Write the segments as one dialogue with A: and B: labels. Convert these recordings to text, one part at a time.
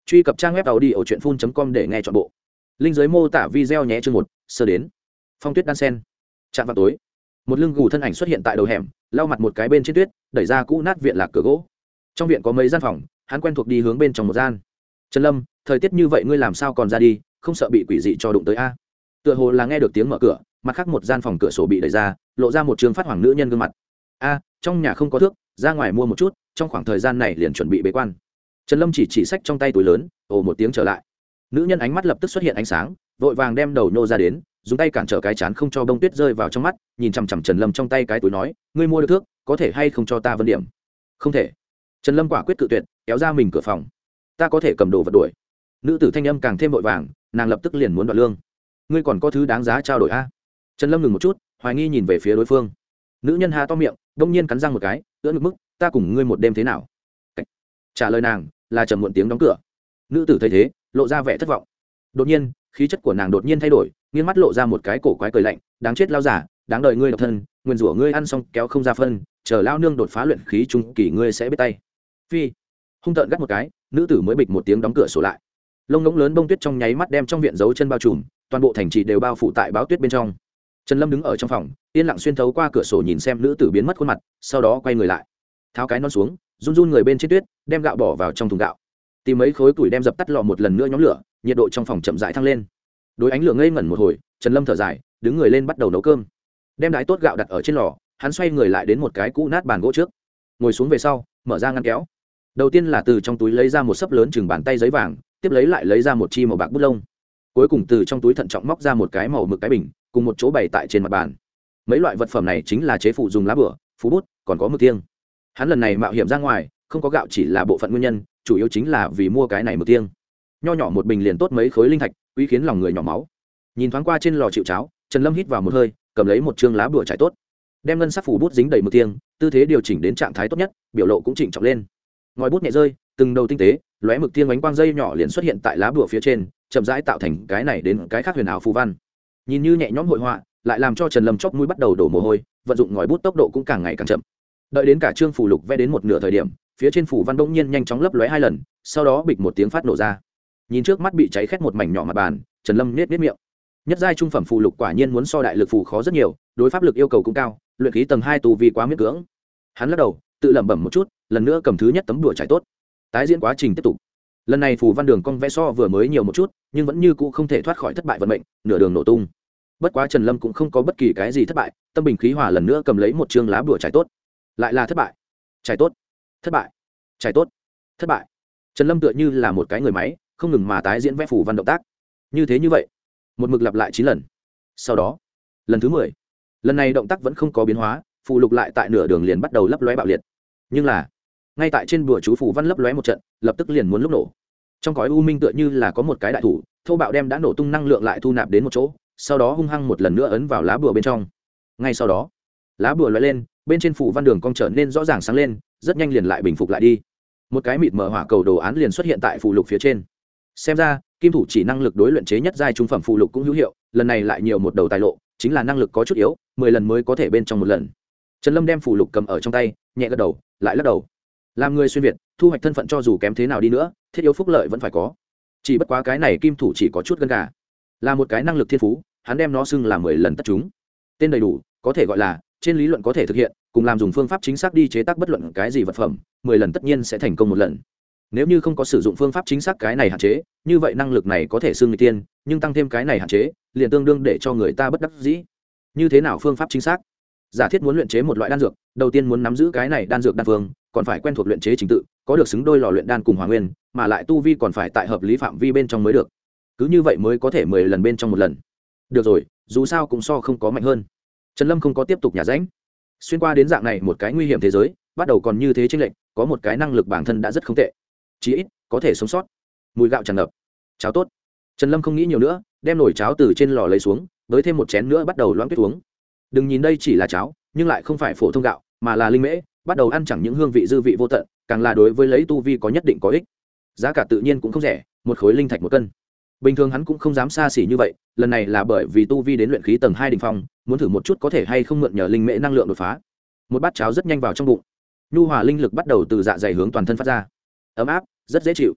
A: Truy cập trang web audiochuyenphun.com để nghe trọn bộ. Linh dưới mô tả video nhé. Chương 1, sơ đến. Phong tuyết đan sen. Trạm vào tối. Một lưng gù thân ảnh xuất hiện tại đầu hẻm, lau mặt một cái bên trên tuyết, đẩy ra cũ nát viện lạc cửa gỗ. Trong viện có mấy gian phòng, hắn quen thuộc đi hướng bên trong một gian. Trần Lâm, thời tiết như vậy ngươi làm sao còn ra đi, không sợ bị quỷ dị cho đụng tới a? Tựa hồ là nghe được tiếng mở cửa, mặt khác một gian phòng cửa sổ bị đẩy ra, lộ ra một trường phát hoàng nữ nhân gương mặt. A, trong nhà không có thước, ra ngoài mua một chút, trong khoảng thời gian này liền chuẩn bị bế quan. Trần Lâm chỉ xách trong tay túi lớn, ồ một tiếng trở lại. Nữ nhân ánh mắt lập tức xuất hiện ánh sáng, vội vàng đem đầu nhô ra đến, dùng tay cản trở cái chán không cho bông tuyết rơi vào trong mắt, nhìn chằm chằm Trần Lâm trong tay cái túi nói, ngươi mua được thước, có thể hay không cho ta vân điểm? Không thể. Trần Lâm quả quyết cự tuyệt, kéo ra mình cửa phòng. Ta có thể cầm đồ vật đuổi. Nữ tử thanh âm càng thêm vội vàng, nàng lập tức liền muốn đoạt lương. Ngươi còn có thứ đáng giá trao đổi a? Trần Lâm ngừng một chút, hoài nghi nhìn về phía đối phương. Nữ nhân há to miệng, đông nhiên cắn răng một cái, ưỡn ngực mức, ta cùng ngươi một đêm thế nào? Trả lời nàng là trầm muộn tiếng đóng cửa. Nữ tử thấy thế, lộ ra vẻ thất vọng. Đột nhiên, khí chất của nàng đột nhiên thay đổi, nghiêng mắt lộ ra một cái cổ quái cười lạnh, đáng chết lao giả, đáng đợi ngươi độc thân, nguyên rủa ngươi ăn xong kéo không ra phân, chờ lao nương đột phá luyện khí trung kỳ ngươi sẽ biết tay. Phi, hung tợn gắt một cái, nữ tử mới bịch một tiếng đóng cửa sổ lại. Lông ngỗng lớn bông tuyết trong nháy mắt đem trong viện giấu chân bao trùm, toàn bộ thành trì đều bao phủ tại báo tuyết bên trong. Trần Lâm đứng ở trong phòng, yên lặng xuyên thấu qua cửa sổ nhìn xem nữ tử biến mất khuôn mặt, sau đó quay người lại, tháo cái nón xuống, run run người bên trên tuyết, đem gạo bỏ vào trong thùng gạo, tìm mấy khối củi đem dập tắt lò một lần nữa nhóm lửa, nhiệt độ trong phòng chậm rãi thăng lên. Đối ánh lửa ngây ngẩn một hồi, Trần Lâm thở dài, đứng người lên bắt đầu nấu cơm. Đem đái tốt gạo đặt ở trên lò, hắn xoay người lại đến một cái cũ nát bàn gỗ trước, ngồi xuống về sau, mở ra ngăn kéo. Đầu tiên là từ trong túi lấy ra một xấp lớn chừng bàn tay giấy vàng, tiếp lấy lại lấy ra một chi màu bạc bút lông. Cuối cùng từ trong túi thận trọng móc ra một cái màu mực cái bình, cùng một chỗ bày tại trên mặt bàn. Mấy loại vật phẩm này chính là chế phụ dùng lá bửa, phú bút, còn có mực tiêng. Hắn lần này mạo hiểm ra ngoài, không có gạo chỉ là bộ phận nguyên nhân, chủ yếu chính là vì mua cái này mực tiêng. Nho nhỏ một bình liền tốt mấy khối linh thạch, uy khiến lòng người nhỏ máu. Nhìn thoáng qua trên lò chịu cháo, Trần Lâm hít vào một hơi, cầm lấy một trương lá bửa trải tốt, đem ngân sắc phủ bút dính đầy mực tiêng, tư thế điều chỉnh đến trạng thái tốt nhất, biểu lộ cũng chỉnh trọng lên. Ngòi bút nhẹ rơi, từng đầu tinh tế, lóe mực tiêng ánh quang dây nhỏ liền xuất hiện tại lá bửa phía trên, chậm rãi tạo thành cái này đến cái khác huyền ảo phù văn. Nhìn như nhẹ nhõm hội họa, lại làm cho Trần Lâm chóp mũi bắt đầu đổ mồ hôi, vận dụng ngòi bút tốc độ cũng càng ngày càng chậm. Đợi đến cả trương phù lục vẽ đến một nửa thời điểm, phía trên phù văn bỗng nhiên nhanh chóng lấp lóe hai lần, sau đó bịch một tiếng phát nổ ra. Nhìn trước mắt bị cháy khét một mảnh nhỏ mặt bàn, Trần Lâm nhếch miệng. Nhất giai trung phẩm phù lục quả nhiên muốn so đại lực phù khó rất nhiều, đối pháp lực yêu cầu cũng cao, luyện khí tầng 2 tu vi quá miễn cưỡng. Hắn lắc đầu, tự lẩm bẩm một chút, lần nữa cầm thứ nhất tấm đùa trải tốt. Tái diễn quá trình tiếp tục. Lần này phù văn đường cong vẽ so vừa mới nhiều một chút, nhưng vẫn như cũ không thể thoát khỏi thất bại vận mệnh, nửa đường nổ tung. Bất quá Trần Lâm cũng không có bất kỳ cái gì thất bại, tâm bình khí hòa lần nữa cầm lấy một trương lá bùa trải tốt. Lại là thất bại. Trải tốt. Thất bại. Trải tốt. Thất bại. Trần Lâm tựa như là một cái người máy, không ngừng mà tái diễn vẽ phù văn động tác. Như vậy, một mực lặp lại 9 lần. Sau đó, lần thứ 10. Lần này động tác vẫn không có biến hóa, phù lục lại tại nửa đường liền bắt đầu lấp lóe bạo liệt. Nhưng là, ngay tại trên bùa chú phù văn lấp lóe một trận, lập tức liền muốn lúc nổ. Trong cõi u minh tựa như là có một cái đại thủ, thô bạo đem đã nổ tung năng lượng lại thu nạp đến một chỗ, sau đó hung hăng một lần nữa ấn vào lá bùa bên trong. Ngay sau đó, lá bùa lóe lên, bên trên phù văn đường cong trở nên rõ ràng sáng lên, rất nhanh liền lại bình phục lại đi. Một cái mịt mờ hỏa cầu đồ án liền xuất hiện tại phù lục phía trên. Xem ra, kim thủ chỉ năng lực đối luyện chế nhất giai trung phẩm phù lục cũng hữu hiệu, lần này lại nhiều một đầu tài lộ, chính là năng lực có chút yếu, 10 lần mới có thể bên trong một lần. Trần Lâm đem phù lục cầm ở trong tay, nhẹ gật đầu, lại lắc đầu. Làm người xuyên việt, thu hoạch thân phận cho dù kém thế nào đi nữa, thiết yếu phúc lợi vẫn phải có. Chỉ bất quá cái này kim thủ chỉ có chút gân gà, là một cái năng lực thiên phú, hắn đem nó xưng là 10 lần tất chúng. Tên đầy đủ, có thể gọi là trên lý luận có thể thực hiện, cùng làm dùng phương pháp chính xác đi chế tác bất luận cái gì vật phẩm, 10 lần tất nhiên sẽ thành công một lần. Nếu như không có sử dụng phương pháp chính xác cái này hạn chế, như vậy năng lực này có thể xưng người tiên, nhưng tăng thêm cái này hạn chế, liền tương đương để cho người ta bất đắc dĩ. Như thế nào phương pháp chính xác? Giả thiết muốn luyện chế một loại đan dược, đầu tiên muốn nắm giữ cái này đan dược đan phương, còn phải quen thuộc luyện chế trình tự, có được xứng đôi lò luyện đan cùng hỏa nguyên, mà lại tu vi còn phải tại hợp lý phạm vi bên trong mới được. Cứ như vậy mới có thể 10 lần bên trong một lần. Được rồi, dù sao cũng so không có mạnh hơn. Trần Lâm không có tiếp tục nhả rãnh. Xuyên qua đến dạng này một cái nguy hiểm thế giới, bắt đầu còn như thế chênh lệch, có một cái năng lực bản thân đã rất không tệ. Chí ít có thể sống sót. Mùi gạo tràn ngập. Cháo tốt. Trần Lâm không nghĩ nhiều nữa, đem nồi cháo từ trên lò lấy xuống, với thêm một chén nữa bắt đầu loãng tuyết uống. Đừng nhìn đây chỉ là cháo, nhưng lại không phải phổ thông gạo, mà là linh mễ, bắt đầu ăn chẳng những hương vị dư vị vô tận, càng là đối với lấy tu vi có nhất định có ích. Giá cả tự nhiên cũng không rẻ, một khối linh thạch một cân. Bình thường hắn cũng không dám xa xỉ như vậy, lần này là bởi vì tu vi đến luyện khí tầng 2 đỉnh phong, muốn thử một chút có thể hay không mượn nhờ linh mễ năng lượng đột phá. Một bát cháo rất nhanh vào trong bụng, nhu hòa linh lực bắt đầu từ dạ dày hướng toàn thân phát ra, ấm áp, rất dễ chịu.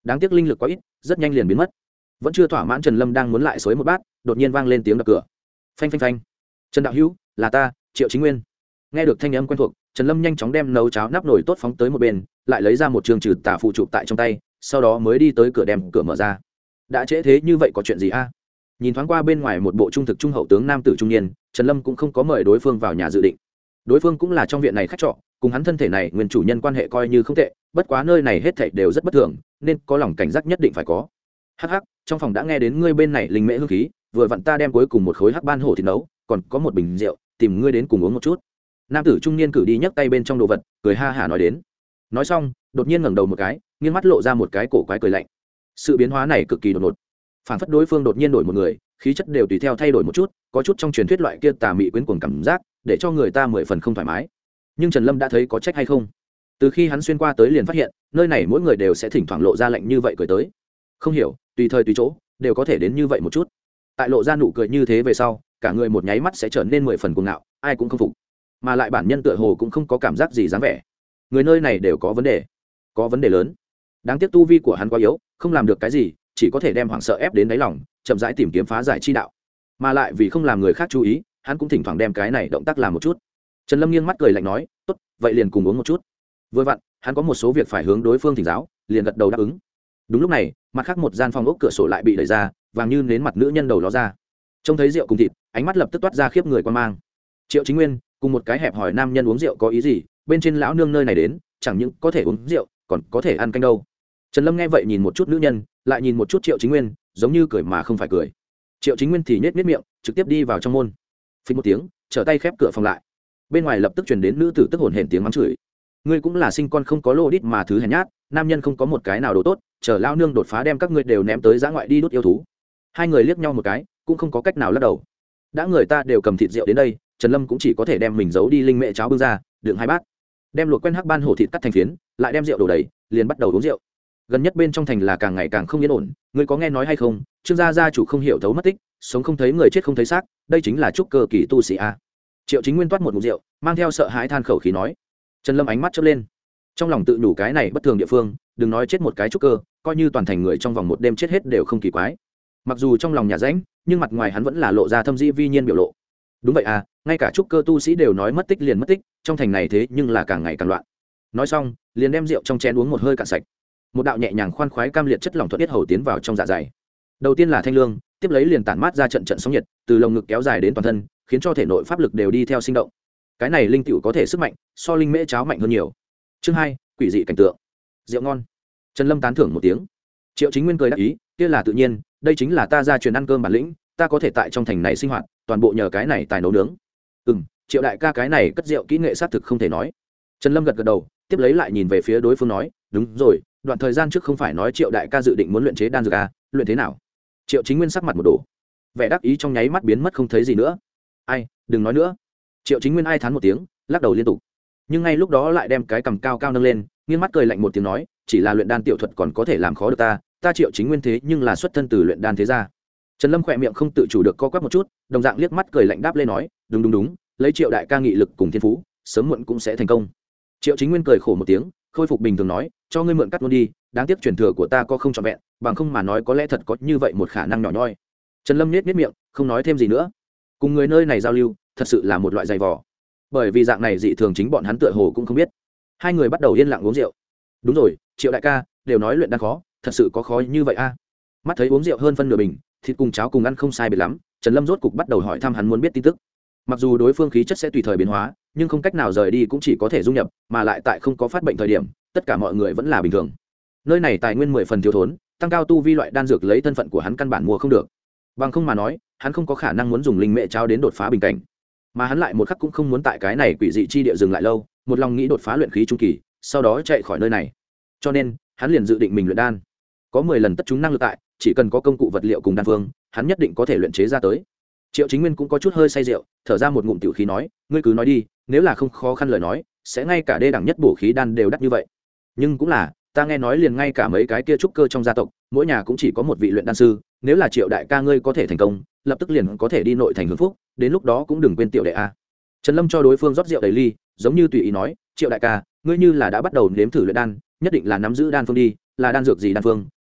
A: đáng tiếc linh lực quá ít, rất nhanh liền biến mất. Vẫn chưa thỏa mãn, Trần Lâm đang muốn lại xối một bát, đột nhiên vang lên tiếng đập cửa. Phanh phanh phanh. Trần đạo hữu, là ta, Triệu Chính Nguyên. Nghe được thanh âm quen thuộc, Trần Lâm nhanh chóng đem nấu cháo nắp nồi tốt phóng tới một bên, lại lấy ra một trường trừ tà phụ chụp tại trong tay, sau đó mới đi tới cửa đem cửa mở ra. Đã trễ thế như vậy có chuyện gì a? Nhìn thoáng qua bên ngoài một bộ trung thực trung hậu tướng nam tử trung niên, Trần Lâm cũng không có mời đối phương vào nhà dự định. Đối phương cũng là trong viện này khách trọ, cùng hắn thân thể này nguyên chủ nhân quan hệ coi như không tệ, bất quá nơi này hết thảy đều rất bất thường, nên có lòng cảnh giác nhất định phải có. Hắc hắc, trong phòng đã nghe đến ngươi bên này linh mễ hương khí, vừa vặn ta đem cuối cùng một khối hắc ban hổ thịt nấu, còn có một bình rượu, tìm ngươi đến cùng uống một chút. Nam tử trung niên cử đi nhấc tay bên trong đồ vật, cười ha hả nói đến. Nói xong, đột nhiên ngẩng đầu một cái, nghiêng mắt lộ ra một cái cổ quái cười lạnh. Sự biến hóa này cực kỳ đột ngột, phản phất đối phương đột nhiên đổi một người, khí chất đều tùy theo thay đổi một chút, có chút trong truyền thuyết loại kia tà mị quyến cuồng cảm giác, để cho người ta mười phần không thoải mái. Nhưng Trần Lâm đã thấy có trách hay không? Từ khi hắn xuyên qua tới liền phát hiện, nơi này mỗi người đều sẽ thỉnh thoảng lộ ra lạnh như vậy cười tới. Không hiểu, tùy thời tùy chỗ, đều có thể đến như vậy một chút. Tại lộ ra nụ cười như thế về sau, cả người một nháy mắt sẽ trở nên mười phần cuồng ngạo, ai cũng không phục. Mà lại bản nhân tựa hồ cũng không có cảm giác gì dáng vẻ. Người nơi này đều có vấn đề lớn. Đáng tiếc tu vi của hắn quá yếu, không làm được cái gì, chỉ có thể đem hoảng sợ ép đến đáy lòng, chậm rãi tìm kiếm phá giải chi đạo. Mà lại vì không làm người khác chú ý, hắn cũng thỉnh thoảng đem cái này động tác làm một chút. Trần Lâm nghiêng mắt cười lạnh nói, tốt, vậy liền cùng uống một chút. Vừa vặn, hắn có một số việc phải hướng đối phương thỉnh giáo, liền gật đầu đáp ứng. Đúng lúc này, mặt khác một gian phòng ốc cửa sổ lại bị đẩy ra, vàng như nến mặt nữ nhân đầu ló ra. Trông thấy rượu cùng thịt, ánh mắt lập tức toát ra khiếp người quan mang. Triệu Chính Nguyên cùng một cái hẹp hỏi nam nhân uống rượu có ý gì? Bên trên lão nương nơi này đến, chẳng những có thể uống rượu, còn có thể ăn canh đâu. Trần Lâm nghe vậy nhìn một chút nữ nhân, lại nhìn một chút Triệu Chính Nguyên, giống như cười mà không phải cười. Triệu Chính Nguyên thì nhếch miệng, trực tiếp đi vào trong môn. Phình một tiếng, trở tay khép cửa phòng lại. Bên ngoài lập tức truyền đến nữ tử tức hổn hển tiếng mắng chửi. Ngươi cũng là sinh con không có lô đít mà thứ hèn nhát, nam nhân không có một cái nào đồ tốt, chờ lao nương đột phá đem các ngươi đều ném tới giã ngoại đi đốt yêu thú. Hai người liếc nhau một cái, cũng không có cách nào lắc đầu. Đã người ta đều cầm thịt rượu đến đây, Trần Lâm cũng chỉ có thể đem mình giấu đi linh mẹ cháo bưng ra, đựng hai bát. Đem luộc quen hắc ban hổ thịt cắt thành phiến, lại đem rượu đổ đầy, liền bắt đầu uống rượu. Gần nhất bên trong thành là càng ngày càng không yên ổn, ngươi có nghe nói hay không, Trương gia chủ không hiểu thấu mất tích, sống không thấy người chết không thấy xác, đây chính là trúc cơ kỳ tu sĩ a. Triệu Chính Nguyên toát một ngụm rượu, mang theo sợ hãi than khẩu khí nói. Trần Lâm ánh mắt chớp lên, trong lòng tự đủ cái này bất thường địa phương, đừng nói chết một cái trúc cơ, coi như toàn thành người trong vòng một đêm chết hết đều không kỳ quái. Mặc dù trong lòng nhà rãnh, nhưng mặt ngoài hắn vẫn là lộ ra thâm dĩ vi nhiên biểu lộ. Đúng vậy à, ngay cả trúc cơ tu sĩ đều nói mất tích liền mất tích, trong thành này thế nhưng là càng ngày càng loạn. Nói xong, liền đem rượu trong chén uống một hơi cạn sạch. Một đạo nhẹ nhàng khoan khoái cam liệt chất lỏng thuận tiết hầu tiến vào trong dạ dày. Đầu tiên là thanh lương, tiếp lấy liền tản mát ra trận trận sóng nhiệt, từ lồng ngực kéo dài đến toàn thân, khiến cho thể nội pháp lực đều đi theo sinh động. Cái này linh tiểu có thể sức mạnh so linh mễ cháo mạnh hơn nhiều. Chương 2, quỷ dị cảnh tượng. Rượu ngon. Trần Lâm tán thưởng một tiếng. Triệu Chính Nguyên cười đáp ý, kia là tự nhiên, đây chính là ta gia truyền ăn cơm bản lĩnh, ta có thể tại trong thành này sinh hoạt, toàn bộ nhờ cái này tài nấu nướng. Triệu đại ca cái này cất rượu kỹ nghệ xác thực không thể nói. Trần Lâm gật gật đầu, tiếp lấy lại nhìn về phía đối phương nói, đúng rồi, đoạn thời gian trước không phải nói Triệu đại ca dự định muốn luyện chế đan dược à, luyện thế nào? Triệu Chính Nguyên sắc mặt một đổ, vẻ đắc ý trong nháy mắt biến mất không thấy gì nữa. Ai, đừng nói nữa. Triệu Chính Nguyên ai thán một tiếng, lắc đầu liên tục. Nhưng ngay lúc đó lại đem cái cằm cao cao nâng lên, nghiêng mắt cười lạnh một tiếng nói, chỉ là luyện đan tiểu thuật còn có thể làm khó được ta Triệu Chính Nguyên thế nhưng là xuất thân từ luyện đan thế gia. Trần Lâm khỏe miệng không tự chủ được co quắp một chút, đồng dạng liếc mắt cười lạnh đáp lên nói, đúng, lấy Triệu đại ca nghị lực cùng thiên phú, sớm muộn cũng sẽ thành công. Triệu Chính Nguyên cười khổ một tiếng, khôi phục bình thường nói, cho ngươi mượn cắt luôn đi, đáng tiếc truyền thừa của ta có không trọn vẹn, bằng không mà nói có lẽ thật có như vậy một khả năng nhỏ nhoi. Trần Lâm nhếch miệng, không nói thêm gì nữa. Cùng người nơi này giao lưu, thật sự là một loại dày vò. Bởi vì dạng này dị thường chính bọn hắn tựa hồ cũng không biết. Hai người bắt đầu yên lặng uống rượu. Đúng rồi, Triệu đại ca, đều nói luyện đan khó, thật sự có khó như vậy a? Mắt thấy uống rượu hơn phân nửa bình, thịt cùng cháo cùng ăn không sai biệt lắm, Trần Lâm rốt cục bắt đầu hỏi thăm hắn muốn biết tin tức. Mặc dù đối phương khí chất sẽ tùy thời biến hóa, nhưng không cách nào rời đi cũng chỉ có thể dung nhập, mà lại tại không có phát bệnh thời điểm, tất cả mọi người vẫn là bình thường. Nơi này tài nguyên 10 phần thiếu thốn, tăng cao tu vi loại đan dược lấy thân phận của hắn căn bản mua không được. Bằng không mà nói, hắn không có khả năng muốn dùng linh mẹ cháo đến đột phá bình cảnh. Mà hắn lại một khắc cũng không muốn tại cái này quỷ dị chi địa dừng lại lâu, một lòng nghĩ đột phá luyện khí trung kỳ, sau đó chạy khỏi nơi này. Cho nên, hắn liền dự định mình luyện đan. Có 10 lần tất chúng năng lực tại, chỉ cần có công cụ vật liệu cùng đan phương, hắn nhất định có thể luyện chế ra tới. Triệu Chính Nguyên cũng có chút hơi say rượu, thở ra một ngụm tiểu khí nói, ngươi cứ nói đi, nếu là không khó khăn lời nói, sẽ ngay cả đê đẳng nhất bổ khí đan đều đắt như vậy. Nhưng cũng là, ta nghe nói liền ngay cả mấy cái kia trúc cơ trong gia tộc, mỗi nhà cũng chỉ có một vị luyện đan sư, nếu là Triệu đại ca ngươi có thể thành công, lập tức liền có thể đi nội thành hưởng phúc, đến lúc đó cũng đừng quên tiểu đệ a. Trần Lâm cho đối phương rót rượu đầy ly, giống như tùy ý nói, Triệu đại ca, ngươi như là đã bắt đầu nếm thử luyện đan, nhất định là nắm giữ đan phương đi, là đan dược gì đan phương,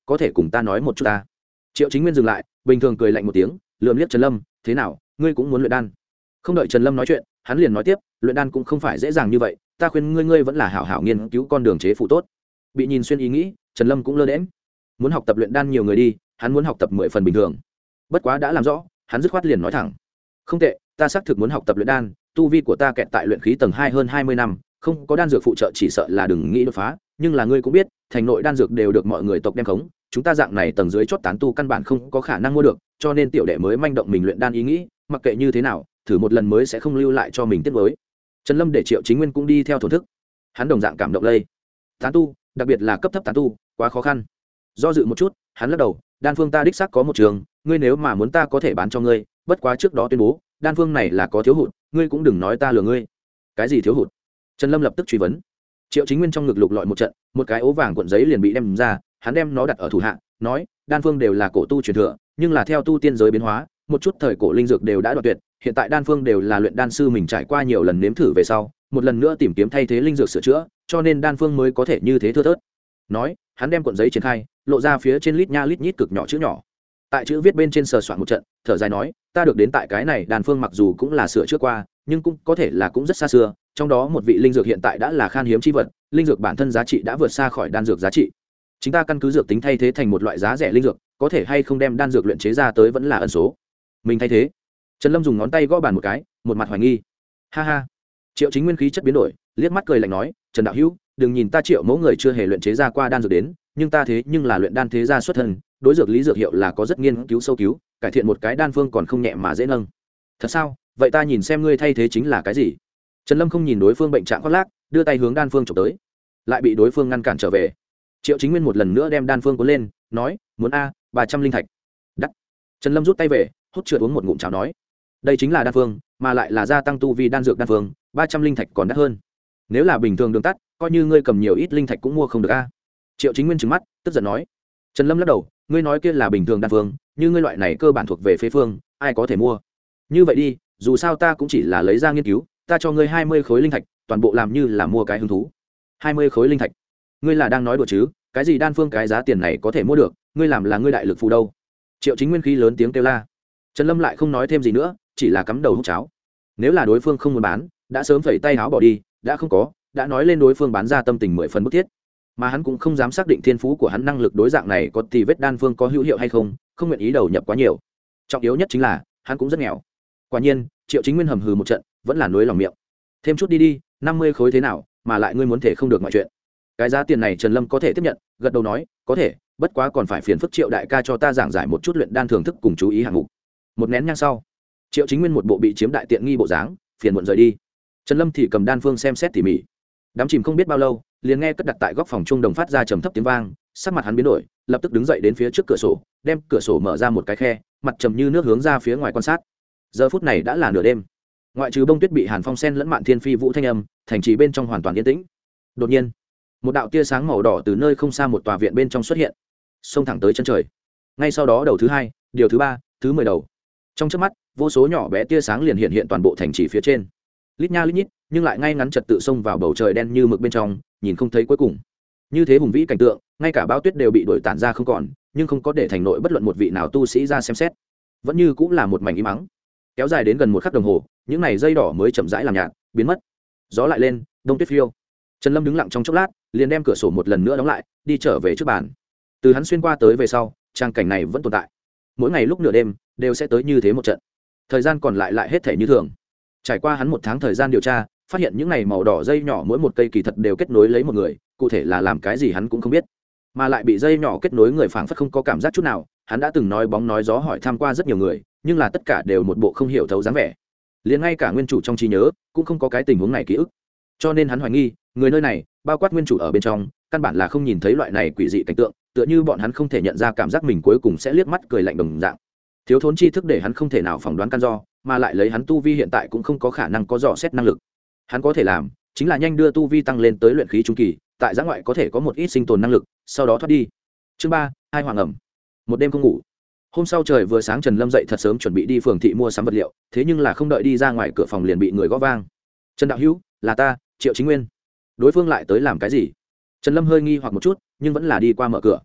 A: có thể cùng ta nói một chút ta. Triệu Chính Nguyên dừng lại, bình thường cười lạnh một tiếng, lườm liếc Trần Lâm, thế nào, ngươi cũng muốn luyện đan? Không đợi Trần Lâm nói chuyện, hắn liền nói tiếp, luyện đan cũng không phải dễ dàng như vậy, ta khuyên ngươi vẫn là hảo hảo nghiên cứu con đường chế phụ tốt. Bị nhìn xuyên ý nghĩ, Trần Lâm cũng lơ đễnh. Muốn học tập luyện đan nhiều người đi, hắn muốn học tập 10 phần bình thường. Bất quá đã làm rõ, hắn dứt khoát liền nói thẳng, không tệ, ta xác thực muốn học tập luyện đan, tu vi của ta kẹt tại luyện khí tầng 2 hơn 20 năm, không có đan dược phụ trợ chỉ sợ là đừng nghĩ đột phá, nhưng là ngươi cũng biết, thành nội đan dược đều được mọi người tộc đem khống, chúng ta dạng này tầng dưới chót tán tu căn bản không có khả năng mua được, cho nên tiểu đệ mới manh động mình luyện đan ý nghĩ, mặc kệ như thế nào, thử một lần mới sẽ không lưu lại cho mình tiếc nuối. Trần Lâm để Triệu Chính Nguyên cũng đi theo thổ thức, hắn đồng dạng cảm động lây. Tán tu, đặc biệt là cấp thấp tán tu, quá khó khăn. Do dự một chút, hắn lắc đầu, đan phương ta đích xác có một trường, ngươi nếu mà muốn ta có thể bán cho ngươi, bất quá trước đó tuyên bố, đan phương này là có thiếu hụt, ngươi cũng đừng nói ta lừa ngươi. Cái gì thiếu hụt? Trần Lâm lập tức truy vấn. Triệu Chính Nguyên trong ngực lục lọi một trận, một cái ố vàng cuộn giấy liền bị đem ra, hắn đem nó đặt ở thủ hạ, nói, đan phương đều là cổ tu truyền thừa, nhưng là theo tu tiên giới biến hóa, một chút thời cổ linh dược đều đã đoạn tuyệt, hiện tại đan phương đều là luyện đan sư mình trải qua nhiều lần nếm thử về sau, một lần nữa tìm kiếm thay thế linh dược sửa chữa, cho nên đan phương mới có thể như thế thưa thớt. Nói, hắn đem cuộn giấy triển khai, lộ ra phía trên lít nha lít nhít cực nhỏ chữ nhỏ. Tại chữ viết bên trên sờ soạn một trận, thở dài nói, ta được đến tại cái này đan phương mặc dù cũng là sửa chữa qua, nhưng cũng có thể là cũng rất xa xưa, trong đó một vị linh dược hiện tại đã là khan hiếm chi vật, linh dược bản thân giá trị đã vượt xa khỏi đan dược giá trị. Chúng ta căn cứ dược tính thay thế thành một loại giá rẻ linh dược, có thể hay không đem đan dược luyện chế ra tới vẫn là ẩn số. Mình thay thế? Trần Lâm dùng ngón tay gõ bàn một cái, một mặt hoài nghi. Ha ha. Triệu Chính Nguyên khí chất biến đổi, liếc mắt cười lạnh nói, Trần đạo hữu, đừng nhìn ta Triệu mẫu người chưa hề luyện chế ra qua đan dược đến, nhưng ta thế nhưng là luyện đan thế gia xuất thân, đối dược lý dược hiệu là có rất nghiên cứu sâu cứu, cải thiện một cái đan phương còn không nhẹ mà dễ nâng. Thật sao? Vậy ta nhìn xem ngươi thay thế chính là cái gì? Trần Lâm không nhìn đối phương bệnh trạng khoác lác, đưa tay hướng đan phương chụp tới, lại bị đối phương ngăn cản trở về. Triệu Chính Nguyên một lần nữa đem đan phương cuốn lên, nói, muốn a 300 linh thạch. Đắt. Trần Lâm rút tay về, hút trượt uống một ngụm cháo nói, đây chính là đan phương, mà lại là gia tăng tu vi đan dược đan phương, 300 linh thạch còn đắt hơn. Nếu là bình thường đường tắt, coi như ngươi cầm nhiều ít linh thạch cũng mua không được a. Triệu Chính Nguyên trừng mắt, tức giận nói. Trần Lâm lắc đầu, ngươi nói kia là bình thường đan phương, như ngươi loại này cơ bản thuộc về phế phương, ai có thể mua? Như vậy đi, dù sao ta cũng chỉ là lấy ra nghiên cứu, ta cho ngươi 20 khối linh thạch, toàn bộ làm như là mua cái hứng thú. 20 khối linh thạch? Ngươi là đang nói đùa chứ? Cái gì đan phương cái giá tiền này có thể mua được, ngươi làm là ngươi đại lực phù đâu? Triệu Chính Nguyên khí lớn tiếng kêu la. Trần Lâm lại không nói thêm gì nữa, chỉ là cắm đầu hút cháo. Nếu là đối phương không muốn bán, đã sớm phẩy tay áo bỏ đi, đã không có, đã nói lên đối phương bán ra tâm tình 10 phần bức thiết. Mà hắn cũng không dám xác định thiên phú của hắn năng lực đối dạng này có tì vết đan phương có hữu hiệu hay không, không nguyện ý đầu nhập quá nhiều. Trọng yếu nhất chính là, hắn cũng rất nghèo. Quả nhiên, Triệu Chính Nguyên hầm hừ một trận, vẫn là nuối lòng miệng. Thêm chút đi đi, 50 khối thế nào, mà lại ngươi muốn thể không được mọi chuyện. Cái giá tiền này Trần Lâm có thể tiếp nhận, gật đầu nói, có thể, bất quá còn phải phiền phức Triệu đại ca cho ta giảng giải một chút luyện đan thưởng thức cùng chú ý hạng mục. Một nén nhang sau, Triệu Chính Nguyên một bộ bị chiếm đại tiện nghi bộ dáng, phiền muộn rời đi. Trần Lâm thì cầm đan phương xem xét tỉ mỉ. Đám chìm không biết bao lâu, liền nghe cất đặt tại góc phòng trung đồng phát ra trầm thấp tiếng vang, sắc mặt hắn biến đổi, lập tức đứng dậy đến phía trước cửa sổ, đem cửa sổ mở ra một cái khe, mặt trầm như nước hướng ra phía ngoài quan sát. Giờ phút này đã là nửa đêm, ngoại trừ bông tuyết bị hàn phong sen lẫn mạn thiên phi vũ thanh âm, thành trì bên trong hoàn toàn yên tĩnh. Đột nhiên, một đạo tia sáng màu đỏ từ nơi không xa một tòa viện bên trong xuất hiện, xông thẳng tới chân trời. Ngay sau đó đầu thứ 2, điều thứ 3, thứ 10 đầu. Trong chớp mắt, vô số nhỏ bé tia sáng liền hiện hiện toàn bộ thành trì phía trên. Lít nha lít nhít, nhưng lại ngay ngắn trật tự xông vào bầu trời đen như mực bên trong, nhìn không thấy cuối cùng. Như thế hùng vĩ cảnh tượng, ngay cả bão tuyết đều bị đuổi tản ra không còn, nhưng không có để thành nội bất luận một vị nào tu sĩ ra xem xét. Vẫn như cũng là một mảnh im mắng. Kéo dài đến gần một khắc đồng hồ, những này dây đỏ mới chậm rãi làm nhạt, biến mất. Gió lại lên, đông tuyết phiêu. Trần Lâm đứng lặng trong chốc lát, liền đem cửa sổ một lần nữa đóng lại, đi trở về trước bàn. Từ hắn xuyên qua tới về sau, trang cảnh này vẫn tồn tại. Mỗi ngày lúc nửa đêm, đều sẽ tới như thế một trận. Thời gian còn lại hết thể như thường. Trải qua hắn 1 tháng thời gian điều tra, phát hiện những này màu đỏ dây nhỏ mỗi một cây kỳ thật đều kết nối lấy một người, cụ thể là làm cái gì hắn cũng không biết, mà lại bị dây nhỏ kết nối người phảng phất không có cảm giác chút nào. Hắn đã từng nói bóng nói gió hỏi tham qua rất nhiều người, nhưng là tất cả đều một bộ không hiểu thấu dáng vẻ, liền ngay cả nguyên chủ trong trí nhớ cũng không có cái tình huống này ký ức. Cho nên hắn hoài nghi, người nơi này, bao quát nguyên chủ ở bên trong, căn bản là không nhìn thấy loại này quỷ dị cảnh tượng, tựa như bọn hắn không thể nhận ra cảm giác mình cuối cùng sẽ liếc mắt cười lạnh đồng dạng. Thiếu thốn tri thức để hắn không thể nào phỏng đoán căn do, mà lại lấy hắn tu vi hiện tại cũng không có khả năng có dò xét năng lực. Hắn có thể làm chính là nhanh đưa tu vi tăng lên tới luyện khí trung kỳ, tại giã ngoại có thể có một ít sinh tồn năng lực, sau đó thoát đi. Chương 3, hai hoàng ẩm. Một đêm không ngủ. Hôm sau trời vừa sáng, Trần Lâm dậy thật sớm chuẩn bị đi phường thị mua sắm vật liệu, thế nhưng là không đợi đi ra ngoài cửa phòng liền bị người gõ vang. Trần đạo hữu, là ta, Triệu Chính Nguyên. Đối phương lại tới làm cái gì? Trần Lâm hơi nghi hoặc một chút, nhưng vẫn là đi qua mở cửa.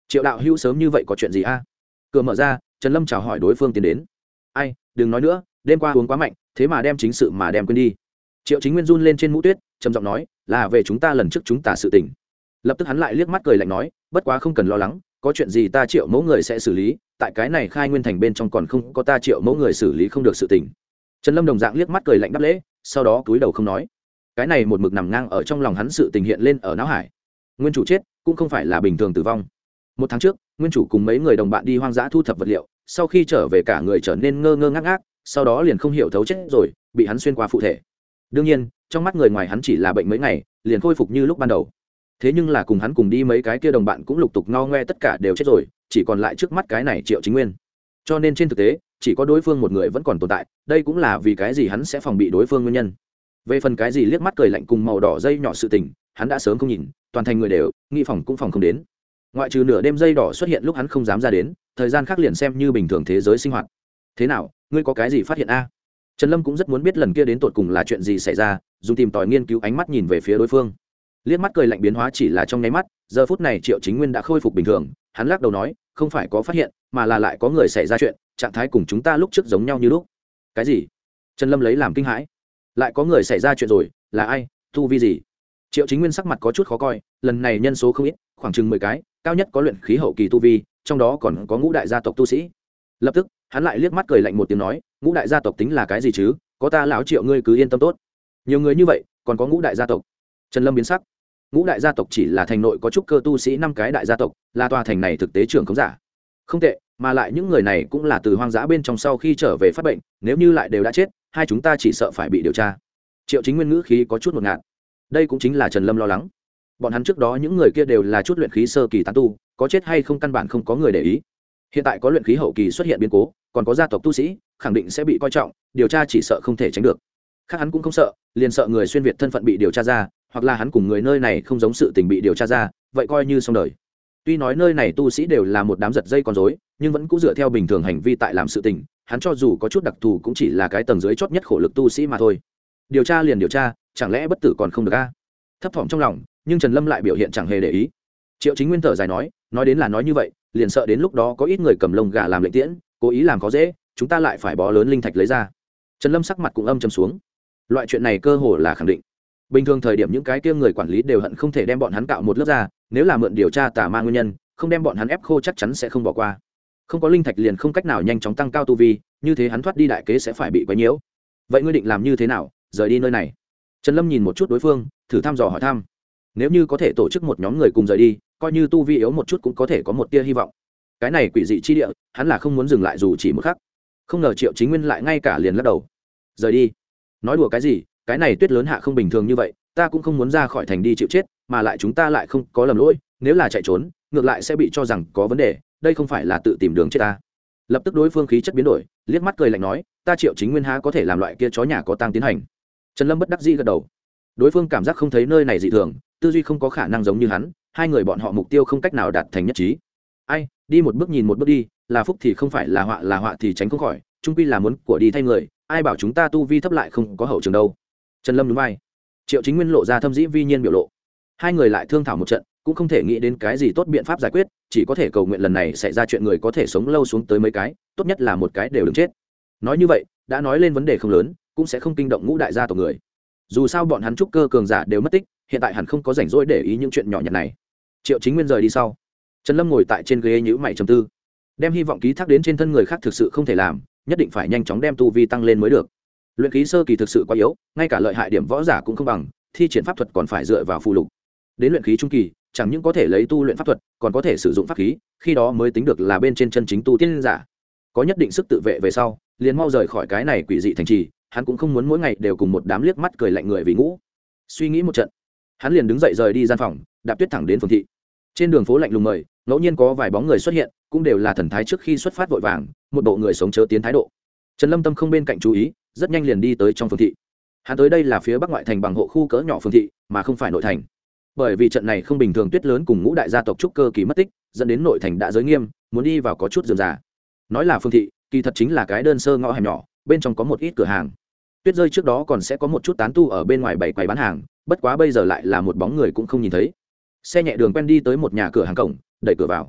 A: Triệu đạo hữu sớm như vậy có chuyện gì a? Cửa mở ra, Trần Lâm chào hỏi đối phương tiến đến. Ai, đừng nói nữa, đêm qua uống quá mạnh, thế mà đem chính sự mà đem quên đi. Triệu Chính Nguyên run lên trên mũ tuyết, trầm giọng nói, là về chúng ta lần trước chúng ta sự tình. Lập tức hắn lại liếc mắt cười lạnh nói, bất quá không cần lo lắng, có chuyện gì ta Triệu mẫu người sẽ xử lý, tại cái này Khai Nguyên thành bên trong còn không có ta Triệu mẫu người xử lý không được sự tình. Trần Lâm đồng dạng liếc mắt cười lạnh đáp lễ, sau đó cúi đầu không nói. Cái này một mực nằm ngang ở trong lòng hắn sự tình hiện lên ở não hải. Nguyên chủ chết cũng không phải là bình thường tử vong. Một tháng trước, nguyên chủ cùng mấy người đồng bạn đi hoang dã thu thập vật liệu, sau khi trở về cả người trở nên ngơ ngơ ngác ngác, sau đó liền không hiểu thấu chết rồi, bị hắn xuyên qua phụ thể. Đương nhiên, trong mắt người ngoài hắn chỉ là bệnh mấy ngày, liền khôi phục như lúc ban đầu. Thế nhưng là cùng hắn cùng đi mấy cái kia đồng bạn cũng lục tục ngao ngoe tất cả đều chết rồi, chỉ còn lại trước mắt cái này Triệu Chính Nguyên. Cho nên trên thực tế, chỉ có đối phương một người vẫn còn tồn tại, đây cũng là vì cái gì hắn sẽ phòng bị đối phương nguyên nhân. Về phần cái gì liếc mắt cười lạnh cùng màu đỏ dây nhỏ sự tình, hắn đã sớm không nhìn, toàn thành người đều nghi phòng cũng phòng không đến. Ngoại trừ nửa đêm dây đỏ xuất hiện lúc hắn không dám ra đến, thời gian khác liền xem như bình thường thế giới sinh hoạt. Thế nào, ngươi có cái gì phát hiện a? Trần Lâm cũng rất muốn biết lần kia đến tột cùng là chuyện gì xảy ra, dùng tìm tòi nghiên cứu ánh mắt nhìn về phía đối phương. Liếc mắt cười lạnh biến hóa chỉ là trong nháy mắt, giờ phút này Triệu Chính Nguyên đã khôi phục bình thường, hắn lắc đầu nói, không phải có phát hiện, mà là lại có người xảy ra chuyện, trạng thái cùng chúng ta lúc trước giống nhau như lúc. Cái gì? Trần Lâm lấy làm kinh hãi. Lại có người xảy ra chuyện rồi, là ai, tu vi gì? Triệu Chính Nguyên sắc mặt có chút khó coi, lần này nhân số không ít, khoảng chừng 10 cái, cao nhất có luyện khí hậu kỳ tu vi, trong đó còn có ngũ đại gia tộc tu sĩ. Lập tức, hắn lại liếc mắt cười lạnh một tiếng nói, ngũ đại gia tộc tính là cái gì chứ, có ta lão Triệu ngươi cứ yên tâm tốt. Nhiều người như vậy, còn có ngũ đại gia tộc. Trần Lâm biến sắc. Ngũ đại gia tộc chỉ là thành nội có trúc cơ tu sĩ 5 cái đại gia tộc, là tòa thành này thực tế trưởng không giả. Không tệ, mà lại những người này cũng là từ hoang dã bên trong sau khi trở về phát bệnh, nếu như lại đều đã chết, hai chúng ta chỉ sợ phải bị điều tra. Triệu Chính Nguyên ngữ khí có chút ngột ngạt. Đây cũng chính là Trần Lâm lo lắng. Bọn hắn trước đó những người kia đều là chút luyện khí sơ kỳ tán tu, có chết hay không căn bản không có người để ý. Hiện tại có luyện khí hậu kỳ xuất hiện biến cố, còn có gia tộc tu sĩ, khẳng định sẽ bị coi trọng, điều tra chỉ sợ không thể tránh được. Khác hắn cũng không sợ, liền sợ người xuyên việt thân phận bị điều tra ra, hoặc là hắn cùng người nơi này không giống sự tình bị điều tra ra, vậy coi như xong đời. Tuy nói nơi này tu sĩ đều là một đám giật dây con rối, nhưng vẫn cũng dựa theo bình thường hành vi tại làm sự tình, hắn cho dù có chút đặc thù cũng chỉ là cái tầng dưới chót nhất khổ lực tu sĩ mà thôi. Điều tra liền điều tra, chẳng lẽ bất tử còn không được a? Thấp thỏm trong lòng, nhưng Trần Lâm lại biểu hiện chẳng hề để ý. Triệu Chính Nguyên thở dài nói đến là nói như vậy, liền sợ đến lúc đó có ít người cầm lông gà làm lệnh tiễn, cố ý làm khó dễ, chúng ta lại phải bó lớn linh thạch lấy ra. Trần Lâm sắc mặt cũng âm trầm xuống. Loại chuyện này cơ hồ là khẳng định. Bình thường thời điểm những cái kia người quản lý đều hận không thể đem bọn hắn cạo một lớp ra, nếu là mượn điều tra tà ma nguyên nhân, không đem bọn hắn ép khô chắc chắn sẽ không bỏ qua. Không có linh thạch liền không cách nào nhanh chóng tăng cao tu vi, như thế hắn thoát đi đại kế sẽ phải bị quấy nhiễu. Vậy ngươi định làm như thế nào, rời đi nơi này? Trần Lâm nhìn một chút đối phương, thử thăm dò hỏi thăm. Nếu như có thể tổ chức một nhóm người cùng rời đi, coi như tu vi yếu một chút cũng có thể có một tia hy vọng. Cái này quỷ dị chi địa, hắn là không muốn dừng lại dù chỉ một khắc. Không ngờ Triệu Chính Nguyên lại ngay cả liền lắc đầu. Rời đi? Nói đùa cái gì, cái này tuyết lớn hạ không bình thường như vậy, ta cũng không muốn ra khỏi thành đi chịu chết, mà lại chúng ta lại không có lầm lỗi, nếu là chạy trốn, ngược lại sẽ bị cho rằng có vấn đề, đây không phải là tự tìm đường chết ta. Lập tức đối phương khí chất biến đổi, liếc mắt cười lạnh nói, ta Triệu Chính Nguyên há có thể làm loại kia chó nhà có tang tiến hành. Trần Lâm bất đắc dĩ gật đầu. Đối phương cảm giác không thấy nơi này dị thường, tư duy không có khả năng giống như hắn, hai người bọn họ mục tiêu không cách nào đạt thành nhất trí. Ai, đi một bước nhìn một bước đi, là phúc thì không phải là họa thì tránh không khỏi, chung quy là muốn của đi thay người, ai bảo chúng ta tu vi thấp lại không có hậu trường đâu. Trần Lâm nhún vai. Triệu Chính Nguyên lộ ra thâm dĩ vi nhiên biểu lộ. Hai người lại thương thảo một trận, cũng không thể nghĩ đến cái gì tốt biện pháp giải quyết, chỉ có thể cầu nguyện lần này xảy ra chuyện người có thể sống lâu xuống tới mấy cái, tốt nhất là một cái đều đừng chết. Nói như vậy, đã nói lên vấn đề không lớn, cũng sẽ không kinh động ngũ đại gia tộc người. Dù sao bọn hắn trúc cơ cường giả đều mất tích, hiện tại hẳn không có rảnh rỗi để ý những chuyện nhỏ nhặt này. Triệu Chính Nguyên rời đi sau, Trần Lâm ngồi tại trên ghế nhíu mày trầm tư. Đem hy vọng ký thác đến trên thân người khác thực sự không thể làm, nhất định phải nhanh chóng đem tu vi tăng lên mới được. Luyện khí sơ kỳ thực sự quá yếu, ngay cả lợi hại điểm võ giả cũng không bằng, thi triển pháp thuật còn phải dựa vào phù lục. Đến luyện khí trung kỳ, chẳng những có thể lấy tu luyện pháp thuật, còn có thể sử dụng pháp khí, khi đó mới tính được là bên trên chân chính tu tiên giả. Có nhất định sức tự vệ về sau, liền mau rời khỏi cái này quỷ dị thành trì, hắn cũng không muốn mỗi ngày đều cùng một đám liếc mắt cười lạnh người vì ngũ. Suy nghĩ một trận, hắn liền đứng dậy rời đi gian phòng, đạp tuyết thẳng đến phường thị. Trên đường phố lạnh lùng mời, ngẫu nhiên có vài bóng người xuất hiện, cũng đều là thần thái trước khi xuất phát vội vàng, một bộ người sống chớ tiến thái độ. Trần Lâm tâm không bên cạnh chú ý, rất nhanh liền đi tới trong phường thị. Hắn tới đây là phía bắc ngoại thành bằng hộ khu cỡ nhỏ phường thị, mà không phải nội thành. Bởi vì trận này không bình thường tuyết lớn cùng ngũ đại gia tộc trúc cơ kỳ mất tích, dẫn đến nội thành đã giới nghiêm, muốn đi vào có chút rườm rà. Nói là phường thị, kỳ thật chính là cái đơn sơ ngõ hẻm nhỏ, bên trong có một ít cửa hàng. Tuyết rơi trước đó còn sẽ có một chút tán tu ở bên ngoài bày quầy bán hàng, bất quá bây giờ lại là một bóng người cũng không nhìn thấy. Xe nhẹ đường quen đi tới một nhà cửa hàng cổng, đẩy cửa vào.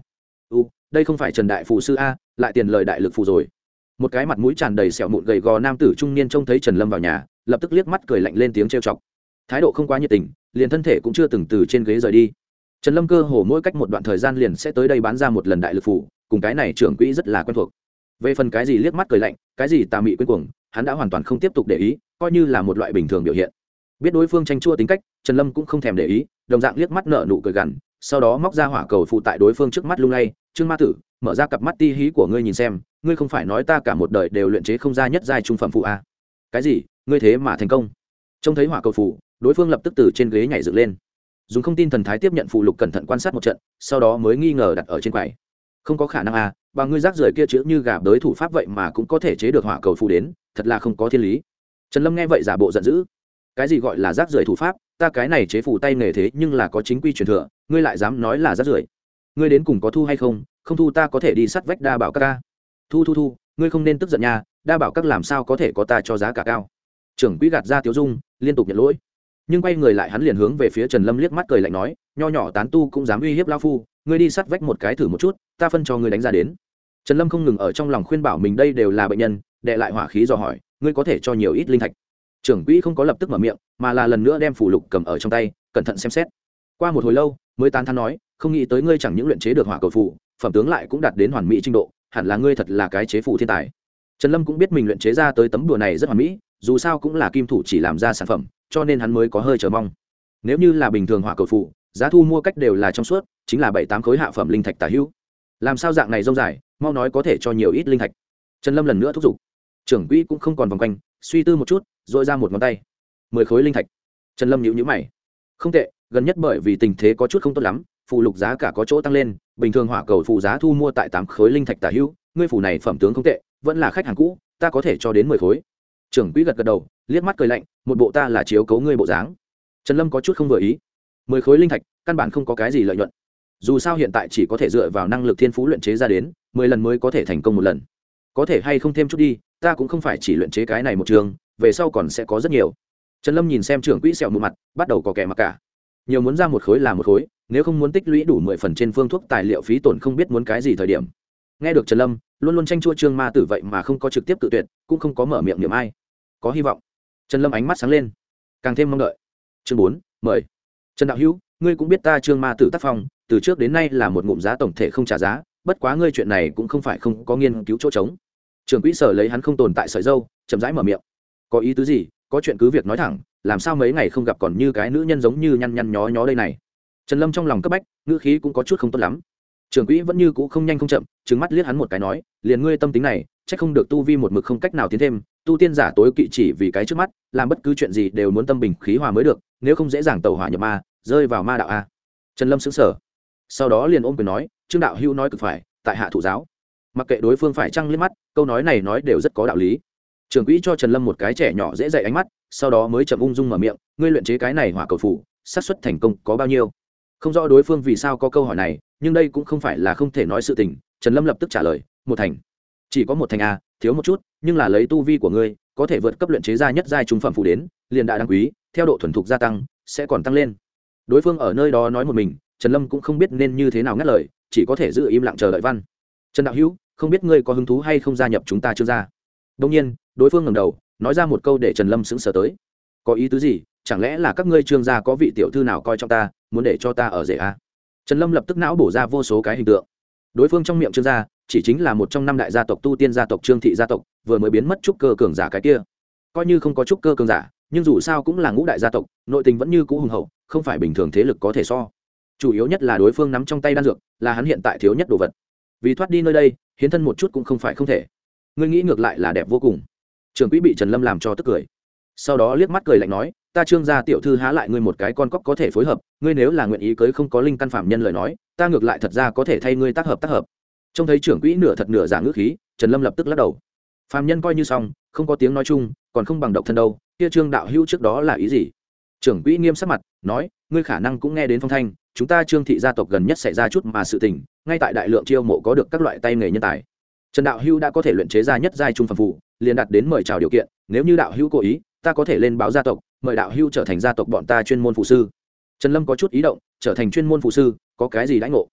A: đây không phải Trần đại phù sư a, lại tiền lời đại lực phù rồi. Một cái mặt mũi tràn đầy sẹo mụn gầy gò nam tử trung niên trông thấy Trần Lâm vào nhà, lập tức liếc mắt cười lạnh lên tiếng trêu chọc. Thái độ không quá nhiệt tình, liền thân thể cũng chưa từng từ trên ghế rời đi. Trần Lâm cơ hồ mỗi cách một đoạn thời gian liền sẽ tới đây bán ra một lần đại lực phù, cùng cái này trưởng quỹ rất là quen thuộc. Về phần cái gì liếc mắt cười lạnh, cái gì tà mị quên cuồng, hắn đã hoàn toàn không tiếp tục để ý, coi như là một loại bình thường biểu hiện. Biết đối phương tranh chua tính cách, Trần Lâm cũng không thèm để ý, đồng dạng liếc mắt nở nụ cười gằn, sau đó móc ra hỏa cầu phụ tại đối phương trước mắt lung lay. Trương ma tử, mở ra cặp mắt ti hí của ngươi nhìn xem, ngươi không phải nói ta cả một đời đều luyện chế không ra nhất giai trung phẩm phụ a? Cái gì? Ngươi thế mà thành công? Trông thấy hỏa cầu phụ, đối phương lập tức từ trên ghế nhảy dựng lên, dùng không tin thần thái tiếp nhận phụ lục, cẩn thận quan sát một trận, sau đó mới nghi ngờ đặt ở trên quầy. Không có khả năng a, bằng ngươi rác rưởi kia chữ như gà đối thủ pháp vậy mà cũng có thể chế được hỏa cầu phụ đến, thật là không có thiên lý. Trần Lâm nghe vậy giả bộ giận dữ. Cái gì gọi là rác rưởi thủ pháp, ta cái này chế phù tay nghề thế nhưng là có chính quy truyền thừa, ngươi lại dám nói là rác rưởi? Ngươi đến cùng có thu hay không? Không thu ta có thể đi sắt vách đa bảo các ca. Thu, ngươi không nên tức giận nha, đa bảo các làm sao có thể có ta cho giá cả cao. Trưởng quỹ gạt ra Tiếu Dung, liên tục nhận lỗi. Nhưng quay người lại hắn liền hướng về phía Trần Lâm liếc mắt cười lạnh nói, nho nhỏ tán tu cũng dám uy hiếp lão phu, ngươi đi sắt vách một cái thử một chút, ta phân cho ngươi đánh ra đến. Trần Lâm không ngừng ở trong lòng khuyên bảo mình đây đều là bệnh nhân, đệ lại hỏa khí dò hỏi, ngươi có thể cho nhiều ít linh thạch? Trưởng quỹ không có lập tức mở miệng, mà là lần nữa đem phù lục cầm ở trong tay, cẩn thận xem xét. Qua một hồi lâu, mới tán thán nói, không nghĩ tới ngươi chẳng những luyện chế được hỏa cầu phù, phẩm tướng lại cũng đạt đến hoàn mỹ trình độ, hẳn là ngươi thật là cái chế phù thiên tài. Trần Lâm cũng biết mình luyện chế ra tới tấm đùa này rất hoàn mỹ, dù sao cũng là kim thủ chỉ làm ra sản phẩm, cho nên hắn mới có hơi chờ mong. Nếu như là bình thường hỏa cầu phù, giá thu mua cách đều là trong suốt, chính là 7-8 khối hạ phẩm linh thạch tả hữu. Làm sao dạng này rông dài, mau nói có thể cho nhiều ít linh thạch. Trần Lâm lần nữa thúc giục. Trưởng quỹ cũng không còn vòng quanh, suy tư một chút, dội ra một ngón tay. 10 khối linh thạch. Trần Lâm nhíu mày. Không tệ, gần nhất bởi vì tình thế có chút không tốt lắm, phù lục giá cả có chỗ tăng lên, bình thường hỏa cầu phù giá thu mua tại 8 khối linh thạch tả hữu, ngươi phù này phẩm tướng không tệ, vẫn là khách hàng cũ, ta có thể cho đến 10 khối. Trưởng quỹ gật gật đầu, liếc mắt cười lạnh, một bộ ta là chiếu cố ngươi bộ dáng. Trần Lâm có chút không vừa ý. 10 khối linh thạch, căn bản không có cái gì lợi nhuận. Dù sao hiện tại chỉ có thể dựa vào năng lực thiên phú luyện chế ra đến, 10 lần mới có thể thành công một lần. Có thể hay không thêm chút đi, ta cũng không phải chỉ luyện chế cái này một trường, về sau còn sẽ có rất nhiều. Trần Lâm nhìn xem trưởng quỹ sẹo một mặt, bắt đầu có kẻ mặc cả. Nhiều muốn ra một khối là một khối, nếu không muốn tích lũy đủ 10 phần trên phương thuốc tài liệu phí tổn không biết muốn cái gì thời điểm. Nghe được Trần Lâm, luôn luôn tranh chua Trương Ma Tử vậy mà không có trực tiếp tự tuyệt, cũng không có mở miệng niệm ai. Có hy vọng. Trần Lâm ánh mắt sáng lên, càng thêm mong đợi. Chương 4, mời. Trần đạo hữu, ngươi cũng biết ta Trương Ma Tử tác phong, từ trước đến nay là một ngụm giá tổng thể không trả giá, bất quá ngươi chuyện này cũng không phải không có nghiên cứu chỗ trống. Trưởng quỹ sở lấy hắn không tồn tại sợi dâu, chậm rãi mở miệng. Có ý tứ gì? Có chuyện cứ việc nói thẳng, làm sao mấy ngày không gặp còn như cái nữ nhân giống như nhăn nhăn nhó nhó đây này. Trần Lâm trong lòng cấp bách, ngữ khí cũng có chút không tốt lắm. Trưởng quỹ vẫn như cũ không nhanh không chậm, trừng mắt liếc hắn một cái nói, liền ngươi tâm tính này, chắc không được tu vi một mực không cách nào tiến thêm, tu tiên giả tối kỵ chỉ vì cái trước mắt, làm bất cứ chuyện gì đều muốn tâm bình khí hòa mới được, nếu không dễ dàng tẩu hỏa nhập ma, rơi vào ma đạo a. Trần Lâm sững sờ, sau đó liền ôm quyền nói, Trương đạo hữu nói cực phải, tại hạ thụ giáo. Mặc kệ đối phương phải chăng liếc mắt, câu nói này nói đều rất có đạo lý. Trưởng quỹ cho Trần Lâm một cái trẻ nhỏ dễ dạy ánh mắt, sau đó mới chậm ung dung mở miệng, ngươi luyện chế cái này hỏa cầu phủ, xác suất thành công có bao nhiêu? Không rõ đối phương vì sao có câu hỏi này, nhưng đây cũng không phải là không thể nói sự tình. Trần Lâm lập tức trả lời, một thành. Chỉ có một thành a, thiếu một chút, nhưng là lấy tu vi của ngươi, có thể vượt cấp luyện chế ra nhất giai trung phẩm phủ đến, liền đại đáng quý, theo độ thuần thục gia tăng, sẽ còn tăng lên. Đối phương ở nơi đó nói một mình, Trần Lâm cũng không biết nên như thế nào ngắt lời, chỉ có thể giữ im lặng chờ đợi văn. Trần đạo hữu, không biết ngươi có hứng thú hay không gia nhập chúng ta Trương gia? Đương nhiên, đối phương ngẩng đầu, nói ra một câu để Trần Lâm sững sờ tới. Có ý tứ gì? Chẳng lẽ là các ngươi Trương gia có vị tiểu thư nào coi trọng ta, muốn để cho ta ở rể a? Trần Lâm lập tức não bổ ra vô số cái hình tượng. Đối phương trong miệng Trương gia, chỉ chính là một trong 5 đại gia tộc tu tiên gia tộc Trương thị gia tộc, vừa mới biến mất trúc cơ cường giả cái kia. Coi như không có trúc cơ cường giả, nhưng dù sao cũng là ngũ đại gia tộc, nội tình vẫn như cũ hùng hậu, không phải bình thường thế lực có thể so. Chủ yếu nhất là đối phương nắm trong tay đan dược, là hắn hiện tại thiếu nhất đồ vật. Vì thoát đi nơi đây, hiến thân một chút cũng không phải không thể. Ngươi nghĩ ngược lại là đẹp vô cùng. Trưởng quỹ bị Trần Lâm làm cho tức cười. Sau đó liếc mắt cười lạnh nói, ta Trương gia tiểu thư há lại ngươi một cái con cóc có thể phối hợp, ngươi nếu là nguyện ý cưới không có linh căn phạm nhân lời nói, ta ngược lại thật ra có thể thay ngươi tác hợp. Trông thấy trưởng quỹ nửa thật nửa giả ngữ khí, Trần Lâm lập tức lắc đầu. Phạm nhân coi như xong, không có tiếng nói chung, còn không bằng độc thân đâu, kia Trương đạo hữu trước đó là ý gì? Trưởng quỹ nghiêm sắc mặt, nói, ngươi khả năng cũng nghe đến phong thanh, chúng ta Trương thị gia tộc gần nhất xảy ra chút mà sự tình, ngay tại đại lượng chiêu mộ có được các loại tay nghề nhân tài. Trần đạo hữu đã có thể luyện chế ra nhất giai trung phẩm phụ, liền đạt đến mời chào điều kiện, nếu như đạo hữu cố ý, ta có thể lên báo gia tộc, mời đạo hữu trở thành gia tộc bọn ta chuyên môn phụ sư. Trần Lâm có chút ý động, trở thành chuyên môn phụ sư, có cái gì đãi ngộ?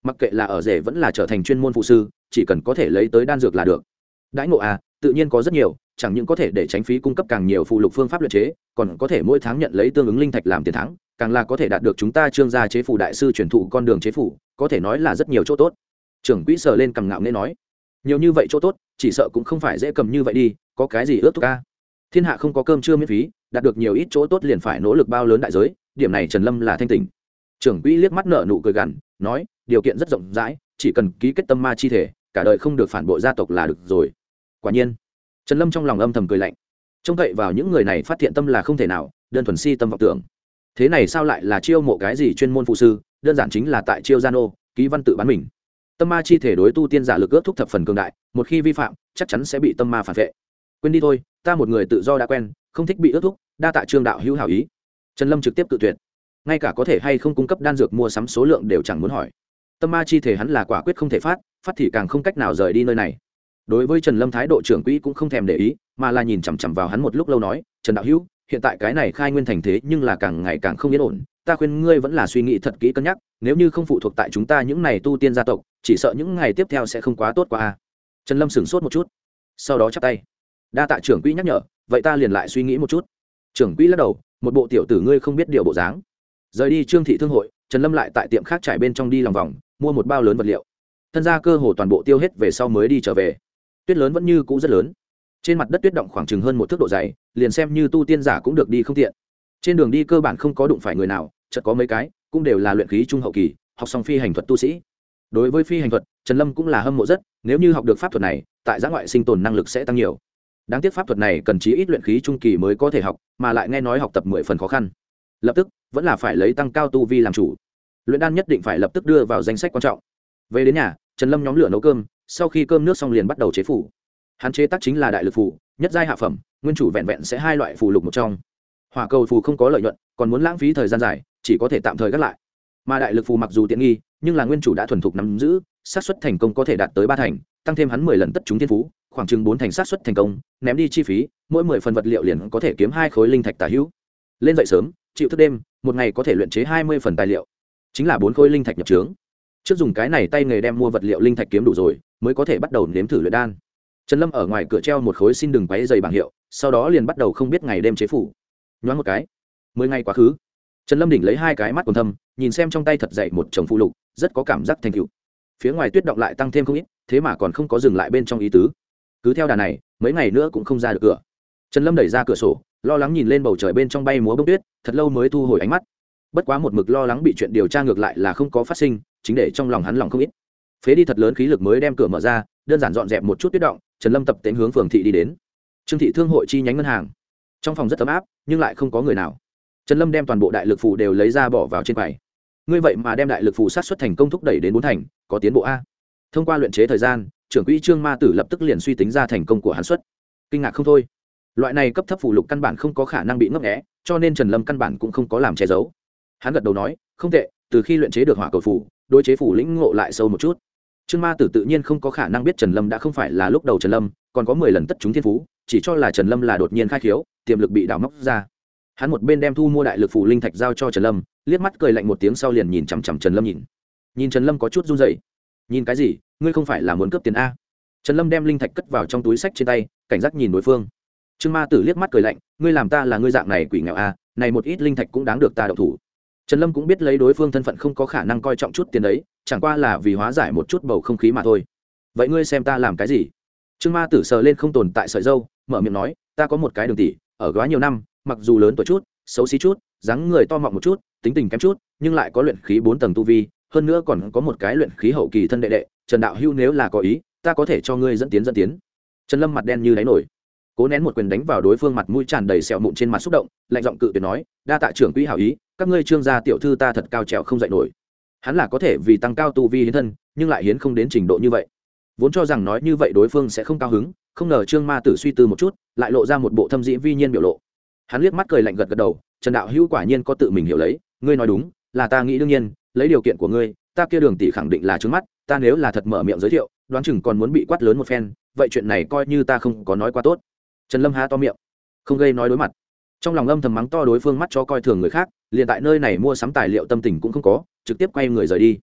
A: mặc kệ là ở rể vẫn là trở thành chuyên môn phụ sư, chỉ cần có thể lấy tới đan dược là được. Đãi ngộ à, tự nhiên có rất nhiều, chẳng những có thể để tránh phí cung cấp càng nhiều phụ lục phương pháp luyện chế, còn có thể mỗi tháng nhận lấy tương ứng linh thạch làm tiền thắng, càng là có thể đạt được chúng ta Trương gia chế phủ đại sư truyền thụ con đường chế phủ, có thể nói là rất nhiều chỗ tốt. Trưởng quỹ sờ lên cằm ngạo nghễ nói, nhiều như vậy chỗ tốt, chỉ sợ cũng không phải dễ cầm như vậy đi, có cái gì ước thúc a? Thiên hạ không có cơm trưa miễn phí, đạt được nhiều ít chỗ tốt liền phải nỗ lực bao lớn đại giới, điểm này Trần Lâm là thanh tỉnh. Trưởng quỹ liếc mắt nở nụ cười gằn, nói, điều kiện rất rộng rãi, chỉ cần ký kết tâm ma chi thể, cả đời không được phản bội gia tộc là được rồi. Quả nhiên, Trần Lâm trong lòng âm thầm cười lạnh, trông cậy vào những người này phát hiện tâm là không thể nào, đơn thuần si tâm vọng tưởng. Thế này sao lại là chiêu mộ cái gì chuyên môn phụ sư, đơn giản chính là tại chiêu gian ô, ký văn tự bán mình. Tâm ma chi thể đối tu tiên giả lực ước thúc thập phần cường đại, một khi vi phạm, chắc chắn sẽ bị tâm ma phản vệ. Quên đi thôi, ta một người tự do đã quen, không thích bị ước thúc, đa tạ Trương đạo hữu hảo ý. Trần Lâm trực tiếp cự tuyệt, ngay cả có thể hay không cung cấp đan dược mua sắm số lượng đều chẳng muốn hỏi. Tâm ma chi thể hắn là quả quyết không thể phát thì càng không cách nào rời đi nơi này. Đối với Trần Lâm thái độ, trưởng quỹ cũng không thèm để ý, mà là nhìn chằm chằm vào hắn một lúc lâu nói, Trần đạo hữu, hiện tại cái này khai nguyên thành thế nhưng là càng ngày càng không yên ổn, ta khuyên ngươi vẫn là suy nghĩ thật kỹ cân nhắc, nếu như không phụ thuộc tại chúng ta những này tu tiên gia tộc, chỉ sợ những ngày tiếp theo sẽ không quá tốt qua a. Trần Lâm sửng sốt một chút, sau đó chắp tay, đa tạ trưởng quỹ nhắc nhở, vậy ta liền lại suy nghĩ một chút. Trưởng quỹ lắc đầu, một bộ tiểu tử ngươi không biết điều bộ dáng. Rời đi Trương thị thương hội, Trần Lâm lại tại tiệm khác trải bên trong đi lòng vòng, mua một bao lớn vật liệu, thân gia cơ hồ toàn bộ tiêu hết về sau mới đi trở về. Tuyết lớn vẫn như cũ rất lớn, trên mặt đất tuyết động khoảng chừng hơn một thước độ dày, liền xem như tu tiên giả cũng được đi không tiện. Trên đường đi cơ bản không có đụng phải người nào, chợt có mấy cái cũng đều là luyện khí trung hậu kỳ, học xong phi hành thuật tu sĩ. Đối với phi hành thuật, Trần Lâm cũng là hâm mộ rất, nếu như học được pháp thuật này, tại giã ngoại sinh tồn năng lực sẽ tăng nhiều. Đáng tiếc pháp thuật này cần chí ít luyện khí trung kỳ mới có thể học, mà lại nghe nói học tập 10 phần khó khăn. Lập tức vẫn là phải lấy tăng cao tu vi làm chủ. Luyện đan nhất định phải lập tức đưa vào danh sách quan trọng. Về đến nhà, Trần Lâm nhóm lửa nấu cơm, sau khi cơm nước xong liền bắt đầu chế phủ. Hắn chế tác chính là đại lực phù, nhất giai hạ phẩm, nguyên chủ vẹn vẹn sẽ 2 loại phù lục một trong. Hỏa cầu phù không có lợi nhuận, còn muốn lãng phí thời gian dài, chỉ có thể tạm thời gác lại. Mà đại lực phù mặc dù tiện nghi, nhưng là nguyên chủ đã thuần thục nắm giữ, xác suất thành công có thể đạt tới 3 thành, tăng thêm hắn 10 lần tất trúng thiên phú, khoảng chừng 4 thành xác suất thành công, ném đi chi phí, mỗi 10 phần vật liệu liền có thể kiếm 2 khối linh thạch tả hữu. Lên dậy sớm, chịu thức đêm, một ngày có thể luyện chế 20 phần tài liệu, chính là 4 khối linh thạch nhập trướng. Trước dùng cái này tay nghề đem mua vật liệu linh thạch kiếm đủ rồi, mới có thể bắt đầu nếm thử luyện đan. Trần Lâm ở ngoài cửa treo một khối xin đừng quấy dày bảng hiệu, sau đó liền bắt đầu không biết ngày đêm chế phủ. Nhoáng một cái, 10 ngày quá khứ, Trần Lâm đỉnh lấy 2 cái mắt còn thâm, nhìn xem trong tay thật dày một chồng phụ lục, rất có cảm giác thành tựu. Phía ngoài tuyết động lại tăng thêm không ít, thế mà còn không có dừng lại bên trong ý tứ. Cứ theo đà này, mấy ngày nữa cũng không ra được cửa. Trần Lâm đẩy ra cửa sổ, lo lắng nhìn lên bầu trời bên trong bay múa bông tuyết, thật lâu mới thu hồi ánh mắt. Bất quá một mực lo lắng bị chuyện điều tra ngược lại là không có phát sinh, chính để trong lòng hắn lòng không ít. Phế đi thật lớn khí lực mới đem cửa mở ra, đơn giản dọn dẹp một chút tuyết động, Trần Lâm tập tễnh hướng phường thị đi đến. Trương thị thương hội chi nhánh ngân hàng. Trong phòng rất ấm áp, nhưng lại không có người nào. Trần Lâm đem toàn bộ đại lực phù đều lấy ra bỏ vào trên quầy. Ngươi vậy mà đem đại lực phù sát xuất thành công thúc đẩy đến 4 thành, có tiến bộ a. Thông qua luyện chế thời gian, trưởng quỹ Trương Ma Tử lập tức liền suy tính ra thành công của hắn suất. Kinh ngạc không thôi. Loại này cấp thấp phù lục căn bản không có khả năng bị ngấp nghé, cho nên Trần Lâm căn bản cũng không có làm che giấu. Hắn gật đầu nói, không tệ, từ khi luyện chế được hỏa cầu phù, đối chế phù lĩnh ngộ lại sâu một chút. Trương Ma Tử tự nhiên không có khả năng biết Trần Lâm đã không phải là lúc đầu Trần Lâm, còn có 10 lần tất chúng thiên phú, chỉ cho là Trần Lâm là đột nhiên khai khiếu, tiềm lực bị đào móc ra. Hắn một bên đem thu mua đại lực phù linh thạch giao cho Trần Lâm, liếc mắt cười lạnh một tiếng sau liền nhìn chằm chằm Trần Lâm nhìn Trần Lâm có chút run rẩy. Nhìn cái gì, ngươi không phải là muốn cướp tiền a? Trần Lâm đem linh thạch cất vào trong túi xách trên tay, cảnh giác nhìn đối phương. Trương Ma Tử liếc mắt cười lạnh, ngươi làm ta là ngươi dạng này quỷ nghèo a, này một ít linh thạch cũng đáng được ta động thủ. Trần Lâm cũng biết lấy đối phương thân phận không có khả năng coi trọng chút tiền đấy, chẳng qua là vì hóa giải một chút bầu không khí mà thôi. Vậy ngươi xem ta làm cái gì? Trương Ma Tử sờ lên không tồn tại sợi dâu, mở miệng nói, ta có một cái đường tỷ, ở góa nhiều năm, mặc dù lớn tuổi chút, xấu xí chút, dáng người to mọng một chút, tính tình kém chút, nhưng lại có luyện khí 4 tầng tu vi, hơn nữa còn có một cái luyện khí hậu kỳ thân đệ đệ, Trần đạo hữu nếu là có ý, ta có thể cho ngươi dẫn tiến. Trần Lâm mặt đen như đáy nổi, cố nén một quyền đánh vào đối phương mặt mũi tràn đầy sẹo mụn trên mặt xúc động, lạnh giọng cự tuyệt nói, đa tạ trưởng quỹ hảo ý, các ngươi Trương gia tiểu thư ta thật cao trèo không dậy nổi. Hắn là có thể vì tăng cao tu vi hiến thân, nhưng lại hiến không đến trình độ như vậy. Vốn cho rằng nói như vậy đối phương sẽ không cao hứng, không ngờ Trương Ma Tử suy tư một chút, lại lộ ra một bộ thâm dĩ vi nhiên biểu lộ. Hắn liếc mắt cười lạnh gật đầu, Trần đạo hữu quả nhiên có tự mình hiểu lấy, ngươi nói đúng, là ta nghĩ đương nhiên, lấy điều kiện của ngươi, ta kia Đường tỷ khẳng định là trướng mắt, ta nếu là thật mở miệng giới thiệu, đoán chừng còn muốn bị quát lớn một phen, vậy chuyện này coi như ta không có nói quá tốt. Trần Lâm há to miệng, không gây nói đối mặt. Trong lòng âm thầm mắng to đối phương mắt cho coi thường người khác, liền tại nơi này mua sắm tài liệu tâm tình cũng không có, trực tiếp quay người rời đi.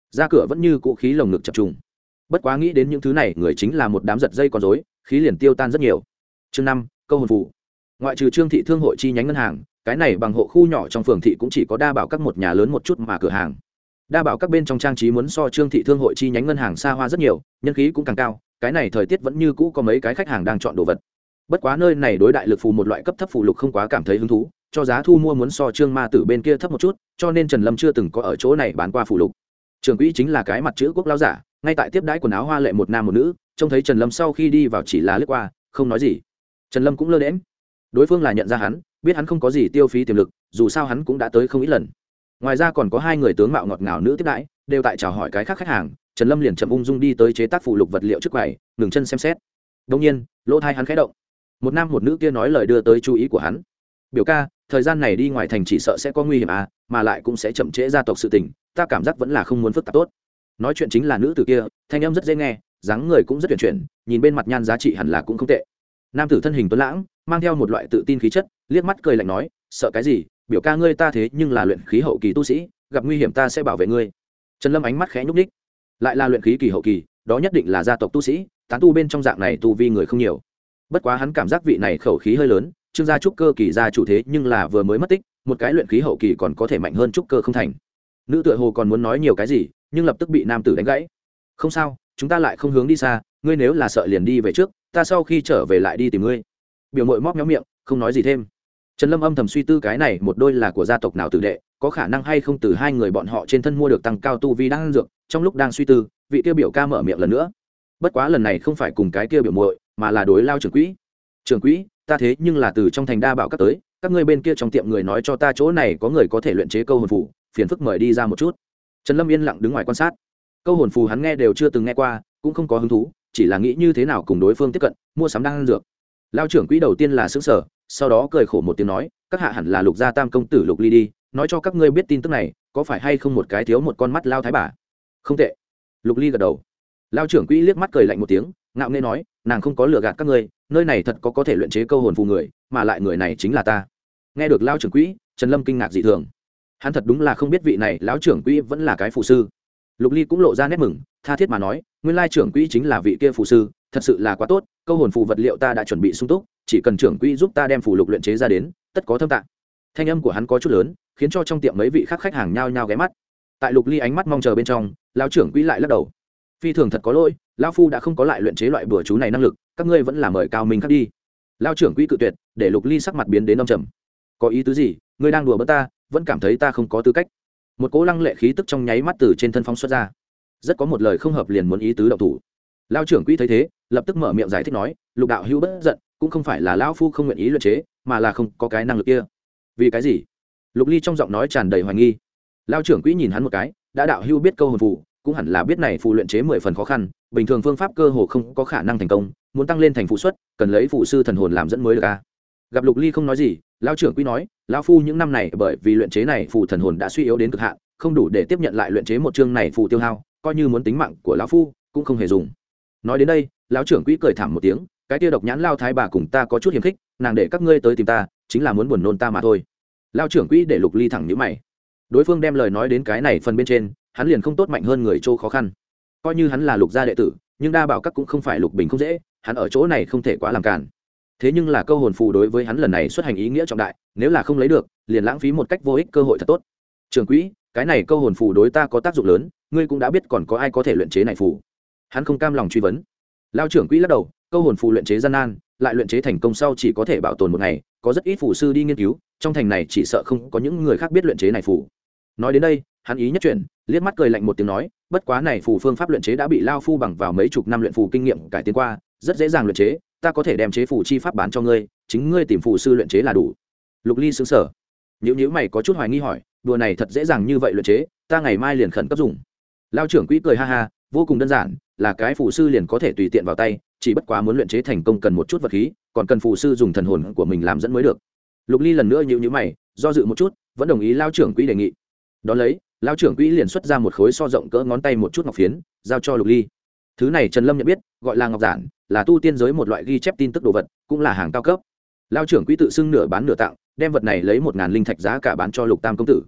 A: ra cửa vẫn như cũ khí lồng ngực chập trùng. Bất quá nghĩ đến những thứ này người chính là một đám giật dây con rối, khí liền tiêu tan rất nhiều. Chương 5, câu hồn phù. Ngoại trừ Trương thị thương hội chi nhánh ngân hàng, cái này bằng hộ khu nhỏ trong phường thị cũng chỉ có đa bảo các một nhà lớn một chút mà cửa hàng. Đa bảo các bên trong trang trí muốn so Trương thị thương hội chi nhánh ngân hàng xa hoa rất nhiều, nhân khí cũng càng cao. Cái này thời tiết vẫn như cũ có mấy cái khách hàng đang chọn đồ vật. Bất quá nơi này đối đại lực phù một loại cấp thấp phù lục không quá cảm thấy hứng thú, cho giá thu mua muốn so Trương ma tử bên kia thấp một chút, cho nên Trần Lâm chưa từng có ở chỗ này bán qua phù lục. Trưởng quỹ chính là cái mặt chữ quốc lão giả, ngay tại tiếp đãi quần áo hoa lệ một nam một nữ, trông thấy Trần Lâm sau khi đi vào chỉ là lướt qua, không nói gì. Trần Lâm cũng lơ đễnh. Đối phương là nhận ra hắn, biết hắn không có gì tiêu phí tiềm lực, dù sao hắn cũng đã tới không ít lần. Ngoài ra còn có hai người tướng mạo ngọt ngào nữ tiếp đãi, đều tại chào hỏi cái khác khách hàng. Trần Lâm liền chậm ung dung đi tới chế tác phù lục vật liệu trước quầy, ngừng chân xem xét. Đương nhiên, lỗ tai hắn khẽ động. Một nam một nữ kia nói lời đưa tới chú ý của hắn. Biểu ca, thời gian này đi ngoài thành chỉ sợ sẽ có nguy hiểm à, mà lại cũng sẽ chậm trễ gia tộc sự tình, ta cảm giác vẫn là không muốn phức tạp tốt. Nói chuyện chính là nữ tử kia, thanh âm rất dễ nghe, dáng người cũng rất tuyển chuyển, nhìn bên mặt nhan giá trị hẳn là cũng không tệ. Nam tử thân hình tuấn lãng, mang theo một loại tự tin khí chất, liếc mắt cười lạnh nói, sợ cái gì, biểu ca ngươi ta thế nhưng là luyện khí hậu kỳ tu sĩ, gặp nguy hiểm ta sẽ bảo vệ ngươi. Trần Lâm ánh mắt khẽ nhúc nhích, lại là luyện khí kỳ hậu kỳ, đó nhất định là gia tộc tu sĩ, tán tu bên trong dạng này tu vi người không nhiều. Bất quá hắn cảm giác vị này khẩu khí hơi lớn, Trương gia trúc cơ kỳ gia chủ thế nhưng là vừa mới mất tích, một cái luyện khí hậu kỳ còn có thể mạnh hơn trúc cơ không thành. Nữ tựa hồ còn muốn nói nhiều cái gì, nhưng lập tức bị nam tử đánh gãy. Không sao, chúng ta lại không hướng đi xa, ngươi nếu là sợ liền đi về trước, ta sau khi trở về lại đi tìm ngươi. Biểu mội móc méo miệng, không nói gì thêm. Trần Lâm âm thầm suy tư cái này một đôi là của gia tộc nào tử đệ, có khả năng hay không từ hai người bọn họ trên thân mua được tăng cao tu vi đang dược. Trong lúc đang suy tư, vị kia biểu ca mở miệng lần nữa. Bất quá lần này không phải cùng cái kia biểu muội, mà là đối Lao trưởng quỹ. Trưởng quỹ, ta thế nhưng là từ trong thành Đa Bảo các tới, các ngươi bên kia trong tiệm người nói cho ta chỗ này có người có thể luyện chế câu hồn phù, phiền phức mời đi ra một chút. Trần Lâm yên lặng đứng ngoài quan sát. Câu hồn phù hắn nghe đều chưa từng nghe qua, cũng không có hứng thú, chỉ là nghĩ như thế nào cùng đối phương tiếp cận, mua sắm đan dược. Lao trưởng quỹ đầu tiên là sững sờ, sau đó cười khổ một tiếng nói, các hạ hẳn là Lục gia tam công tử Lục Ly đi, nói cho các ngươi biết tin tức này, có phải hay không một cái thiếu một con mắt lao thái bà? Không tệ. Lục Ly gật đầu. Lao trưởng quỹ liếc mắt cười lạnh một tiếng, ngạo nghễ nói, nàng không có lừa gạt các ngươi, nơi này thật có thể luyện chế câu hồn phù người, mà lại người này chính là ta. Nghe được Lao trưởng quỹ, Trần Lâm kinh ngạc dị thường. Hắn thật đúng là không biết vị này lão trưởng quỹ vẫn là cái phù sư. Lục Ly cũng lộ ra nét mừng, tha thiết mà nói, nguyên lai trưởng quỹ chính là vị kia phù sư, thật sự là quá tốt, câu hồn phù vật liệu ta đã chuẩn bị sung túc, chỉ cần trưởng quỹ giúp ta đem phù lục luyện chế ra đến, tất có thâm tạng. Thanh âm của hắn có chút lớn, khiến cho trong tiệm mấy vị khác khách hàng nhao nhao ghé mắt. Tại Lục Ly ánh mắt mong chờ bên trong, lão trưởng quỹ lại lắc đầu. Phi thường thật có lỗi, lão phu đã không có lại luyện chế loại bùa chú này năng lực, các ngươi vẫn là mời cao minh khác đi. Lão trưởng quỹ cự tuyệt, để Lục Ly sắc mặt biến đến âm trầm. Có ý tứ gì, ngươi đang đùa bỡn ta, vẫn cảm thấy ta không có tư cách. Một cỗ lăng lệ khí tức trong nháy mắt từ trên thân phóng xuất ra, rất có một lời không hợp liền muốn ý tứ động thủ. Lão trưởng quỹ thấy thế, lập tức mở miệng giải thích nói, Lục đạo hữu bất giận, cũng không phải là lão phu không nguyện ý luyện chế, mà là không có cái năng lực kia. Vì cái gì? Lục Ly trong giọng nói tràn đầy hoài nghi. Lão trưởng quỹ nhìn hắn một cái, đã đạo hữu biết câu hồn phù, cũng hẳn là biết này phù luyện chế 10 phần khó khăn, bình thường phương pháp cơ hồ không có khả năng thành công, muốn tăng lên thành phù suất, cần lấy phù sư thần hồn làm dẫn mới được a. Gặp Lục Ly không nói gì, lão trưởng quỹ nói, lão phu những năm này bởi vì luyện chế này phù thần hồn đã suy yếu đến cực hạn, không đủ để tiếp nhận lại luyện chế một chương này phù tiêu hao, coi như muốn tính mạng của lão phu cũng không hề dùng. Nói đến đây, lão trưởng quỹ cười thảm một tiếng, cái kia độc nhãn lao thái bà cùng ta có chút hiềm khích, nàng để các ngươi tới tìm ta, chính là muốn buồn nôn ta mà thôi. Lão trưởng quỹ để Lục Ly thẳng nhíu mày. Đối phương đem lời nói đến cái này phần bên trên, hắn liền không tốt mạnh hơn người chỗ khó khăn. Coi như hắn là Lục gia đệ tử, nhưng Đa Bảo các cũng không phải Lục Bình không dễ, hắn ở chỗ này không thể quá làm cản. Thế nhưng là câu hồn phù đối với hắn lần này xuất hành ý nghĩa trọng đại, nếu là không lấy được, liền lãng phí một cách vô ích cơ hội thật tốt. Trưởng quỹ, cái này câu hồn phù đối ta có tác dụng lớn, ngươi cũng đã biết còn có ai có thể luyện chế này phù. Hắn không cam lòng truy vấn. Lão trưởng quỹ lắc đầu, câu hồn phù luyện chế gian nan, lại luyện chế thành công sau chỉ có thể bảo tồn một ngày, có rất ít phù sư đi nghiên cứu, trong thành này chỉ sợ không có những người khác biết luyện chế này phù. Nói đến đây, hắn ý nhất chuyển, liếc mắt cười lạnh một tiếng nói, bất quá này phù phương pháp luyện chế đã bị lao phu bằng vào mấy chục năm luyện phù kinh nghiệm cải tiến qua, rất dễ dàng luyện chế, ta có thể đem chế phù chi pháp bán cho ngươi, chính ngươi tìm phù sư luyện chế là đủ. Lục Ly sững sờ, nhíu mày có chút hoài nghi hỏi, đùa này thật dễ dàng như vậy luyện chế, ta ngày mai liền khẩn cấp dùng. Lao trưởng quỹ cười ha ha, vô cùng đơn giản, là cái phù sư liền có thể tùy tiện vào tay, chỉ bất quá muốn luyện chế thành công cần một chút vật khí, còn cần phù sư dùng thần hồn của mình làm dẫn mới được. Lục Ly lần nữa nhíu mày, do dự một chút, vẫn đồng ý lao trưởng quỹ đề nghị. Đó lấy, lao trưởng quỹ liền xuất ra một khối so rộng cỡ ngón tay một chút ngọc phiến, giao cho Lục Ly. Thứ này Trần Lâm nhận biết, gọi là ngọc giản, là tu tiên giới một loại ghi chép tin tức đồ vật, cũng là hàng cao cấp. Lao trưởng quỹ tự xưng nửa bán nửa tặng, đem vật này lấy 1000 linh thạch giá cả bán cho Lục Tam công tử.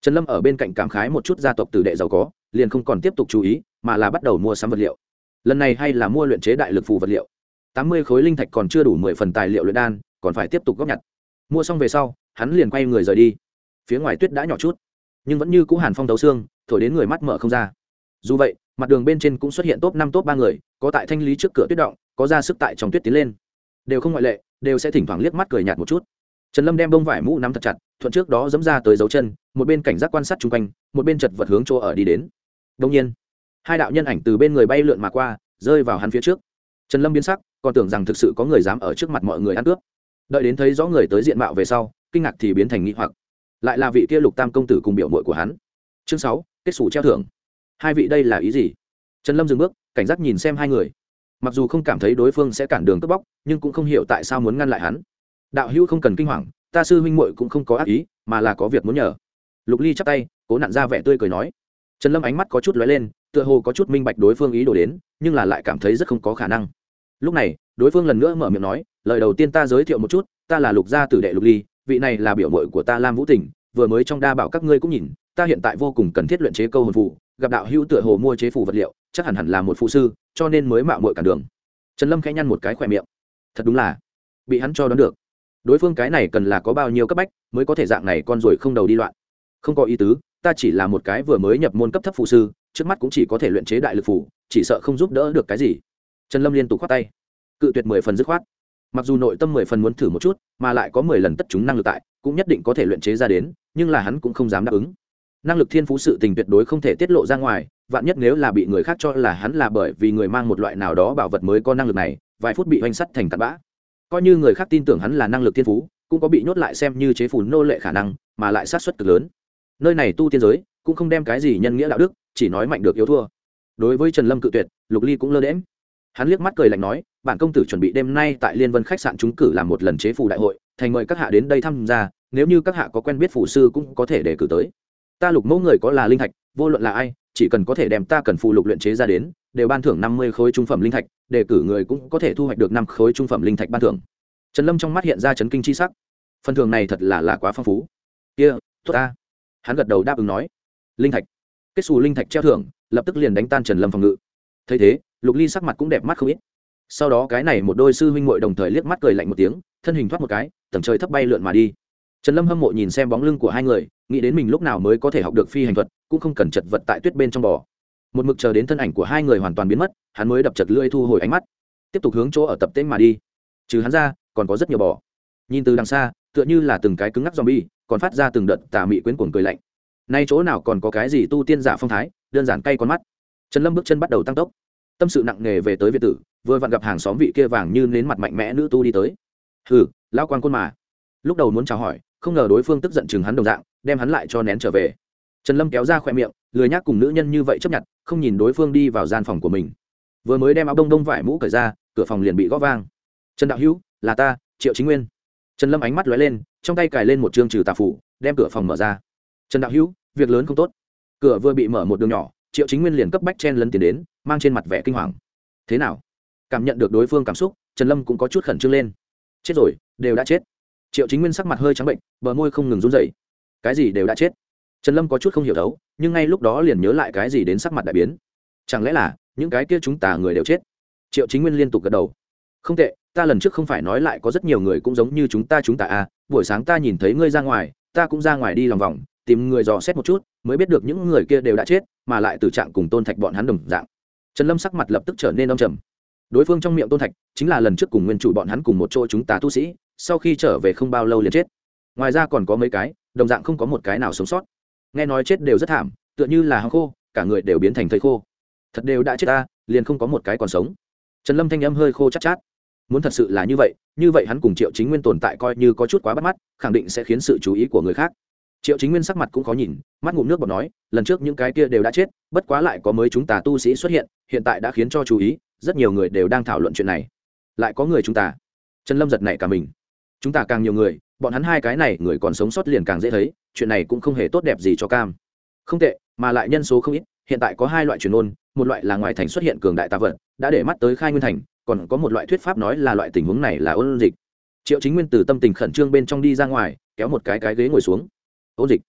A: Trần Lâm ở bên cạnh cảm khái một chút gia tộc tử đệ giàu có, liền không còn tiếp tục chú ý, mà là bắt đầu mua sắm vật liệu. Lần này hay là mua luyện chế đại lực phù vật liệu. 80 khối linh thạch còn chưa đủ 10 phần tài liệu luyện đan, còn phải tiếp tục góp nhặt. Mua xong về sau, hắn liền quay người rời đi. Phía ngoài tuyết đã nhỏ chút, nhưng vẫn như cũ hàn phong thấu xương, thổi đến người mắt mở không ra. Dù vậy, mặt đường bên trên cũng xuất hiện top 5 top 3 người, có tại thanh lý trước cửa tuyết động, có ra sức tại trong tuyết tiến lên. Đều không ngoại lệ, đều sẽ thỉnh thoảng liếc mắt cười nhạt một chút. Trần Lâm đem bông vải mũ nắm thật chặt, thuận trước đó giẫm ra tới dấu chân, một bên cảnh giác quan sát xung quanh, một bên chật vật hướng chỗ ở đi đến. Đương nhiên, hai đạo nhân ảnh từ bên người bay lượn mà qua, rơi vào hắn phía trước. Trần Lâm biến sắc, còn tưởng rằng thực sự có người dám ở trước mặt mọi người ăn cướp. Đợi đến thấy rõ người tới diện mạo về sau, kinh ngạc thì biến thành nghi hoặc. Lại là vị kia Lục Tam công tử cùng biểu muội của hắn. Chương 6, kết sủ treo thưởng. Hai vị đây là ý gì? Trần Lâm dừng bước, cảnh giác nhìn xem hai người. Mặc dù không cảm thấy đối phương sẽ cản đường cướp bóc, nhưng cũng không hiểu tại sao muốn ngăn lại hắn. Đạo hữu không cần kinh hoàng, ta sư huynh muội cũng không có ác ý, mà là có việc muốn nhờ. Lục Ly chắp tay, cố nặn ra vẻ tươi cười nói. Trần Lâm ánh mắt có chút lóe lên, tựa hồ có chút minh bạch đối phương ý đồ đến, nhưng là lại cảm thấy rất không có khả năng. Lúc này, đối phương lần nữa mở miệng nói, lời đầu tiên ta giới thiệu một chút, ta là Lục gia tử đệ Lục Ly, vị này là biểu muội của ta Lam Vũ Tình, vừa mới trong đa bảo các ngươi cũng nhìn, ta hiện tại vô cùng cần thiết luyện chế câu hồn phù, gặp đạo hữu tựa hồ mua chế phù vật liệu, chắc hẳn là một phụ sư, cho nên mới mạo muội cản đường. Trần Lâm khẽ nhăn một cái khóe miệng. Thật đúng là bị hắn cho đoán được. Đối phương cái này cần là có bao nhiêu cấp bách mới có thể dạng này con rồi không đầu đi loạn. Không có ý tứ, ta chỉ là một cái vừa mới nhập môn cấp thấp phù sư, trước mắt cũng chỉ có thể luyện chế đại lực phù, chỉ sợ không giúp đỡ được cái gì. Trần Lâm liên tục khoát tay, cự tuyệt 10 phần dứt khoát. Mặc dù nội tâm 10 phần muốn thử một chút, mà lại có 10 lần tất chúng năng lực tại, cũng nhất định có thể luyện chế ra đến, nhưng là hắn cũng không dám đáp ứng. Năng lực thiên phú sự tình tuyệt đối không thể tiết lộ ra ngoài, vạn nhất nếu là bị người khác cho là hắn là bởi vì người mang một loại nào đó bảo vật mới có năng lực này, vài phút bị oanh sắt thành tạt bã. Coi như người khác tin tưởng hắn là năng lực thiên phú, cũng có bị nhốt lại xem như chế phù nô lệ khả năng, mà lại sát suất cực lớn. Nơi này tu tiên giới cũng không đem cái gì nhân nghĩa đạo đức, chỉ nói mạnh được yếu thua. Đối với Trần Lâm cự tuyệt, Lục Ly cũng lơ đễnh. Hắn liếc mắt cười lạnh nói, bản công tử chuẩn bị đêm nay tại Liên Vân khách sạn trúng cử làm một lần chế phù đại hội, thành mời các hạ đến đây tham gia, nếu như các hạ có quen biết phù sư cũng có thể đề cử tới. Ta Lục mẫu người có là linh thạch, vô luận là ai, chỉ cần có thể đem ta cần phù lục luyện chế ra đến, đều ban thưởng 50 khối trung phẩm linh thạch, đề cử người cũng có thể thu hoạch được 5 khối trung phẩm linh thạch ban thưởng. Trần Lâm trong mắt hiện ra chấn kinh chi sắc. Phần thưởng này thật là quá phong phú. Kia, tốt ta. Hắn gật đầu đáp ứng nói. Linh thạch. Kết xù linh thạch treo thưởng, lập tức liền đánh tan Trần Lâm phòng ngự. Thấy thế, Lục Ly sắc mặt cũng đẹp mắt không ít. Sau đó cái này một đôi sư huynh muội đồng thời liếc mắt cười lạnh một tiếng, thân hình thoát một cái, tầng trời thấp bay lượn mà đi. Trần Lâm hâm mộ nhìn xem bóng lưng của hai người, nghĩ đến mình lúc nào mới có thể học được phi hành thuật, cũng không cần chật vật tại tuyết bên trong bò. Một mực chờ đến thân ảnh của hai người hoàn toàn biến mất, hắn mới đập chật lưỡi thu hồi ánh mắt, tiếp tục hướng chỗ ở tập tễnh mà đi. Trừ hắn ra, còn có rất nhiều bò. Nhìn từ đằng xa, tựa như là từng cái cứng ngắc zombie, còn phát ra từng đợt tà mị quyến cuồng cười lạnh. Nay chỗ nào còn có cái gì tu tiên giả phong thái, đơn giản cay con mắt. Trần Lâm bước chân bắt đầu tăng tốc, tâm sự nặng nề về tới viện tử, vừa vặn gặp hàng xóm vị kia vàng như nến mặt mạnh mẽ nữ tu đi tới. Hừ, lão quan côn mà. Lúc đầu muốn chào hỏi, không ngờ đối phương tức giận chừng hắn đồng dạng, đem hắn lại cho nén trở về. Trần Lâm kéo ra khóe miệng, lười nhác cùng nữ nhân như vậy chấp nhận, không nhìn đối phương đi vào gian phòng của mình. Vừa mới đem áo đông đông vải mũ cởi ra, cửa phòng liền bị gõ vang. Trần đạo hữu, là ta, Triệu Chính Nguyên. Trần Lâm ánh mắt lóe lên, trong tay cài lên một chương trừ tà phủ, đem cửa phòng mở ra. Trần đạo hữu, việc lớn không tốt. Cửa vừa bị mở một đường nhỏ, Triệu Chính Nguyên liền cấp bách chen lấn tiến đến, mang trên mặt vẻ kinh hoàng. Thế nào? Cảm nhận được đối phương cảm xúc, Trần Lâm cũng có chút khẩn trương lên. Chết rồi, đều đã chết. Triệu Chính Nguyên sắc mặt hơi trắng bệnh, bờ môi không ngừng run rẩy. Cái gì đều đã chết? Trần Lâm có chút không hiểu thấu, nhưng ngay lúc đó liền nhớ lại cái gì đến sắc mặt đại biến. Chẳng lẽ là những cái kia chúng ta người đều chết? Triệu Chính Nguyên liên tục gật đầu. Không tệ, ta lần trước không phải nói lại có rất nhiều người cũng giống như chúng ta à, buổi sáng ta nhìn thấy ngươi ra ngoài, ta cũng ra ngoài đi lòng vòng, tìm người dò xét một chút, mới biết được những người kia đều đã chết, mà lại tử trạng cùng Tôn Thạch bọn hắn đồng dạng. Trần Lâm sắc mặt lập tức trở nên âm trầm. Đối phương trong miệng Tôn Thạch chính là lần trước cùng nguyên chủ bọn hắn cùng một chỗ chúng ta tu sĩ, sau khi trở về không bao lâu liền chết. Ngoài ra còn có mấy cái, đồng dạng không có một cái nào sống sót. Nghe nói chết đều rất thảm, tựa như là hang khô, cả người đều biến thành thây khô. Thật đều đã chết ta, liền không có một cái còn sống. Trần Lâm thanh âm hơi khô chát chát. Muốn thật sự là như vậy hắn cùng Triệu Chính Nguyên tồn tại coi như có chút quá bắt mắt, khẳng định sẽ khiến sự chú ý của người khác. Triệu Chính Nguyên sắc mặt cũng khó nhìn, mắt ngụm nước bọt nói, lần trước những cái kia đều đã chết, bất quá lại có mới chúng ta tu sĩ xuất hiện, hiện tại đã khiến cho chú ý, rất nhiều người đều đang thảo luận chuyện này. Lại có người chúng ta. Trần Lâm giật nảy cả mình. Chúng ta càng nhiều người, bọn hắn hai cái này người còn sống sót liền càng dễ thấy, chuyện này cũng không hề tốt đẹp gì cho cam. Không tệ, mà lại nhân số không ít, hiện tại có hai loại truyền ngôn, một loại là ngoài thành xuất hiện cường đại tà vật, đã để mắt tới Khai Nguyên thành, còn có một loại thuyết pháp nói là loại tình huống này là ôn dịch. Triệu Chính Nguyên từ tâm tình khẩn trương bên trong đi ra ngoài, kéo một cái ghế ngồi xuống. Ôn dịch?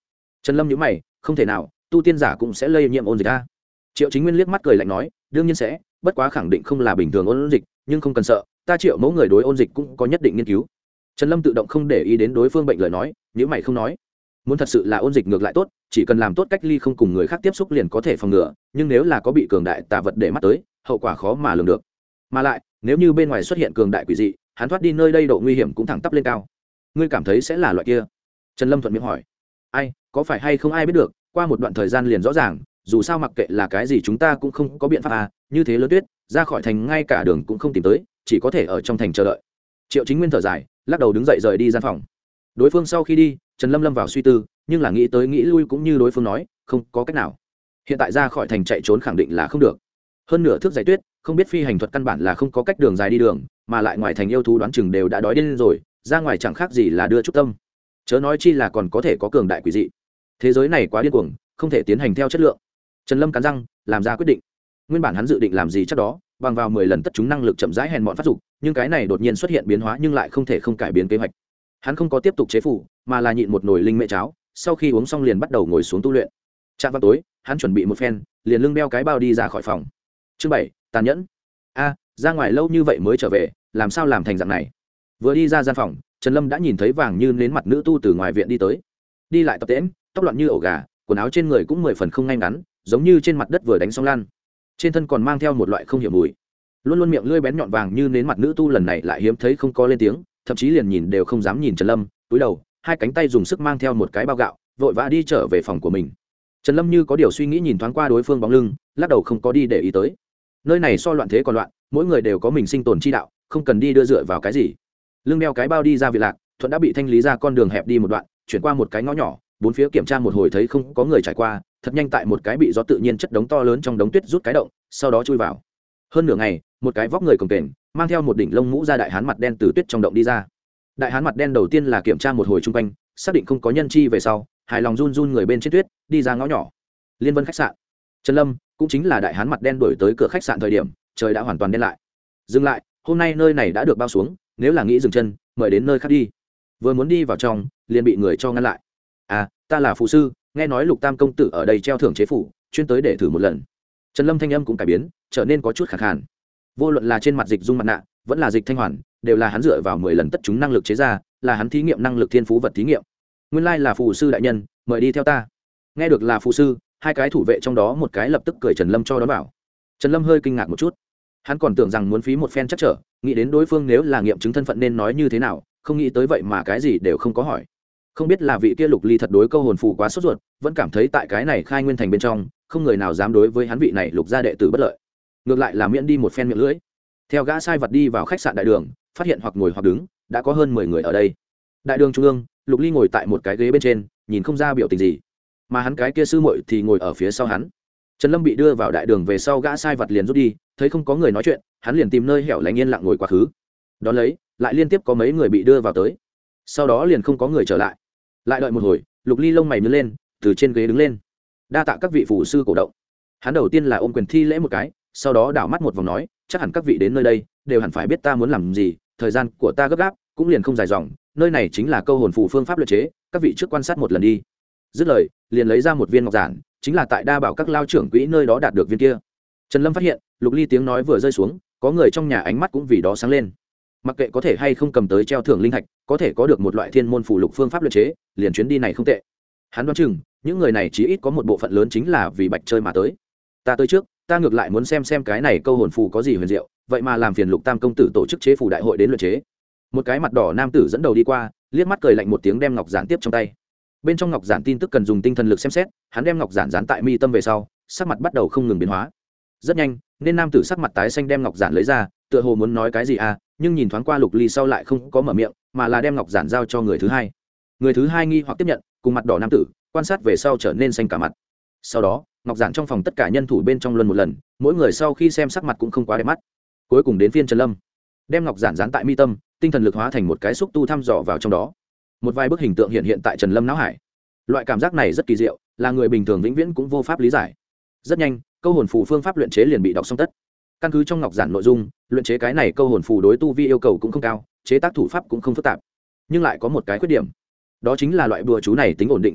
A: Trần Lâm nhíu mày, không thể nào, tu tiên giả cũng sẽ lây nhiễm ôn dịch a. Triệu Chính Nguyên liếc mắt cười lạnh nói, đương nhiên sẽ, bất quá khẳng định không là bình thường ôn dịch, nhưng không cần sợ, ta Triệu mẫu người đối ôn dịch cũng có nhất định nghiên cứu. Trần Lâm tự động không để ý đến đối phương bệnh lời nói, nhíu mày không nói. Muốn thật sự là ôn dịch ngược lại tốt, chỉ cần làm tốt cách ly không cùng người khác tiếp xúc liền có thể phòng ngừa, nhưng nếu là có bị cường đại tà vật để mắt tới, hậu quả khó mà lường được. Mà lại, nếu như bên ngoài xuất hiện cường đại quỷ dị, hắn thoát đi nơi đây độ nguy hiểm cũng thẳng tắp lên cao. Ngươi cảm thấy sẽ là loại kia? Trần Lâm thuận miệng hỏi. Ai, có phải hay không ai biết được, qua một đoạn thời gian liền rõ ràng, dù sao mặc kệ là cái gì chúng ta cũng không có biện pháp à, như thế lớn tuyết, ra khỏi thành ngay cả đường cũng không tìm tới, chỉ có thể ở trong thành chờ đợi. Triệu Chính Nguyên thở dài, lắc đầu đứng dậy rời đi gian phòng. Đối phương sau khi đi, Trần Lâm lâm vào suy tư, nhưng là nghĩ tới nghĩ lui cũng như đối phương nói, không có cách nào. Hiện tại ra khỏi thành chạy trốn khẳng định là không được. Hơn nửa thước dày tuyết, không biết phi hành thuật căn bản là không có cách đường dài đi đường, mà lại ngoài thành yêu thú đoán chừng đều đã đói điên rồi, ra ngoài chẳng khác gì là đưa chút tâm. Chớ nói chi là còn có thể có cường đại quỷ dị. Thế giới này quá điên cuồng, không thể tiến hành theo chất lượng. Trần Lâm cắn răng, làm ra quyết định. Nguyên bản hắn dự định làm gì chắc đó, bằng vào 10 lần tất chúng năng lực chậm rãi hèn mọn phát dục, nhưng cái này đột nhiên xuất hiện biến hóa nhưng lại không thể không cải biến kế hoạch. Hắn không có tiếp tục chế phủ, mà là nhịn một nồi linh mẹ cháo, sau khi uống xong liền bắt đầu ngồi xuống tu luyện. Trạm vào tối, hắn chuẩn bị một phen, liền lưng đeo cái bao đi ra khỏi phòng. Chương 7, tàn nhẫn. A, ra ngoài lâu như vậy mới trở về, làm sao làm thành dạng này? Vừa đi ra gian phòng, Trần Lâm đã nhìn thấy vàng như nến mặt nữ tu từ ngoài viện đi tới. Đi lại tập tễnh, tóc loạn như ổ gà, quần áo trên người cũng 10 phần không ngay ngắn, giống như trên mặt đất vừa đánh xong lan. Trên thân còn mang theo một loại không hiểu mùi. Luôn luôn miệng lưỡi bén nhọn vàng như nến mặt nữ tu lần này lại hiếm thấy không có lên tiếng, thậm chí liền nhìn đều không dám nhìn Trần Lâm, túi đầu, hai cánh tay dùng sức mang theo một cái bao gạo, vội vã đi trở về phòng của mình. Trần Lâm như có điều suy nghĩ nhìn thoáng qua đối phương bóng lưng, lắc đầu không có đi để ý tới. Nơi này so loạn thế còn loạn, mỗi người đều có mình sinh tồn chi đạo, không cần đi đưa dựa vào cái gì. Lưng đeo cái bao đi ra viện lạc, thuận đã bị thanh lý ra con đường hẹp đi một đoạn, chuyển qua một cái ngõ nhỏ, bốn phía kiểm tra một hồi thấy không có người trải qua, thật nhanh tại một cái bị gió tự nhiên chất đống to lớn trong đống tuyết rút cái động, sau đó chui vào. Hơn nửa ngày, một cái vóc người cồng kềnh, mang theo một đỉnh lông mũ ra đại hán mặt đen từ tuyết trong động đi ra. Đại hán mặt đen đầu tiên là kiểm tra một hồi chung quanh, xác định không có nhân chi về sau, hài lòng run run người bên trên tuyết, đi ra ngõ nhỏ. Liên Vân khách sạn. Trần Lâm cũng chính là đại hán mặt đen đuổi tới cửa khách sạn thời điểm, trời đã hoàn toàn đen lại. Dừng lại, hôm nay nơi này đã được bao xuống, nếu là nghĩ dừng chân, mời đến nơi khác đi. Vừa muốn đi vào trong, liền bị người cho ngăn lại. À, ta là phù sư, nghe nói Lục Tam công tử ở đây treo thưởng chế phủ, chuyên tới để thử một lần. Trần Lâm thanh âm cũng cải biến, trở nên có chút khàn khàn. Vô luận là trên mặt dịch dung mặt nạ, vẫn là dịch thanh hoàn, đều là hắn dựa vào 10 lần tất chúng năng lực chế ra, là hắn thí nghiệm năng lực thiên phú vật thí nghiệm. Nguyên lai là phù sư đại nhân, mời đi theo ta. Nghe được là phù sư, hai cái thủ vệ trong đó một cái lập tức cười Trần Lâm cho đón vào. Trần Lâm hơi kinh ngạc một chút, hắn còn tưởng rằng muốn phí một phen chắc trở, nghĩ đến đối phương nếu là nghiệm chứng thân phận nên nói như thế nào, không nghĩ tới vậy mà cái gì đều không có hỏi. Không biết là vị kia Lục Ly thật đối câu hồn phù quá sốt ruột, vẫn cảm thấy tại cái này khai nguyên thành bên trong, không người nào dám đối với hắn vị này Lục gia đệ tử bất lợi. Ngược lại là miễn đi một phen miệng lưỡi. Theo gã sai vật đi vào khách sạn đại đường, phát hiện hoặc ngồi hoặc đứng, đã có hơn 10 người ở đây. Đại đường trung ương, Lục Ly ngồi tại một cái ghế bên trên, nhìn không ra biểu tình gì, mà hắn cái kia sư muội thì ngồi ở phía sau hắn. Trần Lâm bị đưa vào đại đường về sau, gã sai vật liền rút đi, thấy không có người nói chuyện, hắn liền tìm nơi hẻo lánh yên lặng ngồi quá khứ. Đón lấy, lại liên tiếp có mấy người bị đưa vào tới, sau đó liền không có người trở lại. Lại đợi một hồi, Lục Ly lông mày nhướng lên, từ trên ghế đứng lên, đa tạ các vị phù sư cổ động. Hắn đầu tiên là ôm quyền thi lễ một cái, sau đó đảo mắt một vòng nói, chắc hẳn các vị đến nơi đây đều hẳn phải biết ta muốn làm gì, thời gian của ta gấp gáp, cũng liền không dài dòng, nơi này chính là câu hồn phù phương pháp luyện chế, các vị trước quan sát một lần đi. Dứt lời, liền lấy ra một viên ngọc giản, chính là tại đa bảo các lao trưởng quỹ nơi đó đạt được viên kia. Trần Lâm phát hiện, Lục Ly tiếng nói vừa rơi xuống, có người trong nhà ánh mắt cũng vì đó sáng lên. Mặc kệ có thể hay không cầm tới treo thưởng linh thạch, có thể có được một loại thiên môn phù lục phương pháp luyện chế, liền chuyến đi này không tệ. Hắn đoán chừng, những người này chí ít có một bộ phận lớn chính là vì bạch chơi mà tới. Ta tới trước, ta ngược lại muốn xem cái này câu hồn phù có gì huyền diệu, vậy mà làm phiền Lục Tam công tử tổ chức chế phù đại hội đến luyện chế. Một cái mặt đỏ nam tử dẫn đầu đi qua, liếc mắt cười lạnh một tiếng đem ngọc giản tiếp trong tay. Bên trong ngọc giản tin tức cần dùng tinh thần lực xem xét, hắn đem ngọc giản dán tại mi tâm về sau, sắc mặt bắt đầu không ngừng biến hóa. Rất nhanh, nên nam tử sắc mặt tái xanh đem ngọc giản lấy ra, tựa hồ muốn nói cái gì à, nhưng nhìn thoáng qua Lục Ly sau lại không có mở miệng, mà là đem ngọc giản giao cho người thứ hai. Người thứ hai nghi hoặc tiếp nhận, cùng mặt đỏ nam tử, quan sát về sau trở nên xanh cả mặt. Sau đó, ngọc giản trong phòng tất cả nhân thủ bên trong luân một lần, mỗi người sau khi xem sắc mặt cũng không quá đẹp mắt. Cuối cùng đến phiên Trần Lâm, đem ngọc giản dán tại mi tâm, tinh thần lực hóa thành một cái xúc tu thăm dò vào trong đó. Một vài bức hình tượng hiện tại Trần Lâm não hải. Loại cảm giác này rất kỳ diệu, là người bình thường vĩnh viễn cũng vô pháp lý giải. Rất nhanh, câu hồn phù phương pháp luyện chế liền bị đọc xong tất. Căn cứ trong ngọc giản nội dung, luyện chế cái này câu hồn phù đối tu vi yêu cầu cũng không cao, chế tác thủ pháp cũng không phức tạp, nhưng lại có một cái khuyết điểm, đó chính là loại bùa chú này tính ổn định cực kém,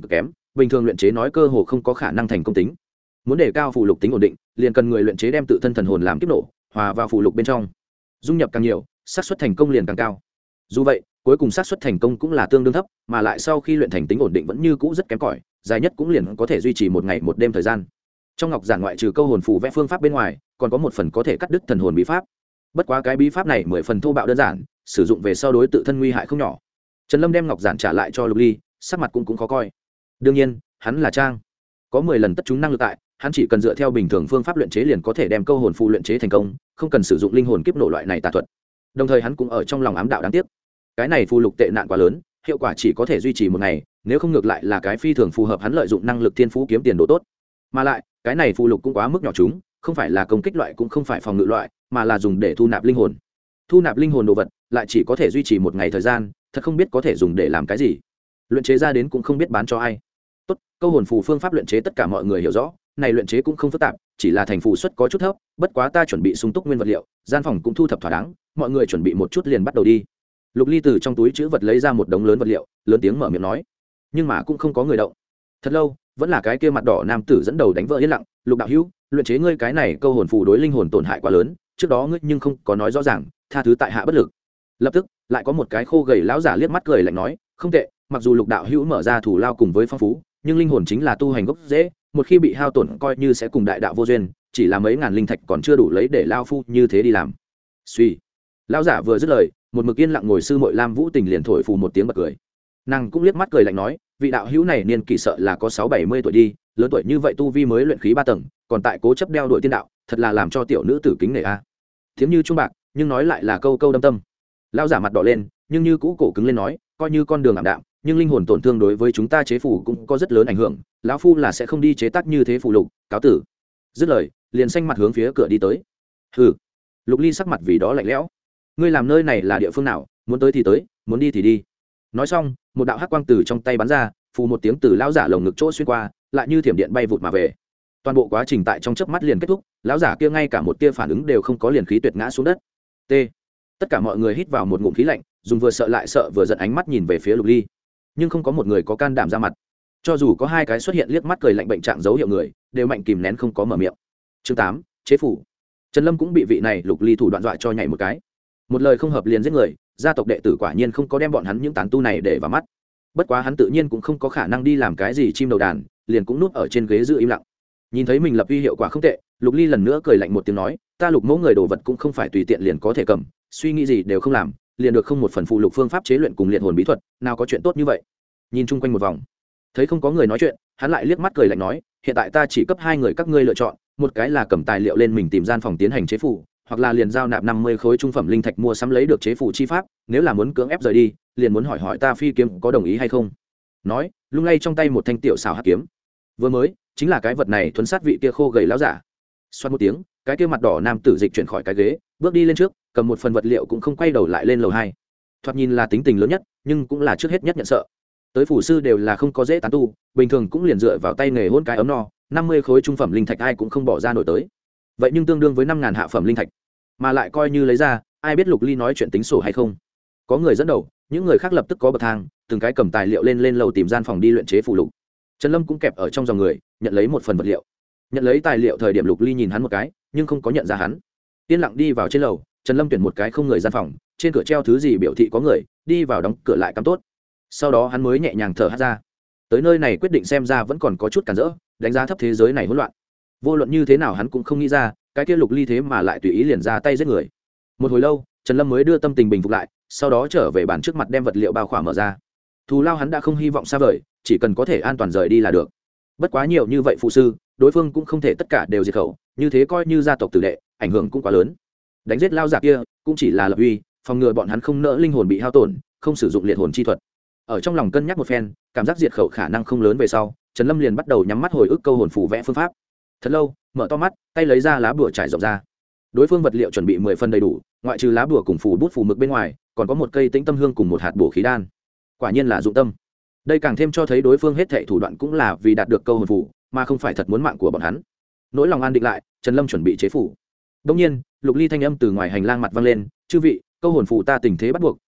A: bình thường luyện chế nói cơ hồ không có khả năng thành công tính. Muốn đề cao phù lục tính ổn định, liền cần người luyện chế đem tự thân thần hồn làm kiếp nổ, hòa vào phù lục bên trong. Dung nhập càng nhiều, xác suất thành công liền càng cao. Dù vậy, cuối cùng xác suất thành công cũng là tương đương thấp, mà lại sau khi luyện thành tính ổn định vẫn như cũ rất kém cỏi, dài nhất cũng liền có thể duy trì một ngày một đêm thời gian. Trong ngọc giản ngoại trừ câu hồn phù vẽ phương pháp bên ngoài, còn có một phần có thể cắt đứt thần hồn bí pháp. Bất quá cái bí pháp này 10 phần thô bạo đơn giản, sử dụng về sau đối tự thân nguy hại không nhỏ. Trần Lâm đem ngọc giản trả lại cho Lục Ly, sắc mặt cũng khó coi. Đương nhiên, hắn là trang, có 10 lần tất chúng năng lực tại, hắn chỉ cần dựa theo bình thường phương pháp luyện chế liền có thể đem câu hồn phù luyện chế thành công, không cần sử dụng linh hồn kiếp nổ loại này tà thuật. Đồng thời hắn cũng ở trong lòng ám đạo đáng tiếc, cái này phù lục tệ nạn quá lớn, hiệu quả chỉ có thể duy trì một ngày, nếu không ngược lại là cái phi thường phù hợp hắn lợi dụng năng lực thiên phú kiếm tiền độ tốt. Mà lại, cái này phù lục cũng quá mức nhỏ chúng, không phải là công kích loại cũng không phải phòng ngự loại, mà là dùng để thu nạp linh hồn. Thu nạp linh hồn đồ vật, lại chỉ có thể duy trì một ngày thời gian, thật không biết có thể dùng để làm cái gì. Luyện chế ra đến cũng không biết bán cho ai. Tốt, câu hồn phù phương pháp luyện chế tất cả mọi người hiểu rõ, này luyện chế cũng không phức tạp, chỉ là thành phù suất có chút thấp, bất quá ta chuẩn bị sung túc nguyên vật liệu, gian phòng cũng thu thập thỏa đáng, mọi người chuẩn bị một chút liền bắt đầu đi. Lục Ly từ trong túi trữ vật lấy ra một đống lớn vật liệu, lớn tiếng mở miệng nói, nhưng mà cũng không có người động. Thật lâu, vẫn là cái kia mặt đỏ nam tử dẫn đầu đánh vỡ yên lặng. Lục đạo hữu, luyện chế ngươi cái này câu hồn phù đối linh hồn tổn hại quá lớn, trước đó ngươi nhưng không có nói rõ ràng, tha thứ tại hạ bất lực. Lập tức lại có một cái khô gầy lão giả liếc mắt cười lạnh nói, không tệ, mặc dù Lục đạo hữu mở ra thủ lao cùng với phong phú, nhưng linh hồn chính là tu hành gốc rễ, một khi bị hao tổn coi như sẽ cùng đại đạo vô duyên, chỉ là mấy ngàn linh thạch còn chưa đủ lấy để lao phu như thế đi làm. Suy, lão giả vừa dứt lời, một mực yên lặng ngồi sư muội Lam Vũ Tình liền thổi phù một tiếng bật cười. Nàng cũng liếc mắt cười lạnh nói, vị đạo hữu này niên kỳ sợ là có 6-70 tuổi đi, lớn tuổi như vậy tu vi mới luyện khí 3 tầng, còn tại cố chấp đeo đuổi tiên đạo, thật là làm cho tiểu nữ tử kính nể a. Tiếng như trung bạc, nhưng nói lại là câu câu đâm tâm. Lão giả mặt đỏ lên, nhưng như cũ cổ cứng lên nói, coi như con đường ảm đạm, nhưng linh hồn tổn thương đối với chúng ta chế phù cũng có rất lớn ảnh hưởng, lão phu là sẽ không đi chế tác như thế phù lục, cáo tử. Dứt lời, liền xanh mặt hướng phía cửa đi tới. Hừ. Lục Ly sắc mặt vì đó lạnh lẽo. Ngươi làm nơi này là địa phương nào, muốn tới thì tới, muốn đi thì đi. Nói xong, một đạo hắc quang từ trong tay bắn ra, phù một tiếng từ lão giả lồng ngực chỗ xuyên qua, lại như thiểm điện bay vụt mà về. Toàn bộ quá trình tại trong chớp mắt liền kết thúc, lão giả kia ngay cả một tia phản ứng đều không có, liền khí tuyệt ngã xuống đất. T. Tất cả mọi người hít vào một ngụm khí lạnh, dùng vừa sợ lại sợ vừa giận ánh mắt nhìn về phía Lục Ly, nhưng không có một người có can đảm ra mặt. Cho dù có hai cái xuất hiện liếc mắt cười lạnh bệnh trạng dấu hiệu người, đều mạnh kìm nén không có mở miệng. Chương 8, chế phủ. Trần Lâm cũng bị vị này Lục Ly thủ đoạn dọa cho nhảy một cái. Một lời không hợp liền giết người, gia tộc đệ tử quả nhiên không có đem bọn hắn những tán tu này để vào mắt. Bất quá hắn tự nhiên cũng không có khả năng đi làm cái gì chim đầu đàn, liền cũng núp ở trên ghế giữ im lặng. Nhìn thấy mình lập uy hiệu quả không tệ, Lục Ly lần nữa cười lạnh một tiếng nói, ta Lục mẫu người đồ vật cũng không phải tùy tiện liền có thể cầm, suy nghĩ gì đều không làm, liền được không một phần phụ lục phương pháp chế luyện cùng liệt hồn bí thuật, nào có chuyện tốt như vậy. Nhìn chung quanh một vòng, thấy không có người nói chuyện, hắn lại liếc mắt cười lạnh nói, hiện tại ta chỉ cấp 2 người các ngươi lựa chọn, một cái là cầm tài liệu lên mình tìm gian phòng tiến hành chế phủ, hoặc là liền giao nạp 50 khối trung phẩm linh thạch mua sắm lấy được chế phủ chi pháp, nếu là muốn cưỡng ép rời đi, liền muốn hỏi hỏi ta phi kiếm có đồng ý hay không. Nói, lung lay trong tay một thanh tiểu xảo hắc kiếm. Vừa mới, chính là cái vật này thuấn sát vị kia khô gầy lão giả. Xoát một tiếng, cái kia mặt đỏ nam tử dịch chuyển khỏi cái ghế, bước đi lên trước, cầm một phần vật liệu cũng không quay đầu lại lên lầu 2. Thoạt nhìn là tính tình lớn nhất, nhưng cũng là trước hết nhất nhận sợ. Tới phủ sư đều là không có dễ tán tu, bình thường cũng liền dựa vào tay nghề hôn cái ấm no, 50 khối trung phẩm linh thạch ai cũng không bỏ ra nổi tới. Vậy nhưng tương đương với 5.000 hạ phẩm linh thạch, mà lại coi như lấy ra, ai biết Lục Ly nói chuyện tính sổ hay không. Có người dẫn đầu, những người khác lập tức có bậc thang, từng cái cầm tài liệu lên lầu tìm gian phòng đi luyện chế phù lục. Trần Lâm cũng kẹp ở trong dòng người, nhận lấy một phần vật liệu. Nhận lấy tài liệu thời điểm Lục Ly nhìn hắn một cái, nhưng không có nhận ra hắn. Yên lặng đi vào trên lầu, Trần Lâm tuyển một cái không người gian phòng, trên cửa treo thứ gì biểu thị có người, đi vào đóng cửa lại cắm tốt. Sau đó hắn mới nhẹ nhàng thở hắt ra. Tới nơi này quyết định xem ra vẫn còn có chút cản rỡ, đánh giá thấp thế giới này hỗn loạn. Vô luận như thế nào hắn cũng không nghĩ ra, cái kia Lục Ly thế mà lại tùy ý liền ra tay giết người. Một hồi lâu, Trần Lâm mới đưa tâm tình bình phục lại, sau đó trở về bàn trước mặt đem vật liệu bao khỏa mở ra. Thù lao hắn đã không hy vọng xa vời, chỉ cần có thể an toàn rời đi là được. Bất quá nhiều như vậy phụ sư, đối phương cũng không thể tất cả đều diệt khẩu, như thế coi như gia tộc tử đệ, ảnh hưởng cũng quá lớn. Đánh giết lao giả kia cũng chỉ là lập uy, phòng ngừa bọn hắn không nỡ linh hồn bị hao tổn, không sử dụng liệt hồn chi thuật. Ở trong lòng cân nhắc một phen, cảm giác diệt khẩu khả năng không lớn về sau, Trần Lâm liền bắt đầu nhắm mắt hồi ức câu hồn phù vẽ phương pháp. Thật lâu, mở to mắt, tay lấy ra lá bùa trải rộng ra. Đối phương vật liệu chuẩn bị 10 phần đầy đủ, ngoại trừ lá bùa cùng phù bút phù mực bên ngoài, còn có một cây tĩnh tâm hương cùng một hạt bổ khí đan. Quả nhiên là dụng tâm. Đây càng thêm cho thấy đối phương hết thảy thủ đoạn cũng là vì đạt được câu hồn phù, mà không phải thật muốn mạng của bọn hắn. Nỗi lòng an định lại, Trần Lâm chuẩn bị chế phù. Đương nhiên, Lục Ly thanh âm từ ngoài hành lang mặt vang lên, "Chư vị, câu hồn phù ta tình thế bắt buộc,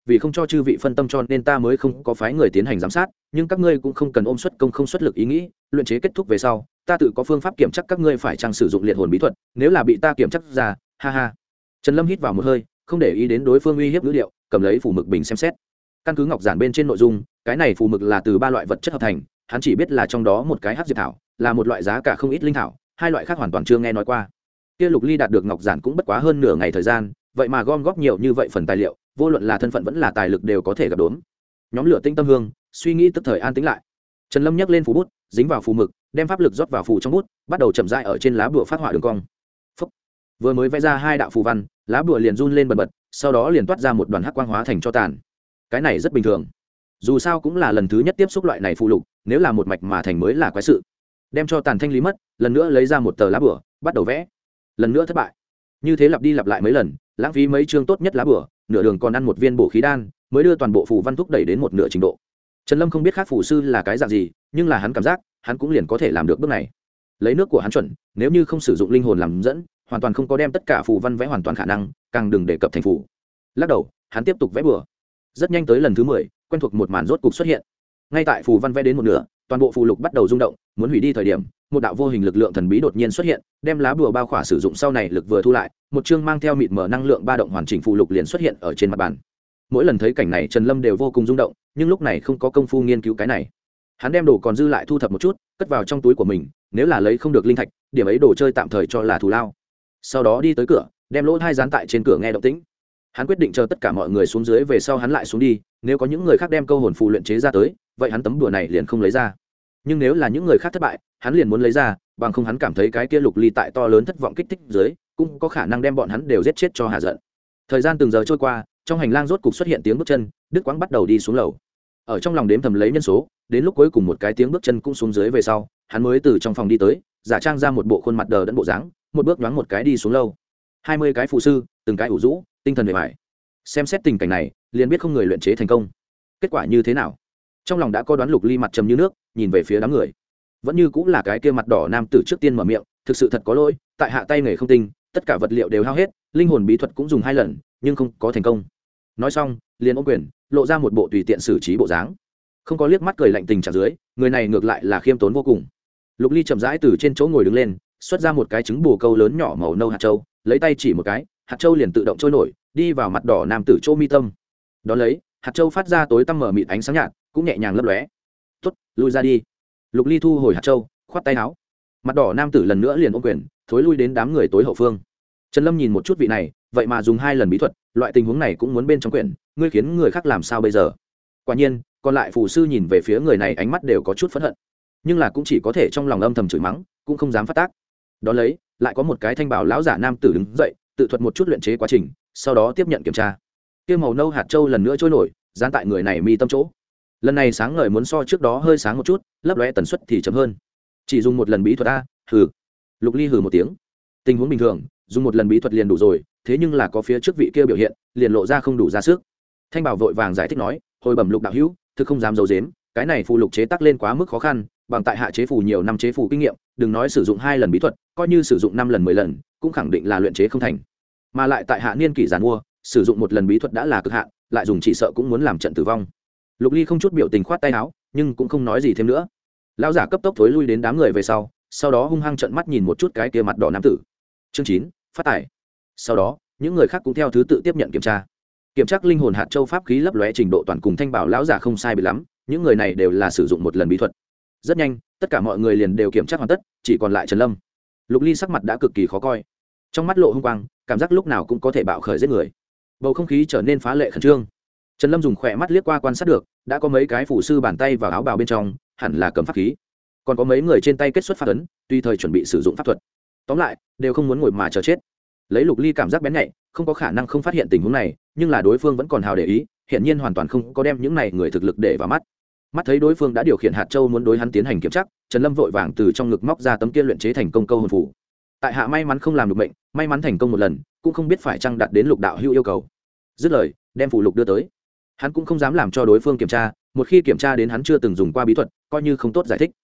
A: vì không cho chư vị phân tâm cho nên ta mới không có phái người tiến hành giám sát, nhưng các ngươi cũng không cần ôm xuất công không xuất lực ý nghĩ, luyện chế kết thúc về sau ta tự có phương pháp kiểm tra các ngươi phải chăng sử dụng liệt hồn bí thuật, nếu là bị ta kiểm chắc ra, ha ha. Trần Lâm hít vào một hơi, không để ý đến đối phương uy hiếp ngữ điệu, cầm lấy phù mực bình xem xét. Căn cứ ngọc giản bên trên nội dung, cái này phù mực là từ 3 loại vật chất hợp thành, hắn chỉ biết là trong đó một cái hắc diệp thảo là một loại giá cả không ít linh thảo, hai loại khác hoàn toàn chưa nghe nói qua. Kia Lục Ly đạt được ngọc giản cũng bất quá hơn nửa ngày thời gian, vậy mà gom góp nhiều như vậy phần tài liệu, vô luận là thân phận vẫn là tài lực đều có thể gặp đốn. Nhóm lửa tinh tâm hương, suy nghĩ tức thời an tĩnh lại. Trần Lâm nhấc lên phù bút, dính vào phù mực, đem pháp lực rót vào phù trong bút, bắt đầu chậm rãi ở trên lá bùa phát họa đường cong. Phúc. Vừa mới vẽ ra 2 đạo phù văn, lá bùa liền run lên bần bật, sau đó liền toát ra một đoàn hắc quang hóa thành cho tàn. Cái này rất bình thường, dù sao cũng là lần thứ nhất tiếp xúc loại này phù lục, nếu là một mạch mà thành mới là quái sự. Đem cho tàn thanh lý mất, lần nữa lấy ra một tờ lá bùa, bắt đầu vẽ. Lần nữa thất bại. Như thế lặp đi lặp lại mấy lần, lãng phí mấy chương tốt nhất lá bùa, nửa đường còn ăn một viên bổ khí đan, mới đưa toàn bộ phù văn thúc đẩy đến một nửa trình độ. Trần Lâm không biết khác phù sư là cái dạng gì, nhưng là hắn cảm giác, hắn cũng liền có thể làm được bước này. Lấy nước của hắn chuẩn, nếu như không sử dụng linh hồn làm dẫn, hoàn toàn không có đem tất cả phù văn vẽ hoàn toàn khả năng, càng đừng đề cập thành phù. Lắc đầu, hắn tiếp tục vẽ bừa. Rất nhanh tới lần thứ 10, quen thuộc một màn rốt cục xuất hiện. Ngay tại phù văn vẽ đến một nửa, toàn bộ phù lục bắt đầu rung động, muốn hủy đi thời điểm, một đạo vô hình lực lượng thần bí đột nhiên xuất hiện, đem lá bùa bao khỏa sử dụng sau này lực vừa thu lại, một chương mang theo mịt mờ năng lượng ba động hoàn chỉnh phù lục liền xuất hiện ở trên mặt bàn. Mỗi lần thấy cảnh này Trần Lâm đều vô cùng rung động, nhưng lúc này không có công phu nghiên cứu cái này. Hắn đem đồ còn dư lại thu thập một chút, cất vào trong túi của mình, nếu là lấy không được linh thạch, điểm ấy đồ chơi tạm thời cho là thù lao. Sau đó đi tới cửa, đem lỗ tai dán tại trên cửa nghe động tĩnh. Hắn quyết định chờ tất cả mọi người xuống dưới về sau hắn lại xuống đi, nếu có những người khác đem câu hồn phù luyện chế ra tới, vậy hắn tấm đùa này liền không lấy ra. Nhưng nếu là những người khác thất bại, hắn liền muốn lấy ra, bằng không hắn cảm thấy cái kia Lục Ly tại to lớn thất vọng kích thích dưới, cũng có khả năng đem bọn hắn đều giết chết cho hạ giận. Thời gian từng giờ trôi qua, trong hành lang rốt cục xuất hiện tiếng bước chân, Đức Quãng bắt đầu đi xuống lầu. Ở trong lòng đếm thầm lấy nhân số, đến lúc cuối cùng một cái tiếng bước chân cũng xuống dưới về sau, hắn mới từ trong phòng đi tới, giả trang ra một bộ khuôn mặt đờ đẫn bộ dáng, một bước nhoáng một cái đi xuống lâu. 20 cái phù sư, từng cái ủ rũ, tinh thần mệt mỏi. Xem xét tình cảnh này, liền biết không người luyện chế thành công. Kết quả như thế nào? Trong lòng đã có đoán. Lục Ly mặt trầm như nước, nhìn về phía đám người. Vẫn như cũng là cái kia mặt đỏ nam tử trước tiên mở miệng, thực sự thật có lỗi, tại hạ tay nghề không tinh, tất cả vật liệu đều hao hết, linh hồn bí thuật cũng dùng 2 lần, nhưng không có thành công. Nói xong, liền ôm quyền, lộ ra một bộ tùy tiện xử trí bộ dáng, không có liếc mắt cười lạnh tình trạng dưới, người này ngược lại là khiêm tốn vô cùng. Lục Ly chậm rãi từ trên chỗ ngồi đứng lên, xuất ra một cái trứng bồ câu lớn nhỏ màu nâu hạt châu, lấy tay chỉ một cái, hạt châu liền tự động trôi nổi, đi vào mặt đỏ nam tử chỗ mi tâm. Đón lấy, hạt châu phát ra tối tăm mở mịt ánh sáng nhạt, cũng nhẹ nhàng lấp lóe. "Tốt, lui ra đi." Lục Ly thu hồi hạt châu, khoát tay áo. Mặt đỏ nam tử lần nữa liền ôm quyền, thối lui đến đám người tối hậu phương. Trần Lâm nhìn một chút vị này, vậy mà dùng 2 lần bí thuật, loại tình huống này cũng muốn bên trong quyển, ngươi khiến người khác làm sao bây giờ? Quả nhiên, còn lại phù sư nhìn về phía người này ánh mắt đều có chút phẫn hận, nhưng là cũng chỉ có thể trong lòng âm thầm chửi mắng, cũng không dám phát tác. Đó lấy, lại có một cái thanh bảo lão giả nam tử đứng dậy, tự thuật một chút luyện chế quá trình, sau đó tiếp nhận kiểm tra. Kia màu nâu hạt châu lần nữa trôi nổi, dán tại người này mi tâm chỗ. Lần này sáng ngời muốn so trước đó hơi sáng một chút, lấp lóe tần suất thì chậm hơn. Chỉ dùng 1 lần bí thuật a? Hừ. Lục Ly hừ một tiếng. Tình huống bình thường, dùng 1 lần bí thuật liền đủ rồi, thế nhưng là có phía trước vị kia biểu hiện, liền lộ ra không đủ ra sức. Thanh bảo vội vàng giải thích nói, hồi bẩm Lục đạo hữu, thực không dám giấu giếm, cái này phù lục chế tác lên quá mức khó khăn, bằng tại hạ chế phù nhiều năm chế phù kinh nghiệm, đừng nói sử dụng 2 lần bí thuật, coi như sử dụng 5 lần 10 lần, cũng khẳng định là luyện chế không thành. Mà lại tại hạ niên kỷ giàn mua, sử dụng 1 lần bí thuật đã là cực hạn, lại dùng chỉ sợ cũng muốn làm trận tử vong. Lục Ly không chút biểu tình khoát tay áo, nhưng cũng không nói gì thêm nữa. Lão giả cấp tốc thối lui đến đám người về sau đó hung hăng trợn mắt nhìn một chút cái kia mặt đỏ nam tử. Chương 9, phát tài. Sau đó, những người khác cũng theo thứ tự tiếp nhận kiểm tra. Kiểm tra linh hồn hạt châu pháp khí lấp lóe trình độ toàn cùng thanh bảo lão giả không sai biệt lắm, những người này đều là sử dụng 1 lần bí thuật. Rất nhanh, tất cả mọi người liền đều kiểm tra hoàn tất, chỉ còn lại Trần Lâm. Lục Ly sắc mặt đã cực kỳ khó coi, trong mắt lộ hung quang, cảm giác lúc nào cũng có thể bạo khởi giết người. Bầu không khí trở nên phá lệ khẩn trương. Trần Lâm dùng khỏe mắt liếc qua quan sát được, đã có mấy cái phù sư bàn tay vào áo bào bên trong, hẳn là cầm pháp khí. Còn có mấy người trên tay kết xuất pháp ấn, tùy thời chuẩn bị sử dụng pháp thuật. Tóm lại, đều không muốn ngồi mà chờ chết. Lấy Lục Ly cảm giác bén nhạy, không có khả năng không phát hiện tình huống này, nhưng là đối phương vẫn còn hào để ý, hiển nhiên hoàn toàn không có đem những này người thực lực để vào mắt. Mắt thấy đối phương đã điều khiển hạt châu muốn đối hắn tiến hành kiểm tra, Trần Lâm vội vàng từ trong ngực móc ra tấm kia luyện chế thành công câu hồn phù. Tại hạ may mắn không làm được bệnh, may mắn thành công 1 lần, cũng không biết phải chăng đạt đến Lục đạo hữu yêu cầu. Dứt lời, đem phù lục đưa tới. Hắn cũng không dám làm cho đối phương kiểm tra, một khi kiểm tra đến hắn chưa từng dùng qua bí thuật, coi như không tốt giải thích.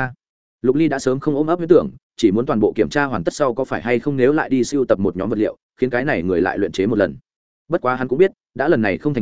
A: Lục Ly đã sớm không ôm ấp huyết tưởng, chỉ muốn toàn bộ kiểm tra hoàn tất sau có phải hay không nếu lại đi sưu tập một nhóm vật liệu, khiến cái này người lại luyện chế 1 lần. Bất quá hắn cũng biết, đã lần này không thành công,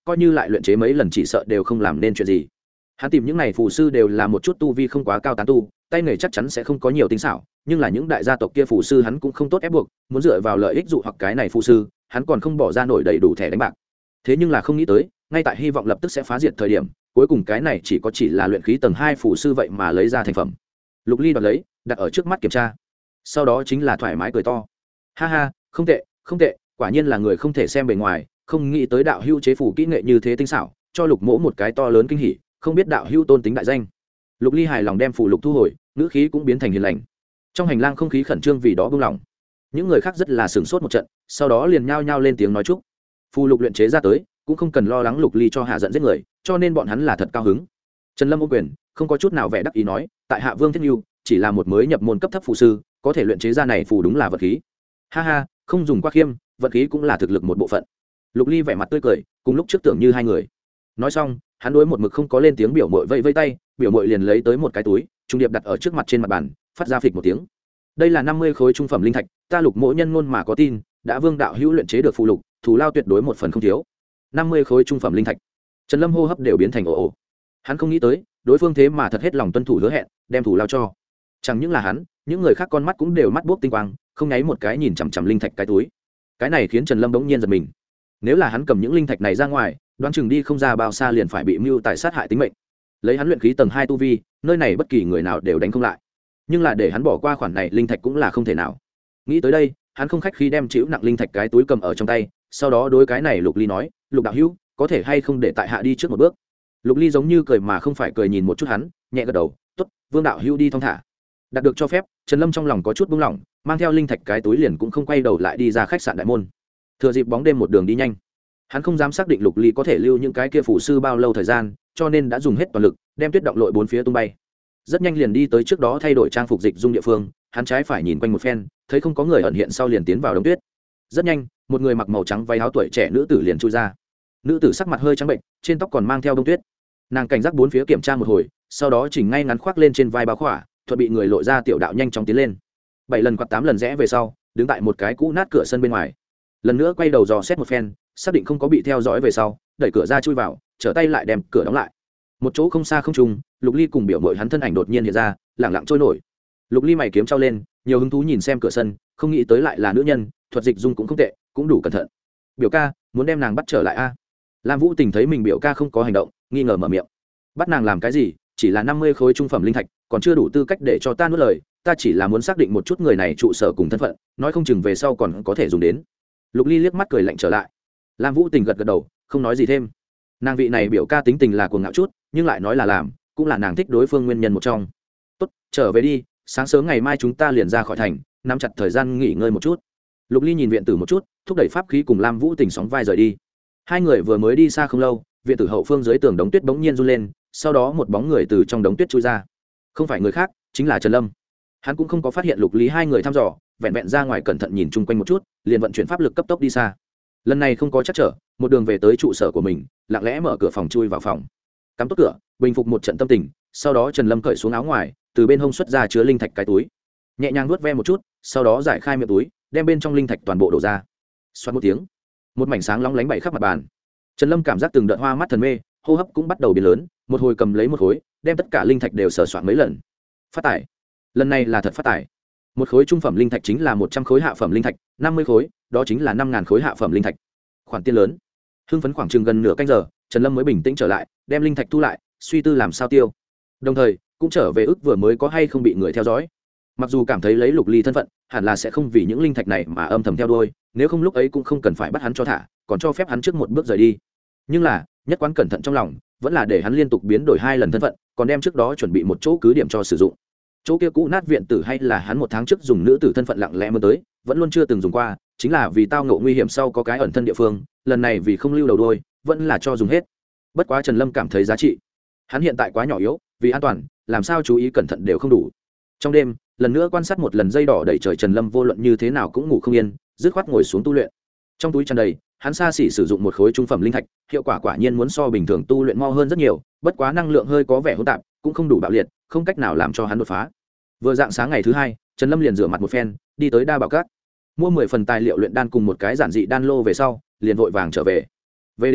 A: coi như lại luyện chế mấy lần chỉ sợ đều không làm nên chuyện gì. Hắn tìm những này phù sư đều là một chút tu vi không quá cao tán tu, tay nghề chắc chắn sẽ không có nhiều tinh xảo, nhưng là những đại gia tộc kia phù sư hắn cũng không tốt ép buộc, muốn dựa vào lợi ích dụ hoặc cái này phù sư, hắn còn không bỏ ra nổi đầy đủ thẻ đánh bạc. Thế nhưng là không nghĩ tới, ngay tại hy vọng lập tức sẽ phá diệt thời điểm, cuối cùng cái này chỉ là luyện khí tầng 2 phù sư vậy mà lấy ra thành phẩm. Lục Ly đoạt lấy, đặt ở trước mắt kiểm tra. Sau đó chính là thoải mái cười to. Ha ha, không tệ, không tệ, quả nhiên là người không thể xem bề ngoài, không nghĩ tới đạo hữu chế phù kỹ nghệ như thế tinh xảo, cho Lục Mỗ một cái to lớn kinh hỉ, không biết đạo hữu tôn tính đại danh. Lục Ly hài lòng đem phù lục thu hồi, ngữ khí cũng biến thành hiền lành. Trong hành lang không khí khẩn trương vì đó buông lỏng. Những người khác rất là sửng sốt một trận, sau đó liền nhao nhao lên tiếng nói chúc. Phù lục luyện chế ra tới, cũng không cần lo lắng Lục Ly cho hạ giận giết người, cho nên bọn hắn là thật cao hứng. Trần Lâm ôm quyền, không có chút nào vẻ đắc ý nói, tại hạ Vương Thiết Nưu, chỉ là một mới nhập môn cấp thấp phù sư, có thể luyện chế ra này phù đúng là vật khí. Ha ha, không dùng qua khiêm, vật khí cũng là thực lực một bộ phận. Lục Ly vẻ mặt tươi cười, cùng lúc trước tưởng như hai người. Nói xong, hắn đối một mực không có lên tiếng biểu mội vây vây tay, biểu mội liền lấy tới một cái túi, trung điệp đặt ở trước mặt trên mặt bàn, phát ra phịch một tiếng. Đây là 50 khối trung phẩm linh thạch, ta Lục Mỗ nhân ngôn mà có tin, đã Vương đạo hữu luyện chế được phù lục, thù lao tuyệt đối một phần không thiếu. 50 khối trung phẩm linh thạch. Trần Lâm hô hấp đều biến thành ồ ồ. Hắn không nghĩ tới, đối phương thế mà thật hết lòng tuân thủ hứa hẹn, đem thù lao cho. Chẳng những là hắn, những người khác con mắt cũng đều mắt buốc tinh quang, không nháy một cái nhìn chằm chằm linh thạch cái túi. Cái này khiến Trần Lâm bỗng nhiên giật mình. Nếu là hắn cầm những linh thạch này ra ngoài, đoán chừng đi không ra bao xa liền phải bị mưu tài sát hại tính mệnh. Lấy hắn luyện khí tầng 2 tu vi, nơi này bất kỳ người nào đều đánh không lại. Nhưng là để hắn bỏ qua khoản này linh thạch cũng là không thể nào. Nghĩ tới đây, hắn không khách khí đem chịu nặng linh thạch cái túi cầm ở trong tay, sau đó đối cái này Lục Ly nói, Lục đạo hữu, có thể hay không để tại hạ đi trước một bước. Lục Ly giống như cười mà không phải cười nhìn một chút hắn, nhẹ gật đầu, tốt, Vương đạo hữu đi thong thả. Đạt được cho phép, Trần Lâm trong lòng có chút buông lỏng, mang theo linh thạch cái túi liền cũng không quay đầu lại đi ra khách sạn đại môn. Thừa dịp bóng đêm một đường đi nhanh, hắn không dám xác định Lục Ly có thể lưu những cái kia phù sư bao lâu thời gian, cho nên đã dùng hết toàn lực đem tuyết động lội bốn phía tung bay. Rất nhanh liền đi tới trước đó thay đổi trang phục dịch dung địa phương, hắn trái phải nhìn quanh một phen, thấy không có người ẩn hiện sau liền tiến vào đống tuyết. Rất nhanh, một người mặc màu trắng váy áo tuổi trẻ nữ tử liền chui ra. Nữ tử sắc mặt hơi trắng bệnh, trên tóc còn mang theo bông tuyết. Nàng cảnh giác bốn phía kiểm tra một hồi, sau đó chỉnh ngay ngắn khoác lên trên vai bao khỏa, thuận bị người lội ra tiểu đạo nhanh chóng tiến lên. 7 lần quạt 8 lần rẽ về sau, đứng tại một cái cũ nát cửa sân bên ngoài. Lần nữa quay đầu dò xét một phen, xác định không có bị theo dõi về sau, đẩy cửa ra chui vào, trở tay lại đem cửa đóng lại. Một chỗ không xa không trùng, Lục Ly cùng biểu muội hắn thân ảnh đột nhiên hiện ra, lẳng lặng trôi nổi. Lục Ly mày kiếm trao lên, nhiều hứng thú nhìn xem cửa sân, không nghĩ tới lại là nữ nhân, thuật dịch dung cũng không tệ, cũng đủ cẩn thận. Biểu ca, muốn đem nàng bắt trở lại a? Lam Vũ Tình thấy mình biểu ca không có hành động, nghi ngờ mở miệng. Bắt nàng làm cái gì? Chỉ là 50 khối trung phẩm linh thạch, còn chưa đủ tư cách để cho ta nuốt lời, ta chỉ là muốn xác định một chút người này trụ sở cùng thân phận, nói không chừng về sau còn có thể dùng đến. Lục Ly liếc mắt cười lạnh trở lại. Lam Vũ Tình gật gật đầu, không nói gì thêm. Nàng vị này biểu ca tính tình là cuồng ngạo chút, nhưng lại nói là làm, cũng là nàng thích đối phương nguyên nhân một trong. Tốt, trở về đi, sáng sớm ngày mai chúng ta liền ra khỏi thành, nắm chặt thời gian nghỉ ngơi một chút. Lục Ly nhìn viện tử một chút, thúc đẩy pháp khí cùng Lam Vũ Tình sóng vai rời đi. Hai người vừa mới đi xa không lâu, viện tử hậu phương dưới tường đống tuyết bỗng nhiên run lên, sau đó một bóng người từ trong đống tuyết chui ra. Không phải người khác, chính là Trần Lâm. Hắn cũng không có phát hiện Lục Lý hai người thăm dò, vẹn vẹn ra ngoài cẩn thận nhìn chung quanh một chút, liền vận chuyển pháp lực cấp tốc đi xa. Lần này không có chắc trở, một đường về tới trụ sở của mình, lặng lẽ mở cửa phòng chui vào phòng, cắm tốt cửa, bình phục một trận tâm tình. Sau đó Trần Lâm cởi xuống áo ngoài, từ bên hông xuất ra chứa linh thạch cái túi, nhẹ nhàng nuốt ve một chút, sau đó giải khai miệng túi, đem bên trong linh thạch toàn bộ đổ ra. Xoát một tiếng, một mảnh sáng lóng lánh bày khắp mặt bàn. Trần Lâm cảm giác từng đợt hoa mắt thần mê, hô hấp cũng bắt đầu biến lớn, một hồi cầm lấy một khối, đem tất cả linh thạch đều sờ soạn mấy lần. Phát tài, lần này là thật phát tài. Một khối trung phẩm linh thạch chính là 100 khối hạ phẩm linh thạch, 50 khối, đó chính là 5000 khối hạ phẩm linh thạch. Khoản tiền lớn. Hưng phấn khoảng chừng gần nửa canh giờ, Trần Lâm mới bình tĩnh trở lại, đem linh thạch thu lại, suy tư làm sao tiêu. Đồng thời, cũng trở về ức vừa mới có hay không bị người theo dõi. Mặc dù cảm thấy lấy Lục Ly thân phận, hẳn là sẽ không vì những linh thạch này mà âm thầm theo đuôi, nếu không lúc ấy cũng không cần phải bắt hắn cho thả, còn cho phép hắn trước một bước rời đi. Nhưng là, nhất quán cẩn thận trong lòng, vẫn là để hắn liên tục biến đổi 2 lần thân phận, còn đem trước đó chuẩn bị một chỗ cứ điểm cho sử dụng. Chỗ kia cũ nát viện tử hay là hắn một tháng trước dùng nữ tử thân phận lặng lẽ mơ tới, vẫn luôn chưa từng dùng qua, chính là vì tao ngộ nguy hiểm sau có cái ẩn thân địa phương, lần này vì không lưu đầu đuôi, vẫn là cho dùng hết. Bất quá Trần Lâm cảm thấy giá trị. Hắn hiện tại quá nhỏ yếu, vì an toàn, làm sao chú ý cẩn thận đều không đủ. Trong đêm, lần nữa quan sát một lần dây đỏ đẩy trời, Trần Lâm vô luận như thế nào cũng ngủ không yên, dứt khoát ngồi xuống tu luyện. Trong túi tràn đầy, hắn xa xỉ sử dụng một khối trung phẩm linh thạch, hiệu quả quả nhiên muốn so bình thường tu luyện mau hơn rất nhiều, bất quá năng lượng hơi có vẻ hỗn tạp, cũng không đủ bạo liệt, không cách nào làm cho hắn đột phá. Vừa dạng sáng ngày thứ 2, Trần Lâm liền rửa mặt một phen, đi tới Đa Bảo Các, mua 10 phần tài liệu luyện đan cùng một cái giản dị đan lô về sau, liền vội vàng trở về. Về đến nhà,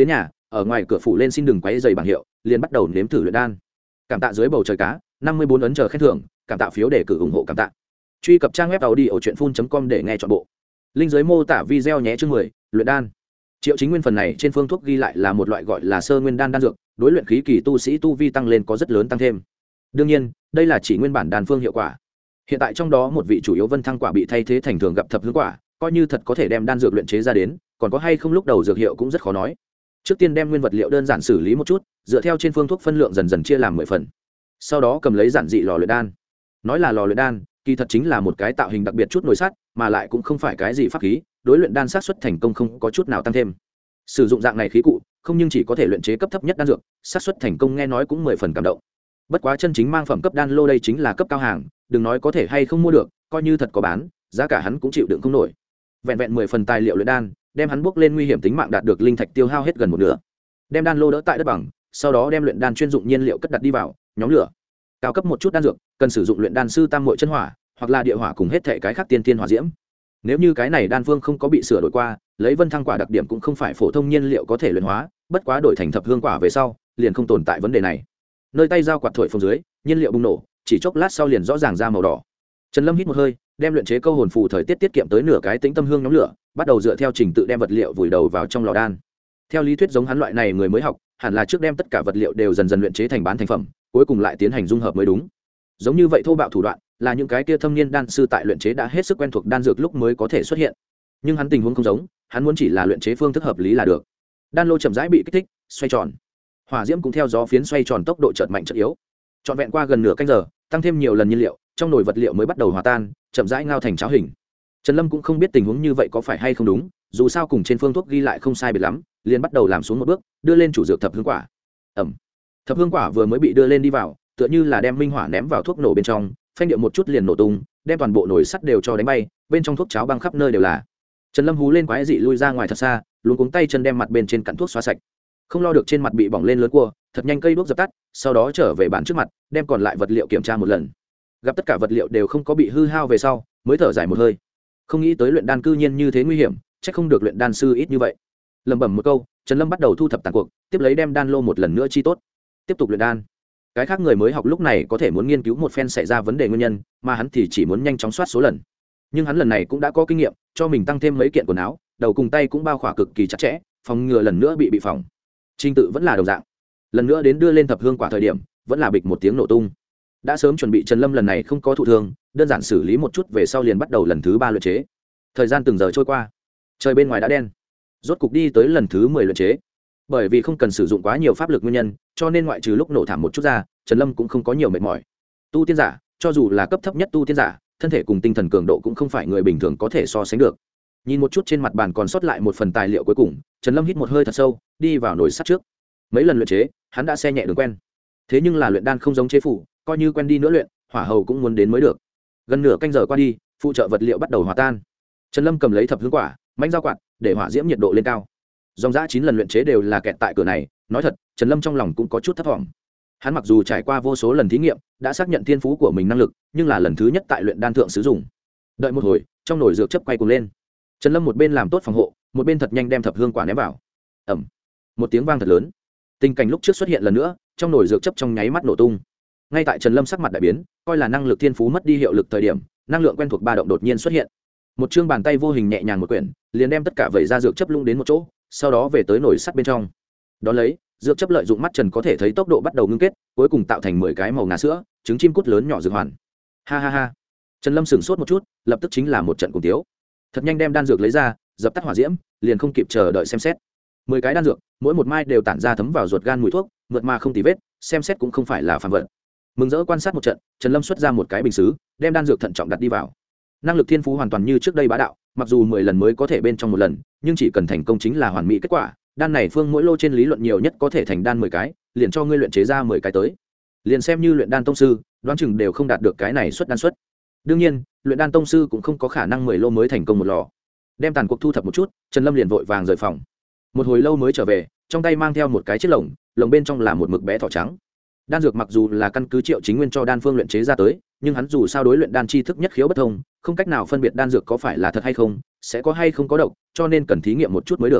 A: ở ngoài cửa phủ lên xin đừng quấy giày bảng hiệu, liền bắt đầu nếm thử luyện đan. Cảm tạ dưới bầu trời cá 54 ấn chờ khen thưởng, cảm tạ phiếu để cử ủng hộ cảm tạ. Truy cập trang web audiochuyenphun.com để nghe trọn bộ. Link dưới mô tả video nhé. Chương 10, luyện đan. Triệu Chính Nguyên phần này trên phương thuốc ghi lại là một loại gọi là sơ nguyên đan đan dược, đối luyện khí kỳ tu sĩ tu vi tăng lên có rất lớn tăng thêm. Đương nhiên, đây là chỉ nguyên bản đan phương hiệu quả. Hiện tại trong đó một vị chủ yếu vân thăng quả bị thay thế thành thường gặp thập hương quả, coi như thật có thể đem đan dược luyện chế ra đến, còn có hay không lúc đầu dược hiệu cũng rất khó nói. Trước tiên đem nguyên vật liệu đơn giản xử lý một chút, dựa theo trên phương thuốc phân lượng dần dần chia làm 10 phần. Sau đó cầm lấy giản dị lò luyện đan. Nói là lò luyện đan, kỳ thật chính là một cái tạo hình đặc biệt chút nồi sắt, mà lại cũng không phải cái gì pháp khí, đối luyện đan xác suất thành công không có chút nào tăng thêm. Sử dụng dạng này khí cụ, không nhưng chỉ có thể luyện chế cấp thấp nhất đan dược, xác suất thành công nghe nói cũng 10 phần cảm động. Bất quá chân chính mang phẩm cấp đan lô đây chính là cấp cao hàng, đừng nói có thể hay không mua được, coi như thật có bán, giá cả hắn cũng chịu đựng không nổi. Vẹn vẹn 10 phần tài liệu luyện đan, đem hắn bước lên nguy hiểm tính mạng đạt được linh thạch tiêu hao hết gần một nửa. Đem đan lô đỡ tại đất bằng, sau đó đem luyện đan chuyên dụng nhiên liệu cất đặt đi vào, nhóm lửa. Cao cấp một chút đan dược, cần sử dụng luyện đan sư tam muội chân hỏa, hoặc là địa hỏa cùng hết thảy cái khác tiên tiên hỏa diễm. Nếu như cái này đan phương không có bị sửa đổi qua, lấy vân thăng quả đặc điểm cũng không phải phổ thông nhiên liệu có thể luyện hóa, bất quá đổi thành thập hương quả về sau, liền không tồn tại vấn đề này. Nơi tay dao quạt thổi phồng dưới, nhiên liệu bùng nổ, chỉ chốc lát sau liền rõ ràng ra màu đỏ. Trần Lâm hít một hơi, đem luyện chế câu hồn phù thời tiết tiết kiệm tới nửa cái tĩnh tâm hương nhóm lửa, bắt đầu dựa theo trình tự đem vật liệu vùi đầu vào trong lò đan. Theo lý thuyết giống hắn loại này người mới học, hẳn là trước đem tất cả vật liệu đều dần dần luyện chế thành bán thành phẩm, cuối cùng lại tiến hành dung hợp mới đúng. Giống như vậy thô bạo thủ đoạn, là những cái kia thâm niên đan sư tại luyện chế đã hết sức quen thuộc đan dược lúc mới có thể xuất hiện. Nhưng hắn tình huống không giống, hắn muốn chỉ là luyện chế phương thức hợp lý là được. Đan lô chậm rãi bị kích thích, xoay tròn. Hỏa diễm cũng theo gió phiến xoay tròn tốc độ chợt mạnh chợt yếu. Trọn vẹn qua gần nửa canh giờ, tăng thêm nhiều lần nhiên liệu, trong nồi vật liệu mới bắt đầu hòa tan, chậm rãi ngao thành cháo hình. Trần Lâm cũng không biết tình huống như vậy có phải hay không đúng, dù sao cùng trên phương thuốc ghi lại không sai biệt lắm, liền bắt đầu làm xuống một bước, đưa lên chủ dược thập hương quả. Ẩm. Thập hương quả vừa mới bị đưa lên đi vào, tựa như là đem minh hỏa ném vào thuốc nổ bên trong, phanh điệu một chút liền nổ tung, đem toàn bộ nồi sắt đều cho đánh bay, bên trong thuốc cháo băng khắp nơi đều là. Trần Lâm hú lên quái dị lui ra ngoài thật xa, luống cuống tay chân đem mặt bên trên cặn thuốc xóa sạch. Không lo được trên mặt bị bỏng lên lớn cua, thật nhanh cây đuốc dập tắt, sau đó trở về bàn trước mặt, đem còn lại vật liệu kiểm tra một lần. Gặp tất cả vật liệu đều không có bị hư hao về sau, mới thở dài một hơi. Không nghĩ tới luyện đan cư nhiên như thế nguy hiểm, chắc không được luyện đan sư ít như vậy. Lẩm bẩm một câu, Trần Lâm bắt đầu thu thập tàn cuộc, tiếp lấy đem đan lô một lần nữa chi tốt, tiếp tục luyện đan. Cái khác người mới học lúc này có thể muốn nghiên cứu một phen xảy ra vấn đề nguyên nhân, mà hắn thì chỉ muốn nhanh chóng soát số lần. Nhưng hắn lần này cũng đã có kinh nghiệm, cho mình tăng thêm mấy kiện quần áo, đầu cùng tay cũng bao khỏa cực kỳ chặt chẽ, phòng ngừa lần nữa bị phỏng. Trình tự vẫn là đồng dạng. Lần nữa đến đưa lên thập hương quả thời điểm, vẫn là bịch một tiếng nổ tung. Đã sớm chuẩn bị Trần Lâm lần này không có thụ thương, đơn giản xử lý một chút về sau liền bắt đầu lần thứ 3 luyện chế. Thời gian từng giờ trôi qua, trời bên ngoài đã đen. Rốt cục đi tới lần thứ 10 luyện chế. Bởi vì không cần sử dụng quá nhiều pháp lực nguyên nhân, cho nên ngoại trừ lúc nổ thảm một chút ra, Trần Lâm cũng không có nhiều mệt mỏi. Tu tiên giả, cho dù là cấp thấp nhất tu tiên giả, thân thể cùng tinh thần cường độ cũng không phải người bình thường có thể so sánh được. Nhìn một chút trên mặt bàn còn sót lại một phần tài liệu cuối cùng, Trần Lâm hít một hơi thật sâu, đi vào nồi sắt trước. Mấy lần luyện chế, hắn đã xe nhẹ đường quen. Thế nhưng là luyện đan không giống chế phủ, coi như quen đi nữa luyện, hỏa hầu cũng muốn đến mới được. Gần nửa canh giờ qua đi, phụ trợ vật liệu bắt đầu hòa tan. Trần Lâm cầm lấy thập hương quả, mãnh dao quạt, để hỏa diễm nhiệt độ lên cao. Dòng dã 9 lần luyện chế đều là kẹt tại cửa này, nói thật, Trần Lâm trong lòng cũng có chút thất vọng. Hắn mặc dù trải qua vô số lần thí nghiệm, đã xác nhận thiên phú của mình năng lực, nhưng là lần thứ nhất tại luyện đan thượng sử dụng. Đợi một hồi, trong nồi dược chấp quay cuồng lên. Trần Lâm một bên làm tốt phòng hộ, một bên thật nhanh đem thập hương quả ném vào. Ầm. Một tiếng vang thật lớn. Tình cảnh lúc trước xuất hiện lần nữa, trong nồi dược chấp trong nháy mắt nổ tung. Ngay tại Trần Lâm sắc mặt đại biến, coi là năng lực thiên phú mất đi hiệu lực thời điểm, năng lượng quen thuộc ba động đột nhiên xuất hiện. Một chương bàn tay vô hình nhẹ nhàng một quyển, liền đem tất cả vẩy ra dược chấp lung đến một chỗ, sau đó về tới nồi sắt bên trong. Đó lấy, dược chấp lợi dụng mắt Trần có thể thấy tốc độ bắt đầu ngưng kết, cuối cùng tạo thành 10 cái màu ngà sữa, trứng chim cút lớn nhỏ dược hoàn. Ha ha ha. Trần Lâm sửng sốt một chút, lập tức chính là một trận cùng tiếu. Thật nhanh đem đan dược lấy ra, dập tắt hỏa diễm, liền không kịp chờ đợi xem xét. 10 cái đan dược, mỗi một mai đều tản ra thấm vào ruột gan mùi thuốc, mượt mà không tì vết, xem xét cũng không phải là phàm vật. Mừng rỡ quan sát một trận, Trần Lâm xuất ra một cái bình sứ, đem đan dược thận trọng đặt đi vào. Năng lực thiên phú hoàn toàn như trước đây bá đạo, mặc dù 10 lần mới có thể bên trong một lần, nhưng chỉ cần thành công chính là hoàn mỹ kết quả. Đan này phương mỗi lô trên lý luận nhiều nhất có thể thành đan 10 cái, liền cho ngươi luyện chế ra 10 cái tới. Liền xem như luyện đan tông sư, đoán chừng đều không đạt được cái này suất đan suất. Đương nhiên, luyện đan tông sư cũng không có khả năng 10 lô mới thành công một lò. Đem tàn cuộc thu thập một chút, Trần Lâm liền vội vàng rời phòng. Một hồi lâu mới trở về, trong tay mang theo một cái chiếc lồng, lồng bên trong là một mực bé thỏ trắng. Đan dược mặc dù là căn cứ Triệu Chính Nguyên cho đan phương luyện chế ra tới, nhưng hắn dù sao đối luyện đan tri thức nhất khiếu bất thông, không cách nào phân biệt đan dược có phải là thật hay không, sẽ có hay không có độc, cho nên cần thí nghiệm một chút mới được.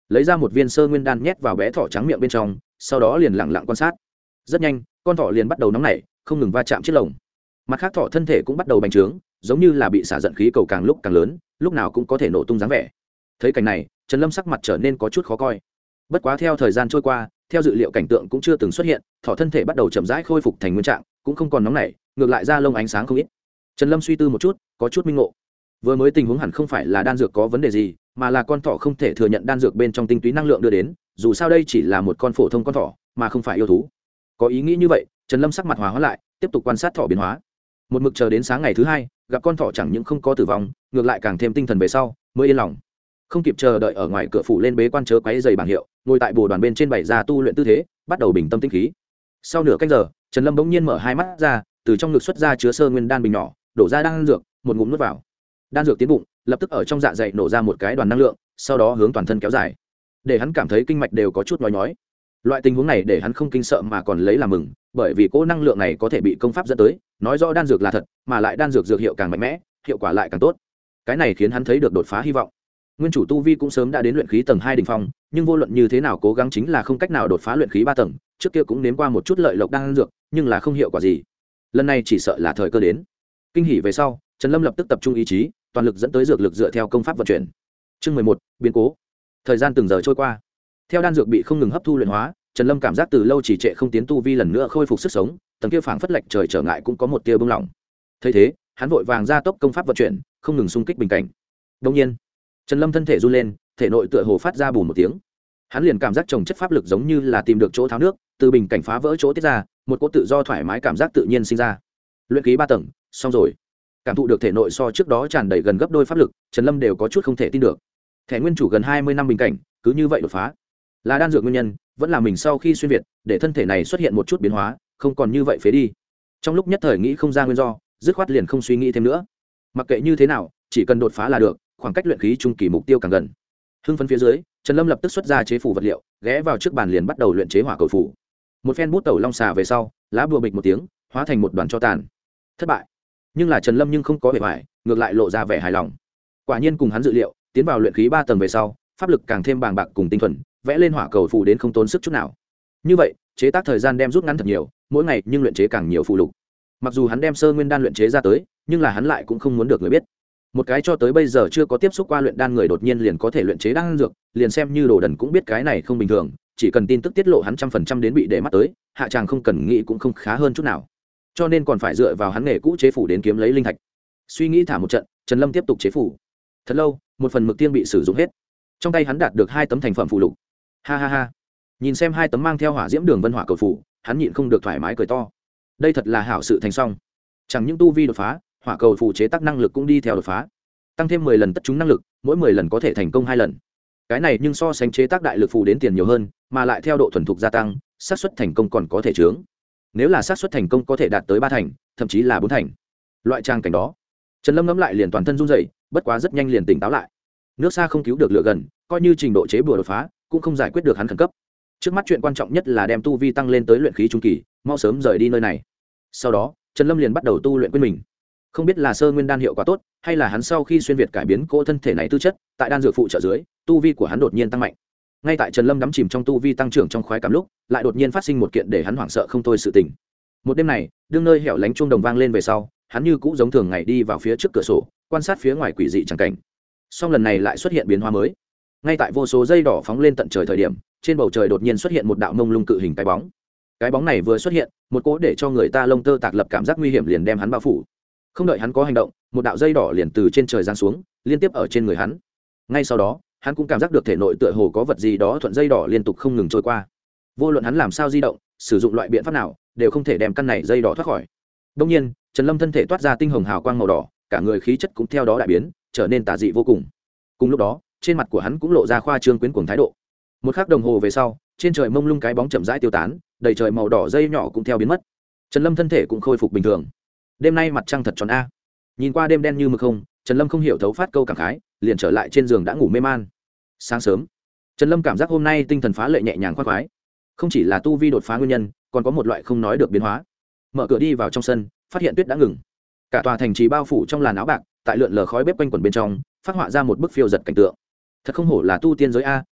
A: lấy ra một viên sơ nguyên đan nhét vào bé thỏ trắng miệng bên trong, sau đó liền lẳng lặng quan sát. Rất nhanh con thỏ liền bắt đầu nóng nảy, không ngừng va chạm chiếc lồng. Mặt khác thỏ thân thể cũng bắt đầu bành trướng, giống như là bị xả giận khí cầu càng lúc càng lớn, lúc nào cũng có thể nổ tung dáng vẻ. Thấy cảnh này, Trần Lâm sắc mặt trở nên có chút khó coi. Bất quá theo thời gian trôi qua, theo dự liệu cảnh tượng cũng chưa từng xuất hiện, thỏ thân thể bắt đầu chậm rãi khôi phục thành nguyên trạng, cũng không còn nóng nảy, ngược lại ra lông ánh sáng không ít. Trần Lâm suy tư một chút, có chút minh ngộ. Vừa mới tình huống hẳn không phải là đan dược có vấn đề gì, mà là con thỏ không thể thừa nhận đan dược bên trong tinh túy năng lượng đưa đến, dù sao đây chỉ là một con phổ thông con thỏ, mà không phải yêu thú. Có ý nghĩ như vậy, Trần Lâm sắc mặt hòa hóa lại, tiếp tục quan sát thỏ biến hóa. Một mực chờ đến sáng ngày thứ hai, gặp con thỏ chẳng những không có tử vong, ngược lại càng thêm tinh thần về sau, mới yên lòng. Không kịp chờ đợi ở ngoài cửa phủ lên bế quan chớ quấy giày bảng hiệu, ngồi tại bồ đoàn bên trên bày ra tu luyện tư thế, bắt đầu bình tâm tĩnh khí. Sau nửa canh giờ, Trần Lâm bỗng nhiên mở hai mắt ra, từ trong ngực xuất ra chứa sơ nguyên đan bình nhỏ, đổ ra đan dược, một ngụm nuốt vào. Đan dược tiến bụng, lập tức ở trong dạ dày nổ ra một cái đoàn năng lượng, sau đó hướng toàn thân kéo dài, để hắn cảm thấy kinh mạch đều có chút nhói nhói. Loại tình huống này để hắn không kinh sợ mà còn lấy làm mừng, bởi vì cỗ năng lượng này có thể bị công pháp dẫn tới, nói rõ đan dược là thật, mà lại đan dược dược hiệu càng mạnh mẽ, hiệu quả lại càng tốt. Cái này khiến hắn thấy được đột phá hy vọng. Nguyên chủ tu vi cũng sớm đã đến luyện khí tầng 2 đỉnh phong, nhưng vô luận như thế nào cố gắng chính là không cách nào đột phá luyện khí 3 tầng, trước kia cũng nếm qua một chút lợi lộc đan dược, nhưng là không hiệu quả gì. Lần này chỉ sợ là thời cơ đến. Kinh hỉ về sau, Trần Lâm lập tức tập trung ý chí, toàn lực dẫn tới dược lực dựa theo công pháp vận chuyển. Chương 11, biến cố. Thời gian từng giờ trôi qua. Theo đan dược bị không ngừng hấp thu luyện hóa, Trần Lâm cảm giác từ lâu chỉ trệ không tiến tu vi lần nữa khôi phục sức sống, tầng kia phảng phất lệch trời trở ngại cũng có một tia bừng lỏng. Thấy thế, hắn vội vàng gia tốc công pháp vận chuyển, không ngừng xung kích bình cảnh. Đương nhiên, Trần Lâm thân thể run lên, thể nội tựa hồ phát ra bùn một tiếng. Hắn liền cảm giác chồng chất pháp lực giống như là tìm được chỗ tháo nước, từ bình cảnh phá vỡ chỗ tiết ra, một cỗ tự do thoải mái cảm giác tự nhiên sinh ra. Luyện khí 3 tầng, xong rồi. Cảm thụ được thể nội so trước đó tràn đầy gần gấp đôi pháp lực, Trần Lâm đều có chút không thể tin được. Thẻ nguyên chủ gần 20 năm bình cảnh, cứ như vậy đột phá. Là đan dược nguyên nhân, vẫn là mình sau khi xuyên việt, để thân thể này xuất hiện một chút biến hóa, không còn như vậy phế đi. Trong lúc nhất thời nghĩ không ra nguyên do, dứt khoát liền không suy nghĩ thêm nữa. Mặc kệ như thế nào, chỉ cần đột phá là được, khoảng cách luyện khí trung kỳ mục tiêu càng gần. Hưng phấn phía dưới, Trần Lâm lập tức xuất ra chế phủ vật liệu, ghé vào trước bàn liền bắt đầu luyện chế hỏa cầu phủ. Một phen bút tẩu long xà về sau, lá bùa bịch một tiếng, hóa thành một đoàn tro tàn. Thất bại. Nhưng là Trần Lâm nhưng không có vẻ vải, ngược lại lộ ra vẻ hài lòng. Quả nhiên cùng hắn dự liệu, tiến vào luyện khí 3 tầng về sau, pháp lực càng thêm bàng bạc cùng tinh thuần, vẽ lên hỏa cầu phủ đến không tốn sức chút nào. Như vậy, chế tác thời gian đem rút ngắn thật nhiều, mỗi ngày nhưng luyện chế càng nhiều phụ lục. Mặc dù hắn đem sơ nguyên đan luyện chế ra tới, nhưng là hắn lại cũng không muốn được người biết. Một cái cho tới bây giờ chưa có tiếp xúc qua luyện đan người đột nhiên liền có thể luyện chế đan dược, liền xem như đồ đần cũng biết cái này không bình thường, chỉ cần tin tức tiết lộ hắn 100% đến bị để mắt tới, hạ chàng không cần nghĩ cũng không khá hơn chút nào. Cho nên còn phải dựa vào hắn nghề cũ chế phủ đến kiếm lấy linh thạch. Suy nghĩ thả một trận, Trần Lâm tiếp tục chế phủ. Thật lâu, một phần mực tiên bị sử dụng hết. Trong tay hắn đạt được 2 tấm thành phẩm phụ lục. Ha ha ha. Nhìn xem 2 tấm mang theo hỏa diễm đường vân hỏa cầu phủ, hắn nhịn không được thoải mái cười to. Đây thật là hảo sự thành xong. Chẳng những tu vi đột phá, hỏa cầu phủ chế tác năng lực cũng đi theo đột phá. Tăng thêm 10 lần tất chúng năng lực, mỗi 10 lần có thể thành công 2 lần. Cái này nhưng so sánh chế tác đại lực phù đến tiền nhiều hơn, mà lại theo độ thuần thục gia tăng, xác suất thành công còn có thể chướng. Nếu là xác suất thành công có thể đạt tới 3 thành, thậm chí là 4 thành. Loại trang cảnh đó, Trần Lâm ngẫm lại liền toàn thân run rẩy, bất quá rất nhanh liền tỉnh táo lại. Nước xa không cứu được lửa gần, coi như trình độ chế bùa đột phá, cũng không giải quyết được hắn khẩn cấp. Trước mắt chuyện quan trọng nhất là đem tu vi tăng lên tới luyện khí trung kỳ, mau sớm rời đi nơi này. Sau đó, Trần Lâm liền bắt đầu tu luyện quên mình. Không biết là sơ nguyên đan hiệu quả tốt, hay là hắn sau khi xuyên việt cải biến cỗ thân thể này tư chất, tại đan dược phụ trợ dưới, tu vi của hắn đột nhiên tăng mạnh. Ngay tại Trần Lâm đắm chìm trong tu vi tăng trưởng trong khoái cảm lúc, lại đột nhiên phát sinh một kiện để hắn hoảng sợ không thôi sự tình. Một đêm này, đương nơi hẻo lánh chuông đồng vang lên về sau, hắn như cũ giống thường ngày đi vào phía trước cửa sổ, quan sát phía ngoài quỷ dị chẳng cảnh. Song lần này lại xuất hiện biến hóa mới. Ngay tại vô số dây đỏ phóng lên tận trời thời điểm, trên bầu trời đột nhiên xuất hiện một đạo mông lung cự hình cái bóng. Cái bóng này vừa xuất hiện, một cỗ để cho người ta lông tơ tạc lập cảm giác nguy hiểm liền đem hắn bao phủ. Không đợi hắn có hành động, một đạo dây đỏ liền từ trên trời giáng xuống, liên tiếp ở trên người hắn. Ngay sau đó, hắn cũng cảm giác được thể nội tựa hồ có vật gì đó thuận dây đỏ liên tục không ngừng trôi qua. Vô luận hắn làm sao di động, sử dụng loại biện pháp nào, đều không thể đem căn này dây đỏ thoát khỏi. Đương nhiên, Trần Lâm thân thể toát ra tinh hồng hào quang màu đỏ, cả người khí chất cũng theo đó đại biến, trở nên tà dị vô cùng. Cùng lúc đó, trên mặt của hắn cũng lộ ra khoa trương quyến cuồng thái độ. Một khắc đồng hồ về sau, trên trời mông lung cái bóng chậm rãi tiêu tán, đầy trời màu đỏ dây nhỏ cũng theo biến mất. Trần Lâm thân thể cũng khôi phục bình thường. Đêm nay mặt trăng thật tròn a. Nhìn qua đêm đen như mực không, Trần Lâm không hiểu thấu phát câu cảm khái, liền trở lại trên giường đã ngủ mê man. Sáng sớm, Trần Lâm cảm giác hôm nay tinh thần phá lệ nhẹ nhàng khoan khoái. Không chỉ là tu vi đột phá nguyên nhân, còn có một loại không nói được biến hóa. Mở cửa đi vào trong sân, phát hiện tuyết đã ngừng. Cả tòa thành trì bao phủ trong làn áo bạc, tại lượn lờ khói bếp quanh quẩn bên trong, phát họa ra một bức phiêu giật cảnh tượng. Thật không hổ là tu tiên giới a,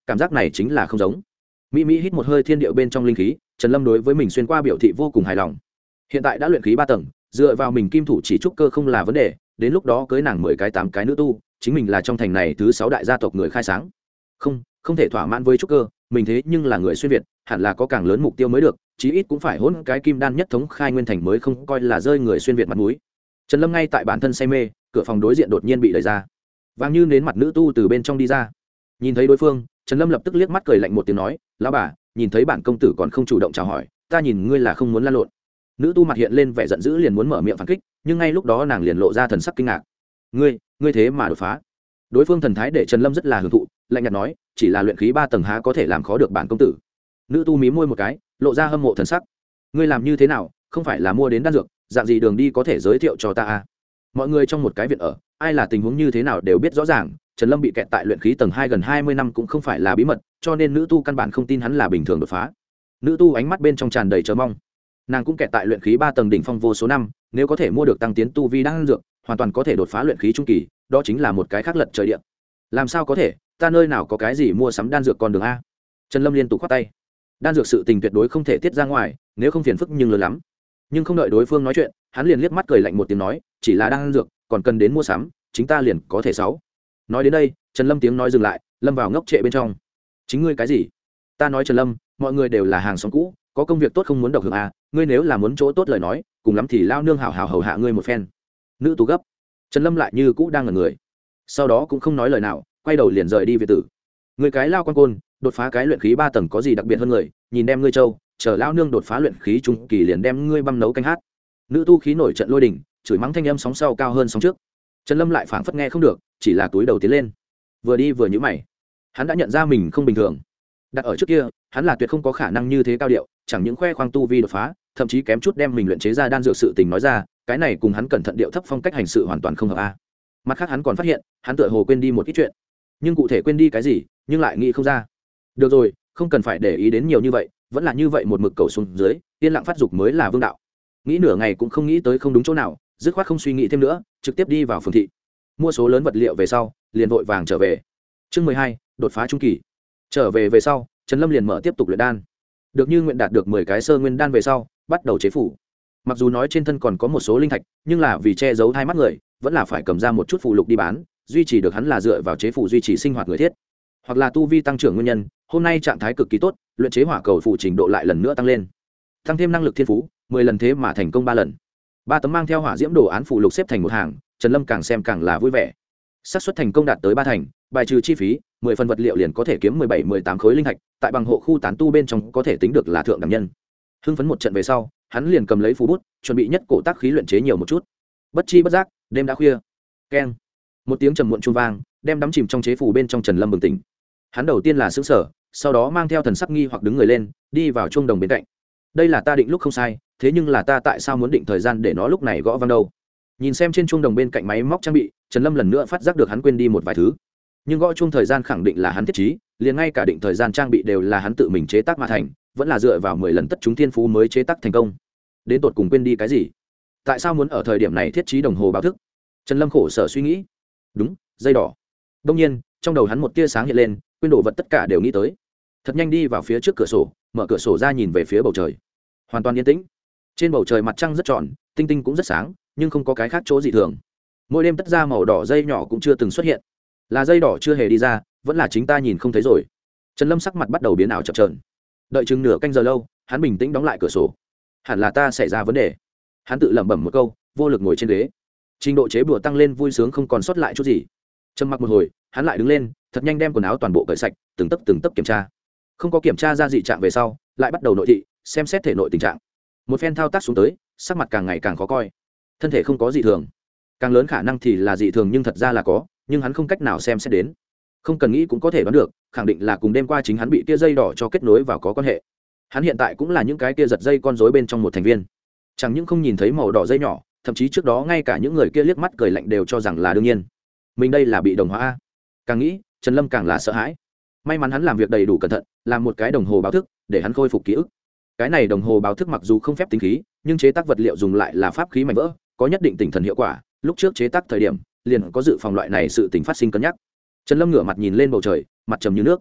A: cảm giác này chính là không giống. Mỹ Mỹ hít một hơi thiên điệu bên trong linh khí, Trần Lâm đối với mình xuyên qua biểu thị vô cùng hài lòng. Hiện tại đã luyện khí 3 tầng, dựa vào mình kim thủ chỉ trúc cơ không là vấn đề, đến lúc đó cưới nàng 10 cái 8 cái nữ tu, chính mình là trong thành này thứ 6 đại gia tộc người khai sáng. Không thể thỏa mãn với trúc cơ, mình thế nhưng là người xuyên việt, hẳn là có càng lớn mục tiêu mới được, chí ít cũng phải hỗn cái kim đan nhất thống khai nguyên thành mới không coi là rơi người xuyên việt mặt mũi. Trần Lâm ngay tại bản thân say mê, cửa phòng đối diện đột nhiên bị đẩy ra. Vàng như nến mặt nữ tu từ bên trong đi ra. Nhìn thấy đối phương, Trần Lâm lập tức liếc mắt cười lạnh một tiếng nói, lão bà, nhìn thấy bản công tử còn không chủ động chào hỏi, ta nhìn ngươi là không muốn lăn lộn. Nữ tu mặt hiện lên vẻ giận dữ liền muốn mở miệng phản kích, nhưng ngay lúc đó nàng liền lộ ra thần sắc kinh ngạc. Ngươi thế mà đột phá? Đối phương thần thái để Trần Lâm rất là hưởng thụ, lạnh nhạt nói, chỉ là luyện khí 3 tầng há có thể làm khó được bản công tử. Nữ tu mí môi một cái, lộ ra hâm mộ thần sắc. Ngươi làm như thế nào, không phải là mua đến đan dược, dạng gì đường đi có thể giới thiệu cho ta à? Mọi người trong một cái viện ở, ai là tình huống như thế nào đều biết rõ ràng. Trần Lâm bị kẹt tại luyện khí tầng 2 gần 20 năm cũng không phải là bí mật, cho nên nữ tu căn bản không tin hắn là bình thường đột phá. Nữ tu ánh mắt bên trong tràn đầy chờ mong. Nàng cũng kẹt tại luyện khí 3 tầng đỉnh phong vô số năm, nếu có thể mua được tăng tiến tu vi đan dược, hoàn toàn có thể đột phá luyện khí trung kỳ, đó chính là một cái khác lật trời địa. Làm sao có thể, ta nơi nào có cái gì mua sắm đan dược con đường a? Trần Lâm liên tục khoát tay. Đan dược sự tình tuyệt đối không thể tiết ra ngoài, nếu không phiền phức nhưng lớn lắm. Nhưng không đợi đối phương nói chuyện, hắn liền liếc mắt cười lạnh một tiếng nói, chỉ là đan dược, còn cần đến mua sắm, chính ta liền có thể sáu. Nói đến đây, Trần Lâm tiếng nói dừng lại, lâm vào ngốc trệ bên trong. Chính ngươi cái gì? Ta nói Trần Lâm, mọi người đều là hàng xóm cũ, có công việc tốt không muốn độc hưởng à, ngươi nếu là muốn chỗ tốt lời nói, cùng lắm thì lao nương hảo hảo hầu hạ ngươi một phen. Nữ tú gấp. Trần Lâm lại như cũ đang ngẩn người. Sau đó cũng không nói lời nào, quay đầu liền rời đi về tử. Ngươi cái lao quan côn, đột phá cái luyện khí 3 tầng có gì đặc biệt hơn người, nhìn đem ngươi châu, chờ lao nương đột phá luyện khí trung kỳ liền đem ngươi băm nấu canh hát. Nữ tu khí nổi trận lôi đình, chửi mắng thanh âm sóng sau cao hơn sóng trước. Trần Lâm lại phảng phất nghe không được, chỉ là túi đầu tiến lên. Vừa đi vừa nhíu mày. Hắn đã nhận ra mình không bình thường. Đặt ở trước kia, hắn là tuyệt không có khả năng như thế cao điệu, chẳng những khoe khoang tu vi đột phá, thậm chí kém chút đem mình luyện chế ra đan dược sự tình nói ra, cái này cùng hắn cẩn thận điệu thấp phong cách hành sự hoàn toàn không hợp a. Mặt khác hắn còn phát hiện, hắn tựa hồ quên đi một ít chuyện. Nhưng cụ thể quên đi cái gì, nhưng lại nghĩ không ra. Được rồi, không cần phải để ý đến nhiều như vậy, vẫn là như vậy một mực cầu xuống dưới, yên lặng phát dục mới là vương đạo. Nghĩ nửa ngày cũng không nghĩ tới không đúng chỗ nào, dứt khoát không suy nghĩ thêm nữa, trực tiếp đi vào phường thị. Mua số lớn vật liệu về sau, liền vội vàng trở về. Chương 12, đột phá trung kỳ. Trở về sau, Trần Lâm liền mở tiếp tục luyện đan. Được như nguyện đạt được 10 cái sơ nguyên đan về sau, bắt đầu chế phủ. Mặc dù nói trên thân còn có một số linh thạch, nhưng là vì che giấu hai mắt người, vẫn là phải cầm ra một chút phụ lục đi bán, duy trì được hắn là dựa vào chế phủ duy trì sinh hoạt người thiết. Hoặc là tu vi tăng trưởng nguyên nhân, hôm nay trạng thái cực kỳ tốt, luyện chế hỏa cầu phụ trình độ lại lần nữa tăng lên. Tăng thêm năng lực thiên phú, 10 lần thế mà thành công 3 lần. 3 tấm mang theo hỏa diễm đồ án phụ lục xếp thành một hàng, Trần Lâm càng xem càng là vui vẻ. Xác suất thành công đạt tới 3 thành, bài trừ chi phí, 10 phần vật liệu liền có thể kiếm 17-18 khối linh thạch, tại bằng hộ khu tán tu bên trong có thể tính được là thượng đẳng nhân. Hưng phấn một trận về sau, hắn liền cầm lấy phù bút, chuẩn bị nhất cổ tác khí luyện chế nhiều một chút. Bất chi bất giác, đêm đã khuya. Keng. Một tiếng trầm muộn chuông vang, đem đắm chìm trong chế phù bên trong Trần Lâm bừng tỉnh. Hắn đầu tiên là sửng sở, sau đó mang theo thần sắc nghi hoặc đứng người lên, đi vào chuông đồng bên cạnh. Đây là ta định lúc không sai, thế nhưng là ta tại sao muốn định thời gian để nó lúc này gõ vang đâu? Nhìn xem trên chuông đồng bên cạnh máy móc trang bị, Trần Lâm lần nữa phát giác được hắn quên đi một vài thứ. Nhưng gõ chuông thời gian khẳng định là hắn thiết trí, liền ngay cả định thời gian trang bị đều là hắn tự mình chế tác mà thành, vẫn là dựa vào 10 lần tất chúng thiên phú mới chế tác thành công. Đến tột cùng quên đi cái gì? Tại sao muốn ở thời điểm này thiết trí đồng hồ báo thức? Trần Lâm khổ sở suy nghĩ. Đúng, dây đỏ. Đương nhiên, trong đầu hắn một tia sáng hiện lên, quên đồ vật tất cả đều nghĩ tới. Thật nhanh đi vào phía trước cửa sổ, mở cửa sổ ra nhìn về phía bầu trời. Hoàn toàn yên tĩnh. Trên bầu trời mặt trăng rất tròn, tinh tinh cũng rất sáng, nhưng không có cái khác chỗ dị thường. Mỗi đêm tất ra màu đỏ dây nhỏ cũng chưa từng xuất hiện. Là dây đỏ chưa hề đi ra, vẫn là chính ta nhìn không thấy rồi. Trần Lâm sắc mặt bắt đầu biến ảo chập chờn. Đợi chừng nửa canh giờ lâu, hắn bình tĩnh đóng lại cửa sổ. Hẳn là ta xảy ra vấn đề. Hắn tự lẩm bẩm một câu, vô lực ngồi trên ghế. Trình độ chế bùa tăng lên vui sướng không còn sót lại chút gì. Trầm mặc một hồi, hắn lại đứng lên, thật nhanh đem quần áo toàn bộ cởi sạch, từng tấc kiểm tra. Không có kiểm tra ra dị trạng về sau, lại bắt đầu nội thị, xem xét thể nội tình trạng. Một phen thao tác xuống tới, sắc mặt càng ngày càng khó coi. Thân thể không có dị thường, càng lớn khả năng thì là dị thường nhưng thật ra là có, nhưng hắn không cách nào xem xét đến. Không cần nghĩ cũng có thể đoán được, khẳng định là cùng đêm qua chính hắn bị tia dây đỏ cho kết nối vào có quan hệ. Hắn hiện tại cũng là những cái kia giật dây con rối bên trong một thành viên. Chẳng những không nhìn thấy màu đỏ dây nhỏ, thậm chí trước đó ngay cả những người kia liếc mắt cười lạnh đều cho rằng là đương nhiên. Mình đây là bị đồng hóa a. Càng nghĩ, Trần Lâm càng là sợ hãi. May mắn hắn làm việc đầy đủ cẩn thận, làm một cái đồng hồ báo thức để hắn khôi phục ký ức. Cái này đồng hồ báo thức mặc dù không phép tính khí, nhưng chế tác vật liệu dùng lại là pháp khí mảnh vỡ, có nhất định tinh thần hiệu quả. Lúc trước chế tác thời điểm, liền có dự phòng loại này sự tình phát sinh cân nhắc. Trần Lâm ngửa mặt nhìn lên bầu trời, mặt trầm như nước.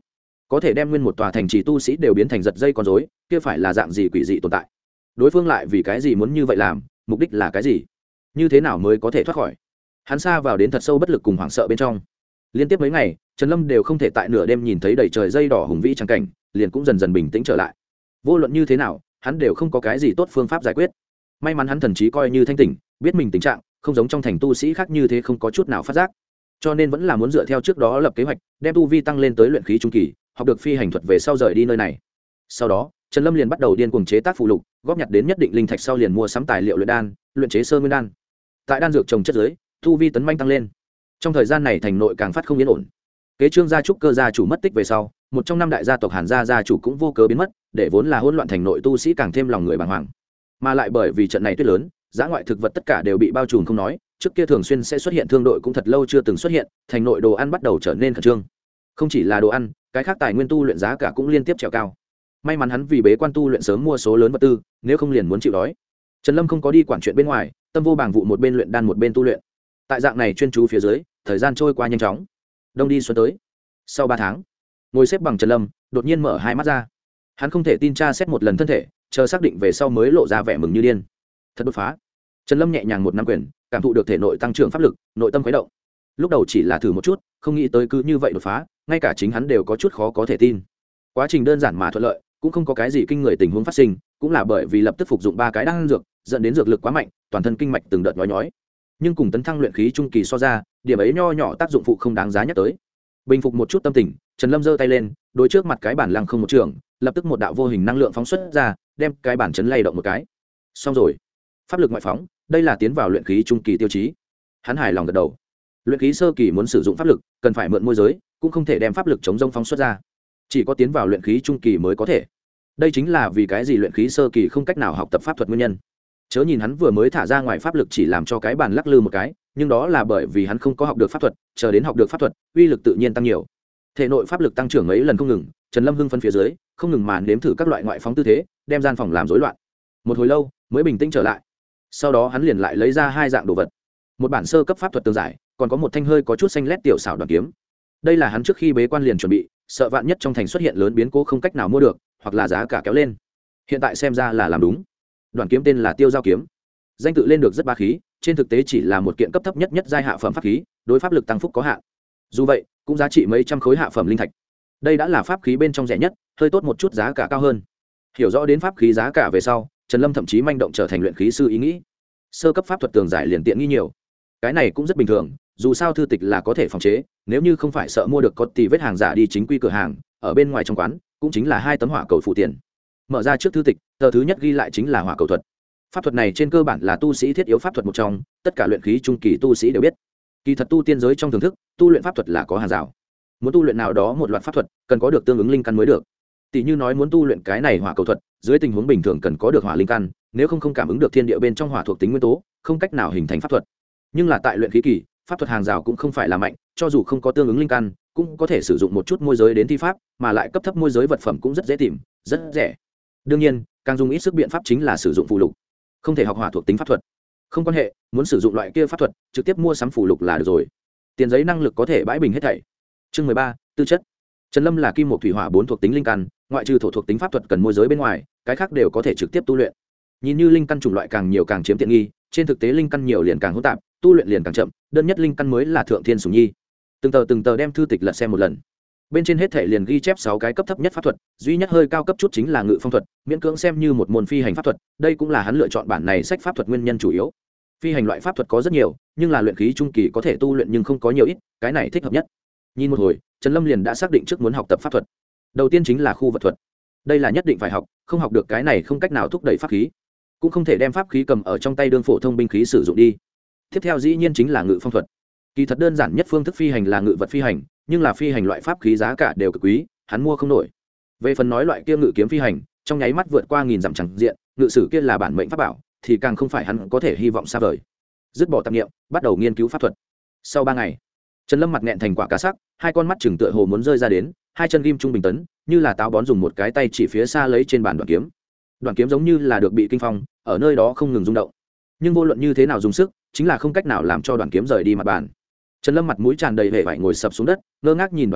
A: có thể đem nguyên một tòa thành trì tu sĩ đều biến thành giật dây con rối, kia phải là dạng gì quỷ dị tồn tại. Đối phương lại vì cái gì muốn như vậy làm, mục đích là cái gì, như thế nào mới có thể thoát khỏi. Hắn xa vào đến thật sâu bất lực cùng hoảng sợ bên trong. Liên tiếp mấy ngày, Trần Lâm đều không thể tại nửa đêm nhìn thấy đầy trời dây đỏ hùng vĩ trắng cảnh, liền cũng dần dần bình tĩnh trở lại. Vô luận như thế nào, hắn đều không có cái gì tốt phương pháp giải quyết. May mắn hắn thần trí coi như thanh tỉnh, biết mình tình trạng không giống trong thành tu sĩ khác như thế không có chút nào phát giác, cho nên vẫn là muốn dựa theo trước đó lập kế hoạch, đem tu vi tăng lên tới luyện khí trung kỳ, học được phi hành thuật về sau rời đi nơi này. Sau đó, Trần Lâm liền bắt đầu điên cuồng chế tác phụ lục, góp nhặt đến nhất định linh thạch sau liền mua sắm tài liệu luyện đan, luyện chế sơ nguyên đan. Tại đan dược trồng chất dưới, tu vi tấn manh tăng lên. Trong thời gian này thành nội càng phát không yên ổn. Kế Trương gia trúc cơ gia chủ mất tích về sau, một trong năm đại gia tộc Hàn gia gia chủ cũng vô cớ biến mất, để vốn là hỗn loạn thành nội tu sĩ càng thêm lòng người bàng hoàng. Mà lại bởi vì trận này tuyết lớn, dã ngoại thực vật tất cả đều bị bao trùm không nói, trước kia thường xuyên sẽ xuất hiện thương đội cũng thật lâu chưa từng xuất hiện, thành nội đồ ăn bắt đầu trở nên khẩn trương. Không chỉ là đồ ăn, cái khác tài nguyên tu luyện giá cả cũng liên tiếp trèo cao. May mắn hắn vì bế quan tu luyện sớm mua số lớn vật tư, nếu không liền muốn chịu đói. Trần Lâm không có đi quản chuyện bên ngoài, tâm vô bảng vụ một bên luyện đan một bên tu luyện. Tại dạng này chuyên chú phía dưới, thời gian trôi qua nhanh chóng. Đông đi xuân tới. Sau 3 tháng, ngồi xếp bằng Trần Lâm đột nhiên mở hai mắt ra. Hắn không thể tin tra xét một lần thân thể, chờ xác định về sau mới lộ ra vẻ mừng như điên. Thật đột phá. Trần Lâm nhẹ nhàng một nắm quyền, cảm thụ được thể nội tăng trưởng pháp lực, nội tâm khuấy động. Lúc đầu chỉ là thử một chút, không nghĩ tới cứ như vậy đột phá, ngay cả chính hắn đều có chút khó có thể tin. Quá trình đơn giản mà thuận lợi, cũng không có cái gì kinh người tình huống phát sinh, cũng là bởi vì lập tức phục dụng 3 cái đan dược, dẫn đến dược lực quá mạnh, toàn thân kinh mạch từng đợt nhói nhói. Nhưng cùng tấn thăng luyện khí trung kỳ so ra, điểm ấy nho nhỏ tác dụng phụ không đáng giá nhắc tới. Bình phục một chút tâm tình, Trần Lâm giơ tay lên, đối trước mặt cái bản lăng không một trường, lập tức một đạo vô hình năng lượng phóng xuất ra, đem cái bản chấn lay động một cái. Xong rồi. Pháp lực ngoại phóng, đây là tiến vào luyện khí trung kỳ tiêu chí. Hắn hài lòng gật đầu. Luyện khí sơ kỳ muốn sử dụng pháp lực, cần phải mượn môi giới, cũng không thể đem pháp lực chống rông phóng xuất ra. Chỉ có tiến vào luyện khí trung kỳ mới có thể. Đây chính là vì cái gì luyện khí sơ kỳ không cách nào học tập pháp thuật nguyên nhân. Chớ nhìn hắn vừa mới thả ra ngoài pháp lực chỉ làm cho cái bàn lắc lư một cái, nhưng đó là bởi vì hắn không có học được pháp thuật, chờ đến học được pháp thuật, uy lực tự nhiên tăng nhiều. Thể nội pháp lực tăng trưởng mấy lần không ngừng, Trần Lâm hưng phấn phía dưới, không ngừng màn nếm thử các loại ngoại phóng tư thế, đem gian phòng làm rối loạn. Một hồi lâu, mới bình tĩnh trở lại. Sau đó hắn liền lại lấy ra 2 dạng đồ vật. Một bản sơ cấp pháp thuật tường giải, còn có một thanh hơi có chút xanh lét tiểu xảo đoàn kiếm. Đây là hắn trước khi bế quan liền chuẩn bị, sợ vạn nhất trong thành xuất hiện lớn biến cố không cách nào mua được, hoặc là giá cả kéo lên. Hiện tại xem ra là làm đúng. Đoàn kiếm tên là Tiêu Giao kiếm. Danh tự lên được rất bá khí, trên thực tế chỉ là một kiện cấp thấp nhất giai hạ phẩm pháp khí, đối pháp lực tăng phúc có hạn. Dù vậy, cũng giá trị mấy trăm khối hạ phẩm linh thạch. Đây đã là pháp khí bên trong rẻ nhất, hơi tốt một chút giá cả cao hơn. Hiểu rõ đến pháp khí giá cả về sau, Trần Lâm thậm chí manh động trở thành luyện khí sư ý nghĩ. Sơ cấp pháp thuật tường giải liền tiện nghi nhiều. Cái này cũng rất bình thường, dù sao thư tịch là có thể phòng chế, nếu như không phải sợ mua được có tỷ vết hàng giả đi chính quy cửa hàng, ở bên ngoài trong quán, cũng chính là 2 tấm hỏa cầu phụ tiền. Mở ra trước thư tịch, tờ thứ nhất ghi lại chính là hỏa cầu thuật. Pháp thuật này trên cơ bản là tu sĩ thiết yếu pháp thuật một trong, tất cả luyện khí trung kỳ tu sĩ đều biết. Kỳ thật tu tiên giới trong thưởng thức, tu luyện pháp thuật là có hàng rào. Muốn tu luyện nào đó một loạt pháp thuật, cần có được tương ứng linh căn mới được. Tỷ như nói muốn tu luyện cái này hỏa cầu thuật, dưới tình huống bình thường cần có được hỏa linh căn, nếu không cảm ứng được thiên địa bên trong hỏa thuộc tính nguyên tố, không cách nào hình thành pháp thuật. Nhưng là tại luyện khí kỳ, pháp thuật hàng rào cũng không phải là mạnh, cho dù không có tương ứng linh căn, cũng có thể sử dụng một chút môi giới đến thi pháp, mà lại cấp thấp môi giới vật phẩm cũng rất dễ tìm, rất rẻ. Đương nhiên, càng dùng ít sức biện pháp chính là sử dụng phù lục. Không thể học hỏa thuộc tính pháp thuật, không quan hệ, muốn sử dụng loại kia pháp thuật, trực tiếp mua sắm phù lục là được rồi. Tiền giấy năng lực có thể bãi bình hết thảy. Chương 13, tư chất. Trần Lâm là kim một thủy hỏa 4 thuộc tính linh căn, ngoại trừ thổ thuộc tính pháp thuật cần môi giới bên ngoài, cái khác đều có thể trực tiếp tu luyện. Nhìn như linh căn chủng loại càng nhiều càng chiếm tiện nghi, trên thực tế linh căn nhiều liền càng hỗn tạp, tu luyện liền càng chậm, đơn nhất linh căn mới là thượng thiên sủng nhi. Từng tờ đem thư tịch lật xem một lần. Bên trên hết thể liền ghi chép 6 cái cấp thấp nhất pháp thuật, duy nhất hơi cao cấp chút chính là ngự phong thuật, miễn cưỡng xem như một môn phi hành pháp thuật, đây cũng là hắn lựa chọn bản này sách pháp thuật nguyên nhân chủ yếu. Phi hành loại pháp thuật có rất nhiều, nhưng là luyện khí trung kỳ có thể tu luyện nhưng không có nhiều ít, cái này thích hợp nhất. Nhìn một hồi, Trần Lâm liền đã xác định trước muốn học tập pháp thuật. Đầu tiên chính là khu vật thuật. Đây là nhất định phải học, không học được cái này không cách nào thúc đẩy pháp khí, cũng không thể đem pháp khí cầm ở trong tay đương phổ thông binh khí sử dụng đi. Tiếp theo dĩ nhiên chính là ngự phong thuật. Kỳ thật đơn giản nhất phương thức phi hành là ngự vật phi hành, nhưng là phi hành loại pháp khí giá cả đều cực quý, hắn mua không nổi. Về phần nói loại kia ngự kiếm phi hành, trong nháy mắt vượt qua 1000 dặm chẳng diện, ngự sử kia là bản mệnh pháp bảo, thì càng không phải hắn có thể hy vọng xa vời. Dứt bỏ tạp niệm, bắt đầu nghiên cứu pháp thuật. Sau 3 ngày, Trần Lâm mặt nghẹn thành quả cá sắc, 2 con mắt chừng tựa hồ muốn rơi ra đến, 2 chân ghim trung bình tấn, như là táo bón dùng một cái tay chỉ phía xa lấy trên bàn đoạn kiếm. Đoạn kiếm giống như là được bị kinh phong, ở nơi đó không ngừng rung động. Nhưng vô luận như thế nào dùng sức, chính là không cách nào làm cho đoạn kiếm rời đi mặt bàn. Trần Lâm mặt mũi tràn đầy vẻ vải ngồi sập xuống đất, ngơ ngác nhìn đoạn kiếm,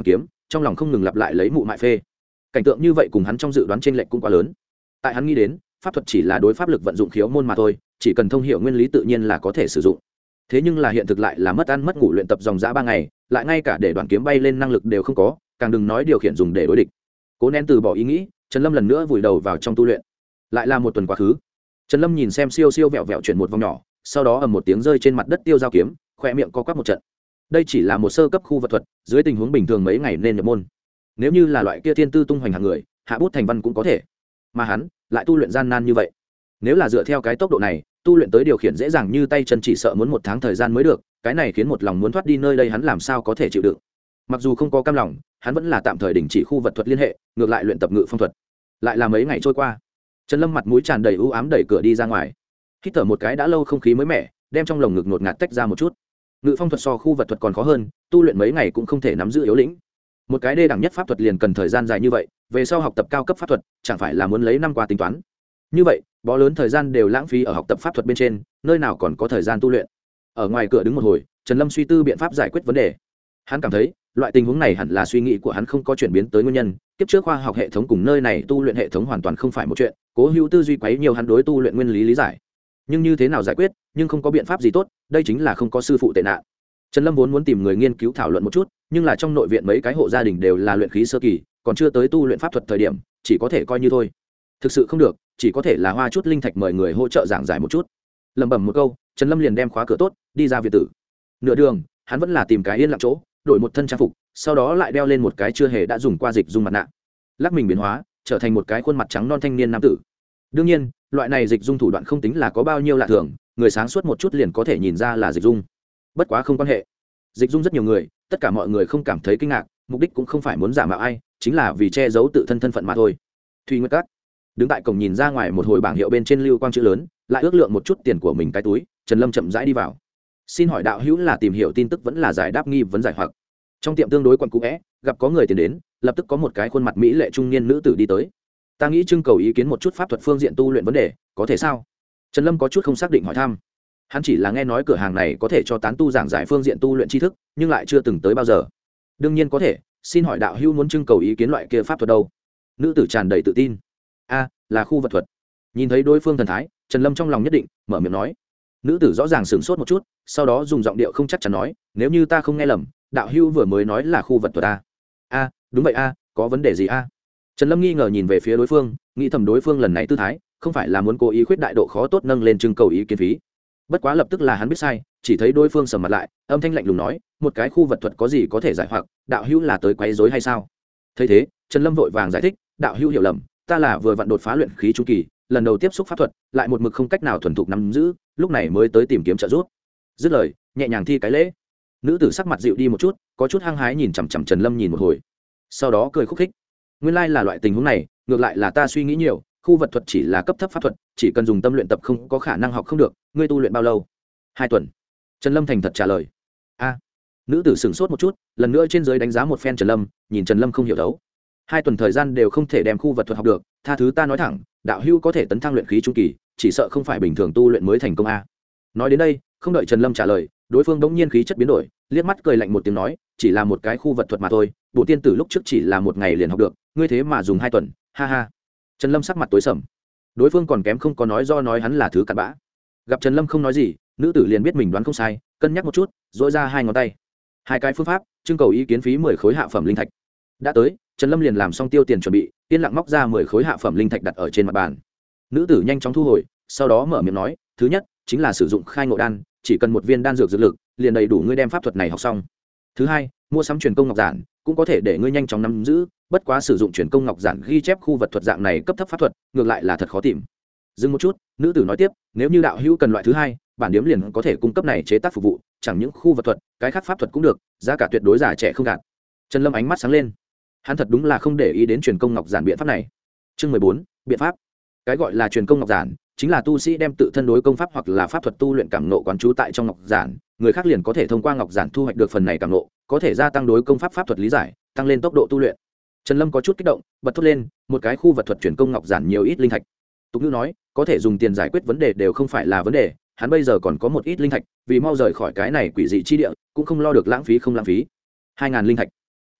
A: trong lòng không ngừng lặp lại lấy mụ mại phê. Cảnh tượng như vậy cùng hắn trong dự đoán chênh lệch cũng quá lớn. Tại hắn nghĩ đến, pháp thuật chỉ là đối pháp lực vận dụng khiếu môn mà thôi, chỉ cần thông hiểu nguyên lý tự nhiên là có thể sử dụng. Thế nhưng là hiện thực lại là mất ăn mất ngủ luyện tập dòng dã 3 ngày, lại ngay cả để đoàn kiếm bay lên năng lực đều không có, càng đừng nói điều khiển dùng để đối địch. Cố nén từ bỏ ý nghĩ, Trần Lâm lần nữa vùi đầu vào trong tu luyện. Lại là một tuần quá khứ. Trần Lâm nhìn xem siêu siêu vẹo vẹo chuyển một vòng nhỏ, sau đó ầm một tiếng rơi trên mặt đất tiêu dao kiếm, khóe miệng co quắp một trận. Đây chỉ là một sơ cấp khu vật thuật, dưới tình huống bình thường mấy ngày nên nhập môn. Nếu như là loại kia thiên tư tung hoành hạng người, hạ bút thành văn cũng có thể. Mà hắn lại tu luyện gian nan như vậy. Nếu là dựa theo cái tốc độ này, tu luyện tới điều khiển dễ dàng như tay chân chỉ sợ muốn 1 tháng thời gian mới được, cái này khiến một lòng muốn thoát đi nơi đây hắn làm sao có thể chịu đựng. Mặc dù không có cam lòng, hắn vẫn là tạm thời đình chỉ khu vật thuật liên hệ, ngược lại luyện tập ngự phong thuật. Lại là mấy ngày trôi qua, Trần Lâm mặt mũi tràn đầy u ám đẩy cửa đi ra ngoài. Hít thở một cái đã lâu không khí mới mẻ, đem trong lồng ngực ngột ngạt tách ra một chút. Ngự phong thuật so khu vật thuật còn khó hơn, tu luyện mấy ngày cũng không thể nắm giữ yếu lĩnh. Một cái đê đẳng nhất pháp thuật liền cần thời gian dài như vậy, về sau học tập cao cấp pháp thuật, chẳng phải là muốn lấy năm qua tính toán. Như vậy, bó lớn thời gian đều lãng phí ở học tập pháp thuật bên trên, nơi nào còn có thời gian tu luyện. Ở ngoài cửa đứng một hồi, Trần Lâm suy tư biện pháp giải quyết vấn đề. Hắn cảm thấy, loại tình huống này hẳn là suy nghĩ của hắn không có chuyển biến tới nguyên nhân, kiếp trước khoa học hệ thống cùng nơi này tu luyện hệ thống hoàn toàn không phải một chuyện, Cố Hữu tư duy quấy nhiều hắn đối tu luyện nguyên lý lý giải. Nhưng như thế nào giải quyết, nhưng không có biện pháp gì tốt, đây chính là không có sư phụ tệ nạn. Trần Lâm vốn muốn tìm người nghiên cứu thảo luận một chút, nhưng là trong nội viện mấy cái hộ gia đình đều là luyện khí sơ kỳ, còn chưa tới tu luyện pháp thuật thời điểm, chỉ có thể coi như thôi. Thực sự không được, chỉ có thể là hoa chút linh thạch mời người hỗ trợ giảng giải một chút. Lẩm bẩm một câu, Trần Lâm liền đem khóa cửa tốt, đi ra viện tử. Nửa đường, hắn vẫn là tìm cái yên lặng chỗ, đổi một thân trang phục, sau đó lại đeo lên một cái chưa hề đã dùng qua dịch dung mặt nạ, lắc mình biến hóa, trở thành một cái khuôn mặt trắng non thanh niên nam tử. Đương nhiên, loại này dịch dung thủ đoạn không tính là có bao nhiêu lạ thường, người sáng suốt một chút liền có thể nhìn ra là dịch dung. Bất quá không quan hệ, dịch dung rất nhiều người, tất cả mọi người không cảm thấy kinh ngạc, mục đích cũng không phải muốn giả mạo ai, chính là vì che giấu tự thân thân phận mà thôi. Thùy Nguyệt Các, đứng tại cổng nhìn ra ngoài một hồi bảng hiệu bên trên lưu quang chữ lớn, lại ước lượng một chút tiền của mình cái túi, Trần Lâm chậm rãi đi vào. Xin hỏi đạo hữu là tìm hiểu tin tức vẫn là giải đáp nghi vấn giải hoặc? Trong tiệm tương đối quặn cũ é, gặp có người tiến đến, lập tức có một cái khuôn mặt mỹ lệ trung niên nữ tử đi tới. Ta nghĩ trưng cầu ý kiến một chút pháp thuật phương diện tu luyện vấn đề, có thể sao? Trần Lâm có chút không xác định hỏi thăm. Hắn chỉ là nghe nói cửa hàng này có thể cho tán tu giảng giải phương diện tu luyện tri thức, nhưng lại chưa từng tới bao giờ. Đương nhiên có thể, xin hỏi đạo hữu muốn trưng cầu ý kiến loại kia pháp thuật đâu? Nữ tử tràn đầy tự tin. A, là khu vật thuật. Nhìn thấy đối phương thần thái, Trần Lâm trong lòng nhất định, mở miệng nói. Nữ tử rõ ràng sửng sốt một chút, sau đó dùng giọng điệu không chắc chắn nói, nếu như ta không nghe lầm, đạo hữu vừa mới nói là khu vật thuật a? A, đúng vậy a, có vấn đề gì a? Trần Lâm nghi ngờ nhìn về phía đối phương, nghĩ thầm đối phương lần này tư thái, không phải là muốn cố ý khuyết đại độ khó tốt nâng lên trưng cầu ý kiến phí. Bất quá lập tức là hắn biết sai, chỉ thấy đối phương sầm mặt lại, âm thanh lạnh lùng nói, một cái khu vật thuật có gì có thể giải hoặc, đạo hữu là tới quấy rối hay sao? Thấy thế, Trần Lâm vội vàng giải thích, đạo hữu hiểu lầm, ta là vừa vặn đột phá luyện khí trung kỳ, lần đầu tiếp xúc pháp thuật, lại một mực không cách nào thuần thục nắm giữ, lúc này mới tới tìm kiếm trợ giúp. Dứt lời, nhẹ nhàng thi cái lễ. Nữ tử sắc mặt dịu đi một chút, có chút hăng hái nhìn chằm chằm Trần Lâm nhìn một hồi, sau đó cười khúc khích. Nguyên lai là loại tình huống này, ngược lại là ta suy nghĩ nhiều, khu vật thuật chỉ là cấp thấp pháp thuật, chỉ cần dùng tâm luyện tập không có khả năng học không được. Ngươi tu luyện bao lâu? 2 tuần. Trần Lâm thành thật trả lời. A. Nữ tử sửng sốt một chút, lần nữa trên dưới đánh giá một phen Trần Lâm, nhìn Trần Lâm không hiểu đấu. 2 tuần thời gian đều không thể đem khu vật thuật học được, tha thứ ta nói thẳng, đạo hữu có thể tấn thăng luyện khí trung kỳ, chỉ sợ không phải bình thường tu luyện mới thành công a. Nói đến đây, không đợi Trần Lâm trả lời, đối phương bỗng nhiên khí chất biến đổi, liếc mắt cười lạnh một tiếng nói, chỉ là một cái khu vật thuật mà thôi, bộ tiên tử lúc trước chỉ là 1 ngày liền học được, ngươi thế mà dùng 2 tuần, ha ha. Trần Lâm sắc mặt tối sầm, đối phương còn kém không có nói do nói hắn là thứ cặn bã. Gặp Trần Lâm không nói gì, nữ tử liền biết mình đoán không sai, cân nhắc một chút, dỗi ra 2 ngón tay. 2 cái phương pháp, trưng cầu ý kiến phí 10 khối hạ phẩm linh thạch. Đã tới, Trần Lâm liền làm xong tiêu tiền chuẩn bị, yên lặng móc ra 10 khối hạ phẩm linh thạch đặt ở trên mặt bàn. Nữ tử nhanh chóng thu hồi, sau đó mở miệng nói, thứ nhất chính là sử dụng khai ngộ đan, chỉ cần 1 viên đan dược dược lực, liền đầy đủ ngươi đem pháp thuật này học xong. Thứ hai, mua sắm truyền công ngọc giản, cũng có thể để ngươi nhanh chóng nắm giữ, bất quá sử dụng truyền công ngọc giản ghi chép khu vật thuật dạng này cấp thấp pháp thuật, ngược lại là thật khó tìm. Dừng một chút, nữ tử nói tiếp, nếu như đạo hữu cần loại thứ hai, bản điếm liền có thể cung cấp này chế tác phục vụ, chẳng những khu vật thuật, cái khác pháp thuật cũng được, giá cả tuyệt đối giả trẻ không gạt. Trần Lâm ánh mắt sáng lên, hắn thật đúng là không để ý đến truyền công ngọc giản biện pháp này. Chương 14, biện pháp. Cái gọi là truyền công ngọc giản, chính là tu sĩ đem tự thân đối công pháp hoặc là pháp thuật tu luyện cảm nộ quán trú tại trong ngọc giản, người khác liền có thể thông qua ngọc giản thu hoạch được phần này cảm nộ, có thể gia tăng đối công pháp pháp thuật lý giải, tăng lên tốc độ tu luyện. Trần Lâm có chút kích động, bật thốt lên, một cái khu vật thuật truyền công ngọc giản nhiều ít linh thạch. Tục ngữ nói, có thể dùng tiền giải quyết vấn đề đều không phải là vấn đề, hắn bây giờ còn có một ít linh thạch, vì mau rời khỏi cái này quỷ dị chi địa, cũng không lo được lãng phí không lãng phí. 2000 linh thạch.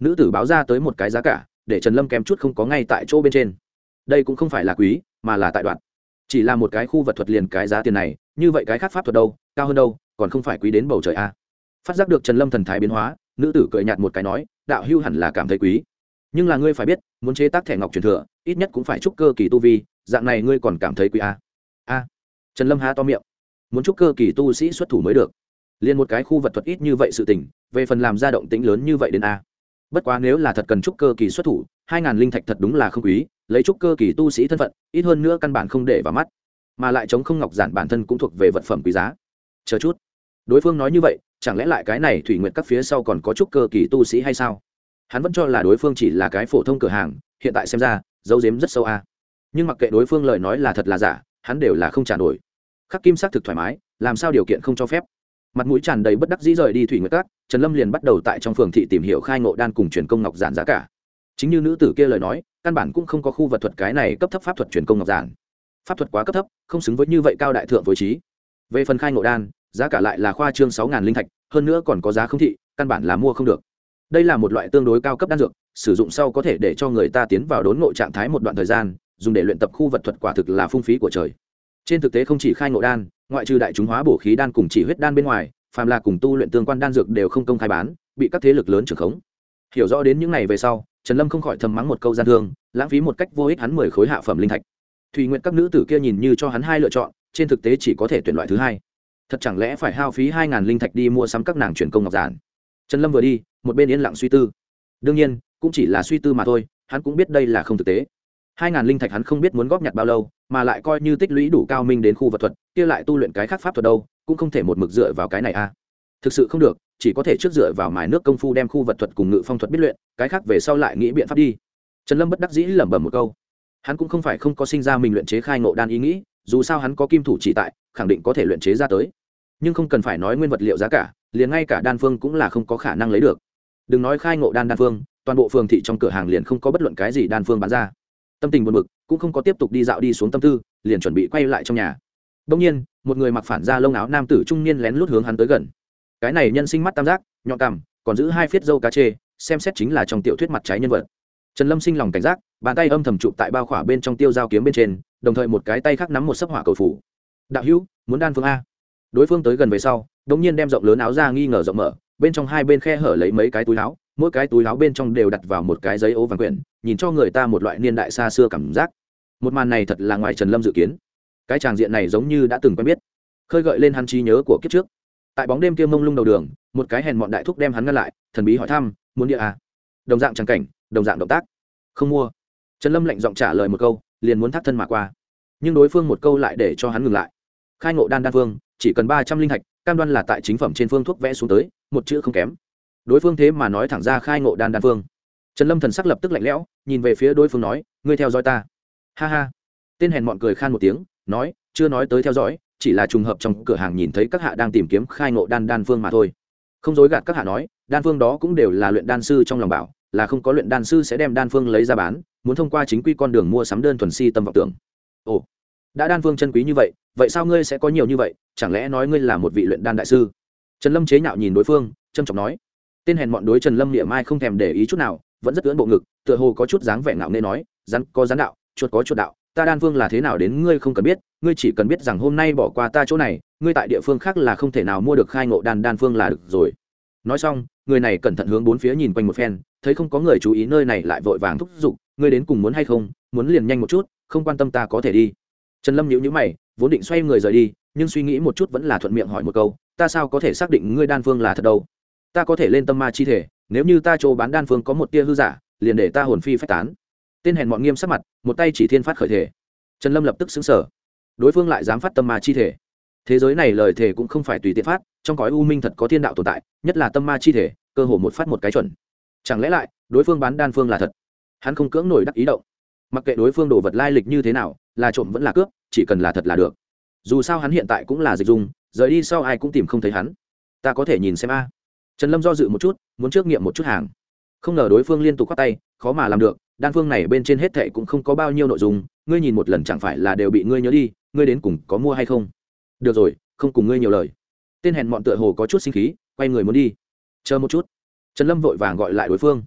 A: nữ tử báo ra tới một cái giá cả để Trần Lâm kém chút không có ngay tại chỗ bên trên. Đây cũng không phải là quý mà là tại đoạn, chỉ là một cái khu vật thuật liền cái giá tiền này, như vậy cái khác pháp thuật đâu, cao hơn đâu, còn không phải quý đến bầu trời a. Phát giác được Trần Lâm thần thái biến hóa, nữ tử cười nhạt một cái nói, đạo hưu hẳn là cảm thấy quý, nhưng là ngươi phải biết, muốn chế tác thẻ ngọc truyền thừa ít nhất cũng phải trúc cơ kỳ tu vi, dạng này ngươi còn cảm thấy quý a? A. Trần Lâm há to miệng, muốn trúc cơ kỳ tu sĩ xuất thủ mới được, liền một cái khu vật thuật ít như vậy sự tình, về phần làm ra động tĩnh lớn như vậy đến a. Bất quá nếu là thật cần trúc cơ kỳ xuất thủ, 2000 linh thạch thật đúng là không quý, lấy trúc cơ kỳ tu sĩ thân phận, ít hơn nữa căn bản không để vào mắt, mà lại chống không ngọc giản bản thân cũng thuộc về vật phẩm quý giá. Chờ chút, đối phương nói như vậy, chẳng lẽ lại cái này Thủy Nguyệt các phía sau còn có trúc cơ kỳ tu sĩ hay sao? Hắn vẫn cho là đối phương chỉ là cái phổ thông cửa hàng, hiện tại xem ra giấu giếm rất sâu a. Nhưng mặc kệ đối phương lời nói là thật là giả, hắn đều là không trả nổi. Khắc Kim sắc thực thoải mái, làm sao điều kiện không cho phép? Mặt mũi tràn đầy bất đắc dĩ rời đi Thủy Nguyệt các, Trần Lâm liền bắt đầu tại trong phường thị tìm hiểu khai ngộ đan cùng truyền công ngọc giản giá cả. Chính như nữ tử kia lời nói, căn bản cũng không có khu vật thuật cái này cấp thấp pháp thuật truyền công ngọc giản. Pháp thuật quá cấp thấp, không xứng với như vậy cao đại thượng với trí. Về phần khai ngộ đan, giá cả lại là khoa trương 6000 linh thạch, hơn nữa còn có giá không thị, căn bản là mua không được. Đây là một loại tương đối cao cấp đan dược, sử dụng sau có thể để cho người ta tiến vào đốn ngộ trạng thái một đoạn thời gian, dùng để luyện tập khu vật thuật quả thực là phung phí của trời. Trên thực tế không chỉ khai ngộ đan, ngoại trừ đại chúng hóa bổ khí đan cùng chỉ huyết đan bên ngoài, phàm là cùng tu luyện tương quan đan dược đều không công khai bán, bị các thế lực lớn trưởng khống. Hiểu rõ đến những này về sau, Trần Lâm không khỏi thầm mắng một câu gian thương, lãng phí một cách vô ích hắn 10 khối hạ phẩm linh thạch. Thủy Nguyệt các nữ tử kia nhìn như cho hắn hai lựa chọn, trên thực tế chỉ có thể tuyển loại thứ hai. Thật chẳng lẽ phải hao phí 2000 linh thạch đi mua sắm các nàng truyền công ngọc giản? Trần Lâm vừa đi, một bên yên lặng suy tư. Đương nhiên, cũng chỉ là suy tư mà thôi, hắn cũng biết đây là không thực tế. 2000 linh thạch hắn không biết muốn góp nhặt bao lâu, mà lại coi như tích lũy đủ cao minh đến khu vật thuật, kia lại tu luyện cái khác pháp thuật đâu, cũng không thể một mực dựa vào cái này a. Thực sự không được, chỉ có thể trước dựa vào mài nước công phu đem khu vật thuật cùng ngự phong thuật biết luyện, cái khác về sau lại nghĩ biện pháp đi. Trần Lâm bất đắc dĩ lẩm bẩm một câu. Hắn cũng không phải không có sinh ra mình luyện chế khai ngộ đan ý nghĩ, dù sao hắn có kim thủ chỉ tại, khẳng định có thể luyện chế ra tới. Nhưng không cần phải nói nguyên vật liệu giá cả, liền ngay cả đan phương cũng là không có khả năng lấy được. Đừng nói khai ngộ đan đan phương, toàn bộ phường thị trong cửa hàng liền không có bất luận cái gì đan phương bán ra. Tâm tình buồn bực, cũng không có tiếp tục đi dạo đi xuống tâm tư, liền chuẩn bị quay lại trong nhà. Đương nhiên, một người mặc phản da lông áo nam tử trung niên lén lút hướng hắn tới gần. Cái này nhân sinh mắt tam giác, nhọn cằm, còn giữ hai phiết râu cá chê, xem xét chính là trong tiểu thuyết mặt trái nhân vật. Trần Lâm sinh lòng cảnh giác, bàn tay âm thầm chụp tại bao khỏa bên trong tiêu dao kiếm bên trên, đồng thời một cái tay khác nắm một sấp hỏa cầu phủ. Đạo hữu, muốn đan phương a? Đối phương tới gần về sau, đống nhiên đem rộng lớn áo ra nghi ngờ rộng mở, bên trong hai bên khe hở lấy mấy cái túi áo, mỗi cái túi áo bên trong đều đặt vào một cái giấy ố vàng quyển, nhìn cho người ta một loại niên đại xa xưa cảm giác. Một màn này thật là ngoài Trần Lâm dự kiến. Cái tràng diện này giống như đã từng quen biết, khơi gợi lên hắn trí nhớ của kiếp trước. Tại bóng đêm kia mông lung đầu đường, một cái hèn mọn đại thúc đem hắn ngăn lại, thần bí hỏi thăm, muốn địa à? Đồng dạng tràng cảnh, đồng dạng động tác. Không mua. Trần Lâm lạnh giọng trả lời một câu, liền muốn thắt thân mà qua. Nhưng đối phương một câu lại để cho hắn ngừng lại. Khai ngộ đan đan phương, chỉ cần 300 linh thạch, cam đoan là tại chính phẩm trên phương thuốc vẽ xuống tới, một chữ không kém. Đối phương thế mà nói thẳng ra khai ngộ đan đan phương. Trần Lâm thần sắc lập tức lạnh lẽo, nhìn về phía đối phương nói, ngươi theo dõi ta. Ha ha. Tên hèn mọn cười khan một tiếng, nói, chưa nói tới theo dõi, chỉ là trùng hợp trong cửa hàng nhìn thấy các hạ đang tìm kiếm khai ngộ đan đan phương mà thôi. Không dối gạt các hạ nói, đan phương đó cũng đều là luyện đan sư trong lòng bảo, là không có luyện đan sư sẽ đem đan phương lấy ra bán, muốn thông qua chính quy con đường mua sắm đơn thuần si tâm vọng tưởng. Ồ, đã đan phương chân quý như vậy, vậy sao ngươi sẽ có nhiều như vậy, chẳng lẽ nói ngươi là một vị luyện đan đại sư? Trần Lâm chế nhạo nhìn đối phương, trâm trọng nói. Tên hèn mọn đối Trần Lâm niệm mai không thèm để ý chút nào, vẫn rất ưỡn bộ ngực, tựa hồ có chút dáng vẻ ngạo nghễ nói, rắn có rắn đạo, chuột có chuột đạo, ta đan phương là thế nào đến ngươi không cần biết, ngươi chỉ cần biết rằng hôm nay bỏ qua ta chỗ này, ngươi tại địa phương khác là không thể nào mua được khai ngộ đan phương là được rồi. Nói xong, người này cẩn thận hướng bốn phía nhìn quanh một phen, thấy không có người chú ý nơi này lại vội vàng thúc giục, ngươi đến cùng muốn hay không, muốn liền nhanh một chút, không quan tâm ta có thể đi. Trần Lâm nhíu nhíu mày, vốn định xoay người rời đi, nhưng suy nghĩ một chút vẫn là thuận miệng hỏi một câu, ta sao có thể xác định ngươi đan phương là thật đâu? Ta có thể lên tâm ma chi thể, nếu như ta chỗ bán đan phương có một tia hư giả, liền để ta hồn phi phách tán. Tên hèn mọn nghiêm sắc mặt, một tay chỉ thiên phát khởi thể. Trần Lâm lập tức sững sờ, đối phương lại dám phát tâm ma chi thể. Thế giới này lời thể cũng không phải tùy tiện phát, trong cõi u minh thật có thiên đạo tồn tại, nhất là tâm ma chi thể, cơ hồ một phát một cái chuẩn. Chẳng lẽ lại đối phương bán đan phương là thật? Hắn không cưỡng nổi đắc ý động, mặc kệ đối phương đồ vật lai lịch như thế nào, là trộm vẫn là cướp, chỉ cần là thật là được. Dù sao hắn hiện tại cũng là dịch dung, rời đi sau ai cũng tìm không thấy hắn. Ta có thể nhìn xem a. Trần Lâm do dự một chút, muốn trước nghiệm một chút hàng. Không ngờ đối phương liên tục quát tay, khó mà làm được, đan phương này bên trên hết thảy cũng không có bao nhiêu nội dung, ngươi nhìn một lần chẳng phải là đều bị ngươi nhớ đi, ngươi đến cùng có mua hay không? Được rồi, không cùng ngươi nhiều lời. Tên hèn mọn tựa hồ có chút sinh khí, quay người muốn đi. Chờ một chút. Trần Lâm vội vàng gọi lại đối phương.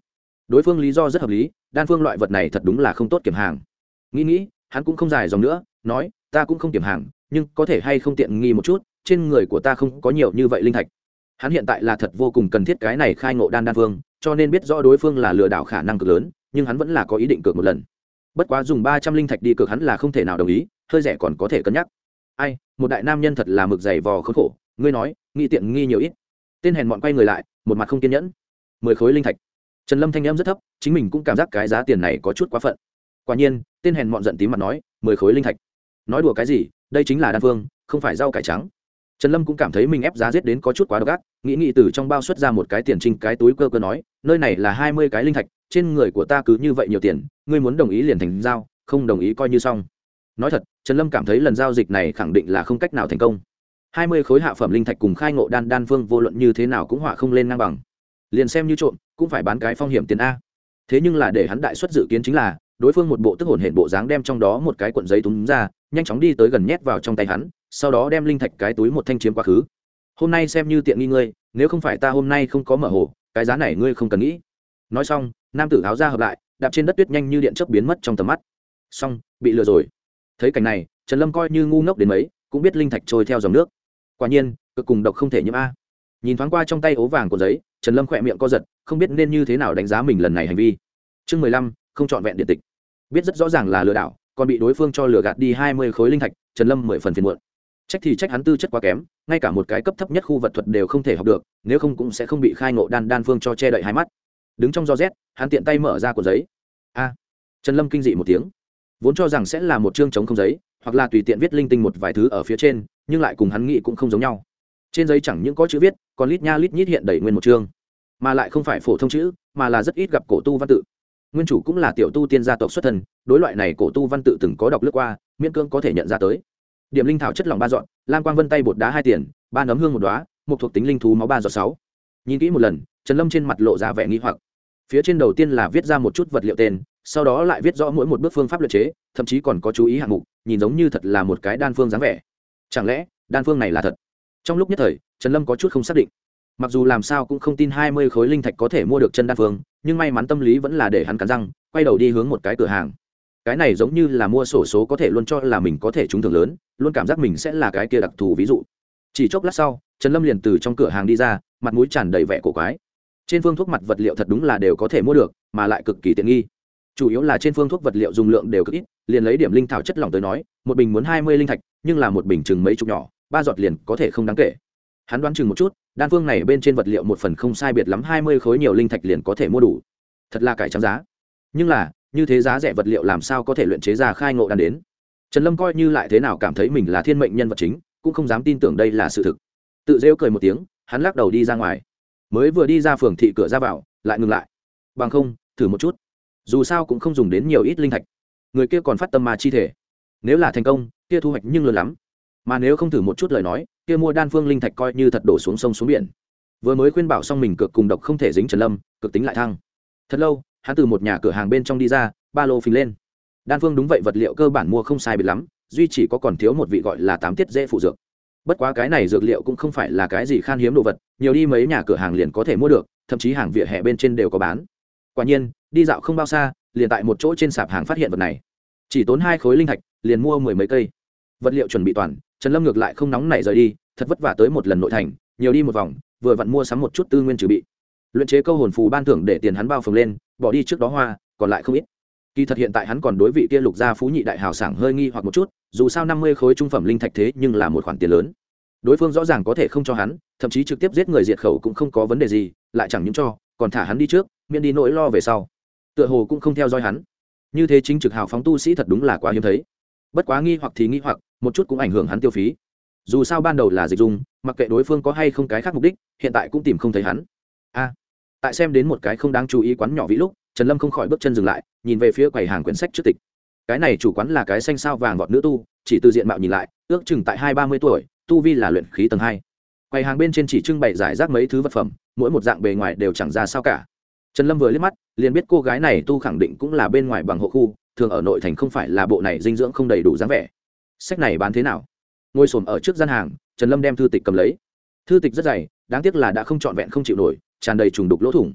A: đối phương lý do rất hợp lý, đan phương loại vật này thật đúng là không tốt kiểm hàng. Nghĩ hắn cũng không dài dòng nữa, nói ta cũng không kiểm hàng, nhưng có thể hay không tiện nghi một chút, trên người của ta không có nhiều như vậy linh thạch. Hắn hiện tại là thật vô cùng cần thiết cái này khai ngộ đan phương, cho nên biết rõ đối phương là lừa đảo khả năng cực lớn, nhưng hắn vẫn là có ý định cược một lần. Bất quá dùng 300 linh thạch đi cược hắn là không thể nào đồng ý, hơi rẻ còn có thể cân nhắc. Ai, một đại nam nhân thật là mực dày vò khốn khổ, ngươi nói nghi tiện nghi nhiều ít. Tên hèn mọn quay người lại, một mặt không kiên nhẫn. 10 khối linh thạch. Trần Lâm thanh âm rất thấp, chính mình cũng cảm giác cái giá tiền này có chút quá phận. Quả nhiên, tên hèn mọn giận tím mặt nói, 10 khối linh thạch. Nói đùa cái gì, đây chính là đan phương, không phải rau cải trắng. Trần Lâm cũng cảm thấy mình ép giá giết đến có chút quá độc ác, nghĩ từ trong bao xuất ra một cái tiền trinh cái túi cơ cơ nói, nơi này là 20 cái linh thạch, trên người của ta cứ như vậy nhiều tiền, ngươi muốn đồng ý liền thành giao, không đồng ý coi như xong. Nói thật, Trần Lâm cảm thấy lần giao dịch này khẳng định là không cách nào thành công. 20 khối hạ phẩm linh thạch cùng khai ngộ đan phương vô luận như thế nào cũng họa không lên ngang bằng. Liền xem như trộm, cũng phải bán cái phong hiểm tiền a. Thế nhưng là để hắn đại suất dự kiến chính là, đối phương một bộ tức hồn hển bộ dáng đem trong đó một cái cuộn giấy túm ra, nhanh chóng đi tới gần nhét vào trong tay hắn, sau đó đem linh thạch cái túi một thanh chiếm quá khứ. Hôm nay xem như tiện nghi ngươi, nếu không phải ta hôm nay không có mở hồ, cái giá này ngươi không cần nghĩ. Nói xong, nam tử áo ra hợp lại, đạp trên đất tuyết nhanh như điện chớp biến mất trong tầm mắt. Xong, bị lừa rồi. Thấy cảnh này, Trần Lâm coi như ngu ngốc đến mấy, cũng biết linh thạch trôi theo dòng nước. Quả nhiên, cực cùng độc không thể nhiễm a. Nhìn thoáng qua trong tay ố vàng của giấy, Trần Lâm khỏe miệng co giật, không biết nên như thế nào đánh giá mình lần này hành vi. Chương 15, không chọn vẹn điện tịch. Biết rất rõ ràng là lừa đảo, còn bị đối phương cho lừa gạt đi 20 khối linh thạch, Trần Lâm 10 phần phiền muộn. Trách thì trách hắn tư chất quá kém, ngay cả một cái cấp thấp nhất khu vật thuật đều không thể học được, nếu không cũng sẽ không bị khai ngộ đan phương cho che đậy hai mắt. Đứng trong gió rét, hắn tiện tay mở ra cuộn giấy. A! Trần Lâm kinh dị một tiếng. Vốn cho rằng sẽ là một chương trống không giấy, hoặc là tùy tiện viết linh tinh một vài thứ ở phía trên, nhưng lại cùng hắn nghĩ cũng không giống nhau. Trên giấy chẳng những có chữ viết, còn lít nha lít nhít hiện đầy nguyên một chương, mà lại không phải phổ thông chữ, mà là rất ít gặp cổ tu văn tự. Nguyên chủ cũng là tiểu tu tiên gia tộc xuất thân, đối loại này cổ tu văn tự từng có đọc lướt qua, miễn cưỡng có thể nhận ra tới. Điểm linh thảo chất lỏng 3 giọt, lam quang vân tay bột đá 2 tiền, 3 nấm hương một đóa, một thuộc tính linh thú máu 3 giọt 6. Nhìn kỹ một lần, Trần Lâm trên mặt lộ ra vẻ nghi hoặc. Phía trên đầu tiên là viết ra một chút vật liệu tên, sau đó lại viết rõ mỗi một bước phương pháp luyện chế, thậm chí còn có chú ý hạng mục, nhìn giống như thật là một cái đan phương dáng vẻ. Chẳng lẽ đan phương này là thật? Trong lúc nhất thời, Trần Lâm có chút không xác định. Mặc dù làm sao cũng không tin 20 khối linh thạch có thể mua được chân đan phương, nhưng may mắn tâm lý vẫn là để hắn cắn răng, quay đầu đi hướng một cái cửa hàng. Cái này giống như là mua xổ số có thể luôn cho là mình có thể trúng thưởng lớn, luôn cảm giác mình sẽ là cái kia đặc thù ví dụ. Chỉ chốc lát sau, Trần Lâm liền từ trong cửa hàng đi ra, mặt mũi tràn đầy vẻ cổ quái. Trên phương thuốc mặt vật liệu thật đúng là đều có thể mua được, mà lại cực kỳ tiện nghi. Chủ yếu là trên phương thuốc vật liệu dùng lượng đều cực ít, liền lấy điểm linh thảo chất lỏng tới nói, một bình muốn 20 linh thạch, nhưng là một bình chừng mấy chục nhỏ, 3 giọt liền có thể không đáng kể. Hắn đoán chừng một chút, đan phương này bên trên vật liệu một phần không sai biệt lắm 20 khối nhiều linh thạch liền có thể mua đủ. Thật là cải trắng giá. Nhưng là, như thế giá rẻ vật liệu làm sao có thể luyện chế ra khai ngộ đan đến? Trần Lâm coi như lại thế nào cảm thấy mình là thiên mệnh nhân vật chính, cũng không dám tin tưởng đây là sự thực. Tự rêu cười một tiếng, hắn lắc đầu đi ra ngoài. Mới vừa đi ra phường thị cửa ra vào, lại ngừng lại. Bằng không, thử một chút. Dù sao cũng không dùng đến nhiều ít linh thạch. Người kia còn phát tâm mà chi thể. Nếu là thành công, kia thu hoạch nhưng lớn lắm. Mà nếu không thử một chút lời nói, kia mua đan phương linh thạch coi như thật đổ xuống sông xuống biển. Vừa mới khuyên bảo xong mình cực cùng độc không thể dính Trần Lâm, cực tính lại thăng. Thật lâu, hắn từ một nhà cửa hàng bên trong đi ra, ba lô phình lên. Đan phương đúng vậy vật liệu cơ bản mua không sai biệt lắm, duy chỉ có còn thiếu một vị gọi là 8 tiết dễ phụ dược. Bất quá cái này dược liệu cũng không phải là cái gì khan hiếm đồ vật, nhiều đi mấy nhà cửa hàng liền có thể mua được, thậm chí hàng vỉa hè bên trên đều có bán. Quả nhiên, đi dạo không bao xa, liền tại một chỗ trên sạp hàng phát hiện vật này. Chỉ tốn 2 khối linh thạch, liền mua 10 mấy cây. Vật liệu chuẩn bị toàn, Trần Lâm ngược lại không nóng nảy rời đi, thật vất vả tới một lần nội thành, nhiều đi một vòng, vừa vặn mua sắm một chút tư nguyên trừ bị. Luyện chế câu hồn phù ban thưởng để tiền hắn bao phồng lên, bỏ đi trước đó hoa, còn lại không ít. Kỳ thật hiện tại hắn còn đối vị kia lục gia phú nhị đại hào sảng hơi nghi hoặc một chút, dù sao 50 khối trung phẩm linh thạch thế nhưng là một khoản tiền lớn. Đối phương rõ ràng có thể không cho hắn, thậm chí trực tiếp giết người diệt khẩu cũng không có vấn đề gì, lại chẳng những cho, còn thả hắn đi trước, miễn đi nỗi lo về sau. Tựa hồ cũng không theo dõi hắn. Như thế chính trực hào phóng tu sĩ thật đúng là quá hiếm thấy. Bất quá nghi hoặc thì nghi hoặc, một chút cũng ảnh hưởng hắn tiêu phí. Dù sao ban đầu là dịch dung, mặc kệ đối phương có hay không cái khác mục đích, hiện tại cũng tìm không thấy hắn. Tại xem đến một cái không đáng chú ý quán nhỏ vĩ lúc, Trần Lâm không khỏi bước chân dừng lại, nhìn về phía quầy hàng quyển sách trước tịch. Cái này chủ quán là cái xanh sao vàng vọt nữ tu, chỉ từ diện mạo nhìn lại, ước chừng tại 20-30 tuổi, tu vi là luyện khí tầng 2. Quầy hàng bên trên chỉ trưng bày giải rác mấy thứ vật phẩm, mỗi một dạng bề ngoài đều chẳng ra sao cả. Trần Lâm vừa liếc mắt, liền biết cô gái này tu khẳng định cũng là bên ngoài bằng hộ khu, thường ở nội thành không phải là bộ này dinh dưỡng không đầy đủ dáng vẻ. Sách này bán thế nào? Ngồi xổm ở trước gian hàng, Trần Lâm đem thư tịch cầm lấy. Thư tịch rất dày, đáng tiếc là đã không trọn vẹn không chịu nổi, tràn đầy trùng đục lỗ thủng.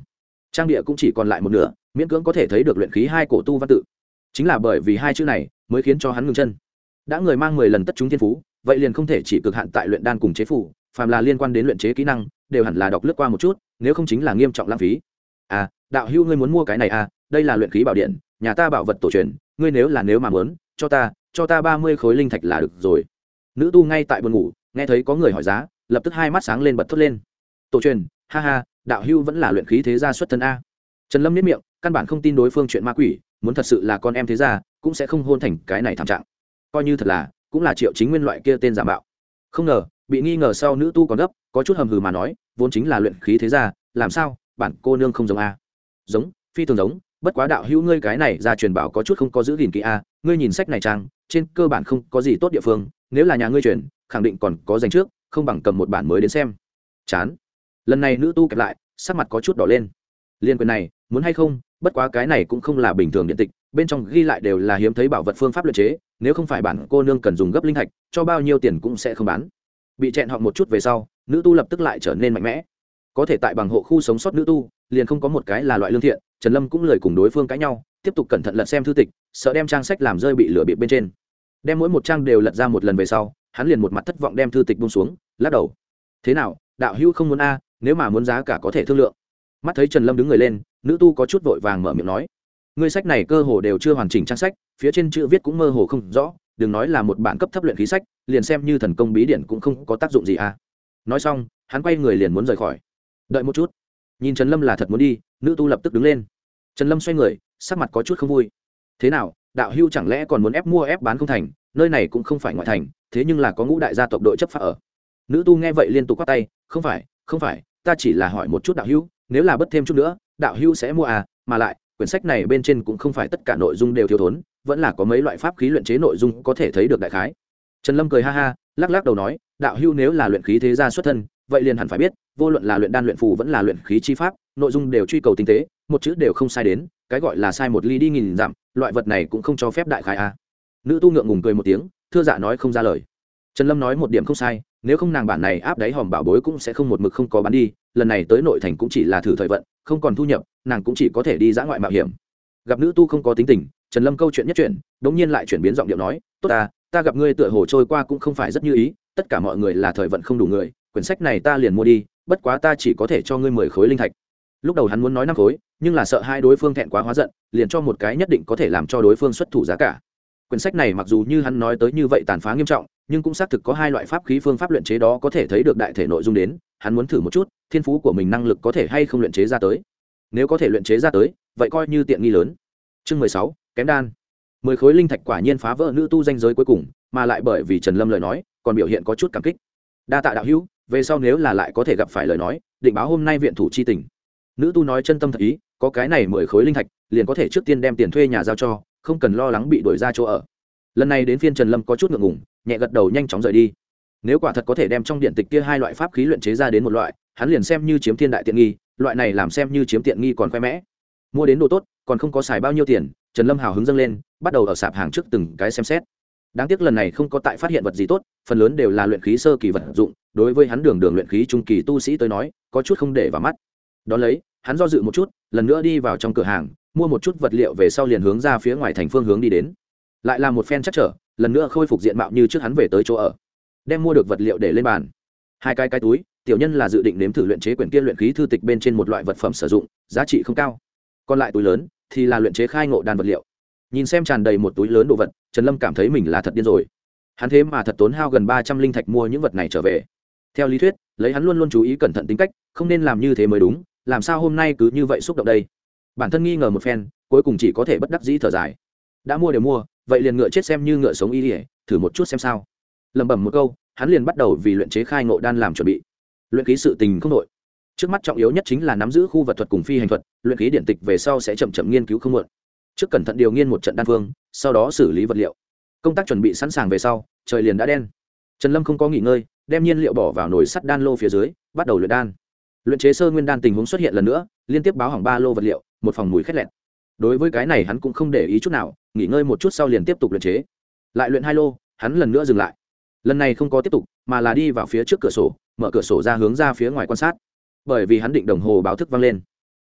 A: trang địa cũng chỉ còn lại một nửa, miễn cưỡng có thể thấy được luyện khí 2 cổ tu văn tự. Chính là bởi vì hai chữ này mới khiến cho hắn ngừng chân. Đã người mang 10 lần tất chúng thiên phú, vậy liền không thể chỉ cực hạn tại luyện đan cùng chế phù, phàm là liên quan đến luyện chế kỹ năng đều hẳn là đọc lướt qua một chút, nếu không chính là nghiêm trọng lãng phí. Đạo hữu ngươi muốn mua cái này đây là luyện khí bảo điện, nhà ta bảo vật tổ truyền, ngươi nếu mà muốn, cho ta 30 khối linh thạch là được rồi. Nữ tu ngay tại buồn ngủ, nghe thấy có người hỏi giá, lập tức hai mắt sáng lên bật thốt lên. Tổ truyền, ha ha, đạo hữu vẫn là luyện khí thế gia xuất thân a. Trần Lâm niết miệng, căn bản không tin đối phương chuyện ma quỷ, muốn thật sự là con em thế gia, cũng sẽ không hôn thành cái này thảm trạng. Coi như thật là, cũng là Triệu Chính Nguyên loại kia tên giả mạo. Không ngờ, bị nghi ngờ sau nữ tu còn gấp, có chút hầm hừ mà nói, vốn chính là luyện khí thế gia, làm sao, bản cô nương không giống a? Giống, phi thường giống, bất quá đạo hữu ngươi cái này ra truyền bảo có chút không có giữ gìn kỹ a, ngươi nhìn sách này trang, trên cơ bản không có gì tốt địa phương, nếu là nhà ngươi truyền, khẳng định còn có dành trước, không bằng cầm một bản mới đến xem. Chán. Lần này nữ tu kẹp lại, sắc mặt có chút đỏ lên. Liên quyền này, muốn hay không, bất quá cái này cũng không là bình thường điện tịch, bên trong ghi lại đều là hiếm thấy bảo vật phương pháp luyện chế, nếu không phải bản cô nương cần dùng gấp linh thạch, cho bao nhiêu tiền cũng sẽ không bán. Bị chẹn họng một chút về sau, nữ tu lập tức lại trở nên mạnh mẽ. Có thể tại bằng hộ khu sống sót nữ tu, liền không có một cái là loại lương thiện, Trần Lâm cũng lời cùng đối phương cãi nhau, tiếp tục cẩn thận lật xem thư tịch, sợ đem trang sách làm rơi bị lửa bịp bên trên. Đem mỗi một trang đều lật ra một lần về sau, hắn liền một mặt thất vọng đem thư tịch buông xuống, lắc đầu. Thế nào, đạo hữu không muốn nếu mà muốn giá cả có thể thương lượng. Mắt thấy Trần Lâm đứng người lên, nữ tu có chút vội vàng mở miệng nói, ngươi sách này cơ hồ đều chưa hoàn chỉnh trang sách, phía trên chữ viết cũng mơ hồ không rõ, đừng nói là một bản cấp thấp luyện khí sách, liền xem như thần công bí điển cũng không có tác dụng gì Nói xong, hắn quay người liền muốn rời khỏi. Đợi một chút. Nhìn Trần Lâm là thật muốn đi, nữ tu lập tức đứng lên. Trần Lâm xoay người, sắc mặt có chút không vui. Thế nào, đạo hữu chẳng lẽ còn muốn ép mua ép bán không thành, nơi này cũng không phải ngoại thành, thế nhưng là có ngũ đại gia tộc đội chấp pháp ở. Nữ tu nghe vậy liên tục quát tay, không phải, ta chỉ là hỏi một chút đạo hữu, nếu là bất thêm chút nữa, đạo hữu sẽ mua mà lại, quyển sách này bên trên cũng không phải tất cả nội dung đều thiếu thốn, vẫn là có mấy loại pháp khí luyện chế nội dung có thể thấy được đại khái. Trần Lâm cười ha ha, lắc lắc đầu nói, đạo hữu nếu là luyện khí thế gia xuất thân, vậy liền hẳn phải biết, vô luận là luyện đan luyện phù vẫn là luyện khí chi pháp, nội dung đều truy cầu tinh tế, một chữ đều không sai đến, cái gọi là sai một ly đi nghìn dặm, loại vật này cũng không cho phép đại khái Nữ tu ngượng ngùng cười một tiếng, thưa dạ nói không ra lời. Trần Lâm nói một điểm không sai, nếu không nàng bản này áp đáy hòm bảo bối cũng sẽ không một mực không có bán đi, lần này tới nội thành cũng chỉ là thử thời vận, không còn thu nhập, nàng cũng chỉ có thể đi dã ngoại mạo hiểm. Gặp nữ tu không có tính tình, Trần Lâm câu chuyện nhất chuyện, đống nhiên lại chuyển biến giọng điệu nói, tốt ta gặp ngươi tựa hồ trôi qua cũng không phải rất như ý, tất cả mọi người là thời vận không đủ người, quyển sách này ta liền mua đi, bất quá ta chỉ có thể cho ngươi 10 khối linh thạch. Lúc đầu hắn muốn nói 5 khối, nhưng là sợ hai đối phương thẹn quá hóa giận, liền cho một cái nhất định có thể làm cho đối phương xuất thủ giá cả. Quyển sách này mặc dù như hắn nói tới như vậy tàn phá nghiêm trọng, nhưng cũng xác thực có hai loại pháp khí phương pháp luyện chế đó có thể thấy được đại thể nội dung đến, hắn muốn thử một chút, thiên phú của mình năng lực có thể hay không luyện chế ra tới. Nếu có thể luyện chế ra tới, vậy coi như tiện nghi lớn. Chương 16, kém đan. 10 khối linh thạch quả nhiên phá vỡ nữ tu danh giới cuối cùng, mà lại bởi vì Trần Lâm lời nói, còn biểu hiện có chút cảm kích. Đa tạ đạo hữu, về sau nếu là lại có thể gặp phải lời nói, định báo hôm nay viện thủ chi tình. Nữ tu nói chân tâm thật ý, có cái này 10 khối linh thạch, liền có thể trước tiên đem tiền thuê nhà giao cho, không cần lo lắng bị đuổi ra chỗ ở. Lần này đến phiên Trần Lâm có chút ngượng ngùng, nhẹ gật đầu nhanh chóng rời đi. Nếu quả thật có thể đem trong điện tịch kia hai loại pháp khí luyện chế ra đến một loại, hắn liền xem như chiếm thiên đại tiện nghi, loại này làm xem như chiếm tiện nghi còn khoe mẽ. Mua đến đồ tốt, còn không có xài bao nhiêu tiền, Trần Lâm hào hứng dâng lên, bắt đầu ở sạp hàng trước từng cái xem xét. Đáng tiếc lần này không có tại phát hiện vật gì tốt, phần lớn đều là luyện khí sơ kỳ vật dụng, đối với hắn đường luyện khí trung kỳ tu sĩ tới nói, có chút không để vào mắt. Đón lấy, hắn do dự một chút, lần nữa đi vào trong cửa hàng, mua một chút vật liệu về sau liền hướng ra phía ngoài thành phương hướng đi đến. Lại là một phen chắc trở, lần nữa khôi phục diện mạo như trước hắn về tới chỗ ở, đem mua được vật liệu để lên bàn. Hai cái túi, tiểu nhân là dự định nếm thử luyện chế quyển kia luyện khí thư tịch bên trên một loại vật phẩm sử dụng, giá trị không cao. Còn lại túi lớn thì là luyện chế khai ngộ đan vật liệu. Nhìn xem tràn đầy một túi lớn đồ vật, Trần Lâm cảm thấy mình là thật điên rồi. Hắn thế mà thật tốn hao gần 300 linh thạch mua những vật này trở về. Theo lý thuyết, lấy hắn luôn luôn chú ý cẩn thận tính cách, không nên làm như thế mới đúng, làm sao hôm nay cứ như vậy xúc động đây? Bản thân nghi ngờ một phen, cuối cùng chỉ có thể bất đắc dĩ thở dài. Đã mua đều mua, vậy liền ngựa chết xem như ngựa sống y đi, thử một chút xem sao. Lẩm bẩm một câu, hắn liền bắt đầu vì luyện chế khai ngộ đan làm chuẩn bị. Luyện khí sự tình không nội. Trước mắt trọng yếu nhất chính là nắm giữ khu vật thuật cùng phi hành thuật, luyện khí điện tịch về sau sẽ chậm chậm nghiên cứu không muộn. Trước cẩn thận điều nghiên một trận đan phương, sau đó xử lý vật liệu. Công tác chuẩn bị sẵn sàng về sau, trời liền đã đen. Trần Lâm không có nghỉ ngơi, đem nhiên liệu bỏ vào nồi sắt đan lô phía dưới, bắt đầu luyện đan. Luyện chế sơ nguyên đan tình huống xuất hiện lần nữa, liên tiếp báo hỏng 3 lô vật liệu, một phòng mùi khét lẹt. Đối với cái này hắn cũng không để ý chút nào, nghỉ ngơi một chút sau liền tiếp tục luyện chế. Lại luyện 2 lô, hắn lần nữa dừng lại. Lần này không có tiếp tục, mà là đi vào phía trước cửa sổ, mở cửa sổ ra hướng ra phía ngoài quan sát. Bởi vì hắn định đồng hồ báo thức vang lên.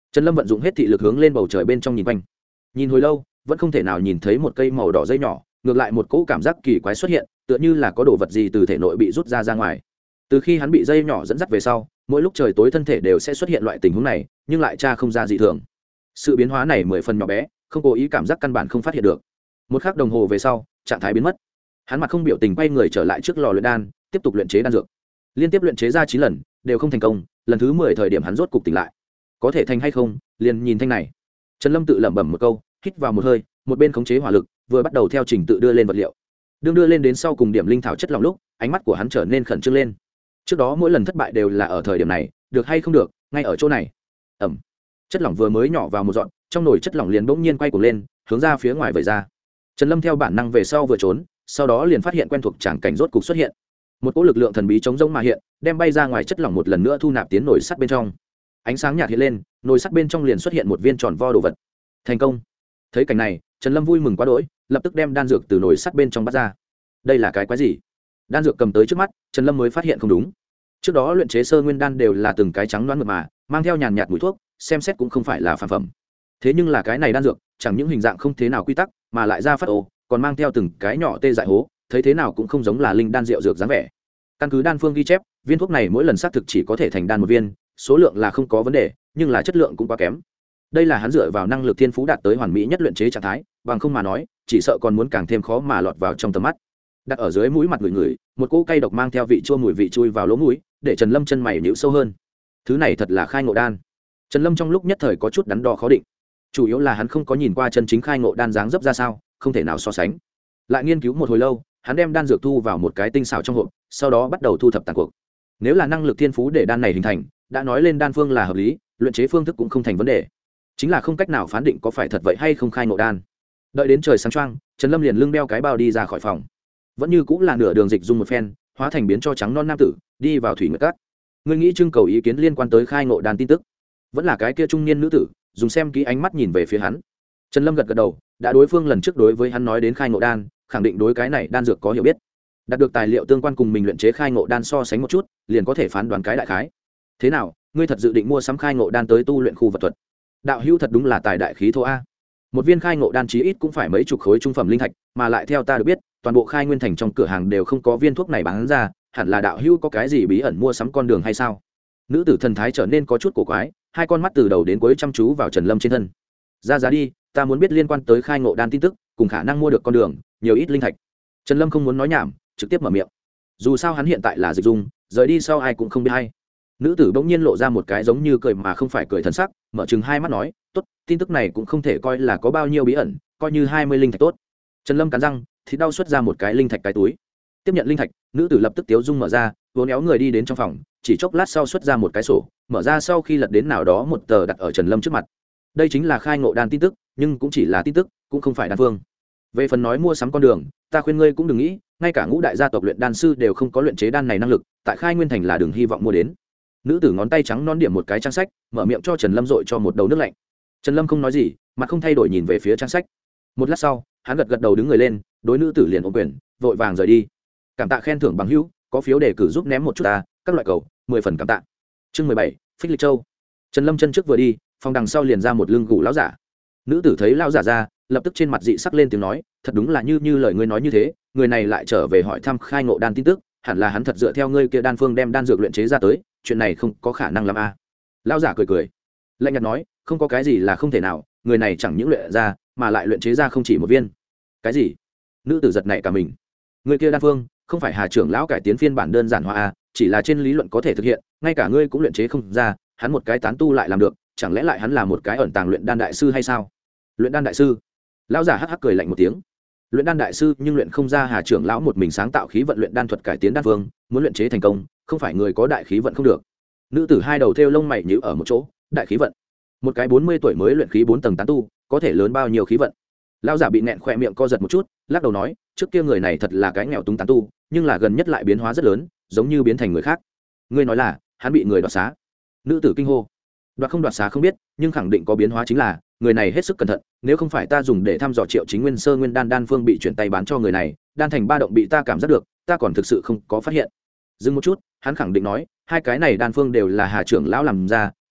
A: Trần Lâm vận dụng hết thị lực hướng lên bầu trời bên trong nhìn quanh, nhìn hồi lâu vẫn không thể nào nhìn thấy một cây màu đỏ dây nhỏ, ngược lại một cỗ cảm giác kỳ quái xuất hiện, tựa như là có đồ vật gì từ thể nội bị rút ra ngoài. Từ khi hắn bị dây nhỏ dẫn dắt về sau, mỗi lúc trời tối thân thể đều sẽ xuất hiện loại tình huống này, nhưng lại tra không ra dị thường. Sự biến hóa này 10 phần nhỏ bé, không cố ý cảm giác căn bản không phát hiện được. Một khắc đồng hồ về sau, trạng thái biến mất. Hắn mặt không biểu tình quay người trở lại trước lò luyện đan, tiếp tục luyện chế đan dược. Liên tiếp luyện chế ra 9 lần, đều không thành công, lần thứ 10 thời điểm hắn rốt cục tỉnh lại. Có thể thành hay không, liền nhìn thanh này. Trần Lâm tự lẩm bẩm một câu, hít vào một hơi, một bên khống chế hỏa lực, vừa bắt đầu theo trình tự đưa lên vật liệu. Đương đưa lên đến sau cùng điểm linh thảo chất lỏng lúc, ánh mắt của hắn trở nên khẩn trương lên. Trước đó mỗi lần thất bại đều là ở thời điểm này, được hay không được, ngay ở chỗ này. Ẩm. Chất lỏng vừa mới nhỏ vào một dọn, trong nồi chất lỏng liền bỗng nhiên quay cuồng lên, hướng ra phía ngoài vẩy ra. Trần Lâm theo bản năng về sau vừa trốn, sau đó liền phát hiện quen thuộc tràng cảnh rốt cục xuất hiện. Một cỗ lực lượng thần bí chống rỗng mà hiện, đem bay ra ngoài chất lỏng một lần nữa thu nạp tiến nồi sắt bên trong. Ánh sáng nhạt hiện lên, nồi sắt bên trong liền xuất hiện một viên tròn vo đồ vật. Thành công. Thấy cảnh này, Trần Lâm vui mừng quá đỗi, lập tức đem đan dược từ nồi sắt bên trong bắt ra. Đây là cái quái gì? Đan dược cầm tới trước mắt, Trần Lâm mới phát hiện không đúng. Trước đó luyện chế sơ nguyên đan đều là từng cái trắng loáng mượt mà, mang theo nhàn nhạt mùi thuốc, xem xét cũng không phải là phàm phẩm. Thế nhưng là cái này đan dược, chẳng những hình dạng không thế nào quy tắc, mà lại ra phát ồ, còn mang theo từng cái nhỏ tê dại hố, thấy thế nào cũng không giống là linh đan rượu dược dáng vẻ. Căn cứ đan phương ghi chép, viên thuốc này mỗi lần xác thực chỉ có thể thành đan một viên, số lượng là không có vấn đề, nhưng là chất lượng cũng quá kém. Đây là hắn dựa vào năng lực thiên phú đạt tới hoàn mỹ nhất luyện chế trạng thái, bằng không mà nói, chỉ sợ còn muốn càng thêm khó mà lọt vào trong tầm mắt. Đặt ở dưới mũi mặt người, một cỗ cay độc mang theo vị chua mùi vị chui vào lỗ mũi, để Trần Lâm chân mày nhíu sâu hơn. Thứ này thật là khai ngộ đan. Trần Lâm trong lúc nhất thời có chút đắn đo khó định. Chủ yếu là hắn không có nhìn qua chân chính khai ngộ đan dáng dấp ra sao, không thể nào so sánh. Lại nghiên cứu một hồi lâu, hắn đem đan dược thu vào một cái tinh xảo trong hộp, sau đó bắt đầu thu thập tàn cuộc. Nếu là năng lực thiên phú để đan này hình thành, đã nói lên đan phương là hợp lý, luyện chế phương thức cũng không thành vấn đề. Chính là không cách nào phán định có phải thật vậy hay không khai ngộ đan. Đợi đến trời sáng choang, Trần Lâm liền lưng đeo cái bao đi ra khỏi phòng. Vẫn như cũng là nửa đường dịch dung một phen, hóa thành biến cho trắng non nam tử, đi vào thủy nguyệt cát. Ngươi nghĩ trưng cầu ý kiến liên quan tới khai ngộ đan tin tức? Vẫn là cái kia trung niên nữ tử, dùng xem kỹ ánh mắt nhìn về phía hắn. Trần Lâm gật gật đầu, đã đối phương lần trước đối với hắn nói đến khai ngộ đan, khẳng định đối cái này đan dược có hiểu biết. Đạt được tài liệu tương quan cùng mình luyện chế khai ngộ đan so sánh một chút, liền có thể phán đoán cái đại khái. Thế nào, ngươi thật dự định mua sắm khai ngộ đan tới tu luyện khu vật thuật? Đạo hữu thật đúng là tài đại khí thô a. Một viên khai ngộ đan chí ít cũng phải mấy chục khối trung phẩm linh thạch, mà lại theo ta được biết, toàn bộ khai nguyên thành trong cửa hàng đều không có viên thuốc này bán ra, hẳn là đạo hữu có cái gì bí ẩn mua sắm con đường hay sao? Nữ tử thần thái trở nên có chút cổ quái, hai con mắt từ đầu đến cuối chăm chú vào Trần Lâm trên thân. Ra giá đi, ta muốn biết liên quan tới khai ngộ đan tin tức, cùng khả năng mua được con đường, nhiều ít linh thạch. Trần Lâm không muốn nói nhảm, trực tiếp mở miệng. Dù sao hắn hiện tại là dịch dung, rời đi sau ai cũng không biết hay. Nữ tử bỗng nhiên lộ ra một cái giống như cười mà không phải cười thần sắc, mở chừng hai mắt nói, tốt, tin tức này cũng không thể coi là có bao nhiêu bí ẩn, coi như 20 linh thạch tốt. Trần Lâm cắn răng, thì đau xuất ra một cái linh thạch cái túi. Tiếp nhận linh thạch, nữ tử lập tức tiếu dung mở ra, vốn éo người đi đến trong phòng, chỉ chốc lát sau xuất ra một cái sổ, mở ra sau khi lật đến nào đó một tờ đặt ở Trần Lâm trước mặt. Đây chính là khai ngộ đan tin tức, nhưng cũng chỉ là tin tức, cũng không phải đan phương. Về phần nói mua sắm con đường, ta khuyên ngươi cũng đừng nghĩ, ngay cả ngũ đại gia tộc luyện đan sư đều không có luyện chế đan này năng lực, tại khai nguyên thành là đừng hy vọng mua đến. Nữ tử ngón tay trắng non điểm một cái trang sách, mở miệng cho Trần Lâm dội cho một đầu nước lạnh. Trần Lâm không nói gì, mặt không thay đổi nhìn về phía trang sách. Một lát sau, hắn gật gật đầu đứng người lên, đối nữ tử liền ôm quyền, vội vàng rời đi. Cảm tạ khen thưởng bằng hữu, có phiếu đề cử giúp ném một chút ta, các loại cầu, 10 phần cảm tạ. Chương 17, Phích Lịch Châu. Trần Lâm chân trước vừa đi, phòng đằng sau liền ra một lưng gù lão giả. Nữ tử thấy lão giả ra, lập tức trên mặt dị sắc lên tiếng nói, thật đúng là như lời ngươi nói như thế, người này lại trở về hỏi thăm khai ngộ đan tin tức, hẳn là hắn thật dựa theo ngươi kia đan phương đem đan dược luyện chế ra tới, chuyện này không có khả năng làm a. Lão giả cười cười, lạnh nhạt nói, không có cái gì là không thể nào, người này chẳng những luyện ra, mà lại luyện chế ra không chỉ một viên. Cái gì? Nữ tử giật nảy cả mình. Người kia đan phương, không phải Hà trưởng lão cải tiến phiên bản đơn giản hóa a, chỉ là trên lý luận có thể thực hiện, ngay cả ngươi cũng luyện chế không ra, hắn một cái tán tu lại làm được, chẳng lẽ lại hắn là một cái ẩn tàng luyện đan đại sư hay sao? Luyện đan đại sư? Lão giả hắc hắc cười lạnh một tiếng. Luyện đan đại sư nhưng luyện không ra Hà trưởng lão một mình sáng tạo khí vận luyện đan thuật cải tiến đan phương, muốn luyện chế thành công, không phải người có đại khí vận không được. Nữ tử hai đầu thêu lông mày nhíu ở một chỗ, đại khí vận. Một cái 40 tuổi mới luyện khí 4 tầng tán tu, có thể lớn bao nhiêu khí vận? Lão giả bị nẹn khỏe miệng co giật một chút, lắc đầu nói, trước kia người này thật là cái nghèo túng tán tu, nhưng là gần nhất lại biến hóa rất lớn, giống như biến thành người khác. Ngươi nói là, hắn bị người đoạt xá? Nữ tử kinh hô. Đoạt không đoạt xá không biết, nhưng khẳng định có biến hóa chính là, người này hết sức cẩn thận, nếu không phải ta dùng để thăm dò Triệu Chính Nguyên sơ nguyên đan phương bị chuyển tay bán cho người này, đan thành ba động bị ta cảm giác được, ta còn thực sự không có phát hiện. Dừng một chút, hắn khẳng định nói, hai cái này đan phương đều là Hà trưởng lão làm ra,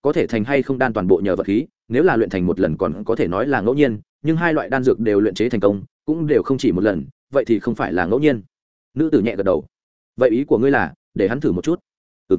A: có thể thành hay không đan toàn bộ nhờ vật khí, nếu là luyện thành một lần còn có thể nói là ngẫu nhiên, nhưng hai loại đan dược đều luyện chế thành công cũng đều không chỉ một lần, vậy thì không phải là ngẫu nhiên. Nữ tử nhẹ gật đầu. Vậy ý của ngươi là để hắn thử một chút?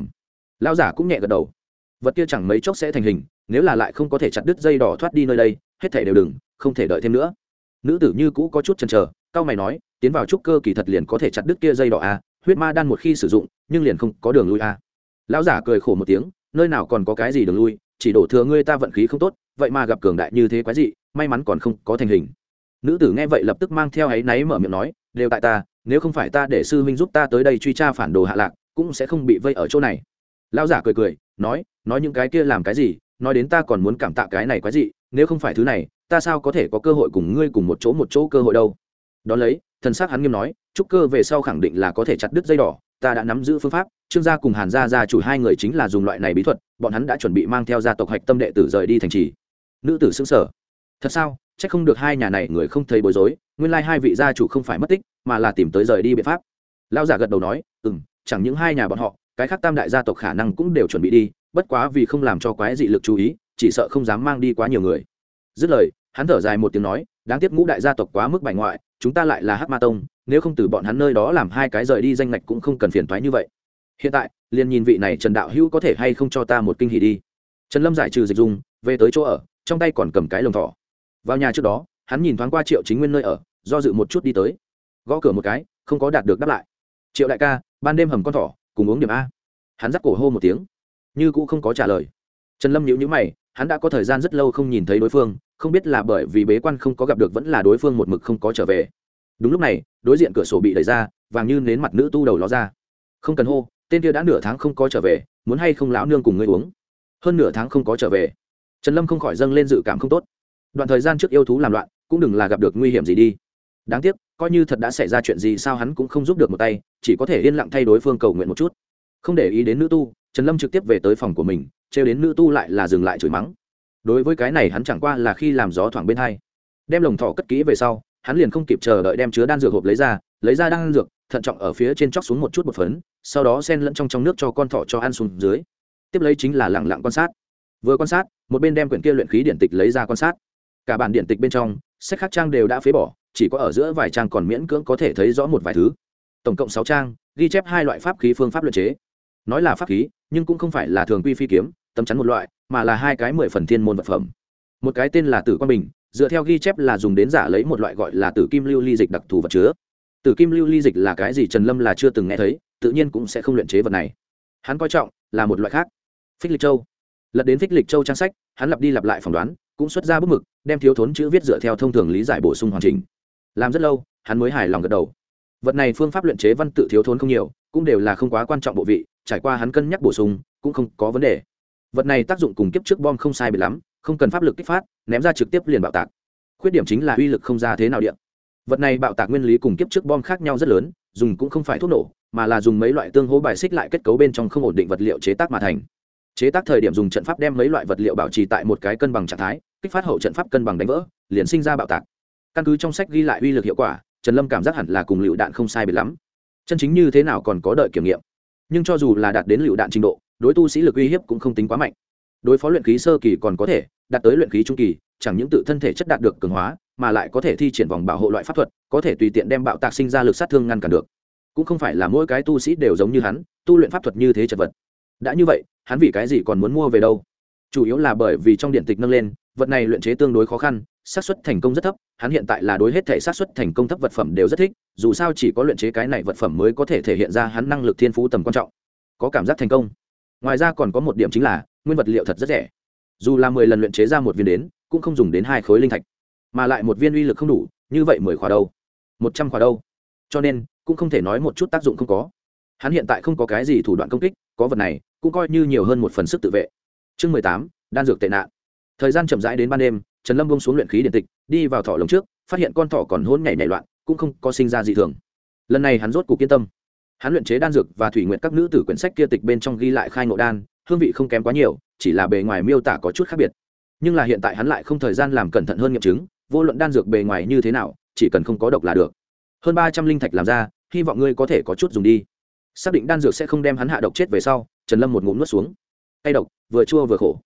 A: Lão giả cũng nhẹ gật đầu. Vật kia chẳng mấy chốc sẽ thành hình, nếu là lại không có thể chặt đứt dây đỏ thoát đi nơi đây, hết thảy đều đừng, không thể đợi thêm nữa. Nữ tử như cũ có chút chần chờ, cao mày nói, tiến vào trúc cơ kỳ thật liền có thể chặt đứt kia dây đỏ a, huyết ma đan một khi sử dụng, nhưng liền không có đường lui a. Lão giả cười khổ một tiếng, nơi nào còn có cái gì đường lui, chỉ đổ thừa ngươi ta vận khí không tốt, vậy mà gặp cường đại như thế quái dị, may mắn còn không có thành hình. Nữ tử nghe vậy lập tức mang theo áy náy mở miệng nói, đều tại ta, nếu không phải ta để sư huynh giúp ta tới đây truy tra phản đồ hạ lạc, cũng sẽ không bị vây ở chỗ này. Lão giả cười cười, nói những cái kia làm cái gì, nói đến ta còn muốn cảm tạ cái này quái dị, nếu không phải thứ này, ta sao có thể có cơ hội cùng ngươi cùng một chỗ cơ hội đâu. Đón lấy, thần sắc hắn nghiêm nói, trúc cơ về sau khẳng định là có thể chặt đứt dây đỏ, ta đã nắm giữ phương pháp. Trương gia cùng Hàn gia gia chủ hai người chính là dùng loại này bí thuật, bọn hắn đã chuẩn bị mang theo gia tộc hạch tâm đệ tử rời đi thành trì. Nữ tử sững sờ, thật sao? Chắc không được hai nhà này người không thấy bối rối, nguyên lai hai vị gia chủ không phải mất tích, mà là tìm tới rời đi biện pháp. Lão giả gật đầu nói, chẳng những hai nhà bọn họ, cái khác tam đại gia tộc khả năng cũng đều chuẩn bị đi, bất quá vì không làm cho quái dị lực chú ý, chỉ sợ không dám mang đi quá nhiều người. Dứt lời, hắn thở dài một tiếng nói, đáng tiếc ngũ đại gia tộc quá mức bài ngoại, chúng ta lại là Hắc Ma Tông, nếu không từ bọn hắn nơi đó làm hai cái rời đi danh ngạch cũng không cần phiền toái như vậy. Hiện tại, liền nhìn vị này Trần đạo hữu có thể hay không cho ta một kinh hỉ đi. Trần Lâm giải trừ dịch dung, về tới chỗ ở, trong tay còn cầm cái lồng thỏ. Vào nhà trước đó, hắn nhìn thoáng qua Triệu Chính Nguyên nơi ở, do dự một chút đi tới, gõ cửa một cái, không có đạt được đáp lại. Triệu đại ca, ban đêm hầm con thỏ, cùng uống điểm a. Hắn dắt cổ hô một tiếng, như cũng không có trả lời. Trần Lâm nhíu mày, hắn đã có thời gian rất lâu không nhìn thấy đối phương, không biết là bởi vì bế quan không có gặp được vẫn là đối phương một mực không có trở về. Đúng lúc này, đối diện cửa sổ bị đẩy ra, vàng như nến mặt nữ tu đầu ló ra. Không cần hô, tên kia đã nửa tháng không có trở về, muốn hay không lão nương cùng ngươi uống. Hơn nửa tháng không có trở về, Trần Lâm không khỏi dâng lên dự cảm không tốt. Đoạn thời gian trước yêu thú làm loạn, cũng đừng là gặp được nguy hiểm gì đi. Đáng tiếc, coi như thật đã xảy ra chuyện gì sao hắn cũng không giúp được một tay, chỉ có thể yên lặng thay đối phương cầu nguyện một chút. Không để ý đến nữ tu, Trần Lâm trực tiếp về tới phòng của mình, trêu đến nữ tu lại là dừng lại chửi mắng. Đối với cái này hắn chẳng qua là khi làm gió thoảng bên hai. Đem lồng thỏ cất kỹ về sau, hắn liền không kịp chờ đợi đem chứa đan dược hộp lấy ra đan dược, thận trọng ở phía trên chóc xuống một chút bột phấn, sau đó xen lẫn trong nước cho con thỏ cho ăn xuống dưới. Tiếp lấy chính là lặng lặng quan sát. Vừa quan sát, một bên đem quyển kia luyện khí điển tịch lấy ra quan sát. Cả bản điển tịch bên trong, sách khác trang đều đã phế bỏ, chỉ có ở giữa vài trang còn miễn cưỡng có thể thấy rõ một vài thứ. Tổng cộng 6 trang, ghi chép 2 loại pháp khí phương pháp luyện chế. Nói là pháp khí, nhưng cũng không phải là thường quy phi kiếm, tấm chắn một loại, mà là 2 cái 10 phần thiên môn vật phẩm. Một cái tên là Tử Quan Bình, dựa theo ghi chép là dùng đến giả lấy một loại gọi là Tử Kim Lưu Ly dịch đặc thù vật chứa. Tử Kim Lưu Ly dịch là cái gì Trần Lâm là chưa từng nghe thấy, tự nhiên cũng sẽ không luyện chế vật này. Hắn coi trọng là một loại khác. Phích Lịch Châu. Lật đến Phích Lịch Châu trang sách, hắn lặp đi lặp lại phỏng đoán, cũng xuất ra bút mực, đem thiếu thốn chữ viết dựa theo thông thường lý giải bổ sung hoàn chỉnh. Làm rất lâu, hắn mới hài lòng gật đầu. Vật này phương pháp luyện chế văn tự thiếu thốn không nhiều, cũng đều là không quá quan trọng bộ vị, trải qua hắn cân nhắc bổ sung, cũng không có vấn đề. Vật này tác dụng cùng kiếp trước bom không sai biệt lắm, không cần pháp lực kích phát, ném ra trực tiếp liền bạo tạc. Khuyết điểm chính là uy lực không ra thế nào điện. Vật này bạo tạc nguyên lý cùng kiếp trước bom khác nhau rất lớn, dùng cũng không phải thuốc nổ, mà là dùng mấy loại tương hỗ bài xích lại kết cấu bên trong không ổn định vật liệu chế tác mà thành. Chế tác thời điểm dùng trận pháp đem mấy loại vật liệu bảo trì tại một cái cân bằng trạng thái, kích phát hậu trận pháp cân bằng đánh vỡ, liền sinh ra bạo tạc. Căn cứ trong sách ghi lại uy lực hiệu quả, Trần Lâm cảm giác hẳn là cùng lựu đạn không sai biệt lắm. Chân chính như thế nào còn có đợi kiểm nghiệm. Nhưng cho dù là đạt đến lựu đạn trình độ, đối tu sĩ lực uy hiếp cũng không tính quá mạnh. Đối phó luyện khí sơ kỳ còn có thể, đạt tới luyện khí trung kỳ, chẳng những tự thân thể chất đạt được cường hóa, mà lại có thể thi triển vòng bảo hộ loại pháp thuật, có thể tùy tiện đem bạo tạc sinh ra lực sát thương ngăn cản được. Cũng không phải là mỗi cái tu sĩ đều giống như hắn, tu luyện pháp thuật như thế chật vật. Đã như vậy, hắn vì cái gì còn muốn mua về đâu? Chủ yếu là bởi vì trong điện tịch nâng lên, vật này luyện chế tương đối khó khăn, xác suất thành công rất thấp, hắn hiện tại là đối hết thể xác suất thành công thấp vật phẩm đều rất thích, dù sao chỉ có luyện chế cái này vật phẩm mới có thể thể hiện ra hắn năng lực thiên phú tầm quan trọng, có cảm giác thành công. Ngoài ra còn có một điểm chính là, nguyên vật liệu thật rất rẻ. Dù là 10 lần luyện chế ra một viên đến, cũng không dùng đến 2 khối linh thạch, mà lại một viên uy lực không đủ, như vậy 10 khóa đâu, 100 khóa đâu. Cho nên, cũng không thể nói một chút tác dụng không có. Hắn hiện tại không có cái gì thủ đoạn công kích, có vật này, cũng coi như nhiều hơn một phần sức tự vệ. Chương 18, đan dược tệ nạn. Thời gian chậm rãi đến ban đêm, Trần Lâm buông xuống luyện khí điện tịch, đi vào thỏ lồng trước, phát hiện con thỏ còn hỗn nhảy loạn, cũng không có sinh ra dị thường. Lần này hắn rốt cục yên tâm. Hắn luyện chế đan dược và thủy nguyện các nữ tử quyển sách kia tịch bên trong ghi lại khai ngộ đan, hương vị không kém quá nhiều, chỉ là bề ngoài miêu tả có chút khác biệt. Nhưng là hiện tại hắn lại không thời gian làm cẩn thận hơn nghiệm chứng, vô luận đan dược bề ngoài như thế nào, chỉ cần không có độc là được. Hơn 300 linh thạch làm ra, hy vọng ngươi có thể có chút dùng đi. Xác định đan dược sẽ không đem hắn hạ độc chết về sau, Trần Lâm một ngụm nuốt xuống. Cay độc, vừa chua vừa khổ.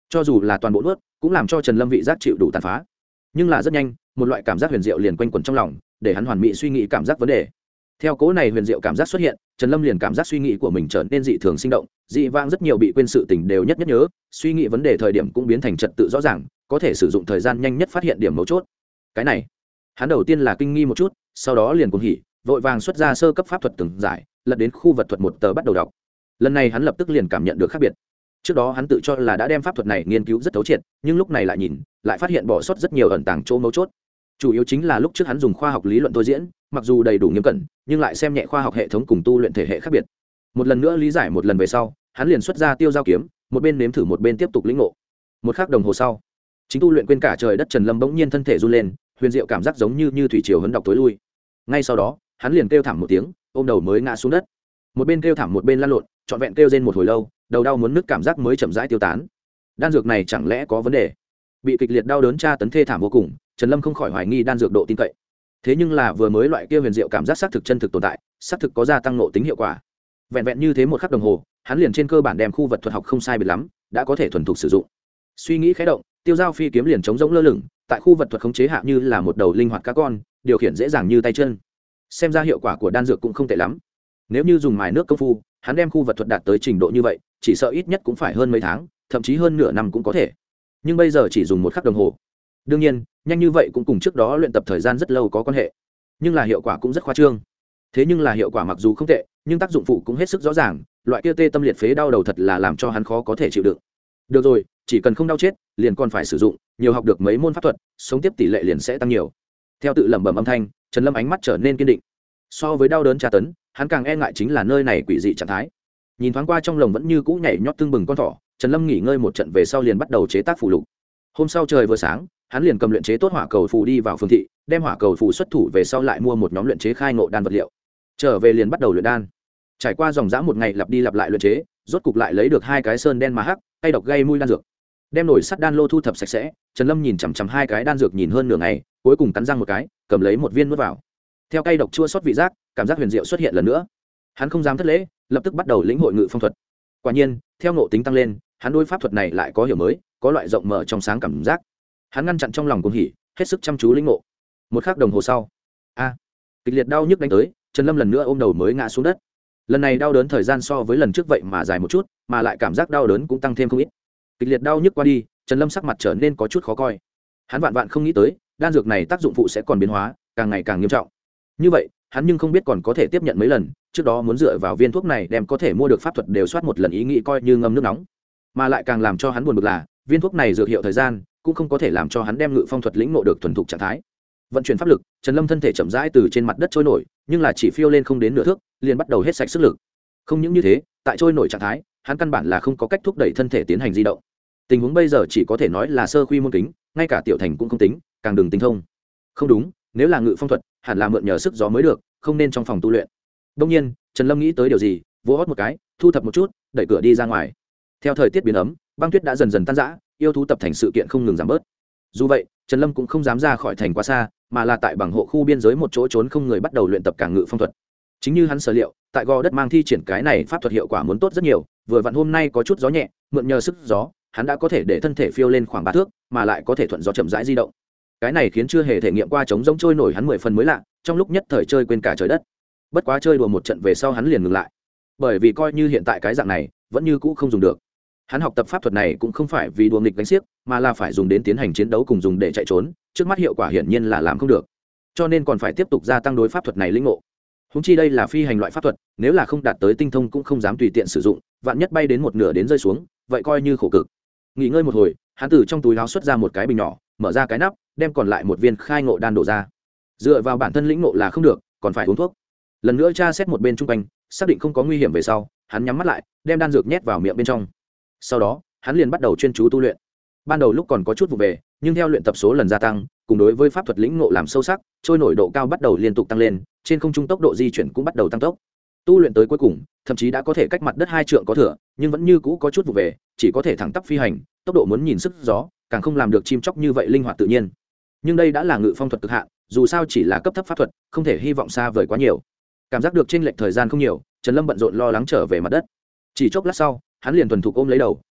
A: cho dù là toàn bộ nuốt cũng làm cho Trần Lâm vị giác chịu đủ tàn phá. Nhưng là rất nhanh, một loại cảm giác huyền diệu liền quanh quẩn trong lòng, để hắn hoàn mỹ suy nghĩ cảm giác vấn đề. Theo cố này huyền diệu cảm giác xuất hiện, Trần Lâm liền cảm giác suy nghĩ của mình trở nên dị thường sinh động, dị vãng rất nhiều bị quên sự tình đều nhất nhớ, suy nghĩ vấn đề thời điểm cũng biến thành trật tự rõ ràng, có thể sử dụng thời gian nhanh nhất phát hiện điểm mấu chốt. Cái này, hắn đầu tiên là kinh nghi một chút, sau đó liền cuồng hỉ, vội vàng xuất ra sơ cấp pháp thuật từng giải, lật đến khu vật thuật một tờ bắt đầu đọc. Lần này hắn lập tức liền cảm nhận được khác biệt. Trước đó hắn tự cho là đã đem pháp thuật này nghiên cứu rất thấu triệt, nhưng lúc này lại nhìn, lại phát hiện bỏ sót rất nhiều ẩn tàng chỗ mấu chốt. Chủ yếu chính là lúc trước hắn dùng khoa học lý luận thôi diễn, mặc dù đầy đủ nghiêm cẩn, nhưng lại xem nhẹ khoa học hệ thống cùng tu luyện thể hệ khác biệt. Một lần nữa lý giải một lần về sau, hắn liền xuất ra tiêu giao kiếm, một bên nếm thử một bên tiếp tục lĩnh ngộ. Một khắc đồng hồ sau, chính tu luyện quên cả trời đất Trần Lâm bỗng nhiên thân thể run lên, huyền diệu cảm giác giống như thủy triều hấn đọc tối lui. Ngay sau đó, hắn liền kêu thảm một tiếng, ôm đầu mới ngã xuống đất. Một bên kêu thảm một bên lăn lộn, trọn vẹn kêu rên một hồi lâu, đầu đau muốn nứt cảm giác mới chậm rãi tiêu tán. Đan dược này chẳng lẽ có vấn đề? Bị kịch liệt đau đớn tra tấn thê thảm vô cùng, Trần Lâm không khỏi hoài nghi đan dược độ tin cậy. Thế nhưng là vừa mới loại kia huyền diệu cảm giác xác thực chân thực tồn tại, xác thực có gia tăng nộ tính hiệu quả. Vẹn vẹn như thế một khắc đồng hồ, hắn liền trên cơ bản đem khu vật thuật học không sai biệt lắm, đã có thể thuần thục sử dụng. Suy nghĩ khẽ động, tiêu giao phi kiếm liền chống rỗng lơ lửng, tại khu vật thuật khống chế hạ như là một đầu linh hoạt cá con, điều khiển dễ dàng như tay chân. Xem ra hiệu quả của đan dược cũng không tệ lắm. Nếu như dùng mài nước công phu, hắn đem khu vật thuật đạt tới trình độ như vậy, chỉ sợ ít nhất cũng phải hơn mấy tháng, thậm chí hơn nửa năm cũng có thể. Nhưng bây giờ chỉ dùng một khắc đồng hồ. Đương nhiên, nhanh như vậy cũng cùng trước đó luyện tập thời gian rất lâu có quan hệ. Nhưng là hiệu quả cũng rất khoa trương. Thế nhưng là hiệu quả mặc dù không tệ, nhưng tác dụng phụ cũng hết sức rõ ràng, loại kia tê tâm liệt phế đau đầu thật là làm cho hắn khó có thể chịu đựng. Được rồi, chỉ cần không đau chết, liền còn phải sử dụng, nhiều học được mấy môn pháp thuật, sống tiếp tỷ lệ liền sẽ tăng nhiều. Theo tự lẩm bẩm âm thanh, Trần Lâm ánh mắt trở nên kiên định. So với đau đớn tra tấn, hắn càng e ngại chính là nơi này quỷ dị trạng thái. Nhìn thoáng qua trong lồng vẫn như cũ nhảy nhót tương bừng con thỏ, Trần Lâm nghỉ ngơi một trận về sau liền bắt đầu chế tác phù lục. Hôm sau trời vừa sáng, hắn liền cầm luyện chế tốt hỏa cầu phù đi vào phường thị, đem hỏa cầu phù xuất thủ về sau lại mua một nhóm luyện chế khai ngộ đan vật liệu. Trở về liền bắt đầu luyện đan. Trải qua dòng dã một ngày lặp đi lặp lại luyện chế, rốt cục lại lấy được hai cái sơn đen mà hắc, cay độc gây mùi đan dược. Đem nồi sắt đan lô thu thập sạch sẽ, Trần Lâm nhìn chằm chằm hai cái đan dược nhìn hơn nửa ngày, cuối cùng cắn răng một cái, cầm lấy một viên nuốt vào. Theo cay độc chua xót vị giác, cảm giác huyền diệu xuất hiện lần nữa. Hắn không dám thất lễ, lập tức bắt đầu lĩnh hội ngự phong thuật. Quả nhiên, theo ngộ tính tăng lên, hắn đối pháp thuật này lại có hiểu mới, có loại rộng mở trong sáng cảm giác. Hắn ngăn chặn trong lòng cuồng hỉ, hết sức chăm chú lĩnh ngộ. Một khắc đồng hồ sau, kịch liệt đau nhức đánh tới, Trần Lâm lần nữa ôm đầu mới ngã xuống đất. Lần này đau đớn thời gian so với lần trước vậy mà dài một chút, mà lại cảm giác đau đớn cũng tăng thêm không ít. Kịch liệt đau nhức qua đi, Trần Lâm sắc mặt trở nên có chút khó coi. Hắn vạn vạn không nghĩ tới, đan dược này tác dụng phụ sẽ còn biến hóa, càng ngày càng nghiêm trọng. Như vậy, hắn nhưng không biết còn có thể tiếp nhận mấy lần, trước đó muốn dựa vào viên thuốc này đem có thể mua được pháp thuật đều soát một lần ý nghĩ coi như ngâm nước nóng. Mà lại càng làm cho hắn buồn bực là, viên thuốc này dược hiệu thời gian cũng không có thể làm cho hắn đem ngự phong thuật lĩnh ngộ được thuần thục trạng thái. Vận chuyển pháp lực, Trần Lâm thân thể chậm rãi từ trên mặt đất trôi nổi, nhưng là chỉ phiêu lên không đến nửa thước, liền bắt đầu hết sạch sức lực. Không những như thế, tại trôi nổi trạng thái, hắn căn bản là không có cách thúc đẩy thân thể tiến hành di động. Tình huống bây giờ chỉ có thể nói là sơ quy môn kính, ngay cả tiểu thành cũng không tính, càng đừng tinh thông. Không đúng, nếu là ngự phong thuật, hẳn là mượn nhờ sức gió mới được, không nên trong phòng tu luyện. Đương nhiên, Trần Lâm nghĩ tới điều gì, vỗ hót một cái, thu thập một chút, đẩy cửa đi ra ngoài. Theo thời tiết biến ấm, băng tuyết đã dần dần tan rã, yêu thú tập thành sự kiện không ngừng giảm bớt. Dù vậy, Trần Lâm cũng không dám ra khỏi thành quá xa, mà là tại bằng hộ khu biên giới một chỗ trốn không người bắt đầu luyện tập cảng ngự phong thuật. Chính như hắn sở liệu, tại gò đất mang thi triển cái này pháp thuật hiệu quả muốn tốt rất nhiều, vừa vặn hôm nay có chút gió nhẹ, mượn nhờ sức gió, hắn đã có thể để thân thể phiêu lên khoảng 3 thước, mà lại có thể thuận gió chậm rãi di động. Cái này khiến chưa hề thể nghiệm qua chống giống trôi nổi hắn 10 phần mới lạ, trong lúc nhất thời chơi quên cả trời đất. Bất quá chơi đùa một trận về sau hắn liền ngừng lại, bởi vì coi như hiện tại cái dạng này vẫn như cũ không dùng được. Hắn học tập pháp thuật này cũng không phải vì đùa nghịch đánh xiếc, mà là phải dùng đến tiến hành chiến đấu cùng dùng để chạy trốn, trước mắt hiệu quả hiển nhiên là làm không được, cho nên còn phải tiếp tục gia tăng đối pháp thuật này lĩnh ngộ. Húng chi đây là phi hành loại pháp thuật, nếu là không đạt tới tinh thông cũng không dám tùy tiện sử dụng, vạn nhất bay đến một nửa đến rơi xuống, vậy coi như khổ cực. Nghỉ ngơi một hồi, hắn từ trong túi áo xuất ra một cái bình nhỏ, mở ra cái nắp, đem còn lại một viên khai ngộ đan đổ ra. Dựa vào bản thân lĩnh ngộ là không được, còn phải uống thuốc. Lần nữa tra xét một bên chung quanh, xác định không có nguy hiểm về sau, hắn nhắm mắt lại, đem đan dược nhét vào miệng bên trong. Sau đó, hắn liền bắt đầu chuyên chú tu luyện. Ban đầu lúc còn có chút vụ về, nhưng theo luyện tập số lần gia tăng, cùng đối với pháp thuật lĩnh ngộ làm sâu sắc, trôi nổi độ cao bắt đầu liên tục tăng lên, trên không trung tốc độ di chuyển cũng bắt đầu tăng tốc. Tu luyện tới cuối cùng, thậm chí đã có thể cách mặt đất 2 trượng có thừa, nhưng vẫn như cũ có chút vụ về, chỉ có thể thẳng tắp phi hành, tốc độ muốn nhìn sức gió, càng không làm được chim chóc như vậy linh hoạt tự nhiên. Nhưng đây đã là ngự phong thuật cực hạn, dù sao chỉ là cấp thấp pháp thuật, không thể hy vọng xa vời quá nhiều. Cảm giác được chênh lệch thời gian không nhiều, Trần Lâm bận rộn lo lắng trở về mặt đất. Chỉ chốc lát sau, hắn liền thuần thục ôm lấy đầu,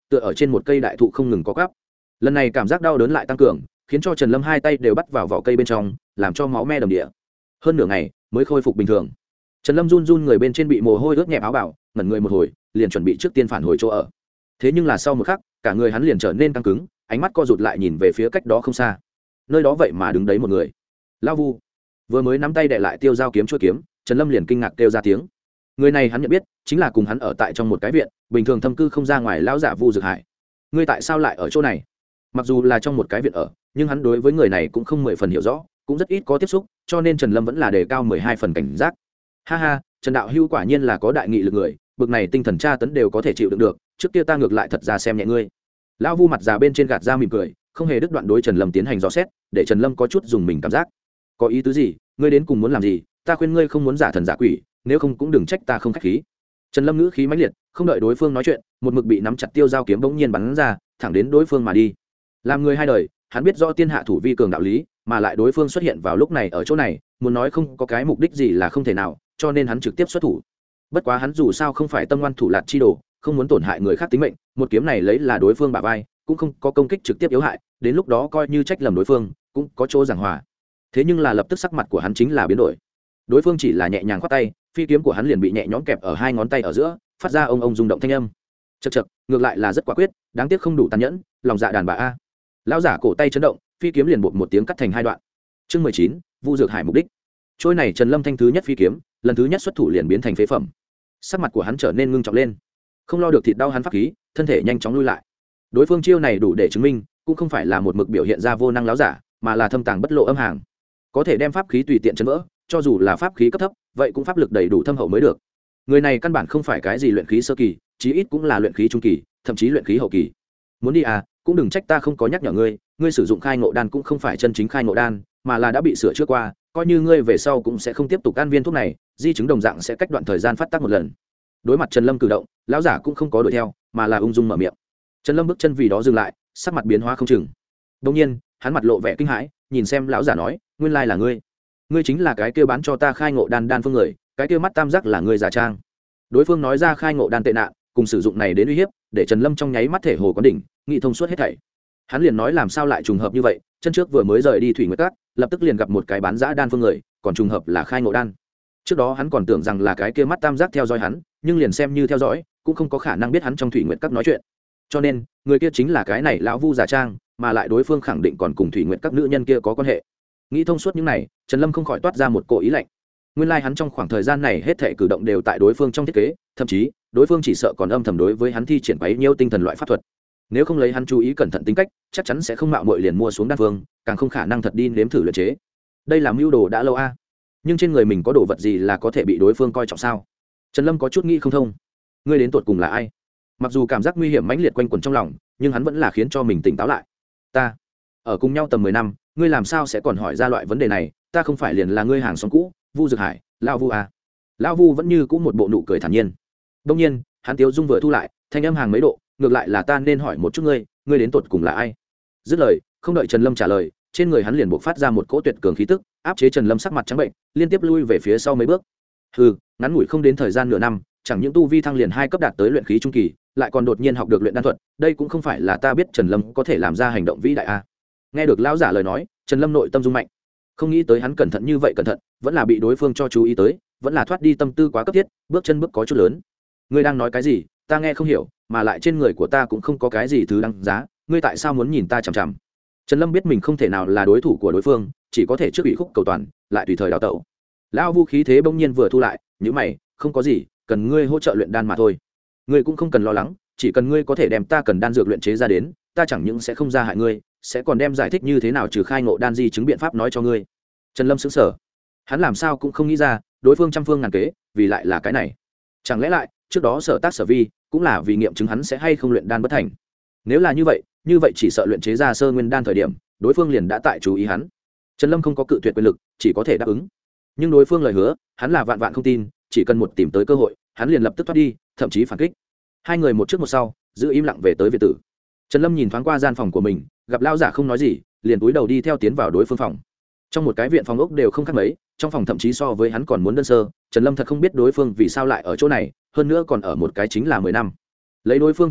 A: tựa ở trên một cây đại thụ không ngừng có gắp. Lần này cảm giác đau đớn lại tăng cường, khiến cho Trần Lâm hai tay đều bắt vào vỏ cây bên trong, làm cho máu me đầm địa. Hơn nửa ngày mới khôi phục bình thường. Trần Lâm run run người bên trên bị mồ hôi ướt nhẹp áo bảo, ngẩn người một hồi, liền chuẩn bị trước tiên phản hồi chỗ ở. Thế nhưng là sau một khắc, cả người hắn liền trở nên căng cứng, ánh mắt co rụt lại nhìn về phía cách đó không xa. Nơi đó vậy mà đứng đấy một người. Lão Vu. Vừa mới nắm tay đè lại tiêu dao kiếm chuôi kiếm, Trần Lâm liền kinh ngạc kêu ra tiếng. Người này hắn nhận biết, chính là cùng hắn ở tại trong một cái viện, bình thường thâm cư không ra ngoài lão giả Vu Dược Hải. Ngươi tại sao lại ở chỗ này? Mặc dù là trong một cái viện ở, nhưng hắn đối với người này cũng không 10 phần hiểu rõ, cũng rất ít có tiếp xúc, cho nên Trần Lâm vẫn là đề cao 12 phần cảnh giác. Ha ha, Trần đạo hữu quả nhiên là có đại nghị lực người, bực này tinh thần tra tấn đều có thể chịu đựng được, trước kia ta ngược lại thật ra xem nhẹ ngươi. Lão Vu mặt già bên trên gạt ra mỉm cười, không hề đứt đoạn đối Trần Lâm tiến hành dò xét, để Trần Lâm có chút dùng mình cảm giác. Có ý tứ gì? Ngươi đến cùng muốn làm gì? Ta khuyên ngươi không muốn giả thần giả quỷ, nếu không cũng đừng trách ta không khách khí. Trần Lâm ngữ khí mãnh liệt, không đợi đối phương nói chuyện, một mực bị nắm chặt tiêu dao kiếm bỗng nhiên bắn ra, thẳng đến đối phương mà đi. Làm người hai đời, hắn biết rõ tiên hạ thủ vi cường đạo lý, mà lại đối phương xuất hiện vào lúc này ở chỗ này, muốn nói không có cái mục đích gì là không thể nào, cho nên hắn trực tiếp xuất thủ. Bất quá hắn dù sao không phải tâm ngoan thủ lạt chi đồ, không muốn tổn hại người khác tính mệnh, một kiếm này lấy là đối phương bả vai, cũng không có công kích trực tiếp yếu hại, đến lúc đó coi như trách lầm đối phương, cũng có chỗ giảng hòa. Thế nhưng là lập tức sắc mặt của hắn chính là biến đổi. Đối phương chỉ là nhẹ nhàng khoát tay, phi kiếm của hắn liền bị nhẹ nhõm kẹp ở hai ngón tay ở giữa, phát ra ông rung động thanh âm. Chậc chậc, ngược lại là rất quả quyết, đáng tiếc không đủ tàn nhẫn, lòng dạ đàn bà a. Lão giả cổ tay chấn động, phi kiếm liền bột một tiếng cắt thành hai đoạn. Chương 19, Vu Dược Hải mục đích. Trôi này Trần Lâm thanh thứ nhất phi kiếm, lần thứ nhất xuất thủ liền biến thành phế phẩm. Sắc mặt của hắn trở nên ngưng trọng lên. Không lo được thịt đau hắn pháp khí, thân thể nhanh chóng lui lại. Đối phương chiêu này đủ để chứng minh, cũng không phải là một mực biểu hiện ra vô năng láo giả, mà là thâm tàng bất lộ âm hàng. Có thể đem pháp khí tùy tiện chấn vỡ, cho dù là pháp khí cấp thấp, vậy cũng pháp lực đầy đủ thâm hậu mới được. Người này căn bản không phải cái gì luyện khí sơ kỳ, chí ít cũng là luyện khí trung kỳ, thậm chí luyện khí hậu kỳ. Muốn đi à, cũng đừng trách ta không có nhắc nhở ngươi, ngươi sử dụng khai ngộ đan cũng không phải chân chính khai ngộ đan, mà là đã bị sửa chữa qua, coi như ngươi về sau cũng sẽ không tiếp tục ăn viên thuốc này, di chứng đồng dạng sẽ cách đoạn thời gian phát tác một lần. Đối mặt Trần Lâm cử động, lão giả cũng không có đuổi theo, mà là ung dung mở miệng. Trần Lâm bước chân vì đó dừng lại, sắc mặt biến hóa không chừng. Đương nhiên, hắn mặt lộ vẻ kinh hãi, nhìn xem lão giả nói, nguyên lai là ngươi. Ngươi chính là cái kia bán cho ta khai ngộ đan phương người, cái kia mắt tam giác là ngươi giả trang. Đối phương nói ra khai ngộ đan tệ nạn, cùng sử dụng này đến uy hiếp, để Trần Lâm trong nháy mắt thể hồ quán đỉnh, nghĩ thông suốt hết thảy. Hắn liền nói làm sao lại trùng hợp như vậy, chân trước vừa mới rời đi Thủy Nguyệt Các, lập tức liền gặp một cái bán dã đan phương người, còn trùng hợp là khai ngộ đan. Trước đó hắn còn tưởng rằng là cái kia mắt tam giác theo dõi hắn, nhưng liền xem như theo dõi, cũng không có khả năng biết hắn trong Thủy Nguyệt Các nói chuyện. Cho nên, người kia chính là cái này lão Vu giả trang, mà lại đối phương khẳng định còn cùng Thủy Nguyệt Các nữ nhân kia có quan hệ. Nghĩ thông suốt những này, Trần Lâm không khỏi toát ra một cỗ ý lạnh. Nguyên lai hắn trong khoảng thời gian này hết thảy cử động đều tại đối phương trong thiết kế, thậm chí, đối phương chỉ sợ còn âm thầm đối với hắn thi triển bấy nhiêu tinh thần loại pháp thuật. Nếu không lấy hắn chú ý cẩn thận tính cách, chắc chắn sẽ không mạo muội liền mua xuống đan phương, càng không khả năng thật đi nếm thử luyện chế. Đây là mưu đồ đã lâu a. Nhưng trên người mình có đồ vật gì là có thể bị đối phương coi trọng sao? Trần Lâm có chút nghĩ không thông. Ngươi đến tột cùng là ai? Mặc dù cảm giác nguy hiểm mãnh liệt quanh quẩn trong lòng, nhưng hắn vẫn là khiến cho mình tỉnh táo lại. Ta ở cùng nhau tầm 10 năm, ngươi làm sao sẽ còn hỏi ra loại vấn đề này? Ta không phải liền là ngươi hàng xóm cũ, Vu Dược Hải, lão Vu a. Lão Vu vẫn như cũ một bộ nụ cười thản nhiên. Đương nhiên, hắn tiếu dung vừa thu lại, thanh âm hàng mấy độ, ngược lại là ta nên hỏi một chút ngươi đến tột cùng là ai? Dứt lời, không đợi Trần Lâm trả lời, trên người hắn liền bộc phát ra một cỗ tuyệt cường khí tức, áp chế Trần Lâm sắc mặt trắng bệnh, liên tiếp lui về phía sau mấy bước. Hừ, ngắn ngủi không đến thời gian nửa năm, chẳng những tu vi thăng liền 2 cấp đạt tới luyện khí trung kỳ, lại còn đột nhiên học được luyện đan thuật, đây cũng không phải là ta biết Trần Lâm có thể làm ra hành động vĩ đại a. Nghe được lão giả lời nói, Trần Lâm nội tâm rung mạnh. Không nghĩ tới hắn cẩn thận như vậy cẩn thận, vẫn là bị đối phương cho chú ý tới, vẫn là thoát đi tâm tư quá cấp thiết, bước chân bước có chút lớn. Ngươi đang nói cái gì? Ta nghe không hiểu, mà lại trên người của ta cũng không có cái gì thứ đáng giá, ngươi tại sao muốn nhìn ta chằm chằm? Trần Lâm biết mình không thể nào là đối thủ của đối phương, chỉ có thể trước bị khúc cầu toàn, lại tùy thời đào tẩu. Lão Vu khí thế bỗng nhiên vừa thu lại, nhíu mày, không có gì, cần ngươi hỗ trợ luyện đan mà thôi. Ngươi cũng không cần lo lắng, chỉ cần ngươi có thể đem ta cần đan dược luyện chế ra đến, ta chẳng những sẽ không ra hại ngươi, sẽ còn đem giải thích như thế nào trừ khai ngộ đan di chứng biện pháp nói cho ngươi. Trần Lâm sững sờ, hắn làm sao cũng không nghĩ ra, đối phương trăm phương ngàn kế, vì lại là cái này. Chẳng lẽ lại, trước đó sở tác sở vi, cũng là vì nghiệm chứng hắn sẽ hay không luyện đan bất thành. Nếu là như vậy chỉ sợ luyện chế ra sơ nguyên đan thời điểm, đối phương liền đã tại chú ý hắn. Trần Lâm không có cự tuyệt quyền lực, chỉ có thể đáp ứng. Nhưng đối phương lời hứa, hắn là vạn vạn không tin, chỉ cần một tìm tới cơ hội, hắn liền lập tức thoát đi, thậm chí phản kích. Hai người một trước một sau, giữ im lặng về tới viện tử. Trần Lâm nhìn thoáng qua gian phòng của mình, gặp lão giả không nói gì, liền cúi đầu đi theo tiến vào đối phương phòng. Trong một cái viện phòng ốc đều không khác mấy, trong phòng thậm chí so với hắn còn muốn đơn sơ. Trần Lâm thật không biết đối phương vì sao lại ở chỗ này, hơn nữa còn ở một cái chính là 10 năm. Lấy đối phương thực lực,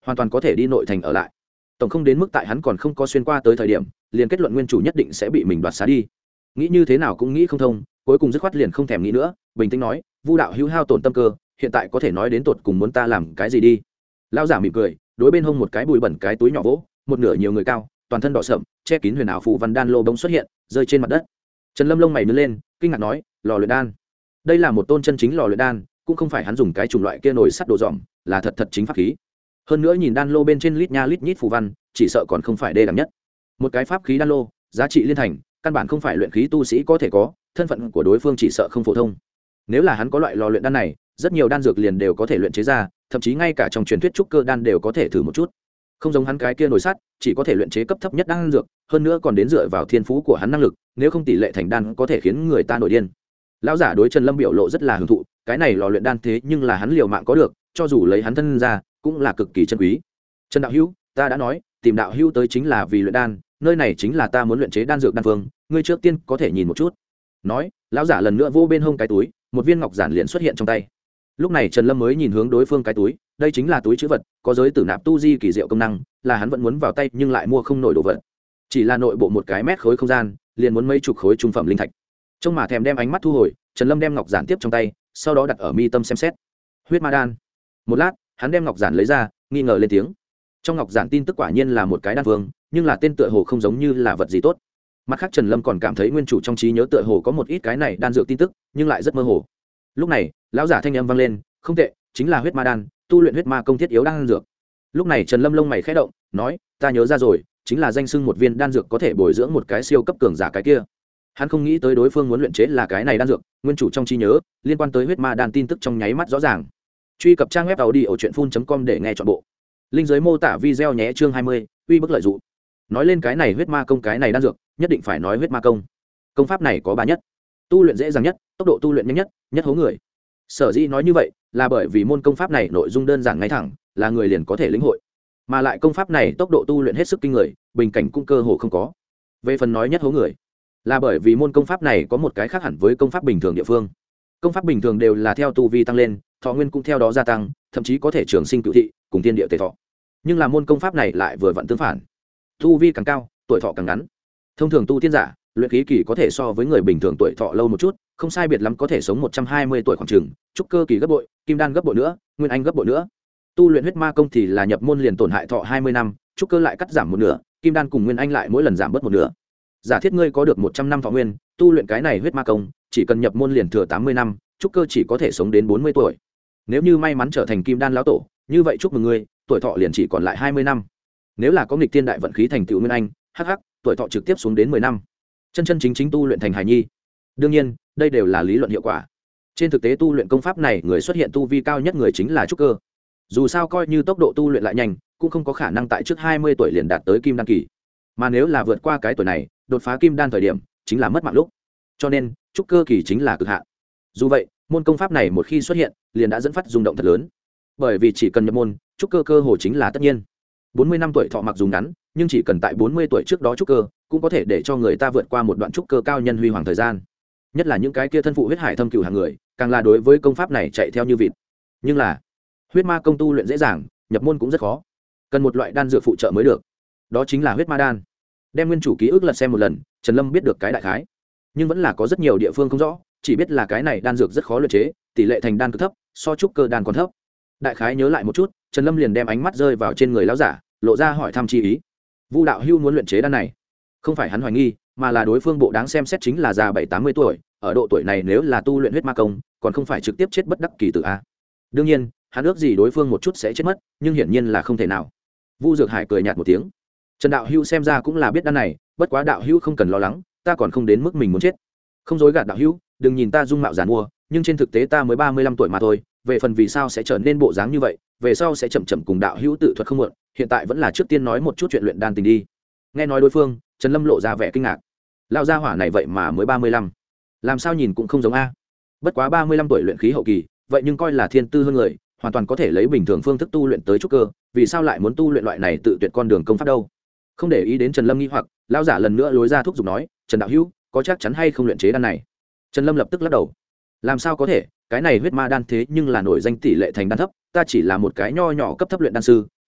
A: hoàn toàn có thể đi nội thành ở lại, tổng không đến mức tại hắn còn không có xuyên qua tới thời điểm liền kết luận nguyên chủ nhất định sẽ bị mình đoạt xá đi. Nghĩ như thế nào cũng nghĩ không thông, cuối cùng dứt khoát liền không thèm nghĩ nữa, bình tĩnh nói, Vu đạo hữu hao tổn tâm cơ, hiện tại có thể nói đến tột cùng muốn ta làm cái gì đi. Lão giả mỉm cười, đối bên hông một cái bùi bẩn cái túi nhỏ vỗ, một nửa nhiều người cao, toàn thân đỏ sậm, che kín huyền ảo phù văn đan lô bỗng xuất hiện, rơi trên mặt đất. Trần Lâm lông mày nhướng lên, kinh ngạc nói, lò luyện đan. Đây là một tôn chân chính lò luyện đan, cũng không phải hắn dùng cái chủng loại kia nồi sắt đồ dòm, là thật thật chính pháp khí. Hơn nữa nhìn đan lô bên trên lít nha lít nhít phù văn, chỉ sợ còn không phải đê đẳng nhất. Một cái pháp khí đan lô, giá trị liên thành, căn bản không phải luyện khí tu sĩ có thể có, thân phận của đối phương chỉ sợ không phổ thông. Nếu là hắn có loại lò luyện đan này, rất nhiều đan dược liền đều có thể luyện chế ra, thậm chí ngay cả trong truyền thuyết trúc cơ đan đều có thể thử một chút. Không giống hắn cái kia nồi sắt, chỉ có thể luyện chế cấp thấp nhất đan dược, hơn nữa còn đến dựa vào thiên phú của hắn năng lực, nếu không tỷ lệ thành đan có thể khiến người ta nổi điên. Lão giả đối Trần Lâm biểu lộ rất là hưởng thụ, cái này lò luyện đan thế nhưng là hắn liều mạng có được, cho dù lấy hắn thân ra, cũng là cực kỳ chân quý. Trần đạo hữu, ta đã nói, tìm đạo hữu tới chính là vì luyện đan, nơi này chính là ta muốn luyện chế đan dược đan phương, ngươi trước tiên có thể nhìn một chút. Nói, lão giả lần nữa vô bên hông cái túi, một viên ngọc giản liền xuất hiện trong tay. Lúc này Trần Lâm mới nhìn hướng đối phương cái túi, đây chính là túi trữ vật, có giới tử nạp tu di kỳ diệu công năng, là hắn vẫn muốn vào tay nhưng lại mua không nổi đồ vật. Chỉ là nội bộ một cái mét khối không gian, liền muốn mấy chục khối trung phẩm linh thạch. Trông mà thèm đem ánh mắt thu hồi, Trần Lâm đem ngọc giản tiếp trong tay, sau đó đặt ở mi tâm xem xét. Huyết ma đan. Một lát, hắn đem ngọc giản lấy ra, nghi ngờ lên tiếng. Trong ngọc giản tin tức quả nhiên là một cái đan vương, nhưng là tên tựa hồ không giống như là vật gì tốt. Mặt khác Trần Lâm còn cảm thấy nguyên chủ trong trí nhớ tựa hồ có một ít cái này đan dược tin tức, nhưng lại rất mơ hồ. Lúc này, lão giả thanh âm vang lên, không tệ, chính là huyết ma đan, tu luyện huyết ma công thiết yếu đan dược. Lúc này Trần Lâm lông mày khẽ động, nói, ta nhớ ra rồi, chính là danh xưng một viên đan dược có thể bồi dưỡng một cái siêu cấp cường giả cái kia. Hắn không nghĩ tới đối phương muốn luyện chế là cái này đan dược, nguyên chủ trong trí nhớ liên quan tới huyết ma đan tin tức trong nháy mắt rõ ràng. Truy cập trang web audiochuyenphun.com để nghe trọn bộ. Linh dưới mô tả video nhé, chương 20, uy bức lợi dụng. Nói lên cái này huyết ma công cái này đan dược, nhất định phải nói huyết ma công. Công pháp này có ba nhất, tu luyện dễ dàng nhất, tốc độ tu luyện nhanh nhất, nhất hố người. Sở dĩ nói như vậy là bởi vì môn công pháp này nội dung đơn giản ngay thẳng, là người liền có thể lĩnh hội, mà lại công pháp này tốc độ tu luyện hết sức kinh người, bình cảnh cũng cơ hồ không có. Về phần nói nhất hố người, là bởi vì môn công pháp này có một cái khác hẳn với công pháp bình thường địa phương. Công pháp bình thường đều là theo tu vi tăng lên, thọ nguyên cũng theo đó gia tăng, thậm chí có thể trường sinh cựu thị cùng tiên địa tề thọ. Nhưng là môn công pháp này lại vừa vặn tương phản, tu vi càng cao tuổi thọ càng ngắn. Thông thường tu tiên giả luyện khí kỳ có thể so với người bình thường tuổi thọ lâu một chút, không sai biệt lắm có thể sống 120 tuổi khoảng chừng, trúc cơ kỳ gấp bội, kim đan gấp bội nữa, nguyên anh gấp bội nữa. Tu luyện huyết ma công thì là nhập môn liền tổn hại thọ 20 năm, trúc cơ lại cắt giảm một nửa, kim đan cùng nguyên anh lại mỗi lần giảm bớt một nửa. Giả thiết ngươi có được 100 năm thọ nguyên, tu luyện cái này huyết ma công, chỉ cần nhập môn liền thừa 80 năm, trúc cơ chỉ có thể sống đến 40 tuổi. Nếu như may mắn trở thành kim đan lão tổ, như vậy chúc mừng ngươi, tuổi thọ liền chỉ còn lại 20 năm. Nếu là có nghịch thiên đại vận khí thành tựu nguyên anh, hắc, tuổi thọ trực tiếp xuống đến 10 năm. Chân chân chính chính tu luyện thành hài nhi. Đương nhiên, đây đều là lý luận hiệu quả. Trên thực tế tu luyện công pháp này, người xuất hiện tu vi cao nhất người chính là trúc cơ. Dù sao coi như tốc độ tu luyện lại nhanh, cũng không có khả năng tại trước 20 tuổi liền đạt tới kim đan kỳ. Mà nếu là vượt qua cái tuổi này, đột phá kim đan thời điểm, chính là mất mạng lúc. Cho nên, trúc cơ kỳ chính là cực hạn. Dù vậy, môn công pháp này một khi xuất hiện, liền đã dẫn phát rung động thật lớn. Bởi vì chỉ cần nhập môn, trúc cơ cơ hồ chính là tất nhiên. 40 năm tuổi thọ mặc dù ngắn, nhưng chỉ cần tại 40 tuổi trước đó trúc cơ, cũng có thể để cho người ta vượt qua một đoạn trúc cơ cao nhân huy hoàng thời gian. Nhất là những cái kia thân phụ huyết hải thâm cửu hàng người, càng là đối với công pháp này chạy theo như vịt. Nhưng là, huyết ma công tu luyện dễ dàng, nhập môn cũng rất khó, cần một loại đan dược phụ trợ mới được. Đó chính là huyết ma đan. Đem nguyên chủ ký ức lật xem một lần, Trần Lâm biết được cái đại khái, nhưng vẫn là có rất nhiều địa phương không rõ, chỉ biết là cái này đan dược rất khó luyện chế, tỷ lệ thành đan cực thấp, so trúc cơ đan còn thấp. Đại khái nhớ lại một chút, Trần Lâm liền đem ánh mắt rơi vào trên người lão giả, lộ ra hỏi thăm chi ý. Vu đạo hưu muốn luyện chế đan này, không phải hắn hoài nghi, mà là đối phương bộ đáng xem xét chính là già 70-80 tuổi, ở độ tuổi này nếu là tu luyện huyết ma công, còn không phải trực tiếp chết bất đắc kỳ tử a. Đương nhiên, hắn ước gì đối phương một chút sẽ chết mất, nhưng hiển nhiên là không thể nào. Vu Dược Hải cười nhạt một tiếng. Trần đạo hưu xem ra cũng là biết đan này, bất quá đạo hưu không cần lo lắng, ta còn không đến mức mình muốn chết. Không dối gạt đạo hưu, đừng nhìn ta dung mạo giàn mua, nhưng trên thực tế ta mới 35 tuổi mà thôi, về phần vì sao sẽ trở nên bộ dáng như vậy, về sau sẽ chậm chậm cùng đạo hữu tự thuật không muộn, hiện tại vẫn là trước tiên nói một chút chuyện luyện đan tình đi. Nghe nói đối phương, Trần Lâm lộ ra vẻ kinh ngạc. Lão gia hỏa này vậy mà mới 35, làm sao nhìn cũng không giống a. Bất quá 35 tuổi luyện khí hậu kỳ, vậy nhưng coi là thiên tư hơn người, hoàn toàn có thể lấy bình thường phương thức tu luyện tới trúc cơ, vì sao lại muốn tu luyện loại này tự tuyệt con đường công pháp đâu? Không để ý đến Trần Lâm nghi hoặc, lão giả lần nữa lối ra thúc giục nói, "Trần đạo hữu, có chắc chắn hay không luyện chế đan này?" Trần Lâm lập tức lắc đầu. Làm sao có thể, cái này huyết ma đan thế nhưng là nổi danh tỷ lệ thành đan thấp, ta chỉ là một cái nho nhỏ cấp thấp luyện đan sư,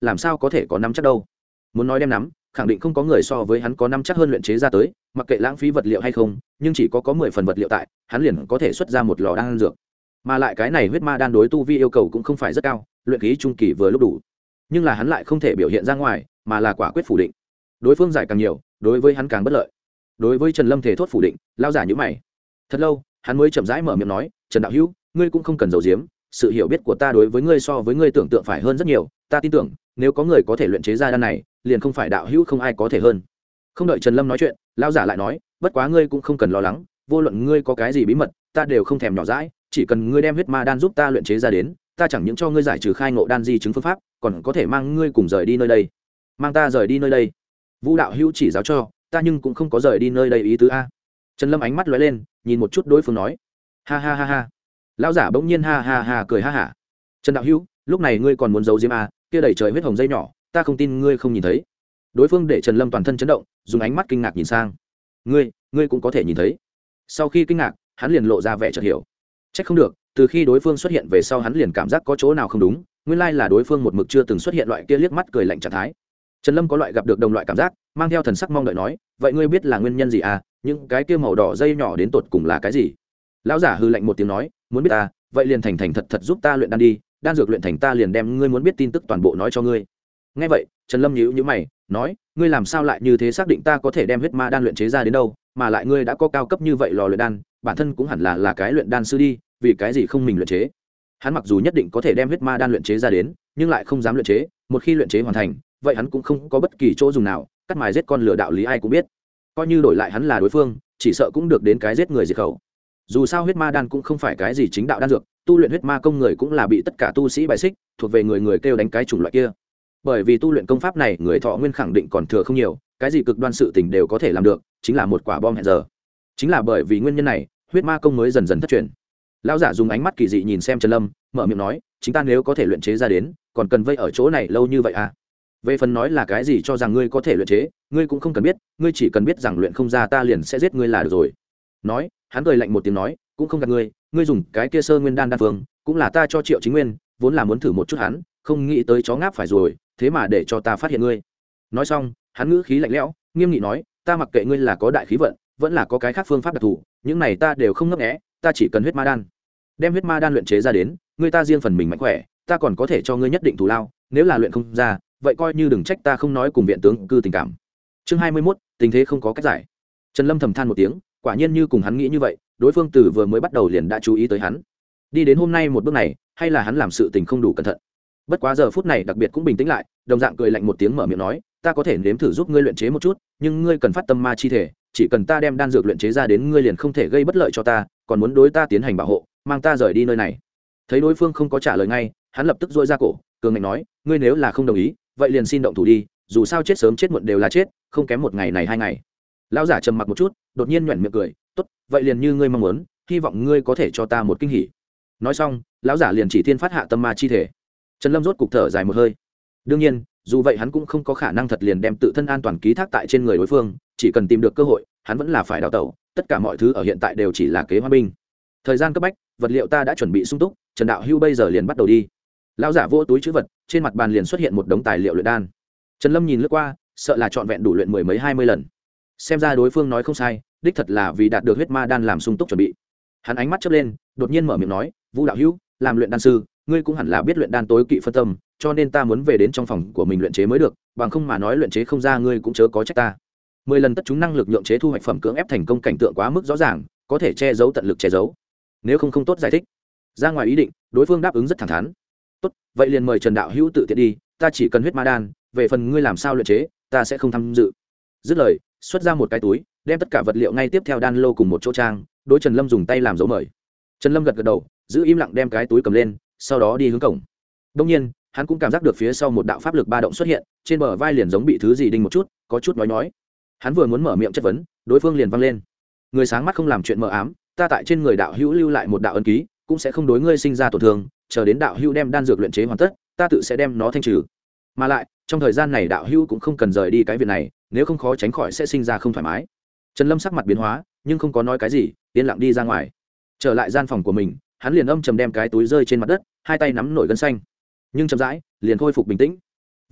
A: làm sao có thể có nắm chắc đâu. Muốn nói đem nắm, khẳng định không có người so với hắn có nắm chắc hơn luyện chế ra tới, mặc kệ lãng phí vật liệu hay không, nhưng chỉ có 10 phần vật liệu tại, hắn liền có thể xuất ra một lò đan dược. Mà lại cái này huyết ma đan đối tu vi yêu cầu cũng không phải rất cao, luyện khí trung kỳ vừa lúc đủ. Nhưng là hắn lại không thể biểu hiện ra ngoài, mà là quả quyết phủ định. Đối phương giải càng nhiều, đối với hắn càng bất lợi. Đối với Trần Lâm thể thốt phủ định, lao giả nhíu mày. Thật lâu, hắn mới chậm rãi mở miệng nói, "Trần đạo hữu, ngươi cũng không cần giấu giếm, sự hiểu biết của ta đối với ngươi so với ngươi tưởng tượng phải hơn rất nhiều, ta tin tưởng, nếu có người có thể luyện chế ra đan này, liền không phải đạo hữu không ai có thể hơn." Không đợi Trần Lâm nói chuyện, lao giả lại nói, "Bất quá ngươi cũng không cần lo lắng, vô luận ngươi có cái gì bí mật, ta đều không thèm nhỏ dãi, chỉ cần ngươi đem huyết ma đan giúp ta luyện chế ra đến, ta chẳng những cho ngươi giải trừ khai ngộ đan di chứng phương pháp, còn có thể mang ngươi cùng rời đi nơi đây." "Mang ta rời đi nơi đây?" Vũ đạo hữu chỉ giáo cho, ta nhưng cũng không có rời đi nơi đây ý tứ a. Trần Lâm ánh mắt lóe lên, nhìn một chút đối phương nói, "Ha ha ha ha." Lão giả bỗng nhiên ha ha ha cười ha hả. "Trần đạo hữu, lúc này ngươi còn muốn giấu diếm a? Kia đầy trời huyết hồng dây nhỏ, ta không tin ngươi không nhìn thấy." Đối phương để Trần Lâm toàn thân chấn động, dùng ánh mắt kinh ngạc nhìn sang. Ngươi cũng có thể nhìn thấy?" Sau khi kinh ngạc, hắn liền lộ ra vẻ chợt hiểu. Chắc không được, từ khi đối phương xuất hiện về sau hắn liền cảm giác có chỗ nào không đúng, nguyên lai là đối phương một mực chưa từng xuất hiện loại kia liếc mắt cười lạnh trạng thái. Trần Lâm có loại gặp được đồng loại cảm giác, mang theo thần sắc mong đợi nói, "Vậy ngươi biết là nguyên nhân gì à? Những cái kia màu đỏ dây nhỏ đến tột cùng là cái gì?" Lão giả hư lạnh một tiếng nói, "Muốn biết ta, vậy liền thành thành thật thật giúp ta luyện đan đi, đan dược luyện thành ta liền đem ngươi muốn biết tin tức toàn bộ nói cho ngươi." Nghe vậy, Trần Lâm nhíu nhíu mày, nói, "Ngươi làm sao lại như thế xác định ta có thể đem huyết ma đan luyện chế ra đến đâu, mà lại ngươi đã có cao cấp như vậy lò luyện đan, bản thân cũng hẳn là cái luyện đan sư đi, vì cái gì không mình luyện chế?" Hắn mặc dù nhất định có thể đem huyết ma đan luyện chế ra đến, nhưng lại không dám luyện chế, một khi luyện chế hoàn thành, vậy hắn cũng không có bất kỳ chỗ dùng nào, cắt mài giết con lửa đạo lý ai cũng biết. Coi như đổi lại hắn là đối phương, chỉ sợ cũng được đến cái giết người diệt khẩu. Dù sao huyết ma đan cũng không phải cái gì chính đạo đan dược, tu luyện huyết ma công người cũng là bị tất cả tu sĩ bài xích, thuộc về người người kêu đánh cái chủng loại kia. Bởi vì tu luyện công pháp này, người thọ nguyên khẳng định còn thừa không nhiều, cái gì cực đoan sự tình đều có thể làm được, chính là một quả bom hẹn giờ. Chính là bởi vì nguyên nhân này, huyết ma công mới dần dần thất truyền. Lão giả dùng ánh mắt kỳ dị nhìn xem Trần Lâm, mở miệng nói, "Chính ta nếu có thể luyện chế ra đến, còn cần vây ở chỗ này lâu như vậy à? Về phần nói là cái gì cho rằng ngươi có thể luyện chế, ngươi cũng không cần biết, ngươi chỉ cần biết rằng luyện không ra ta liền sẽ giết ngươi là được rồi." Nói, hắn cười lạnh một tiếng nói, "Cũng không gạt ngươi, ngươi dùng cái kia sơ nguyên đan đan phương, cũng là ta cho Triệu Chính Nguyên, vốn là muốn thử một chút hắn, không nghĩ tới chó ngáp phải rồi, thế mà để cho ta phát hiện ngươi." Nói xong, hắn ngữ khí lạnh lẽo, nghiêm nghị nói, "Ta mặc kệ ngươi là có đại khí vận, vẫn là có cái khác phương pháp đặc thù, những này ta đều không ngấp nghé, ta chỉ cần huyết ma đan. Đem huyết ma đan luyện chế ra đến, ngươi ta riêng phần mình mạnh khỏe, ta còn có thể cho ngươi nhất định thù lao, nếu là luyện không ra, vậy coi như đừng trách ta không nói cùng viện tướng cư tình cảm." Chương 21, tình thế không có cách giải. Trần Lâm thầm than một tiếng, quả nhiên như cùng hắn nghĩ như vậy, đối phương từ vừa mới bắt đầu liền đã chú ý tới hắn. Đi đến hôm nay một bước này, hay là hắn làm sự tình không đủ cẩn thận. Bất quá giờ phút này đặc biệt cũng bình tĩnh lại, đồng dạng cười lạnh một tiếng mở miệng nói, "Ta có thể nếm thử giúp ngươi luyện chế một chút, nhưng ngươi cần phát tâm ma chi thể, chỉ cần ta đem đan dược luyện chế ra đến, ngươi liền không thể gây bất lợi cho ta, còn muốn đối ta tiến hành bảo hộ, mang ta rời đi nơi này." Thấy đối phương không có trả lời ngay, hắn lập tức duỗi ra cổ, cường ngạnh nói, "Ngươi nếu là không đồng ý, vậy liền xin động thủ đi, dù sao chết sớm chết muộn đều là chết, không kém một ngày này 2 ngày." Lão giả trầm mặc một chút, đột nhiên nhuyễn miệng cười, "Tốt, vậy liền như ngươi mong muốn, hy vọng ngươi có thể cho ta một kinh hỉ." Nói xong, lão giả liền chỉ thiên phát hạ tâm ma chi thể. Trần Lâm rốt cục thở dài một hơi. Đương nhiên, dù vậy hắn cũng không có khả năng thật liền đem tự thân an toàn ký thác tại trên người đối phương, chỉ cần tìm được cơ hội, hắn vẫn là phải đào tẩu, tất cả mọi thứ ở hiện tại đều chỉ là kế hoa binh. Thời gian cấp bách, vật liệu ta đã chuẩn bị sung túc, Trần đạo hưu bây giờ liền bắt đầu đi. Lão giả vỗ túi trữ vật, trên mặt bàn liền xuất hiện một đống tài liệu luyện đan. Trần Lâm nhìn lướt qua, sợ là trọn vẹn đủ luyện 10 mấy 20 lần. Xem ra đối phương nói không sai, đích thật là vì đạt được huyết ma đan làm sung túc chuẩn bị. Hắn ánh mắt chớp lên, đột nhiên mở miệng nói, "Vũ đạo hữu, làm luyện đan sư, ngươi cũng hẳn là biết luyện đan tối kỵ phân tâm, cho nên ta muốn về đến trong phòng của mình luyện chế mới được, bằng không mà nói luyện chế không ra ngươi cũng chớ có trách ta." 10 lần tất chúng năng lực nhượng chế thu hoạch phẩm cưỡng ép thành công cảnh tượng quá mức rõ ràng, có thể che giấu tận lực che giấu. Nếu không tốt giải thích. Ra ngoài ý định, đối phương đáp ứng rất thẳng thắn. "Tốt, vậy liền mời Trần đạo hữu tự tiện đi, ta chỉ cần huyết ma đan, về phần ngươi làm sao luyện chế, ta sẽ không tham dự." Dứt lời, xuất ra một cái túi, đem tất cả vật liệu ngay tiếp theo đan lô cùng một chỗ trang, đối Trần Lâm dùng tay làm dấu mời. Trần Lâm gật gật đầu, giữ im lặng đem cái túi cầm lên, sau đó đi hướng cổng. Đương nhiên, hắn cũng cảm giác được phía sau một đạo pháp lực ba động xuất hiện, trên bờ vai liền giống bị thứ gì đinh một chút, có chút nói. Hắn vừa muốn mở miệng chất vấn, đối phương liền vang lên, "Người sáng mắt không làm chuyện mờ ám, ta tại trên người đạo hữu lưu lại một đạo ấn ký, cũng sẽ không đối ngươi sinh ra tổn thương, chờ đến đạo hữu đem đan dược luyện chế hoàn tất, ta tự sẽ đem nó thanh trừ. Mà lại, trong thời gian này đạo hữu cũng không cần rời đi cái viện này, nếu không khó tránh khỏi sẽ sinh ra không thoải mái." Trần Lâm sắc mặt biến hóa, nhưng không có nói cái gì, yên lặng đi ra ngoài. Trở lại gian phòng của mình, hắn liền âm trầm đem cái túi rơi trên mặt đất, hai tay nắm nổi gân xanh, nhưng chậm rãi liền khôi phục bình tĩnh.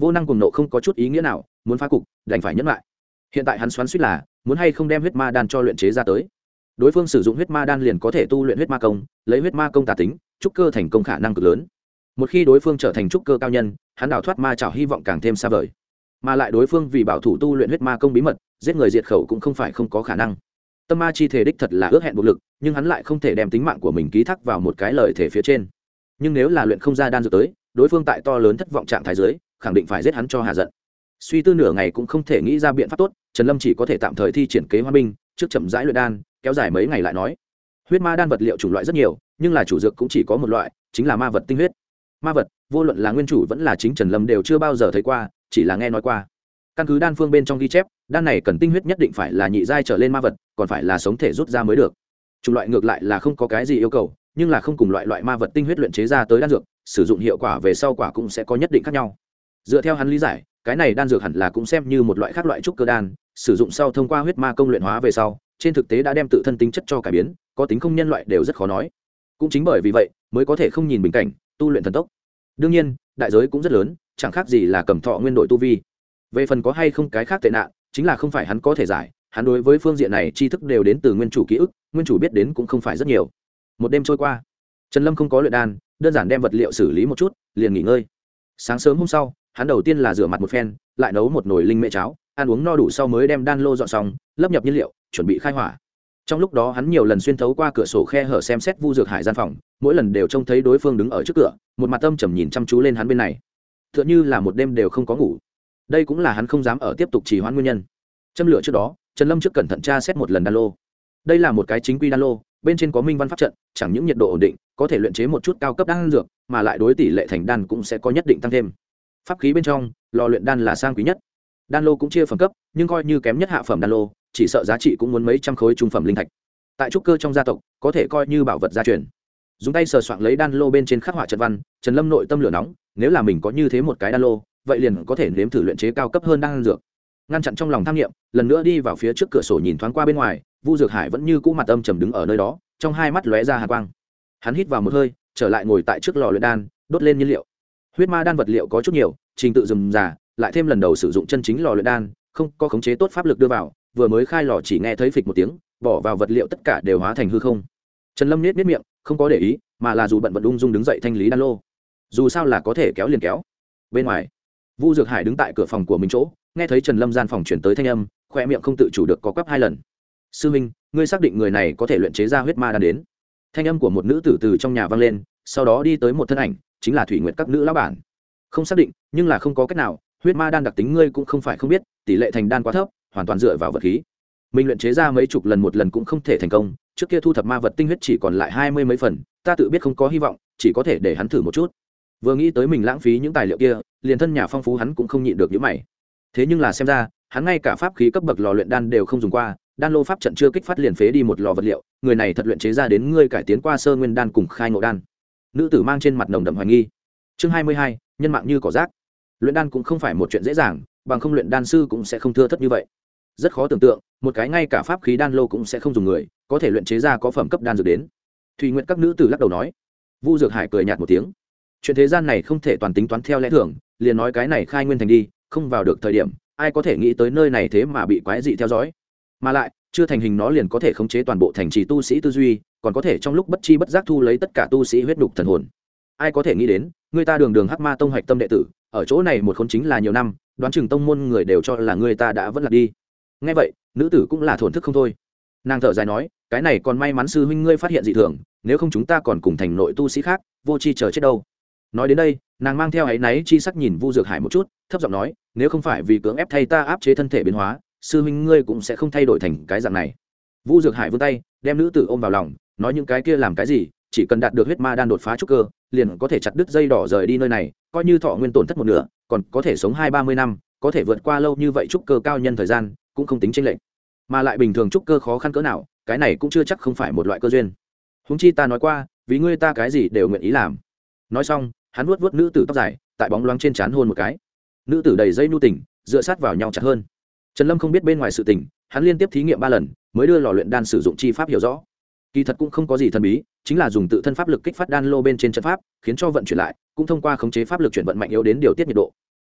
A: vô năng cùng nộ không có chút ý nghĩa nào, muốn phá cục đành phải nhẫn lại. Hiện tại hắn xoắn suýt là muốn hay không đem huyết ma đan cho luyện chế ra tới. Đối phương sử dụng huyết ma đan liền có thể tu luyện huyết ma công, lấy huyết ma công tà tính, trúc cơ thành công khả năng cực lớn. Một khi đối phương trở thành trúc cơ cao nhân, hắn đào thoát ma chảo hy vọng càng thêm xa vời. Mà lại đối phương vì bảo thủ tu luyện huyết ma công bí mật, giết người diệt khẩu cũng không phải không có khả năng. Tâm ma chi thể đích thật là ước hẹn buộc lực, nhưng hắn lại không thể đem tính mạng của mình ký thác vào một cái lời thể phía trên. Nhưng nếu là luyện không ra đan dược tới, đối phương tại to lớn thất vọng trạng thái dưới, khẳng định phải giết hắn cho hạ giận. Suy tư nửa ngày cũng không thể nghĩ ra biện pháp tốt, Trần Lâm chỉ có thể tạm thời thi triển kế hoa binh, trước chậm rãi luyện đan, kéo dài mấy ngày lại nói. Huyết ma đan vật liệu chủng loại rất nhiều, nhưng là chủ dược cũng chỉ có một loại, chính là ma vật tinh huyết. Ma vật, vô luận là nguyên chủ vẫn là chính Trần Lâm đều chưa bao giờ thấy qua, chỉ là nghe nói qua. Căn cứ đan phương bên trong ghi chép, đan này cần tinh huyết nhất định phải là nhị giai trở lên ma vật, còn phải là sống thể rút ra mới được. Chủng loại ngược lại là không có cái gì yêu cầu, nhưng là không cùng loại ma vật tinh huyết luyện chế ra tới đan dược, sử dụng hiệu quả về sau quả cũng sẽ có nhất định khác nhau. Dựa theo hắn lý giải, cái này đan dược hẳn là cũng xem như một loại khác loại trúc cơ đan, sử dụng sau thông qua huyết ma công luyện hóa về sau, trên thực tế đã đem tự thân tính chất cho cải biến, có tính không nhân loại đều rất khó nói. Cũng chính bởi vì vậy, mới có thể không nhìn bình cảnh, tu luyện thần tốc. Đương nhiên, đại giới cũng rất lớn, chẳng khác gì là cầm thọ nguyên đội tu vi. Về phần có hay không cái khác tệ nạn, chính là không phải hắn có thể giải, hắn đối với phương diện này tri thức đều đến từ nguyên chủ ký ức, nguyên chủ biết đến cũng không phải rất nhiều. Một đêm trôi qua, Trần Lâm không có luyện đan, đơn giản đem vật liệu xử lý một chút, liền nghỉ ngơi. Sáng sớm hôm sau, hắn đầu tiên là rửa mặt một phen, lại nấu một nồi linh mễ cháo, ăn uống no đủ sau mới đem đan lô dọn xong, lấp nhập nhiên liệu, chuẩn bị khai hỏa. Trong lúc đó hắn nhiều lần xuyên thấu qua cửa sổ khe hở xem xét Vu Dược Hải gian phòng, mỗi lần đều trông thấy đối phương đứng ở trước cửa, một mặt âm trầm nhìn chăm chú lên hắn bên này, tựa như là một đêm đều không có ngủ. Đây cũng là hắn không dám ở tiếp tục trì hoãn nguyên nhân. Châm lửa trước đó, Trần Lâm trước cẩn thận tra xét một lần đan lô. Đây là một cái chính quy đan lô, bên trên có minh văn pháp trận, chẳng những nhiệt độ ổn định, có thể luyện chế một chút cao cấp đan dược, mà lại đối tỷ lệ thành đan cũng sẽ có nhất định tăng thêm. Pháp khí bên trong, lò luyện đan là sang quý nhất. Đan lô cũng chia phẩm cấp, nhưng coi như kém nhất hạ phẩm đan lô, chỉ sợ giá trị cũng muốn mấy trăm khối trung phẩm linh thạch. Tại trúc cơ trong gia tộc, có thể coi như bảo vật gia truyền. Dùng tay sờ soạng lấy đan lô bên trên khắc họa trận văn, Trần Lâm nội tâm lửa nóng, nếu là mình có như thế một cái đan lô, vậy liền có thể nếm thử luyện chế cao cấp hơn đan dược. Ngăn chặn trong lòng tham nghiệm, lần nữa đi vào phía trước cửa sổ nhìn thoáng qua bên ngoài, Vu Dược Hải vẫn như cũ mặt âm trầm đứng ở nơi đó, trong hai mắt lóe ra hàn quang. Hắn hít vào một hơi, trở lại ngồi tại trước lò luyện đan, đốt lên nhiên liệu. Huyết ma đan vật liệu có chút nhiều, trình tự rườm rà, lại thêm lần đầu sử dụng chân chính lò luyện đan, không có khống chế tốt pháp lực đưa vào, vừa mới khai lò chỉ nghe thấy phịch một tiếng, bỏ vào vật liệu tất cả đều hóa thành hư không. Trần Lâm nhếch miệng, không có để ý, mà là dù bận vận ung dung đứng dậy thanh lý đan lô. Dù sao là có thể kéo liền kéo. Bên ngoài, Vu Dược Hải đứng tại cửa phòng của mình chỗ, nghe thấy Trần Lâm gian phòng chuyển tới thanh âm, khoe miệng không tự chủ được có quắp hai lần. Sư minh, ngươi xác định người này có thể luyện chế ra huyết ma đan đến? Thanh âm của một nữ tử từ trong nhà vang lên, sau đó đi tới một thân ảnh, chính là Thủy Nguyệt các nữ lão bản. Không xác định, nhưng là không có cách nào, huyết ma đan đặc tính ngươi cũng không phải không biết, tỷ lệ thành đan quá thấp, hoàn toàn dựa vào vật khí. Mình luyện chế ra mấy chục lần một lần cũng không thể thành công, trước kia thu thập ma vật tinh huyết chỉ còn lại 20 mấy phần, ta tự biết không có hy vọng, chỉ có thể để hắn thử một chút. Vừa nghĩ tới mình lãng phí những tài liệu kia, liền thân nhà phong phú hắn cũng không nhịn được những mày. Thế nhưng là xem ra, hắn ngay cả pháp khí cấp bậc lò luyện đan đều không dùng qua, đan lô pháp trận chưa kích phát liền phế đi một lò vật liệu, người này thật luyện chế ra đến ngươi cải tiến qua sơ nguyên đan cùng khai ngộ đan. Nữ tử mang trên mặt nồng đậm hoài nghi. Chương 22, nhân mạng như cỏ rác. Luyện đan cũng không phải một chuyện dễ dàng, bằng không luyện đan sư cũng sẽ không thưa thất như vậy. Rất khó tưởng tượng, một cái ngay cả pháp khí đan lô cũng sẽ không dùng người, có thể luyện chế ra có phẩm cấp đan dược đến. Thủy Nguyệt các nữ tử lắc đầu nói. Vu Dược Hải cười nhạt một tiếng. Chuyện thế gian này không thể toàn tính toán theo lẽ thường, liền nói cái này khai nguyên thành đi, không vào được thời điểm, ai có thể nghĩ tới nơi này thế mà bị quái dị theo dõi. Mà lại, chưa thành hình nó liền có thể khống chế toàn bộ thành trì tu sĩ tư duy, còn có thể trong lúc bất chi bất giác thu lấy tất cả tu sĩ huyết nhục thần hồn. Ai có thể nghĩ đến, người ta đường Hắc Ma tông hoạch tâm đệ tử, ở chỗ này một khốn chính là nhiều năm, đoán chừng tông môn người đều cho là người ta đã vẫn là đi. Nghe vậy, nữ tử cũng là thổn thức không thôi. Nàng thở dài nói, cái này còn may mắn sư huynh ngươi phát hiện dị thường, nếu không chúng ta còn cùng thành nội tu sĩ khác, vô chi chờ chết đâu. Nói đến đây, nàng mang theo áy náy chi sắc nhìn Vu Dược Hải một chút, thấp giọng nói, nếu không phải vì cưỡng ép thay ta áp chế thân thể biến hóa, sư huynh ngươi cũng sẽ không thay đổi thành cái dạng này. Vu Dược Hải vươn tay, đem nữ tử ôm vào lòng, nói những cái kia làm cái gì, chỉ cần đạt được huyết ma đan đột phá trúc cơ, liền có thể chặt đứt dây đỏ rời đi nơi này, coi như thọ nguyên tổn thất một nửa, còn có thể sống 20-30 năm, có thể vượt qua lâu như vậy trúc cơ cao nhân thời gian, cũng không tính chênh lệch. Mà lại bình thường trúc cơ khó khăn cỡ nào, cái này cũng chưa chắc không phải một loại cơ duyên. Huống chi ta nói qua, vì ngươi ta cái gì đều nguyện ý làm. Nói xong, hắn vuốt vuốt nữ tử tóc dài, tại bóng loáng trên trán hôn một cái. Nữ tử đầy dây nhu tình, dựa sát vào nhau chặt hơn. Trần Lâm không biết bên ngoài sự tình, hắn liên tiếp thí nghiệm 3 lần, mới đưa lò luyện đan sử dụng chi pháp hiểu rõ. Kỳ thật cũng không có gì thần bí, chính là dùng tự thân pháp lực kích phát đan lô bên trên trận pháp, khiến cho vận chuyển lại, cũng thông qua khống chế pháp lực chuyển vận mạnh yếu đến điều tiết nhiệt độ.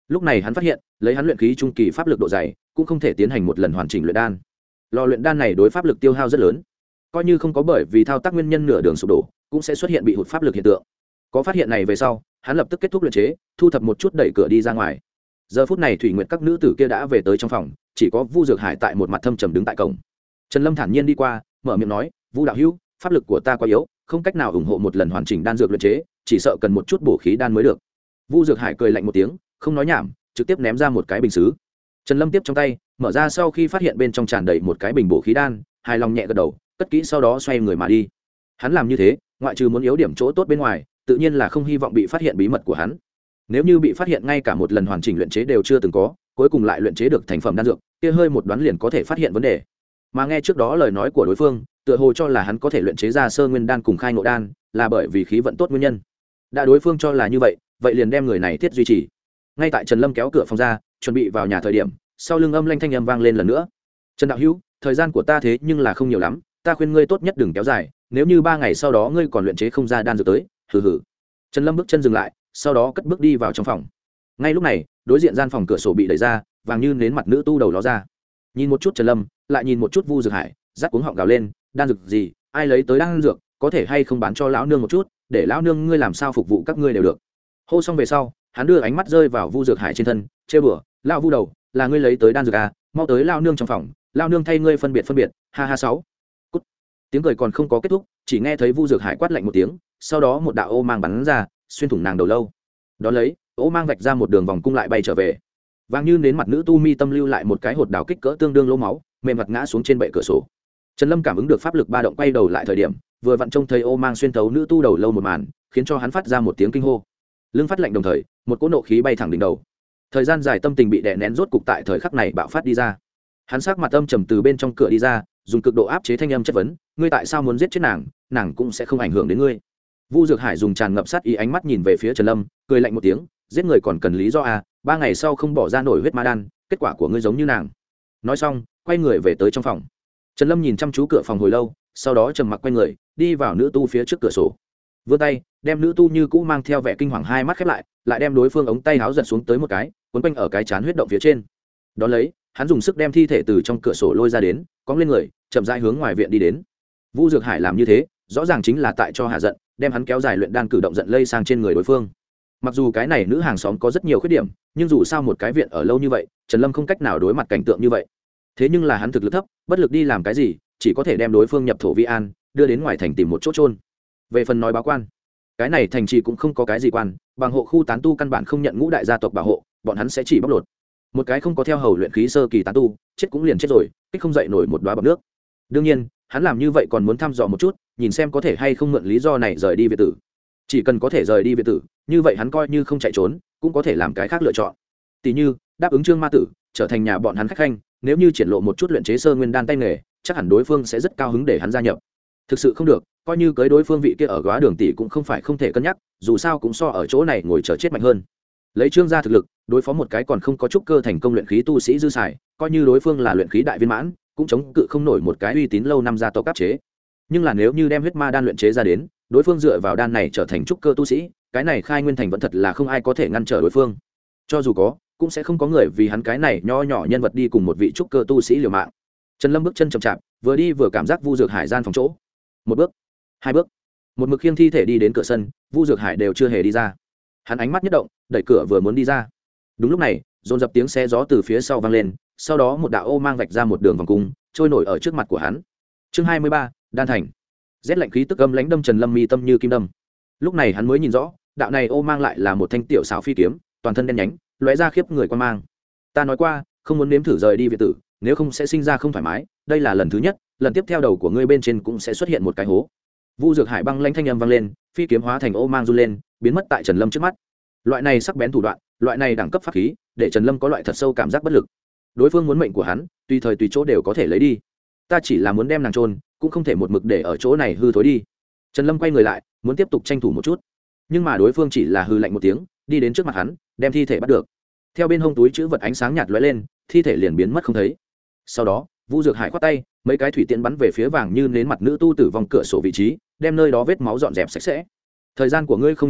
A: lúc này hắn phát hiện lấy hắn luyện khí trung kỳ pháp lực độ dày cũng không thể tiến hành một lần hoàn chỉnh luyện đan. Lò luyện đan này đối pháp lực tiêu hao rất lớn, coi như không có bởi vì thao tác nguyên nhân nửa đường sụp đổ cũng sẽ xuất hiện bị hụt pháp lực hiện tượng. Có phát hiện này về sau, hắn lập tức kết thúc luyện chế, thu thập một chút đẩy cửa đi ra ngoài. Giờ phút này thủy nguyệt các nữ tử kia đã về tới trong phòng, chỉ có Vu Dược Hải tại một mặt thâm trầm đứng tại cổng. Trần Lâm thản nhiên đi qua, mở miệng nói, Vu đạo hữu, pháp lực của ta quá yếu, không cách nào ủng hộ một lần hoàn chỉnh đan dược luyện chế, chỉ sợ cần một chút bổ khí đan mới được. Vu Dược Hải cười lạnh một tiếng, không nói nhảm, trực tiếp ném ra một cái bình sứ. Trần Lâm tiếp trong tay, mở ra sau khi phát hiện bên trong tràn đầy một cái bình bổ khí đan, hài lòng nhẹ gật đầu, cất kỹ sau đó xoay người mà đi. Hắn làm như thế, ngoại trừ muốn yếu điểm chỗ tốt bên ngoài, tự nhiên là không hy vọng bị phát hiện bí mật của hắn. Nếu như bị phát hiện ngay cả một lần hoàn chỉnh luyện chế đều chưa từng có, cuối cùng lại luyện chế được thành phẩm đan dược, kia hơi một đoán liền có thể phát hiện vấn đề. Mà nghe trước đó lời nói của đối phương, tựa hồ cho là hắn có thể luyện chế ra sơ nguyên đan cùng khai ngộ đan, là bởi vì khí vận tốt nguyên nhân. Đã đối phương cho là như vậy, vậy liền đem người này thiết duy trì. Ngay tại Trần Lâm kéo cửa phòng ra, chuẩn bị vào nhà thời điểm, sau lưng âm lanh thanh âm vang lên lần nữa. Trần đạo hữu, thời gian của ta thế nhưng là không nhiều lắm, ta khuyên ngươi tốt nhất đừng kéo dài, nếu như 3 ngày sau đó ngươi còn luyện chế không ra đan dược tới, hừ hừ. Trần Lâm bước chân dừng lại, sau đó cất bước đi vào trong phòng. Ngay lúc này, đối diện gian phòng cửa sổ bị đẩy ra, vàng như nến mặt nữ tu đầu ló ra. Nhìn một chút Trần Lâm, lại nhìn một chút Vu Dược Hải, rát cuống họng gào lên, đan dược gì, ai lấy tới đan dược, có thể hay không bán cho lão nương một chút, để lão nương ngươi làm sao phục vụ các ngươi đều được. Hô xong về sau, hắn đưa ánh mắt rơi vào Vu Dược Hải trên thân, trêu bừa, lão Vu đầu, là ngươi lấy tới đan dược à, mau tới lão nương trong phòng, lão nương thay ngươi phân biệt, ha ha sáu. Cút. Tiếng cười còn không có kết thúc, chỉ nghe thấy Vu Dược Hải quát lạnh một tiếng, sau đó một đạo ô mang bắn ra, xuyên thủng nàng đầu lâu. Đó lấy, ô mang vạch ra một đường vòng cung lại bay trở về. Vàng như đến mặt nữ tu mi tâm lưu lại một cái hột đào kích cỡ tương đương lỗ máu, mềm mặt ngã xuống trên bệ cửa sổ. Trần Lâm cảm ứng được pháp lực ba động, quay đầu lại thời điểm, vừa vặn trông thấy ô mang xuyên thấu nữ tu đầu lâu một màn, khiến cho hắn phát ra một tiếng kinh hô. Lưng phát lạnh đồng thời, một cỗ nộ khí bay thẳng đỉnh đầu. Thời gian dài tâm tình bị đè nén rốt cục tại thời khắc này bạo phát đi ra. Hắn sắc mặt âm trầm từ bên trong cửa đi ra, dùng cực độ áp chế thanh âm chất vấn, ngươi tại sao muốn giết chết nàng, nàng cũng sẽ không ảnh hưởng đến ngươi. Vu Dược Hải dùng tràn ngập sát ý ánh mắt nhìn về phía Trần Lâm, cười lạnh một tiếng, giết người còn cần lý do à, 3 ngày sau không bỏ ra nổi huyết ma đan, kết quả của ngươi giống như nàng. Nói xong, quay người về tới trong phòng. Trần Lâm nhìn chăm chú cửa phòng hồi lâu, sau đó trầm mặc quay người, đi vào nữ tu phía trước cửa sổ. Vươn tay, đem nữ tu như cũ mang theo vẻ kinh hoàng hai mắt khép lại, lại đem đối phương ống tay áo giật xuống tới một cái, quấn quanh ở cái chán huyết động phía trên. Đó lấy, hắn dùng sức đem thi thể từ trong cửa sổ lôi ra đến, cõng lên người, chậm rãi hướng ngoài viện đi đến. Vu Dược Hải làm như thế, rõ ràng chính là tại cho hạ giận, đem hắn kéo dài luyện đan cử động giận lây sang trên người đối phương. Mặc dù cái này nữ hàng xóm có rất nhiều khuyết điểm, nhưng dù sao một cái viện ở lâu như vậy, Trần Lâm không cách nào đối mặt cảnh tượng như vậy. Thế nhưng là hắn thực lực thấp, bất lực đi làm cái gì, chỉ có thể đem đối phương nhập thổ vi an, đưa đến ngoài thành tìm một chỗ trôn. Về phần nói báo quan, cái này thành trì cũng không có cái gì quan, bằng hộ khu tán tu căn bản không nhận ngũ đại gia tộc bảo hộ, bọn hắn sẽ chỉ bóc lột. Một cái không có theo hầu luyện khí sơ kỳ tán tu, chết cũng liền chết rồi, kích không dậy nổi một đóa bọt nước. Đương nhiên, hắn làm như vậy còn muốn thăm dò một chút, nhìn xem có thể hay không mượn lý do này rời đi viện tử. Chỉ cần có thể rời đi viện tử, như vậy hắn coi như không chạy trốn, cũng có thể làm cái khác lựa chọn. Tỷ như đáp ứng Trương Ma Tử, trở thành nhà bọn hắn khách khanh, nếu như triển lộ một chút luyện chế sơ nguyên đan tay nghề, chắc hẳn đối phương sẽ rất cao hứng để hắn gia nhập. Thực sự không được, coi như cưới đối phương vị kia ở góa đường tỷ cũng không phải không thể cân nhắc, dù sao cũng so ở chỗ này ngồi chờ chết mạnh hơn. Lấy Trương gia thực lực, đối phó một cái còn không có chút cơ thành công luyện khí tu sĩ dư xài, coi như đối phương là luyện khí đại viên mãn, cũng chống cự không nổi một cái uy tín lâu năm gia tộc áp chế. Nhưng là nếu như đem huyết ma đan luyện chế ra đến, đối phương dựa vào đan này trở thành trúc cơ tu sĩ, cái này khai nguyên thành vẫn thật là không ai có thể ngăn trở đối phương. Cho dù có, cũng sẽ không có người vì hắn cái này nho nhỏ nhân vật đi cùng một vị trúc cơ tu sĩ liều mạng. Trần Lâm bước chân chậm chạp, vừa đi vừa cảm giác Vu Dược Hải gian phòng chỗ. Một bước, hai bước, một mực khiêng thi thể đi đến cửa sân, Vu Dược Hải đều chưa hề đi ra. Hắn ánh mắt nhất động, đẩy cửa vừa muốn đi ra. Đúng lúc này, dồn dập tiếng xe gió từ phía sau vang lên, sau đó một đạo ô mang vạch ra một đường vòng cung, trôi nổi ở trước mặt của hắn. Chương 23, Đan Thành. Rét lạnh khí tức âm lãnh đâm Trần Lâm mi tâm như kim đâm. Lúc này hắn mới nhìn rõ, đạo này ô mang lại là một thanh tiểu xảo phi kiếm, toàn thân đen nhánh, lóe ra khiếp người quan mang. Ta nói qua, không muốn nếm thử rời đi viện tử, nếu không sẽ sinh ra không thoải mái, đây là lần thứ nhất, lần tiếp theo đầu của ngươi bên trên cũng sẽ xuất hiện một cái hố. Vu Dược Hải băng lãnh thanh âm vang lên, phi kiếm hóa thành ô mang run lên, biến mất tại Trần Lâm trước mắt. Loại này sắc bén thủ đoạn, loại này đẳng cấp pháp khí, để Trần Lâm có loại thật sâu cảm giác bất lực. Đối phương muốn mệnh của hắn, tùy thời tùy chỗ đều có thể lấy đi. Ta chỉ là muốn đem nàng chôn, cũng không thể một mực để ở chỗ này hư thối đi. Trần Lâm quay người lại, muốn tiếp tục tranh thủ một chút, nhưng mà đối phương chỉ là hư lạnh một tiếng, đi đến trước mặt hắn, đem thi thể bắt được. Theo bên hông túi chữ vật ánh sáng nhạt lóe lên, thi thể liền biến mất không thấy. Sau đó, Vu Dược Hải khoát tay, mấy cái thủy tiễn bắn về phía vàng như nến mặt nữ tu tử vong cửa sổ vị trí, đem nơi đó vết máu dọn dẹp sạch sẽ. Thời gian của ngươi không nhiều lắm,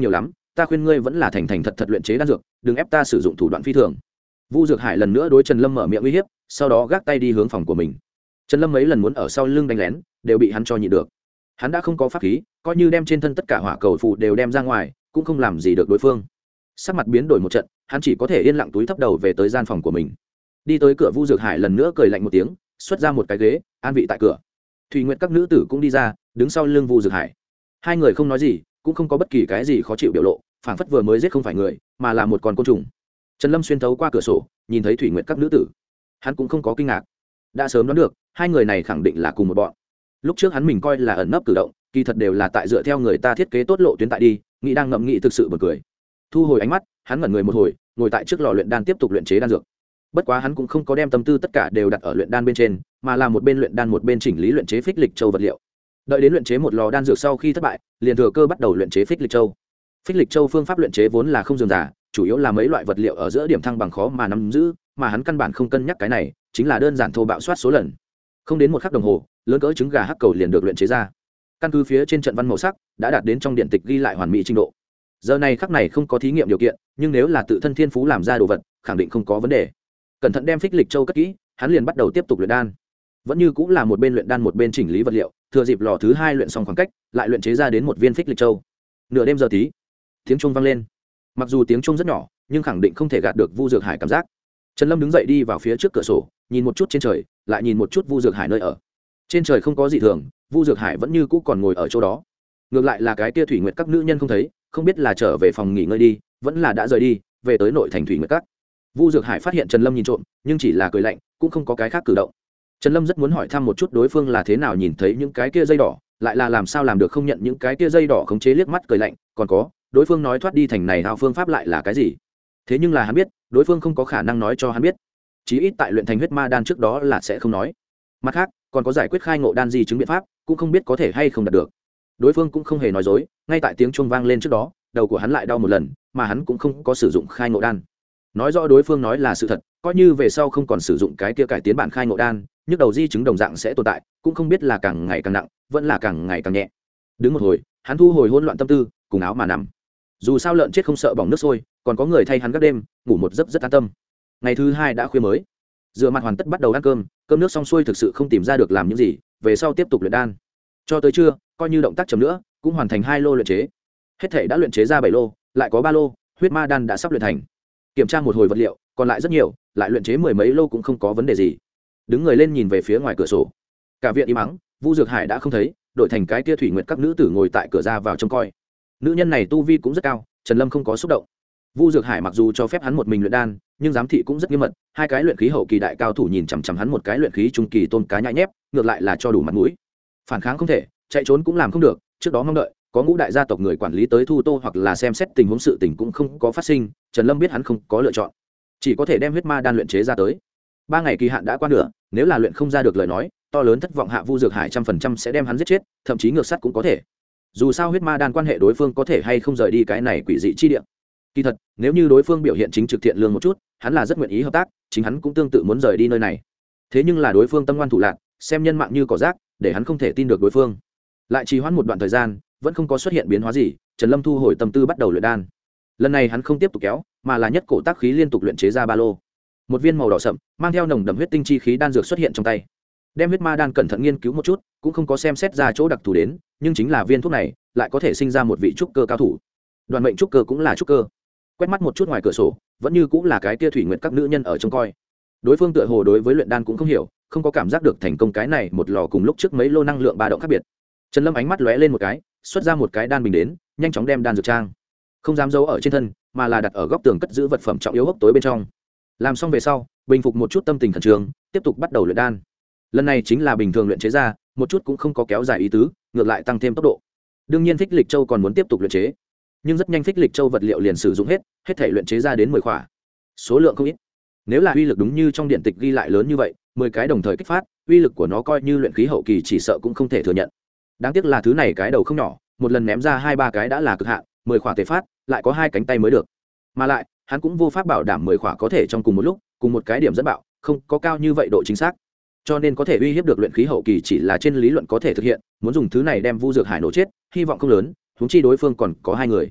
A: ta khuyên ngươi vẫn là thành thành thật thật luyện chế đan dược, đừng ép ta sử dụng thủ đoạn phi thường. Vu Dược Hải lần nữa đối Trần Lâm mở miệng uy hiếp, sau đó gác tay đi hướng phòng của mình. Trần Lâm mấy lần muốn ở sau lưng đánh lén, đều bị hắn cho nhịn được. Hắn đã không có pháp khí, coi như đem trên thân tất cả hỏa cầu phù đều đem ra ngoài, cũng không làm gì được đối phương. Sắc mặt biến đổi một trận, hắn chỉ có thể yên lặng túi thấp đầu về tới gian phòng của mình. Đi tới cửa, Vu Dược Hải lần nữa cười lạnh một tiếng, xuất ra một cái ghế, an vị tại cửa. Thủy Nguyệt các nữ tử cũng đi ra, đứng sau lưng Vu Dược Hải. Hai người không nói gì, cũng không có bất kỳ cái gì khó chịu biểu lộ, phảng phất vừa mới giết không phải người, mà là một con côn trùng. Trần Lâm xuyên thấu qua cửa sổ, nhìn thấy Thủy Nguyệt các nữ tử, hắn cũng không có kinh ngạc, đã sớm đoán được hai người này khẳng định là cùng một bọn. Lúc trước hắn mình coi là ẩn nấp cử động, kỳ thật đều là tại dựa theo người ta thiết kế tốt lộ tuyến tại đi, nghĩ đang ngậm nghĩ thực sự buồn cười. Thu hồi ánh mắt, hắn ngẩn người một hồi, ngồi tại trước lò luyện đan tiếp tục luyện chế đan dược. Bất quá hắn cũng không có đem tâm tư tất cả đều đặt ở luyện đan bên trên, mà là một bên luyện đan một bên chỉnh lý luyện chế phích lịch châu vật liệu. Đợi đến luyện chế một lò đan dược sau khi thất bại, liền thừa cơ bắt đầu luyện chế phích lịch châu. Phích lịch châu phương pháp luyện chế vốn là không dườm giả, chủ yếu là mấy loại vật liệu ở giữa điểm thăng bằng khó mà nắm giữ, mà hắn căn bản không cân nhắc cái này, chính là đơn giản thô bạo soát số lần. Không đến một khắc đồng hồ, lớn cỡ trứng gà hắc cầu liền được luyện chế ra. Căn cứ phía trên trận văn màu sắc đã đạt đến trong điện tịch ghi lại hoàn mỹ trình độ. Giờ này khắc này không có thí nghiệm điều kiện, nhưng nếu là tự thân thiên phú làm ra đồ vật, khẳng định không có vấn đề. Cẩn thận đem phích lịch châu cất kỹ, hắn liền bắt đầu tiếp tục luyện đan. Vẫn như cũng là một bên luyện đan một bên chỉnh lý vật liệu, thừa dịp lò thứ hai luyện xong khoảng cách, lại luyện chế ra đến một viên phích lịch châu. Nửa đêm giờ tí, tiếng chuông vang lên. Mặc dù tiếng chuông rất nhỏ, nhưng khẳng định không thể gạt được Vu Dược Hải cảm giác. Trần Lâm đứng dậy đi vào phía trước cửa sổ, nhìn một chút trên trời, lại nhìn một chút Vu Dược Hải nơi ở. Trên trời không có gì thường, Vu Dược Hải vẫn như cũ còn ngồi ở chỗ đó. Ngược lại là cái kia Thủy Nguyệt các nữ nhân không thấy, không biết là trở về phòng nghỉ ngơi đi, vẫn là đã rời đi, về tới nội thành Thủy Nguyệt các. Vu Dược Hải phát hiện Trần Lâm nhìn trộm, nhưng chỉ là cười lạnh, cũng không có cái khác cử động. Trần Lâm rất muốn hỏi thăm một chút đối phương là thế nào nhìn thấy những cái kia dây đỏ, lại là làm sao làm được không nhận những cái kia dây đỏ khống chế, liếc mắt cười lạnh, còn có, đối phương nói thoát đi thành này hao phương pháp lại là cái gì? Thế nhưng là hắn biết, đối phương không có khả năng nói cho hắn biết. Chí ít tại luyện thành huyết ma đan trước đó là sẽ không nói. Mặt khác, còn có giải quyết khai ngộ đan gì chứng biện pháp, cũng không biết có thể hay không đạt được. Đối phương cũng không hề nói dối, ngay tại tiếng chuông vang lên trước đó, đầu của hắn lại đau một lần, mà hắn cũng không có sử dụng khai ngộ đan. Nói rõ đối phương nói là sự thật, coi như về sau không còn sử dụng cái kia cải tiến bản khai ngộ đan, nhức đầu di chứng đồng dạng sẽ tồn tại, cũng không biết là càng ngày càng nặng, vẫn là càng ngày càng nhẹ. Đứng một hồi, hắn thu hồi hỗn loạn tâm tư, cùng áo mà nằm. Dù sao lợn chết không sợ bỏng nước sôi, còn có người thay hắn các đêm, ngủ một giấc rất an tâm. Ngày thứ hai đã khuya mới, rửa mặt hoàn tất bắt đầu ăn cơm, cơm nước xong xuôi thực sự không tìm ra được làm những gì, về sau tiếp tục luyện đan. Cho tới trưa, coi như động tác chậm nữa, cũng hoàn thành 2 lô luyện chế. Hết thể đã luyện chế ra 7 lô, lại có 3 lô, huyết ma đan đã sắp luyện thành. Kiểm tra một hồi vật liệu, còn lại rất nhiều, lại luyện chế 10 mấy lô cũng không có vấn đề gì. Đứng người lên nhìn về phía ngoài cửa sổ, cả viện im ắng, Vu Dược Hải đã không thấy, đổi thành cái kia Thủy Nguyệt các nữ tử ngồi tại cửa ra vào trông coi. Nữ nhân này tu vi cũng rất cao, Trần Lâm không có xúc động. Vu Dược Hải mặc dù cho phép hắn một mình luyện đan, nhưng giám thị cũng rất nghiêm mật, 2 cái luyện khí hậu kỳ đại cao thủ nhìn chằm chằm hắn một cái luyện khí trung kỳ tôn cá nhãi nhép, ngược lại là cho đủ mặt mũi. Phản kháng không thể, chạy trốn cũng làm không được, trước đó mong đợi có ngũ đại gia tộc người quản lý tới thu tô hoặc là xem xét tình huống sự tình cũng không có phát sinh, Trần Lâm biết hắn không có lựa chọn, chỉ có thể đem huyết ma đan luyện chế ra tới. 3 ngày kỳ hạn đã qua nửa, nếu là luyện không ra được lời nói, to lớn thất vọng hạ Vu Dược Hải 100% sẽ đem hắn giết chết, thậm chí ngược sát cũng có thể. Dù sao huyết ma đan quan hệ đối phương có thể hay không rời đi cái này quỷ dị chi địa. Kỳ thật, nếu như đối phương biểu hiện chính trực thiện lương một chút, hắn là rất nguyện ý hợp tác, chính hắn cũng tương tự muốn rời đi nơi này. Thế nhưng là đối phương tâm ngoan thủ lạn, xem nhân mạng như cỏ rác, để hắn không thể tin được đối phương. Lại trì hoãn một đoạn thời gian, vẫn không có xuất hiện biến hóa gì, Trần Lâm thu hồi tâm tư bắt đầu luyện đan. Lần này hắn không tiếp tục kéo, mà là nhất cổ tác khí liên tục luyện chế ra 3 lô. Một viên màu đỏ sậm, mang theo nồng đậm huyết tinh chi khí đan dược xuất hiện trong tay. Đem huyết ma đan cẩn thận nghiên cứu một chút, cũng không có xem xét ra chỗ đặc thù đến, nhưng chính là viên thuốc này lại có thể sinh ra một vị trúc cơ cao thủ. Đoàn mệnh trúc cơ cũng là trúc cơ. Quét mắt một chút ngoài cửa sổ, vẫn như cũng là cái kia Thủy Nguyệt các nữ nhân ở trông coi. Đối phương tựa hồ đối với luyện đan cũng không hiểu, không có cảm giác được thành công cái này một lò cùng lúc trước mấy lô năng lượng ba động khác biệt. Trần Lâm ánh mắt lóe lên một cái, xuất ra một cái đan bình đến, nhanh chóng đem đan dược trang, không dám giấu ở trên thân, mà là đặt ở góc tường cất giữ vật phẩm trọng yếu hốc tối bên trong. Làm xong về sau, bình phục một chút tâm tình khẩn trương, tiếp tục bắt đầu luyện đan. Lần này chính là bình thường luyện chế ra, một chút cũng không có kéo dài ý tứ, ngược lại tăng thêm tốc độ. Đương nhiên Phích Lịch Châu còn muốn tiếp tục luyện chế, nhưng rất nhanh Phích Lịch Châu vật liệu liền sử dụng hết, hết thể luyện chế ra đến 10 khỏa. Số lượng không ít. Nếu là uy lực đúng như trong điện tịch ghi lại lớn như vậy, 10 cái đồng thời kích phát, uy lực của nó coi như luyện khí hậu kỳ chỉ sợ cũng không thể thừa nhận. Đáng tiếc là thứ này cái đầu không nhỏ, một lần ném ra 2-3 cái đã là cực hạn, 10 khỏa tề phát, lại có 2 cánh tay mới được. Mà lại, hắn cũng vô pháp bảo đảm 10 khỏa có thể trong cùng một lúc, cùng một cái điểm dẫn bạo, không có cao như vậy độ chính xác. Cho nên có thể uy hiếp được luyện khí hậu kỳ chỉ là trên lý luận có thể thực hiện, muốn dùng thứ này đem Vu Dược Hải nổ chết, hy vọng không lớn, huống chi đối phương còn có 2 người.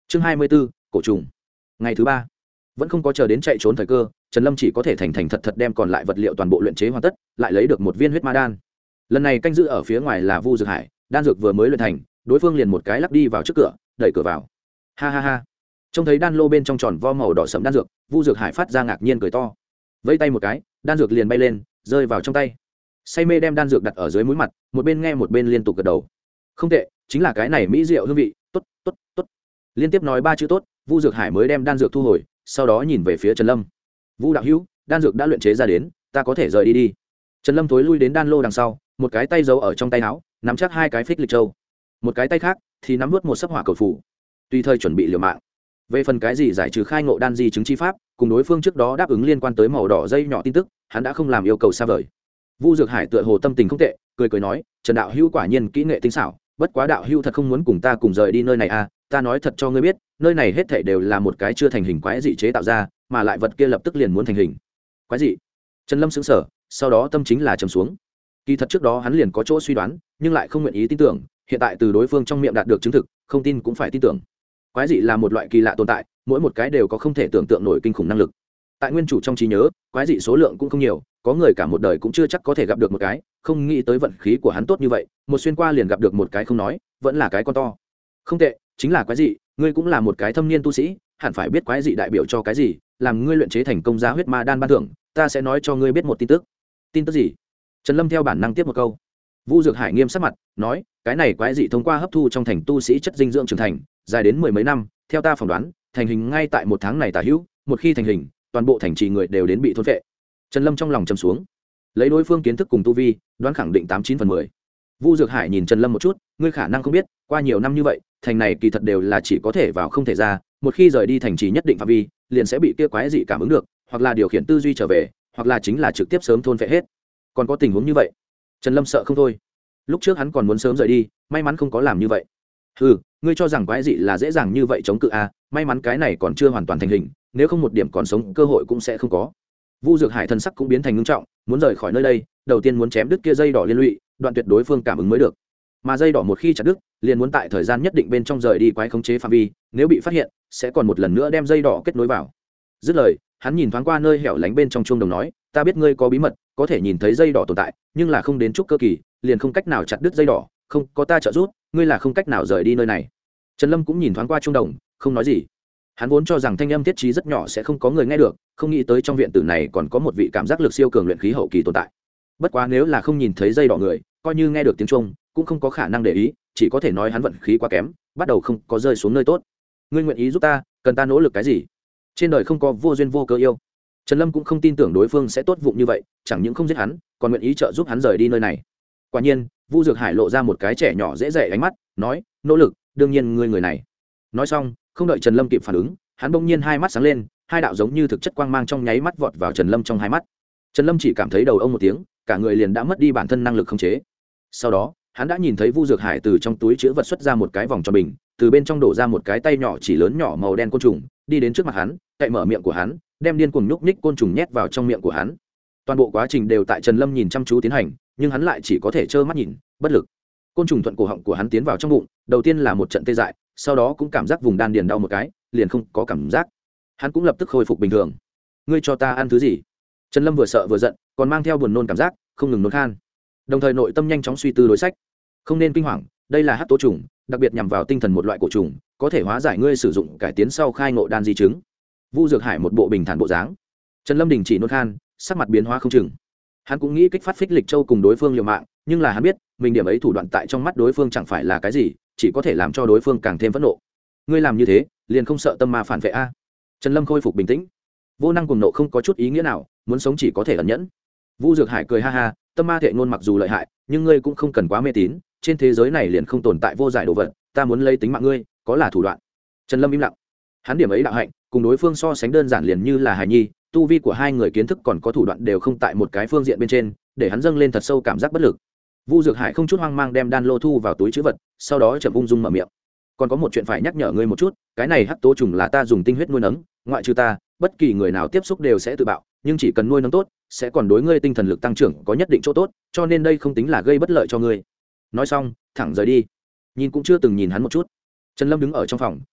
A: chương 24, cổ trùng. Ngày thứ 3, vẫn không có chờ đến chạy trốn thời cơ, Trần Lâm chỉ có thể thành thành thật thật đem còn lại vật liệu toàn bộ luyện chế hoàn tất, lại lấy được một viên huyết ma đan. Lần này canh giữ ở phía ngoài là Vu Dược Hải, đan dược vừa mới luyện thành, đối phương liền một cái lắc đi vào trước cửa, đẩy cửa vào. Ha ha ha. Trông thấy đan lô bên trong tròn vo màu đỏ sẫm đan dược, Vu Dược Hải phát ra ngạc nhiên cười to. Vẫy tay một cái, đan dược liền bay lên, rơi vào trong tay. Say mê đem đan dược đặt ở dưới mũi mặt, một bên nghe một bên liên tục gật đầu. Không tệ, chính là cái này mỹ diệu hương vị, tốt, tốt, tốt. Liên tiếp nói ba chữ tốt, Vu Dược Hải mới đem đan dược thu hồi, sau đó nhìn về phía Trần Lâm. Vu đạo hữu, đan dược đã luyện chế ra đến, ta có thể rời đi đi. Trần Lâm thối lui đến đan lô đằng sau, một cái tay giấu ở trong tay áo, nắm chắc hai cái phích lịch châu, một cái tay khác thì nắm vút một sấp hỏa cầu phủ, tùy thời chuẩn bị liều mạng. Về phần cái gì giải trừ khai ngộ đan di chứng chi pháp, cùng đối phương trước đó đáp ứng liên quan tới màu đỏ dây nhỏ tin tức, hắn đã không làm yêu cầu xa vời. Vu Dược Hải tựa hồ tâm tình không tệ, cười cười nói, Trần đạo hữu quả nhiên kỹ nghệ tinh xảo, bất quá đạo hữu thật không muốn cùng ta cùng rời đi nơi này à? Ta nói thật cho ngươi biết, nơi này hết thảy đều là một cái chưa thành hình quái dị chế tạo ra, mà lại vật kia lập tức liền muốn thành hình. Quái dị? Trần Lâm sững sờ, sau đó tâm chính là trầm xuống. Kỳ thật trước đó hắn liền có chỗ suy đoán, nhưng lại không nguyện ý tin tưởng, hiện tại từ đối phương trong miệng đạt được chứng thực, không tin cũng phải tin tưởng. Quái dị là một loại kỳ lạ tồn tại, mỗi một cái đều có không thể tưởng tượng nổi kinh khủng năng lực. Tại nguyên chủ trong trí nhớ, quái dị số lượng cũng không nhiều, có người cả một đời cũng chưa chắc có thể gặp được một cái, không nghĩ tới vận khí của hắn tốt như vậy, một xuyên qua liền gặp được một cái không nói, vẫn là cái con to. Không tệ, chính là quái dị, ngươi cũng là một cái thâm niên tu sĩ, hẳn phải biết quái dị đại biểu cho cái gì, làm ngươi luyện chế thành công giá huyết ma đan ban thưởng, ta sẽ nói cho ngươi biết một tin tức. Tin tức gì? Trần Lâm theo bản năng tiếp một câu. Vu Dược Hải nghiêm sắc mặt, nói, cái này quái dị thông qua hấp thu trong thành tu sĩ chất dinh dưỡng trưởng thành, dài đến mười mấy năm, theo ta phỏng đoán, thành hình ngay tại một tháng này tả hữu, một khi thành hình, toàn bộ thành trì người đều đến bị thôn phệ. Trần Lâm trong lòng trầm xuống, lấy đối phương kiến thức cùng tu vi, đoán khẳng định 89/10. Vu Dược Hải nhìn Trần Lâm một chút, ngươi khả năng không biết, qua nhiều năm như vậy, thành này kỳ thật đều là chỉ có thể vào không thể ra, một khi rời đi thành trì nhất định phạm vi, liền sẽ bị kia quái dị cảm ứng được, hoặc là điều khiển tư duy trở về, hoặc là chính là trực tiếp sớm thôn phệ hết. Còn có tình huống như vậy? Trần Lâm sợ không thôi. Lúc trước hắn còn muốn sớm rời đi, may mắn không có làm như vậy. Hừ, ngươi cho rằng quái dị là dễ dàng như vậy chống cự à? May mắn cái này còn chưa hoàn toàn thành hình, nếu không một điểm còn sống cơ hội cũng sẽ không có. Vu Dược Hải thân sắc cũng biến thành ngưng trọng, muốn rời khỏi nơi đây, đầu tiên muốn chém đứt kia dây đỏ liên lụy, đoạn tuyệt đối phương cảm ứng mới được. Mà dây đỏ một khi chặt đứt, liền muốn tại thời gian nhất định bên trong rời đi quái khống chế phạm vi, nếu bị phát hiện, sẽ còn một lần nữa đem dây đỏ kết nối vào. Dứt lời, hắn nhìn thoáng qua nơi hẻo lánh bên trong chuông đồng nói, ta biết ngươi có bí mật, có thể nhìn thấy dây đỏ tồn tại, nhưng là không đến chút cơ kỳ, liền không cách nào chặt đứt dây đỏ, không có ta trợ giúp, ngươi là không cách nào rời đi nơi này. Trần Lâm cũng nhìn thoáng qua chuông đồng, không nói gì. Hắn vốn cho rằng thanh âm thiết trí rất nhỏ sẽ không có người nghe được, không nghĩ tới trong viện tử này còn có một vị cảm giác lực siêu cường luyện khí hậu kỳ tồn tại. Bất quá nếu là không nhìn thấy dây đỏ người, coi như nghe được tiếng chuông, cũng không có khả năng để ý, chỉ có thể nói hắn vận khí quá kém, bắt đầu không có rơi xuống nơi tốt. Ngươi nguyện ý giúp ta, cần ta nỗ lực cái gì? Trên đời không có vô duyên vô cớ yêu. Trần Lâm cũng không tin tưởng đối phương sẽ tốt vụng như vậy, chẳng những không giết hắn, còn nguyện ý trợ giúp hắn rời đi nơi này. Quả nhiên, Vu Dược Hải lộ ra một cái trẻ nhỏ dễ dãi ánh mắt, nói, nỗ lực, đương nhiên ngươi người này. Nói xong, không đợi Trần Lâm kịp phản ứng, hắn bỗng nhiên hai mắt sáng lên, hai đạo giống như thực chất quang mang trong nháy mắt vọt vào Trần Lâm trong hai mắt. Trần Lâm chỉ cảm thấy đầu ông một tiếng, cả người liền đã mất đi bản thân năng lực khống chế. Sau đó, hắn đã nhìn thấy Vu Dược Hải từ trong túi chứa vật xuất ra một cái vòng tròn bình, từ bên trong đổ ra một cái tay nhỏ chỉ lớn nhỏ màu đen côn trùng, đi đến trước mặt hắn, cậy mở miệng của hắn, đem điên cuồng nhúc nhích côn trùng nhét vào trong miệng của hắn. Toàn bộ quá trình đều tại Trần Lâm nhìn chăm chú tiến hành, nhưng hắn lại chỉ có thể trơ mắt nhìn, bất lực. Côn trùng thuận cổ họng của hắn tiến vào trong bụng, đầu tiên là một trận tê dại, sau đó cũng cảm giác vùng đan điền đau một cái, liền không có cảm giác. Hắn cũng lập tức khôi phục bình thường. Ngươi cho ta ăn thứ gì? Trần Lâm vừa sợ vừa giận, còn mang theo buồn nôn cảm giác, không ngừng nôn khan. Đồng thời nội tâm nhanh chóng suy tư đối sách. Không nên kinh hoàng, đây là hắc tố trùng, đặc biệt nhằm vào tinh thần một loại cổ trùng, có thể hóa giải ngươi sử dụng cải tiến sau khai ngộ đan di chứng. Vu Dược Hải một bộ bình thản bộ dáng. Trần Lâm đình chỉ nôn khan, sắc mặt biến hóa không chừng. Hắn cũng nghĩ kích phát phích lịch châu cùng đối phương liều mạng, nhưng là hắn biết, mình điểm ấy thủ đoạn tại trong mắt đối phương chẳng phải là cái gì, chỉ có thể làm cho đối phương càng thêm phẫn nộ. Ngươi làm như thế, liền không sợ tâm ma phản vệ a? Trần Lâm khôi phục bình tĩnh. Vô năng cùng nộ không có chút ý nghĩa nào, muốn sống chỉ có thể ẩn nhẫn. Vu Dược Hải cười ha ha, tâm ma thệ ngôn mặc dù lợi hại, nhưng ngươi cũng không cần quá mê tín, trên thế giới này liền không tồn tại vô giải đồ vật, ta muốn lấy tính mạng ngươi, có là thủ đoạn. Trần Lâm im lặng. Hắn điểm ấy đạo hạnh, cùng đối phương so sánh đơn giản liền như là hài nhi, tu vi của hai người kiến thức còn có thủ đoạn đều không tại một cái phương diện bên trên, để hắn dâng lên thật sâu cảm giác bất lực. Vu Dược Hải không chút hoang mang đem đan lô thu vào túi trữ vật, sau đó chậm ung dung mở miệng. Còn có một chuyện phải nhắc nhở ngươi một chút, cái này hắc tố trùng là ta dùng tinh huyết nuôi nấng, ngoại trừ ta, bất kỳ người nào tiếp xúc đều sẽ tự bạo, nhưng chỉ cần nuôi nấng tốt, sẽ còn đối ngươi tinh thần lực tăng trưởng có nhất định chỗ tốt, cho nên đây không tính là gây bất lợi cho ngươi. Nói xong, thẳng rời đi. Nhìn cũng chưa từng nhìn hắn một chút. Trần Lâm đứng ở trong phòng,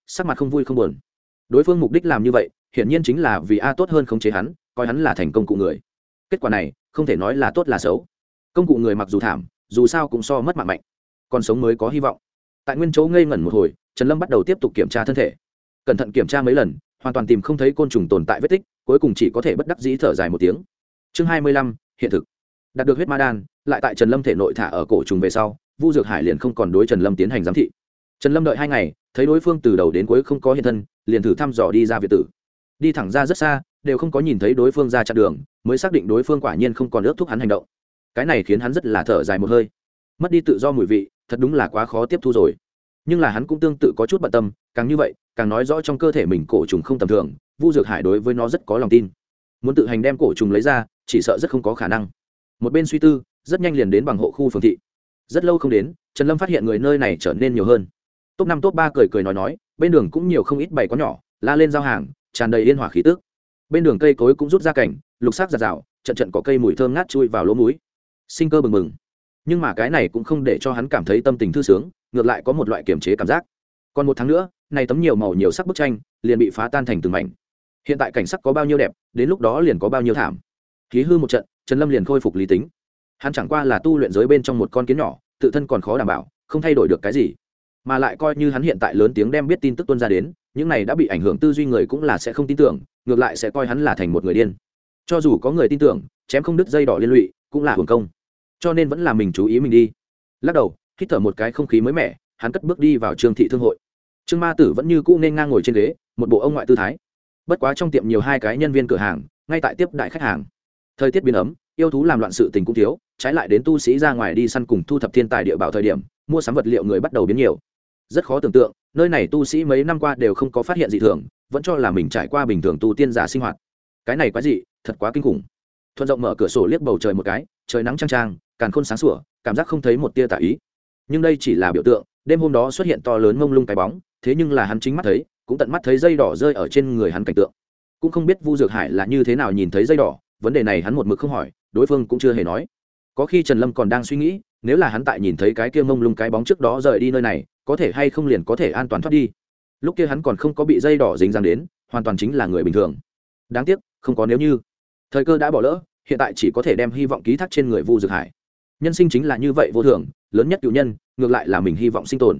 A: sắc mặt không vui không buồn. Đối phương mục đích làm như vậy hiển nhiên chính là vì a tốt hơn khống chế hắn, coi hắn là thành công cụ người. Kết quả này không thể nói là tốt là xấu. Công cụ người mặc dù thảm, dù sao cũng so mất mạng mạnh, còn sống mới có hy vọng. Tại nguyên chỗ ngây ngẩn một hồi, Trần Lâm bắt đầu tiếp tục kiểm tra thân thể. Cẩn thận kiểm tra mấy lần, hoàn toàn tìm không thấy côn trùng tồn tại vết tích, cuối cùng chỉ có thể bất đắc dĩ thở dài một tiếng. Chương 25, hiện thực. Đạt được huyết ma đan, lại tại Trần Lâm thể nội thả ở cổ trùng về sau, Vu Dược Hải liền không còn đối Trần Lâm tiến hành giám thị. Trần Lâm đợi 2 ngày, thấy đối phương từ đầu đến cuối không có hiện thân, liền thử thăm dò đi ra viện tử. Đi thẳng ra rất xa, đều không có nhìn thấy đối phương ra chặn đường, mới xác định đối phương quả nhiên không còn ước thúc hắn hành động. Cái này khiến hắn rất là thở dài một hơi. Mất đi tự do mùi vị, thật đúng là quá khó tiếp thu rồi. Nhưng là hắn cũng tương tự có chút bận tâm, càng như vậy, càng nói rõ trong cơ thể mình cổ trùng không tầm thường, Vu Dược Hải đối với nó rất có lòng tin. Muốn tự hành đem cổ trùng lấy ra, chỉ sợ rất không có khả năng. Một bên suy tư, rất nhanh liền đến bằng hộ khu phường thị. Rất lâu không đến, Trần Lâm phát hiện người nơi này trở nên nhiều hơn. Top 5 top 3 cười cười nói, bên đường cũng nhiều không ít bày có nhỏ, la lên giao hàng, tràn đầy yên hòa khí tức. Bên đường cây cối cũng rút ra cảnh, lục sắc rạt rào, trận trận có cây mùi thơm ngát chui vào lỗ mũi. Sinh cơ bừng bừng. Nhưng mà cái này cũng không để cho hắn cảm thấy tâm tình thư sướng, ngược lại có một loại kiềm chế cảm giác. Còn một tháng nữa, này tấm nhiều màu nhiều sắc bức tranh liền bị phá tan thành từng mảnh. Hiện tại cảnh sắc có bao nhiêu đẹp, đến lúc đó liền có bao nhiêu thảm. Khí hư một trận, Trần Lâm liền khôi phục lý tính. Hắn chẳng qua là tu luyện giới bên trong một con kiến nhỏ, tự thân còn khó đảm bảo, không thay đổi được cái gì. Mà lại coi như hắn hiện tại lớn tiếng đem biết tin tức tuôn ra đến, những này đã bị ảnh hưởng tư duy người cũng là sẽ không tin tưởng, ngược lại sẽ coi hắn là thành một người điên. Cho dù có người tin tưởng, chém không đứt dây đỏ liên lụy, cũng là hưởng công. Cho nên vẫn là mình chú ý mình đi. Lắc đầu, hít thở một cái không khí mới mẻ, hắn cất bước đi vào Trương thị thương hội. Trương Ma Tử vẫn như cũ nên ngang ngồi trên ghế, một bộ ông ngoại tư thái. Bất quá trong tiệm nhiều 2 cái nhân viên cửa hàng, ngay tại tiếp đại khách hàng. Thời tiết biến ấm, yêu thú làm loạn sự tình cũng thiếu, trái lại đến tu sĩ ra ngoài đi săn cùng thu thập thiên tài địa bảo thời điểm, mua sắm vật liệu người bắt đầu biến nhiều. Rất khó tưởng tượng, nơi này tu sĩ mấy năm qua đều không có phát hiện dị thường, vẫn cho là mình trải qua bình thường tu tiên giả sinh hoạt. Cái này quái dị, thật quá kinh khủng. Thuận rộng mở cửa sổ liếc bầu trời một cái, trời nắng chang chang, càn khôn sáng sủa, cảm giác không thấy một tia tà ý. Nhưng đây chỉ là biểu tượng, đêm hôm đó xuất hiện to lớn mông lung cái bóng, thế nhưng là hắn chính mắt thấy, cũng tận mắt thấy dây đỏ rơi ở trên người hắn cảnh tượng. Cũng không biết Vu Dược Hải là như thế nào nhìn thấy dây đỏ, vấn đề này hắn một mực không hỏi, đối phương cũng chưa hề nói. Có khi Trần Lâm còn đang suy nghĩ, nếu là hắn tại nhìn thấy cái kia mông lung cái bóng trước đó rời đi nơi này, có thể hay không liền có thể an toàn thoát đi. Lúc kia hắn còn không có bị dây đỏ dính dáng đến, hoàn toàn chính là người bình thường. Đáng tiếc, không có nếu như. Thời cơ đã bỏ lỡ, hiện tại chỉ có thể đem hy vọng ký thác trên người Vu Dược Hải. Nhân sinh chính là như vậy vô thường, lớn nhất cựu nhân, ngược lại là mình hy vọng sinh tồn.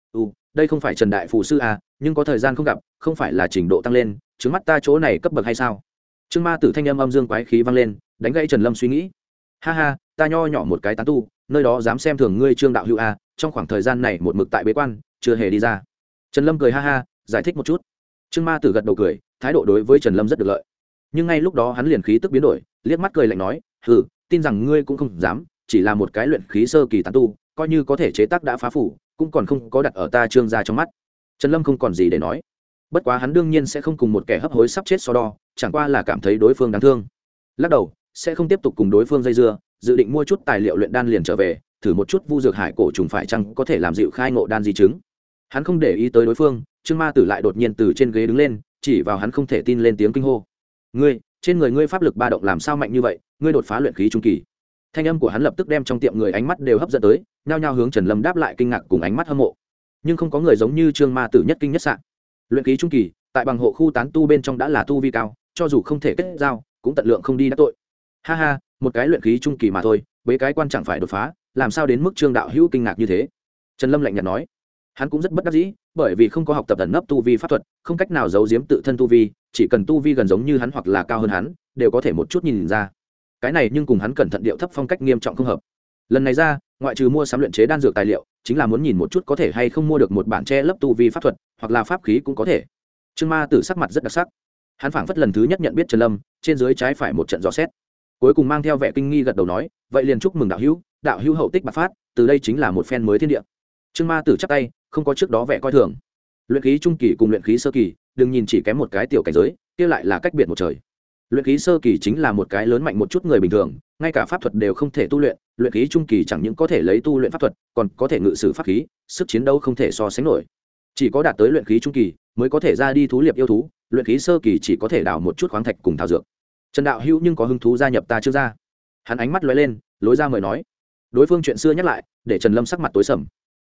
A: Đây không phải Trần đại phù sư à, nhưng có thời gian không gặp, không phải là trình độ tăng lên, trước mắt ta chỗ này cấp bậc hay sao? Trương Ma Tử thanh âm âm dương quái khí vang lên, đánh gãy Trần Lâm suy nghĩ. Ha ha, ta nho nhỏ một cái tán tu, nơi đó dám xem thường ngươi Trương đạo hữu à, trong khoảng thời gian này một mực tại bế quan, chưa hề đi ra. Trần Lâm cười ha ha, giải thích một chút. Trương Ma Tử gật đầu cười, thái độ đối với Trần Lâm rất được lợi. Nhưng ngay lúc đó hắn liền khí tức biến đổi, liếc mắt cười lạnh nói, hừ, tin rằng ngươi cũng không dám, chỉ là một cái luyện khí sơ kỳ tán tu, coi như có thể chế tác đã phá phủ, cũng còn không có đặt ở ta Trương gia trong mắt. Trần Lâm không còn gì để nói. Bất quá hắn đương nhiên sẽ không cùng một kẻ hấp hối sắp chết so đo, chẳng qua là cảm thấy đối phương đáng thương. Lắc đầu, sẽ không tiếp tục cùng đối phương dây dưa, dự định mua chút tài liệu luyện đan liền trở về, thử một chút Vu Dược Hải cổ trùng phải chăng có thể làm dịu khai ngộ đan di chứng. Hắn không để ý tới đối phương, Trương Ma Tử lại đột nhiên từ trên ghế đứng lên, chỉ vào hắn không thể tin lên tiếng kinh hô. Ngươi, trên người ngươi pháp lực ba động làm sao mạnh như vậy, ngươi đột phá luyện khí trung kỳ. Thanh âm của hắn lập tức đem trong tiệm người ánh mắt đều hấp dẫn tới, nhao nhao hướng Trần Lâm đáp lại kinh ngạc cùng ánh mắt hâm mộ. Nhưng không có người giống như Trương Ma Tử nhất kinh nhất sạn. Luyện khí trung kỳ, tại bằng hộ khu tán tu bên trong đã là tu vi cao, cho dù không thể kết giao, cũng tận lượng không đi đắc tội. Ha ha, một cái luyện khí trung kỳ mà thôi, với cái quan chẳng phải đột phá, làm sao đến mức Trương đạo hữu kinh ngạc như thế? Trần Lâm lạnh nhạt nói. Hắn cũng rất bất đắc dĩ, bởi vì không có học tập ẩn nấp tu vi pháp thuật, không cách nào giấu giếm tự thân tu vi, chỉ cần tu vi gần giống như hắn hoặc là cao hơn hắn, đều có thể một chút nhìn ra. Cái này nhưng cùng hắn cẩn thận điệu thấp phong cách nghiêm trọng không hợp. Lần này ra, ngoại trừ mua sắm luyện chế đan dược tài liệu, chính là muốn nhìn một chút có thể hay không mua được một bản che lấp tu vi pháp thuật, hoặc là pháp khí cũng có thể. Trương Ma Tử sắc mặt rất đặc sắc. Hắn phảng phất lần thứ nhất nhận biết Trần Lâm, trên dưới trái phải một trận dò xét. Cuối cùng mang theo vẻ kinh nghi gật đầu nói, vậy liền chúc mừng đạo hữu hậu tích bạc phát, từ đây chính là một phen mới thiên địa. Trương Ma Tử chắp tay, không có trước đó vẻ coi thường. Luyện khí trung kỳ cùng luyện khí sơ kỳ, đừng nhìn chỉ kém một cái tiểu cảnh giới, kia lại là cách biệt một trời. Luyện khí sơ kỳ chính là một cái lớn mạnh một chút người bình thường, ngay cả pháp thuật đều không thể tu luyện, luyện khí trung kỳ chẳng những có thể lấy tu luyện pháp thuật, còn có thể ngự sử pháp khí, sức chiến đấu không thể so sánh nổi. Chỉ có đạt tới luyện khí trung kỳ mới có thể ra đi thú liệp yêu thú, luyện khí sơ kỳ chỉ có thể đào một chút khoáng thạch cùng thảo dược. Trần đạo hữu nhưng có hứng thú gia nhập ta chưa ra? Hắn ánh mắt lóe lên, lối ra mời nói. Đối phương chuyện xưa nhắc lại, để Trần Lâm sắc mặt tối sầm.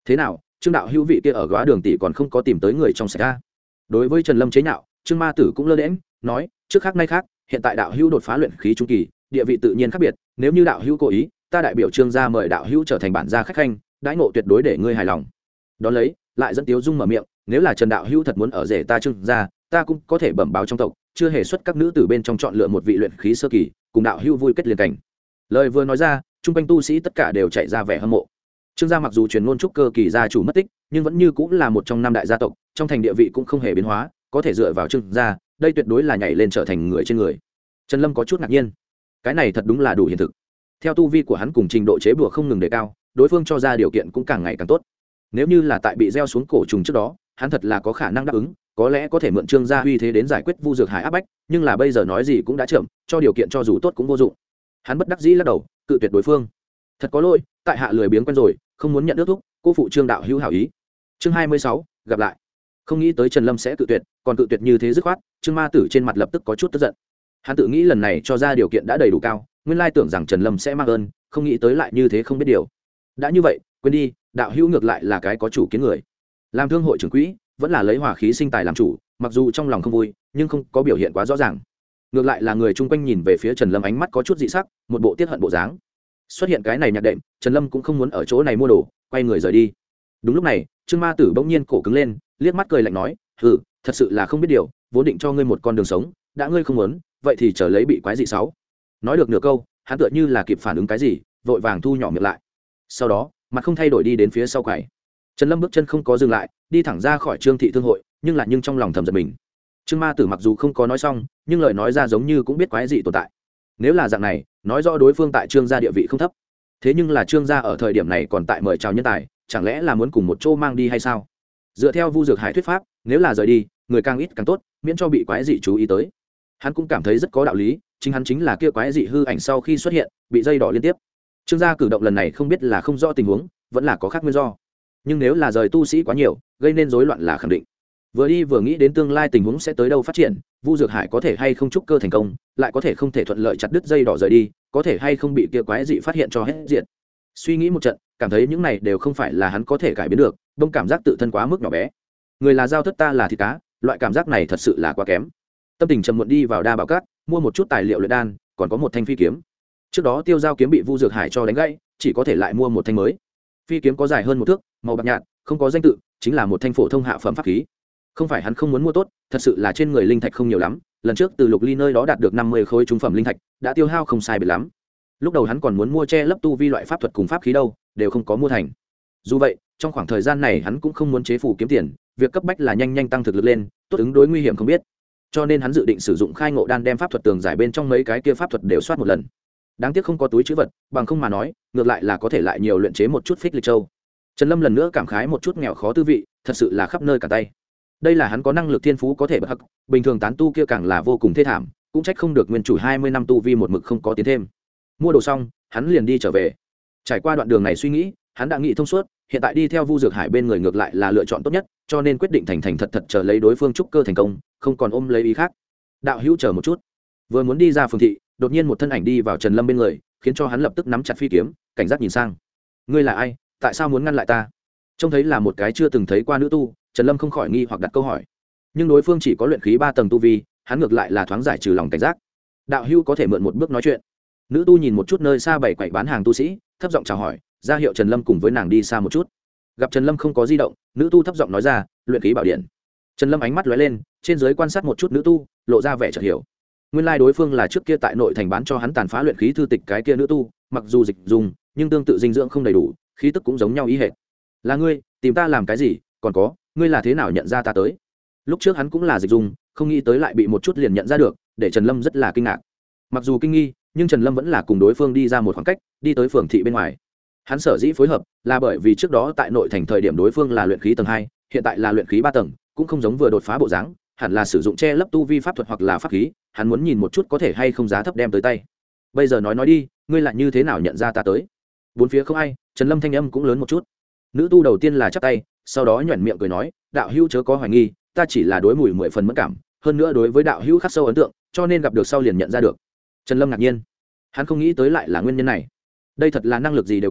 A: thế nào trương đạo hữu vị kia ở góa đường tỷ còn không có tìm tới người trong sạch ra. Đối với Trần Lâm chế nhạo, Trương Ma Tử cũng lơ đễnh nói, trước khác nay khác, hiện tại đạo hữu đột phá luyện khí trung kỳ, địa vị tự nhiên khác biệt, nếu như đạo hữu cố ý, ta đại biểu Trương gia mời đạo hữu trở thành bản gia khách khanh, đãi ngộ tuyệt đối để ngươi hài lòng. Đón lấy, lại dẫn Tiếu Dung mở miệng, nếu là Trần đạo hữu thật muốn ở rể ta Trương gia, ta cũng có thể bẩm báo trong tộc, chưa hề xuất các nữ tử bên trong chọn lựa một vị luyện khí sơ kỳ, cùng đạo hữu vui kết liền cảnh. Lời vừa nói ra, trung quanh tu sĩ tất cả đều chạy ra vẻ hâm mộ. Trương gia mặc dù truyền ngôn trúc cơ kỳ gia chủ mất tích, nhưng vẫn như cũng là một trong năm đại gia tộc, trong thành địa vị cũng không hề biến hóa, có thể dựa vào Trương gia, đây tuyệt đối là nhảy lên trở thành người trên người. Trần Lâm có chút ngạc nhiên, cái này thật đúng là đủ hiện thực. Theo tu vi của hắn cùng trình độ chế bùa không ngừng đề cao, đối phương cho ra điều kiện cũng càng ngày càng tốt. Nếu như là tại bị gieo xuống cổ trùng trước đó, hắn thật là có khả năng đáp ứng, có lẽ có thể mượn Trương gia uy thế đến giải quyết Vu Dược Hải áp bách, nhưng là bây giờ nói gì cũng đã chậm, cho điều kiện cho dù tốt cũng vô dụng. Hắn bất đắc dĩ lắc đầu, cự tuyệt đối phương. Thật có lỗi, tại hạ lười biếng quen rồi, không muốn nhận ước thúc, cô phụ Trương đạo hữu hảo ý. Chương 26, gặp lại. Không nghĩ tới Trần Lâm sẽ cự tuyệt, còn cự tuyệt như thế dứt khoát, Trương Ma Tử trên mặt lập tức có chút tức giận. Hắn tự nghĩ lần này cho ra điều kiện đã đầy đủ cao, nguyên lai tưởng rằng Trần Lâm sẽ mang ơn, không nghĩ tới lại như thế không biết điều. Đã như vậy, quên đi, đạo hữu ngược lại là cái có chủ kiến người. Làm thương hội trưởng quỹ, vẫn là lấy hòa khí sinh tài làm chủ, mặc dù trong lòng không vui, nhưng không có biểu hiện quá rõ ràng. Ngược lại là người chung quanh nhìn về phía Trần Lâm ánh mắt có chút dị sắc, một bộ tiết hận bộ dáng. Xuất hiện cái này nhạc đệm, Trần Lâm cũng không muốn ở chỗ này mua đồ, quay người rời đi. Đúng lúc này, Trương Ma Tử bỗng nhiên cổ cứng lên, liếc mắt cười lạnh nói, hừ, thật sự là không biết điều, vốn định cho ngươi một con đường sống, đã ngươi không muốn, vậy thì chờ lấy bị quái dị sáu. Nói được nửa câu, hắn tựa như là kịp phản ứng cái gì, vội vàng thu nhỏ miệng lại. Sau đó, mặt không thay đổi đi đến phía sau quầy. Trần Lâm bước chân không có dừng lại, đi thẳng ra khỏi Trương thị thương hội, nhưng trong lòng thầm giận mình. Trương Ma Tử mặc dù không có nói xong, nhưng lời nói ra giống như cũng biết quái dị tồn tại. Nếu là dạng này, nói rõ đối phương tại Trương gia địa vị không thấp. Thế nhưng là Trương gia ở thời điểm này còn tại mời chào nhân tài, chẳng lẽ là muốn cùng một chỗ mang đi hay sao? Dựa theo Vu Dược Hải thuyết pháp, nếu là rời đi, người càng ít càng tốt, miễn cho bị quái dị chú ý tới. Hắn cũng cảm thấy rất có đạo lý, chính hắn chính là kia quái dị hư ảnh sau khi xuất hiện, bị dây đỏ liên tiếp. Trương gia cử động lần này không biết là không rõ tình huống, vẫn là có khác nguyên do. Nhưng nếu là rời tu sĩ quá nhiều, gây nên rối loạn là khẳng định. Vừa đi vừa nghĩ đến tương lai tình huống sẽ tới đâu phát triển, Vu Dược Hải có thể hay không trúc cơ thành công, lại có thể không thể thuận lợi chặt đứt dây đỏ rời đi, có thể hay không bị kia quái dị phát hiện cho hết diện. Suy nghĩ một trận, cảm thấy những này đều không phải là hắn có thể cải biến được, đông cảm giác tự thân quá mức nhỏ bé. Người là dao thất, ta là thịt cá, loại cảm giác này thật sự là quá kém. Tâm tình trầm muộn đi vào Đa Bảo Cát, mua một chút tài liệu luyện đan, còn có một thanh phi kiếm. Trước đó tiêu giao kiếm bị Vu Dược Hải cho đánh gãy, chỉ có thể lại mua một thanh mới. Phi kiếm có dài hơn một thước, màu bạc nhạt, không có danh tự, chính là một thanh phổ thông hạ phẩm pháp khí. Không phải hắn không muốn mua tốt, thật sự là trên người linh thạch không nhiều lắm, lần trước từ Lục Ly nơi đó đạt được 50 khối trung phẩm linh thạch, đã tiêu hao không sai biệt lắm. Lúc đầu hắn còn muốn mua che lấp tu vi loại pháp thuật cùng pháp khí đâu, đều không có mua thành. Dù vậy, trong khoảng thời gian này hắn cũng không muốn chế phủ kiếm tiền, việc cấp bách là nhanh nhanh tăng thực lực lên, tốt ứng đối nguy hiểm không biết. Cho nên hắn dự định sử dụng khai ngộ đan đem pháp thuật tường giải bên trong mấy cái kia pháp thuật đều soát một lần. Đáng tiếc không có túi trữ vật, bằng không mà nói, ngược lại là có thể lại nhiều luyện chế một chút phích lịch châu. Trần Lâm lần nữa cảm khái một chút nghèo khó tư vị, thật sự là khắp nơi cả tay. Đây là hắn có năng lực thiên phú có thể bất hắc, bình thường tán tu kia càng là vô cùng thê thảm, cũng trách không được nguyên chủ 20 năm tu vi một mực không có tiến thêm. Mua đồ xong, hắn liền đi trở về. Trải qua đoạn đường này suy nghĩ, hắn đã nghĩ thông suốt, hiện tại đi theo Vu Dược Hải bên người ngược lại là lựa chọn tốt nhất, cho nên quyết định thành thành thật thật chờ lấy đối phương trúc cơ thành công, không còn ôm lấy ý khác. Đạo hữu chờ một chút. Vừa muốn đi ra phường thị, đột nhiên một thân ảnh đi vào Trần Lâm bên người, khiến cho hắn lập tức nắm chặt phi kiếm, cảnh giác nhìn sang. Ngươi là ai? Tại sao muốn ngăn lại ta? Trông thấy là một cái chưa từng thấy qua nữ tu, Trần Lâm không khỏi nghi hoặc đặt câu hỏi. Nhưng đối phương chỉ có luyện khí 3 tầng tu vi, hắn ngược lại là thoáng giải trừ lòng cảnh giác. Đạo hữu có thể mượn một bước nói chuyện. Nữ tu nhìn một chút nơi xa bảy quầy bán hàng tu sĩ, thấp giọng chào hỏi, ra hiệu Trần Lâm cùng với nàng đi xa một chút. Gặp Trần Lâm không có di động, nữ tu thấp giọng nói ra, luyện khí bảo điện. Trần Lâm ánh mắt lóe lên, trên dưới quan sát một chút nữ tu, lộ ra vẻ chợt hiểu. Nguyên lai đối phương là trước kia tại nội thành bán cho hắn tàn phá luyện khí thư tịch cái kia nữ tu, mặc dù dịch dùng, nhưng tương tự dinh dưỡng không đầy đủ, khí tức cũng giống nhau ý hệt. Là ngươi, tìm ta làm cái gì? Còn có, ngươi là thế nào nhận ra ta tới? Lúc trước hắn cũng là dịch dùng, không nghĩ tới lại bị một chút liền nhận ra được, để Trần Lâm rất là kinh ngạc. Mặc dù kinh nghi, nhưng Trần Lâm vẫn là cùng đối phương đi ra một khoảng cách, đi tới phường thị bên ngoài. Hắn sở dĩ phối hợp là bởi vì trước đó tại nội thành thời điểm đối phương là luyện khí tầng 2, hiện tại là luyện khí 3 tầng, cũng không giống vừa đột phá bộ dáng, hẳn là sử dụng che lấp tu vi pháp thuật hoặc là pháp khí, hắn muốn nhìn một chút có thể hay không giá thấp đem tới tay. Bây giờ nói đi, ngươi lại như thế nào nhận ra ta tới? Bốn phía không ai, Trần Lâm thanh âm cũng lớn một chút. Nữ tu đầu tiên là chắp tay, sau đó nhuyễn miệng cười nói, đạo hữu chớ có hoài nghi, ta chỉ là đối mùi 10 phần mẫn cảm, hơn nữa đối với đạo hữu khắc sâu ấn tượng, cho nên gặp được sau liền nhận ra được. Trần Lâm ngạc nhiên, hắn không nghĩ tới lại là nguyên nhân này. Đây thật là năng lực gì đều có,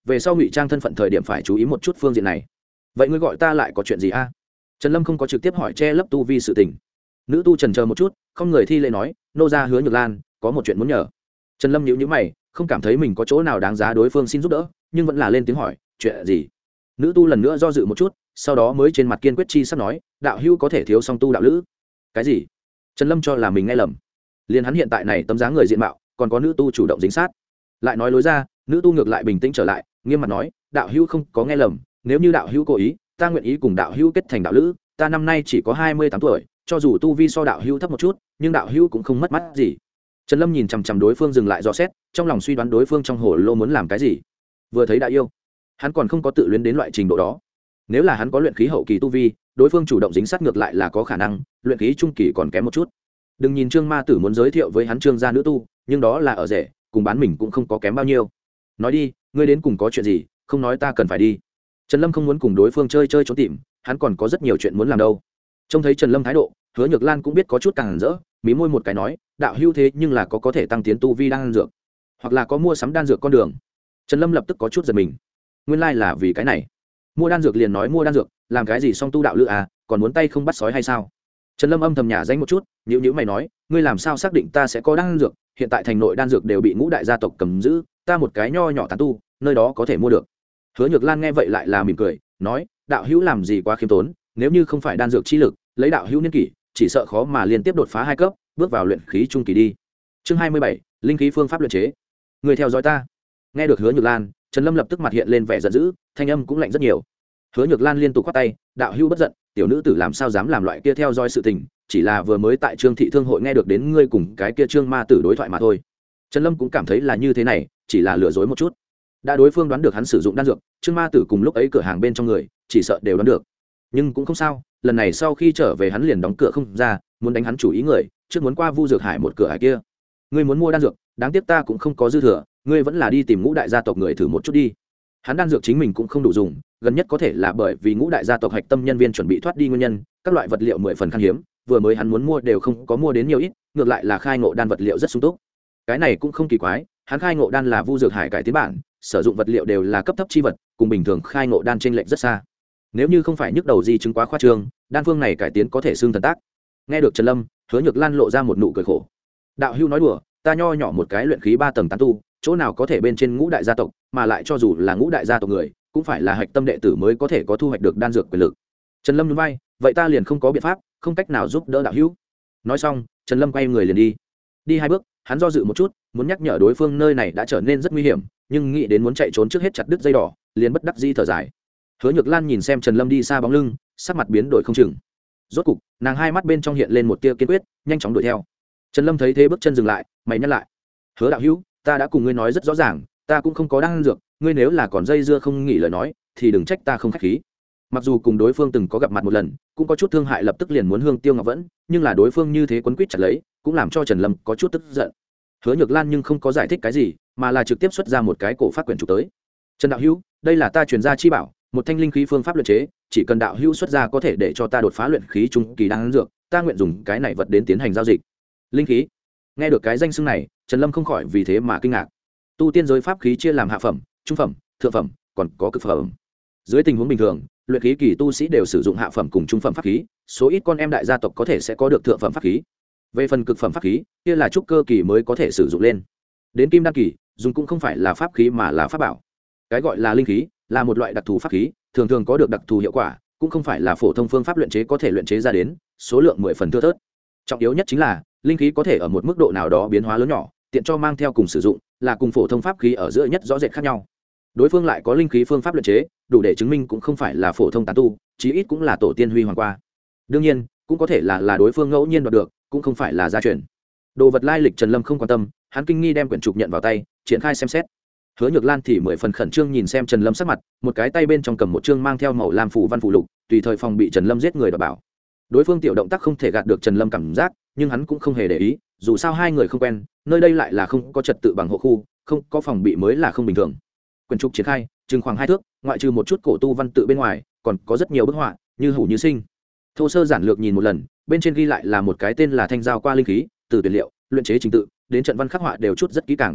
A: về sau ngụy trang thân phận thời điểm phải chú ý một chút phương diện này. Vậy ngươi gọi ta lại có chuyện gì a? Trần Lâm không có trực tiếp hỏi che lấp tu vi sự tình. Nữ tu trần chờ một chút, không người thi lễ nói, nô gia Hứa Nhược Lan có một chuyện muốn nhờ. Trần Lâm nhíu nhíu mày, không cảm thấy mình có chỗ nào đáng giá đối phương xin giúp đỡ, nhưng vẫn là lên tiếng hỏi, chuyện gì? Nữ tu lần nữa do dự một chút, sau đó mới trên mặt kiên quyết chi sắp nói, đạo hữu có thể thiếu song tu đạo lữ. Cái gì? Trần Lâm cho là mình nghe lầm. Liền hắn hiện tại này tấm dáng người diện mạo, còn có nữ tu chủ động dính sát. Lại nói lối ra, nữ tu ngược lại bình tĩnh trở lại, nghiêm mặt nói, đạo hữu không có nghe lầm, nếu như đạo hữu cố ý, ta nguyện ý cùng đạo hữu kết thành đạo lữ, ta năm nay chỉ có 28 tuổi, cho dù tu vi so đạo hữu thấp một chút, nhưng đạo hữu cũng không mất mắt gì. Trần Lâm nhìn chằm chằm đối phương dừng lại dò xét, trong lòng suy đoán đối phương trong hồ lô muốn làm cái gì. Vừa thấy đã yêu, hắn còn không có tự luyến đến loại trình độ đó. Nếu là hắn có luyện khí hậu kỳ tu vi, đối phương chủ động dính sát ngược lại là có khả năng, luyện khí trung kỳ còn kém một chút. Đừng nhìn Trương Ma Tử muốn giới thiệu với hắn Trương gia nữ tu, nhưng đó là ở rẻ, cùng bán mình cũng không có kém bao nhiêu. Nói đi, ngươi đến cùng có chuyện gì, không nói ta cần phải đi. Trần Lâm không muốn cùng đối phương chơi trốn tìm, hắn còn có rất nhiều chuyện muốn làm đâu. Trông thấy Trần Lâm thái độ, Hứa Nhược Lan cũng biết có chút càng rỡ, mí môi một cái nói, đạo hữu thế nhưng là có thể tăng tiến tu vi đan dược, hoặc là có mua sắm đan dược con đường. Trần Lâm lập tức có chút giật mình, nguyên lai là vì cái này. Mua đan dược liền nói mua đan dược, làm cái gì song tu đạo lữ à, còn muốn tay không bắt sói hay sao? Trần Lâm âm thầm nhả danh một chút, nhíu mày nói, ngươi làm sao xác định ta sẽ có đan dược? Hiện tại thành nội đan dược đều bị ngũ đại gia tộc cầm giữ, ta một cái nho nhỏ tán tu, nơi đó có thể mua được. Hứa Nhược Lan nghe vậy lại là mỉm cười, nói, đạo hữu làm gì quá khiêm tốn, nếu như không phải đan dược chi lực, lấy đạo hữu niên kỷ, chỉ sợ khó mà liên tiếp đột phá 2 cấp, bước vào luyện khí trung kỳ đi. Chương 27, linh khí phương pháp luyện chế. Người theo dõi ta. Nghe được Hứa Nhược Lan, Trần Lâm lập tức mặt hiện lên vẻ giận dữ, thanh âm cũng lạnh rất nhiều. Hứa Nhược Lan liên tục quát tay, đạo hữu bất giận, tiểu nữ tử làm sao dám làm loại kia theo dõi sự tình, chỉ là vừa mới tại Trương thị thương hội nghe được đến ngươi cùng cái kia Trương Ma Tử đối thoại mà thôi. Trần Lâm cũng cảm thấy là như thế này, chỉ là lừa dối một chút. Đã đối phương đoán được hắn sử dụng đan dược, Trương Ma Tử cùng lúc ấy cửa hàng bên trong người, chỉ sợ đều đoán được. Nhưng cũng không sao, lần này sau khi trở về hắn liền đóng cửa không ra, muốn đánh hắn chủ ý người, trước muốn qua Vu Dược Hải một cửa hải kia. Ngươi muốn mua đan dược, đáng tiếc ta cũng không có dư thừa, ngươi vẫn là đi tìm ngũ đại gia tộc người thử một chút đi. Hắn đan dược chính mình cũng không đủ dùng, gần nhất có thể là bởi vì ngũ đại gia tộc hạch tâm nhân viên chuẩn bị thoát đi nguyên nhân, các loại vật liệu 10 phần khan hiếm, vừa mới hắn muốn mua đều không có mua đến nhiều ít, ngược lại là khai ngộ đan vật liệu rất sung túc. Cái này cũng không kỳ quái, hắn khai ngộ đan là Vu Dược Hải cải tiến bản, sử dụng vật liệu đều là cấp thấp chi vật, cùng bình thường khai ngộ đan chênh lệch rất xa. Nếu như không phải nhức đầu di chứng quá khoa trương, đan phương này cải tiến có thể xưng thần tác. Nghe được Trần Lâm, Hứa Nhược Lan lộ ra một nụ cười khổ. Đạo hữu nói đùa, ta nho nhỏ một cái luyện khí 3 tầng tán tu, chỗ nào có thể bên trên ngũ đại gia tộc, mà lại cho dù là ngũ đại gia tộc người, cũng phải là hạch tâm đệ tử mới có thể có thu hoạch được đan dược quyền lực. Trần Lâm nhún vai, vậy ta liền không có biện pháp, không cách nào giúp đỡ đạo hữu. Nói xong, Trần Lâm quay người liền đi. Đi 2 bước, hắn do dự một chút, muốn nhắc nhở đối phương nơi này đã trở nên rất nguy hiểm, nhưng nghĩ đến muốn chạy trốn trước hết chặt đứt dây đỏ, liền bất đắc dĩ thở dài. Hứa Nhược Lan nhìn xem Trần Lâm đi xa bóng lưng, sắc mặt biến đổi không chừng. Rốt cục, nàng hai mắt bên trong hiện lên một tia kiên quyết, nhanh chóng đuổi theo. Trần Lâm thấy thế bước chân dừng lại, mày nhăn lại. Hứa đạo hữu, ta đã cùng ngươi nói rất rõ ràng, ta cũng không có đan dược, ngươi nếu là còn dây dưa không nghỉ lời nói, thì đừng trách ta không khách khí. Mặc dù cùng đối phương từng có gặp mặt một lần, cũng có chút thương hại lập tức liền muốn hương tiêu ngọc vẫn, nhưng là đối phương như thế quấn quýt chặt lấy, cũng làm cho Trần Lâm có chút tức giận. Hứa Nhược Lan nhưng không có giải thích cái gì, mà là trực tiếp xuất ra một cái cổ phát quyển trục tới. Trần đạo hữu, đây là ta truyền gia chi bảo, một thanh linh khí phương pháp luyện chế, chỉ cần đạo hữu xuất ra có thể để cho ta đột phá luyện khí trung kỳ đan dược, ta nguyện dùng cái này vật đến tiến hành giao dịch. Linh khí. Nghe được cái danh xưng này, Trần Lâm không khỏi vì thế mà kinh ngạc. Tu tiên giới pháp khí chia làm hạ phẩm, trung phẩm, thượng phẩm, còn có cực phẩm. Dưới tình huống bình thường, luyện khí kỳ tu sĩ đều sử dụng hạ phẩm cùng trung phẩm pháp khí, số ít con em đại gia tộc có thể sẽ có được thượng phẩm pháp khí. Về phần cực phẩm pháp khí, kia là trúc cơ kỳ mới có thể sử dụng lên. Đến kim đan kỳ, dùng cũng không phải là pháp khí mà là pháp bảo. Cái gọi là linh khí, là một loại đặc thù pháp khí, thường thường có được đặc thù hiệu quả, cũng không phải là phổ thông phương pháp luyện chế có thể luyện chế ra đến, số lượng 10 phần thưa thớt. Trọng yếu nhất chính là, linh khí có thể ở một mức độ nào đó biến hóa lớn nhỏ, tiện cho mang theo cùng sử dụng, là cùng phổ thông pháp khí ở giữa nhất rõ rệt khác nhau. Đối phương lại có linh khí phương pháp luyện chế, đủ để chứng minh cũng không phải là phổ thông tán tu, chí ít cũng là tổ tiên huy hoàng qua. Đương nhiên, cũng có thể là đối phương ngẫu nhiên đoạt được, cũng không phải là gia truyền. Đồ vật lai lịch Trần Lâm không quan tâm, hắn kinh nghi đem quyển trục nhận vào tay, triển khai xem xét. Hứa Nhược Lan thì 10 phần khẩn trương nhìn xem Trần Lâm sắc mặt, một cái tay bên trong cầm một chương mang theo màu lam phủ văn phụ lục, tùy thời phòng bị Trần Lâm giết người đảm bảo. Đối phương tiểu động tác không thể gạt được Trần Lâm cảm giác, nhưng hắn cũng không hề để ý, dù sao hai người không quen, nơi đây lại là không có trật tự bằng hộ khu, không có phòng bị mới là không bình thường. Quyển trục triển khai, chừng khoảng 2 thước, ngoại trừ một chút cổ tu văn tự bên ngoài, còn có rất nhiều bức họa, như hủ như sinh. Thô sơ giản lược nhìn một lần, bên trên ghi lại là một cái tên là thanh giao qua linh khí, từ tuyển liệu, luyện chế trình tự, đến trận văn khắc họa đều chút rất kỹ càng.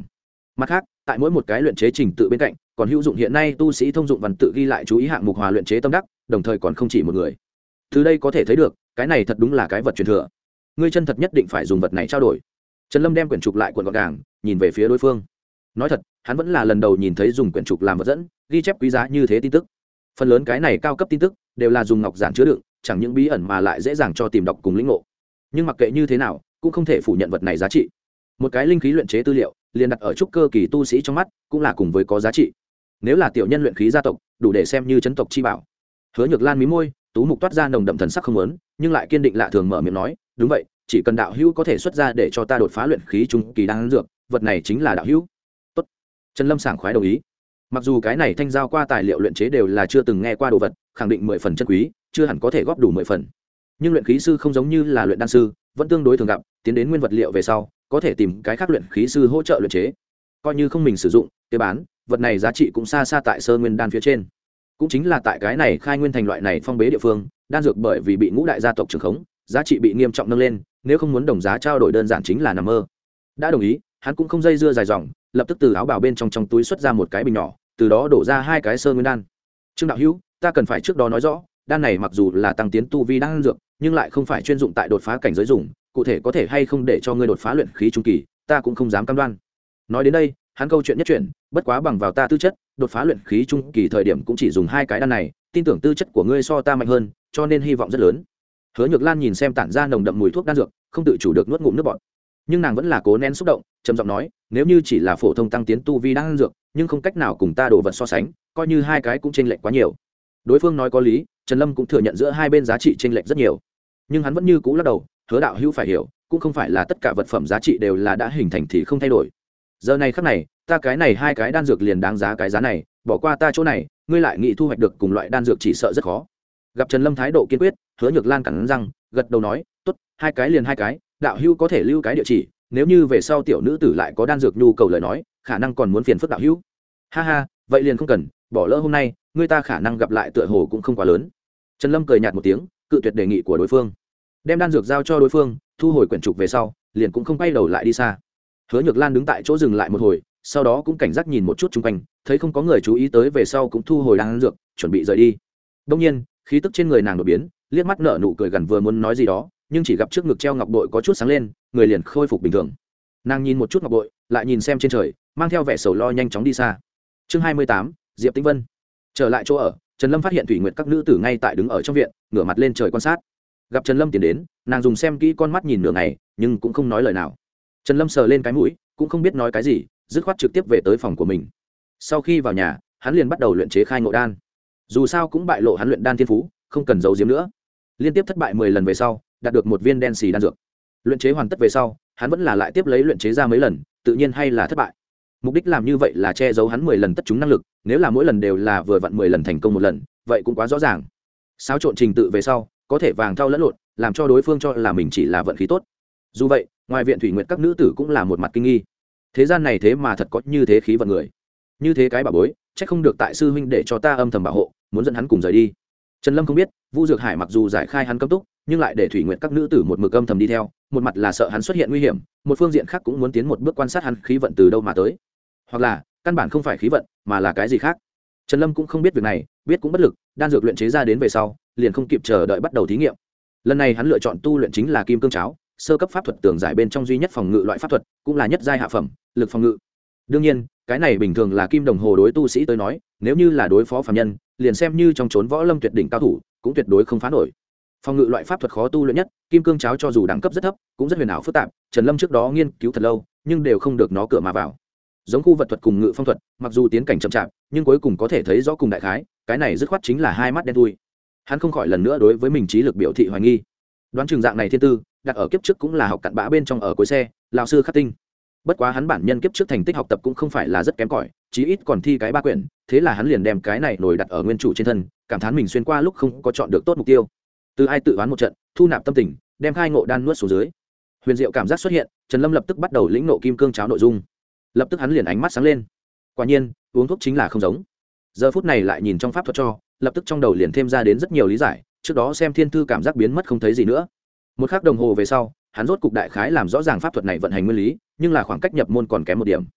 A: Mặt khác, tại mỗi một cái luyện chế trình tự bên cạnh còn hữu dụng hiện nay tu sĩ thông dụng văn tự ghi lại chú ý hạng mục hòa luyện chế tâm đắc, đồng thời còn không chỉ một người. Từ đây có thể thấy được cái này thật đúng là cái vật truyền thừa. Ngươi chân thật nhất định phải dùng vật này trao đổi. Trần Lâm đem quyển trục lại cuộn gọn gàng, nhìn về phía đối phương. Nói thật, hắn vẫn là lần đầu nhìn thấy dùng quyển trục làm vật dẫn ghi chép quý giá như thế tin tức. Phần lớn cái này cao cấp tin tức đều là dùng ngọc giản chứa đựng, chẳng những bí ẩn mà lại dễ dàng cho tìm đọc cùng lĩnh ngộ. Nhưng mặc kệ như thế nào, cũng không thể phủ nhận vật này giá trị. Một cái linh khí luyện chế tư liệu, liền đặt ở trúc cơ kỳ tu sĩ trong mắt, cũng là cùng với có giá trị. Nếu là tiểu nhân luyện khí gia tộc, đủ để xem như chấn tộc chi bảo. Hứa Nhược Lan mí môi, tú mục toát ra nồng đậm thần sắc không muốn, nhưng lại kiên định lạ thường mở miệng nói, đúng vậy, chỉ cần đạo hữu có thể xuất ra để cho ta đột phá luyện khí trung kỳ đan dược, vật này chính là đạo hữu. Tốt. Trần Lâm sảng khoái đồng ý. Mặc dù cái này thanh giao qua tài liệu luyện chế đều là chưa từng nghe qua đồ vật, khẳng định 10 phần chân quý, chưa hẳn có thể góp đủ 10 phần. Nhưng luyện khí sư không giống như là luyện đan sư, vẫn tương đối thường gặp, tiến đến nguyên vật liệu về sau, có thể tìm cái khác luyện khí sư hỗ trợ luyện chế. Coi như không mình sử dụng, kế bán, vật này giá trị cũng xa xa tại sơ nguyên đan phía trên. Cũng chính là tại cái này khai nguyên thành loại này phong bế địa phương, đan dược bởi vì bị ngũ đại gia tộc trưởng khống, giá trị bị nghiêm trọng nâng lên, nếu không muốn đồng giá trao đổi đơn giản chính là nằm mơ. Đã đồng ý, hắn cũng không dây dưa dài dòng, lập tức từ áo bào bên trong túi xuất ra một cái bình nhỏ, từ đó đổ ra 2 cái sơ nguyên đan. Trương đạo hữu, ta cần phải trước đó nói rõ, đan này mặc dù là tăng tiến tu vi đan dược, nhưng lại không phải chuyên dụng tại đột phá cảnh giới dùng, cụ thể có thể hay không để cho ngươi đột phá luyện khí trung kỳ, ta cũng không dám cam đoan. Nói đến đây, hắn câu chuyện nhất chuyện, bất quá bằng vào ta tư chất, đột phá luyện khí trung kỳ thời điểm cũng chỉ dùng 2 cái đan này, tin tưởng tư chất của ngươi so ta mạnh hơn, cho nên hy vọng rất lớn. Hứa Nhược Lan nhìn xem tản ra nồng đậm mùi thuốc đan dược, không tự chủ được nuốt ngụm nước bọt. Nhưng nàng vẫn là cố nén xúc động, trầm giọng nói, nếu như chỉ là phổ thông tăng tiến tu vi đan dược, nhưng không cách nào cùng ta đồ vật so sánh, coi như 2 cái cũng chênh lệch quá nhiều. Đối phương nói có lý, Trần Lâm cũng thừa nhận giữa hai bên giá trị chênh lệch rất nhiều. Nhưng hắn vẫn như cũ lắc đầu, Hứa đạo hữu phải hiểu, cũng không phải là tất cả vật phẩm giá trị đều là đã hình thành thì không thay đổi. Giờ này khắc này, ta cái này 2 cái đan dược liền đáng giá cái giá này, bỏ qua ta chỗ này, ngươi lại nghĩ thu hoạch được cùng loại đan dược chỉ sợ rất khó. Gặp Trần Lâm thái độ kiên quyết, Hứa Nhược Lan cắn răng, gật đầu nói, tốt, 2 cái liền 2 cái, đạo hữu có thể lưu cái địa chỉ, nếu như về sau tiểu nữ tử lại có đan dược nhu cầu lời nói, khả năng còn muốn phiền phức đạo hữu. Ha ha, vậy liền không cần, bỏ lỡ hôm nay, ngươi ta khả năng gặp lại tựa hồ cũng không quá lớn. Trần Lâm cười nhạt một tiếng, cự tuyệt đề nghị của đối phương, đem đan dược giao cho đối phương, thu hồi quyển trục về sau, liền cũng không quay đầu lại đi xa. Hứa Nhược Lan đứng tại chỗ dừng lại một hồi, sau đó cũng cảnh giác nhìn một chút xung quanh, thấy không có người chú ý tới về sau cũng thu hồi đan dược, chuẩn bị rời đi. Đương nhiên, khí tức trên người nàng đột biến, liếc mắt nở nụ cười gần vừa muốn nói gì đó, nhưng chỉ gặp trước ngực treo ngọc bội có chút sáng lên, người liền khôi phục bình thường. Nàng nhìn một chút ngọc bội, lại nhìn xem trên trời, mang theo vẻ sầu lo nhanh chóng đi xa. Chương 28, Diệp Tĩnh Vân. Trở lại chỗ ở, Trần Lâm phát hiện Thủy Nguyệt các nữ tử ngay tại đứng ở trong viện, ngửa mặt lên trời quan sát. Gặp Trần Lâm tiến đến, nàng dùng xem kỹ con mắt nhìn nửa ngày, nhưng cũng không nói lời nào. Trần Lâm sờ lên cái mũi, cũng không biết nói cái gì, dứt khoát trực tiếp về tới phòng của mình. Sau khi vào nhà, hắn liền bắt đầu luyện chế khai ngộ đan. Dù sao cũng bại lộ hắn luyện đan thiên phú, không cần giấu giếm nữa. Liên tiếp thất bại 10 lần về sau, đạt được một viên đen xì đan dược. Luyện chế hoàn tất về sau, hắn vẫn là lại tiếp lấy luyện chế ra mấy lần, tự nhiên hay là thất bại. Mục đích làm như vậy là che giấu hắn 10 lần tất chúng năng lực, nếu là mỗi lần đều là vừa vặn 10 lần thành công một lần, vậy cũng quá rõ ràng. Xáo trộn trình tự về sau, có thể vàng thau lẫn lộn, làm cho đối phương cho là mình chỉ là vận khí tốt. Dù vậy, ngoài viện Thủy Nguyệt các nữ tử cũng là một mặt kinh nghi. Thế gian này thế mà thật có như thế khí vận người. Như thế cái bà bối, chắc không được tại sư huynh để cho ta âm thầm bảo hộ, muốn dẫn hắn cùng rời đi. Trần Lâm không biết, Vu Dược Hải mặc dù giải khai hắn cấm túc, nhưng lại để Thủy Nguyệt các nữ tử một mực âm thầm đi theo, một mặt là sợ hắn xuất hiện nguy hiểm, một phương diện khác cũng muốn tiến một bước quan sát hắn khí vận từ đâu mà tới. Hoặc là, căn bản không phải khí vận, mà là cái gì khác. Trần Lâm cũng không biết việc này, biết cũng bất lực, đan dược luyện chế ra đến về sau, liền không kịp chờ đợi bắt đầu thí nghiệm. Lần này hắn lựa chọn tu luyện chính là Kim Cương Cháo, sơ cấp pháp thuật tường giải bên trong duy nhất phòng ngự loại pháp thuật, cũng là nhất giai hạ phẩm, lực phòng ngự. Đương nhiên, cái này bình thường là kim đồng hồ đối tu sĩ tới nói, nếu như là đối phó phàm nhân, liền xem như trong chốn võ lâm tuyệt đỉnh cao thủ, cũng tuyệt đối không phá nổi. Phòng ngự loại pháp thuật khó tu luyện nhất, Kim Cương Cháo cho dù đẳng cấp rất thấp, cũng rất huyền ảo phức tạp, Trần Lâm trước đó nghiên cứu thật lâu, nhưng đều không được nó cửa mà vào. Giống khu vật thuật cùng ngự phong thuật, mặc dù tiến cảnh chậm chạp, nhưng cuối cùng có thể thấy rõ cùng đại khái, cái này dứt khoát chính là hai mắt đen thui. Hắn không khỏi lần nữa đối với mình trí lực biểu thị hoài nghi. Đoán chừng dạng này thiên tư, đặt ở kiếp trước cũng là học cặn bã bên trong ở cuối xe, lão sư khắc tinh. Bất quá hắn bản nhân kiếp trước thành tích học tập cũng không phải là rất kém cỏi, chí ít còn thi cái 3 quyển, thế là hắn liền đem cái này nổi đặt ở nguyên chủ trên thân, cảm thán mình xuyên qua lúc không có chọn được tốt mục tiêu. Từ ai tự đoán một trận, thu nạp tâm tình, đem khai ngộ đan nuốt xuống dưới. Huyền diệu cảm giác xuất hiện, Trần Lâm lập tức bắt đầu lĩnh ngộ Kim Cương Cháo nội dung. Lập tức hắn liền ánh mắt sáng lên. Quả nhiên, uống thuốc chính là không giống. Giờ phút này lại nhìn trong pháp thuật cho, lập tức trong đầu liền thêm ra đến rất nhiều lý giải, trước đó xem thiên thư cảm giác biến mất không thấy gì nữa. Một khắc đồng hồ về sau, hắn rốt cục đại khái làm rõ ràng pháp thuật này vận hành nguyên lý, nhưng là khoảng cách nhập môn còn kém một điểm.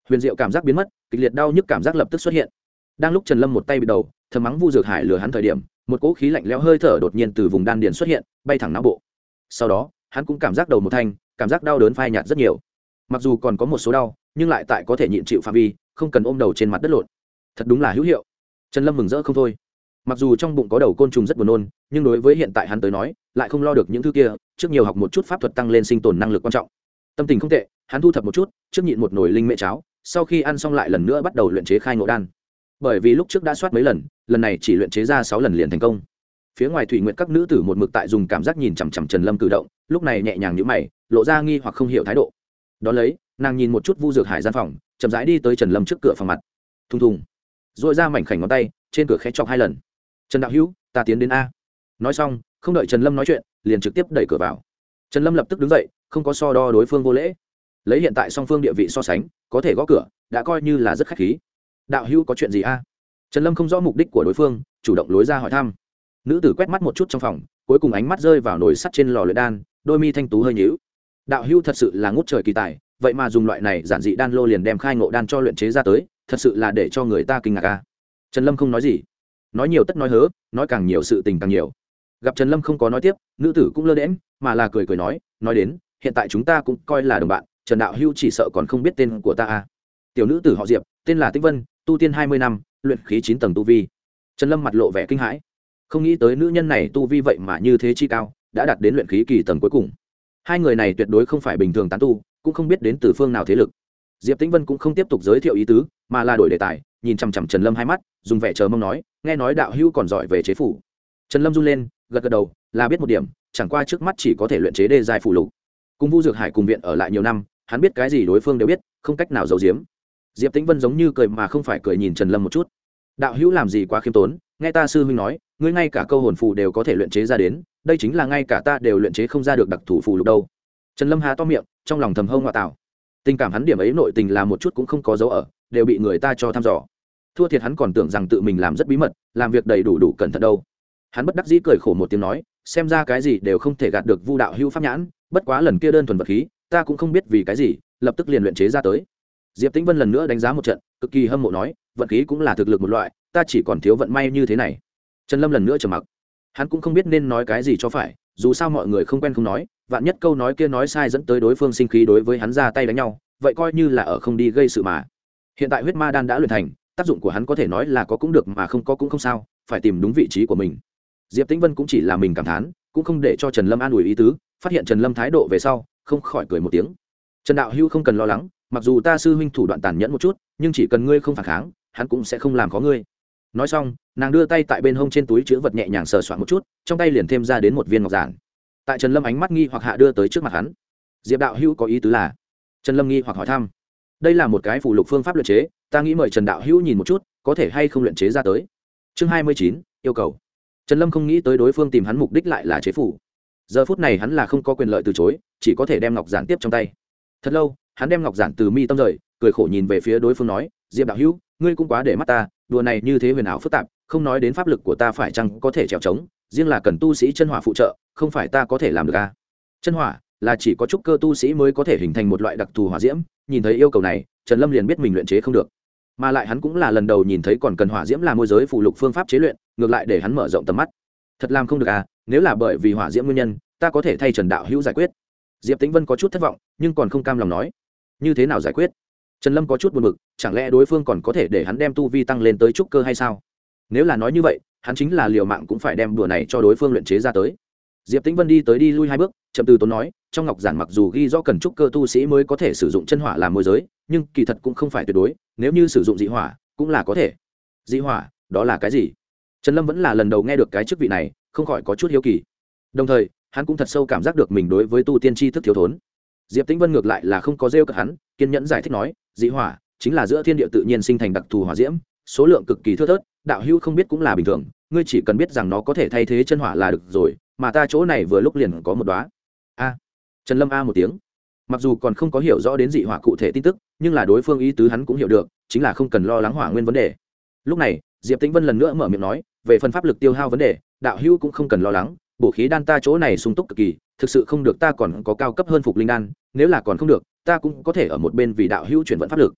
A: huyền diệu cảm giác biến mất, kịch liệt đau nhức cảm giác lập tức xuất hiện. Đang lúc Trần Lâm một tay bị đầu thầm mắng Vu Dược Hải lừa hắn thời điểm, một cỗ khí lạnh lẽo hơi thở đột nhiên từ vùng đan điền xuất hiện, bay thẳng não bộ. Sau đó hắn cũng cảm giác đầu một thanh, cảm giác đau đớn phai nhạt rất nhiều. Mặc dù còn có một số đau, nhưng lại tại có thể nhịn chịu phạm vi, không cần ôm đầu trên mặt đất lộn. Thật đúng là hữu hiệu. Trần Lâm mừng rỡ không thôi. Mặc dù trong bụng có đầu côn trùng rất buồn nôn, nhưng đối với hiện tại hắn tới nói, lại không lo được những thứ kia, trước nhiều học một chút pháp thuật tăng lên sinh tồn năng lực quan trọng. Tâm tình không tệ, hắn thu thập một chút, trước nhịn một nồi linh mễ cháo, sau khi ăn xong lại lần nữa bắt đầu luyện chế khai ngộ đan. Bởi vì lúc trước đã soát mấy lần, lần này chỉ luyện chế ra 6 lần liền thành công. Phía ngoài thủy nguyện các nữ tử một mực tại dùng cảm giác nhìn chằm chằm Trần Lâm cử động, lúc này nhẹ nhàng nhíu mày, lộ ra nghi hoặc không hiểu thái độ. Đó lấy, nàng nhìn một chút Vu Dược Hải gian phòng, chậm rãi đi tới Trần Lâm trước cửa phòng mặt. Thùng thùng, rồi ra mảnh khảnh ngón tay, trên cửa khẽ chọc 2 lần. Trần đạo hữu, ta tiến đến a. Nói xong, không đợi Trần Lâm nói chuyện, liền trực tiếp đẩy cửa vào. Trần Lâm lập tức đứng dậy, không có so đo đối phương vô lễ. Lấy hiện tại song phương địa vị so sánh, có thể gõ cửa, đã coi như là rất khách khí. Đạo hữu có chuyện gì a? Trần Lâm không rõ mục đích của đối phương, chủ động lối ra hỏi thăm. Nữ tử quét mắt một chút trong phòng, cuối cùng ánh mắt rơi vào nồi sắt trên lò luyện đan, đôi mi thanh tú hơi nhíu. Đạo hữu thật sự là ngút trời kỳ tài, vậy mà dùng loại này giản dị đan lô liền đem khai ngộ đan cho luyện chế ra tới, thật sự là để cho người ta kinh ngạc a. Trần Lâm không nói gì, nói nhiều tất nói hớ, nói càng nhiều sự tình càng nhiều. Gặp Trần Lâm không có nói tiếp, nữ tử cũng lơ đễnh, mà là cười cười nói đến, hiện tại chúng ta cũng coi là đồng bạn, Trần đạo hữu chỉ sợ còn không biết tên của ta a. Tiểu nữ tử họ Diệp, tên là Tĩnh Vân, tu tiên 20 năm, luyện khí 9 tầng tu vi. Trần Lâm mặt lộ vẻ kinh hãi, không nghĩ tới nữ nhân này tu vi vậy mà như thế chi cao, đã đạt đến luyện khí kỳ tầng cuối cùng. Hai người này tuyệt đối không phải bình thường tán tu, cũng không biết đến từ phương nào thế lực. Diệp Tĩnh Vân cũng không tiếp tục giới thiệu ý tứ, mà là đổi đề tài, nhìn chằm chằm Trần Lâm hai mắt, dùng vẻ chờ mong nói, nghe nói đạo hữu còn giỏi về chế phủ. Trần Lâm run lên, gật gật đầu, là biết một điểm, chẳng qua trước mắt chỉ có thể luyện chế đê giai phù lục. Cùng Vu Dược Hải cùng viện ở lại nhiều năm, hắn biết cái gì đối phương đều biết, không cách nào giấu giếm. Diệp Tĩnh Vân giống như cười mà không phải cười nhìn Trần Lâm một chút. Đạo hữu làm gì quá khiêm tốn, nghe ta sư huynh nói, ngươi ngay cả câu hồn phù đều có thể luyện chế ra đến, đây chính là ngay cả ta đều luyện chế không ra được đặc thủ phù lục đâu. Trần Lâm há to miệng, trong lòng thầm hông ngọa tạo. Tình cảm hắn điểm ấy nội tình là một chút cũng không có dấu ở, đều bị người ta cho thăm dò. Thua thiệt hắn còn tưởng rằng tự mình làm rất bí mật, làm việc đầy đủ cẩn thận đâu. Hắn bất đắc dĩ cười khổ một tiếng nói, xem ra cái gì đều không thể gạt được Vu đạo hữu pháp nhãn, bất quá lần kia đơn thuần vật khí, ta cũng không biết vì cái gì, lập tức liền luyện chế ra tới. Diệp Tĩnh Vân lần nữa đánh giá một trận, cực kỳ hâm mộ nói, vận khí cũng là thực lực một loại, ta chỉ còn thiếu vận may như thế này. Trần Lâm lần nữa trầm mặc, hắn cũng không biết nên nói cái gì cho phải, dù sao mọi người không quen không nói, vạn nhất câu nói kia nói sai dẫn tới đối phương sinh khí đối với hắn ra tay đánh nhau, vậy coi như là ở không đi gây sự mà. Hiện tại huyết ma đan đã luyện thành, tác dụng của hắn có thể nói là có cũng được mà không có cũng không sao, phải tìm đúng vị trí của mình. Diệp Tĩnh Vân cũng chỉ là mình cảm thán, cũng không để cho Trần Lâm an ủi ý tứ, phát hiện Trần Lâm thái độ về sau, không khỏi cười một tiếng. Trần đạo hữu không cần lo lắng, mặc dù ta sư huynh thủ đoạn tàn nhẫn một chút, nhưng chỉ cần ngươi không phản kháng, hắn cũng sẽ không làm khó ngươi. Nói xong, nàng đưa tay tại bên hông trên túi chứa vật nhẹ nhàng sờ soạn một chút, trong tay liền thêm ra đến một viên ngọc giản. Tại Trần Lâm ánh mắt nghi hoặc hạ đưa tới trước mặt hắn. Diệp đạo hữu có ý tứ là? Trần Lâm nghi hoặc hỏi thăm. Đây là một cái phù lục phương pháp luyện chế, ta nghĩ mời Trần đạo hữu nhìn một chút, có thể hay không luyện chế ra tới. Chương 29, yêu cầu. Trần Lâm không nghĩ tới đối phương tìm hắn mục đích lại là chế phù. Giờ phút này hắn là không có quyền lợi từ chối, chỉ có thể đem ngọc giản tiếp trong tay. Thật lâu, hắn đem ngọc giản từ mi tâm rời, cười khổ nhìn về phía đối phương nói, Diệp đạo hữu, ngươi cũng quá để mắt ta, đùa này như thế huyền ảo phức tạp, không nói đến pháp lực của ta phải chăng có thể trèo trống, riêng là cần tu sĩ chân hỏa phụ trợ, không phải ta có thể làm được a. Chân hỏa là chỉ có trúc cơ tu sĩ mới có thể hình thành một loại đặc thù hỏa diễm, nhìn thấy yêu cầu này, Trần Lâm liền biết mình luyện chế không được. Mà lại hắn cũng là lần đầu nhìn thấy còn cần hỏa diễm làm môi giới phụ lục phương pháp chế luyện, ngược lại để hắn mở rộng tầm mắt. Thật làm không được à, nếu là bởi vì hỏa diễm nguyên nhân, ta có thể thay Trần đạo hữu giải quyết. Diệp Tĩnh Vân có chút thất vọng, nhưng còn không cam lòng nói, như thế nào giải quyết? Trần Lâm có chút buồn bực, chẳng lẽ đối phương còn có thể để hắn đem tu vi tăng lên tới trúc cơ hay sao? Nếu là nói như vậy, hắn chính là liều mạng cũng phải đem đùa này cho đối phương luyện chế ra tới. Diệp Tĩnh Vân đi tới đi lui 2 bước, chậm từ tốn nói, trong ngọc giản mặc dù ghi rõ cần trúc cơ tu sĩ mới có thể sử dụng chân hỏa làm môi giới, nhưng kỳ thật cũng không phải tuyệt đối, nếu như sử dụng dị hỏa, cũng là có thể. Dị hỏa, đó là cái gì? Trần Lâm vẫn là lần đầu nghe được cái chức vị này, không khỏi có chút hiếu kỳ. Đồng thời, hắn cũng thật sâu cảm giác được mình đối với tu tiên tri thức thiếu thốn. Diệp Tĩnh Vân ngược lại là không có rêu cợt hắn, kiên nhẫn giải thích nói, dị hỏa chính là giữa thiên địa tự nhiên sinh thành đặc thù hỏa diễm, số lượng cực kỳ thưa thớt, đạo hữu không biết cũng là bình thường, ngươi chỉ cần biết rằng nó có thể thay thế chân hỏa là được rồi, mà ta chỗ này vừa lúc liền có một đóa. A. Trần Lâm a một tiếng. Mặc dù còn không có hiểu rõ đến dị hỏa cụ thể tin tức, nhưng là đối phương ý tứ hắn cũng hiểu được, chính là không cần lo lắng hỏa nguyên vấn đề. Lúc này, Diệp Tĩnh Vân lần nữa mở miệng nói, về phần pháp lực tiêu hao vấn đề, đạo hữu cũng không cần lo lắng, bổ khí đan ta chỗ này sung túc cực kỳ, thực sự không được ta còn có cao cấp hơn phục linh đan, nếu là còn không được, ta cũng có thể ở một bên vì đạo hữu chuyển vận pháp lực.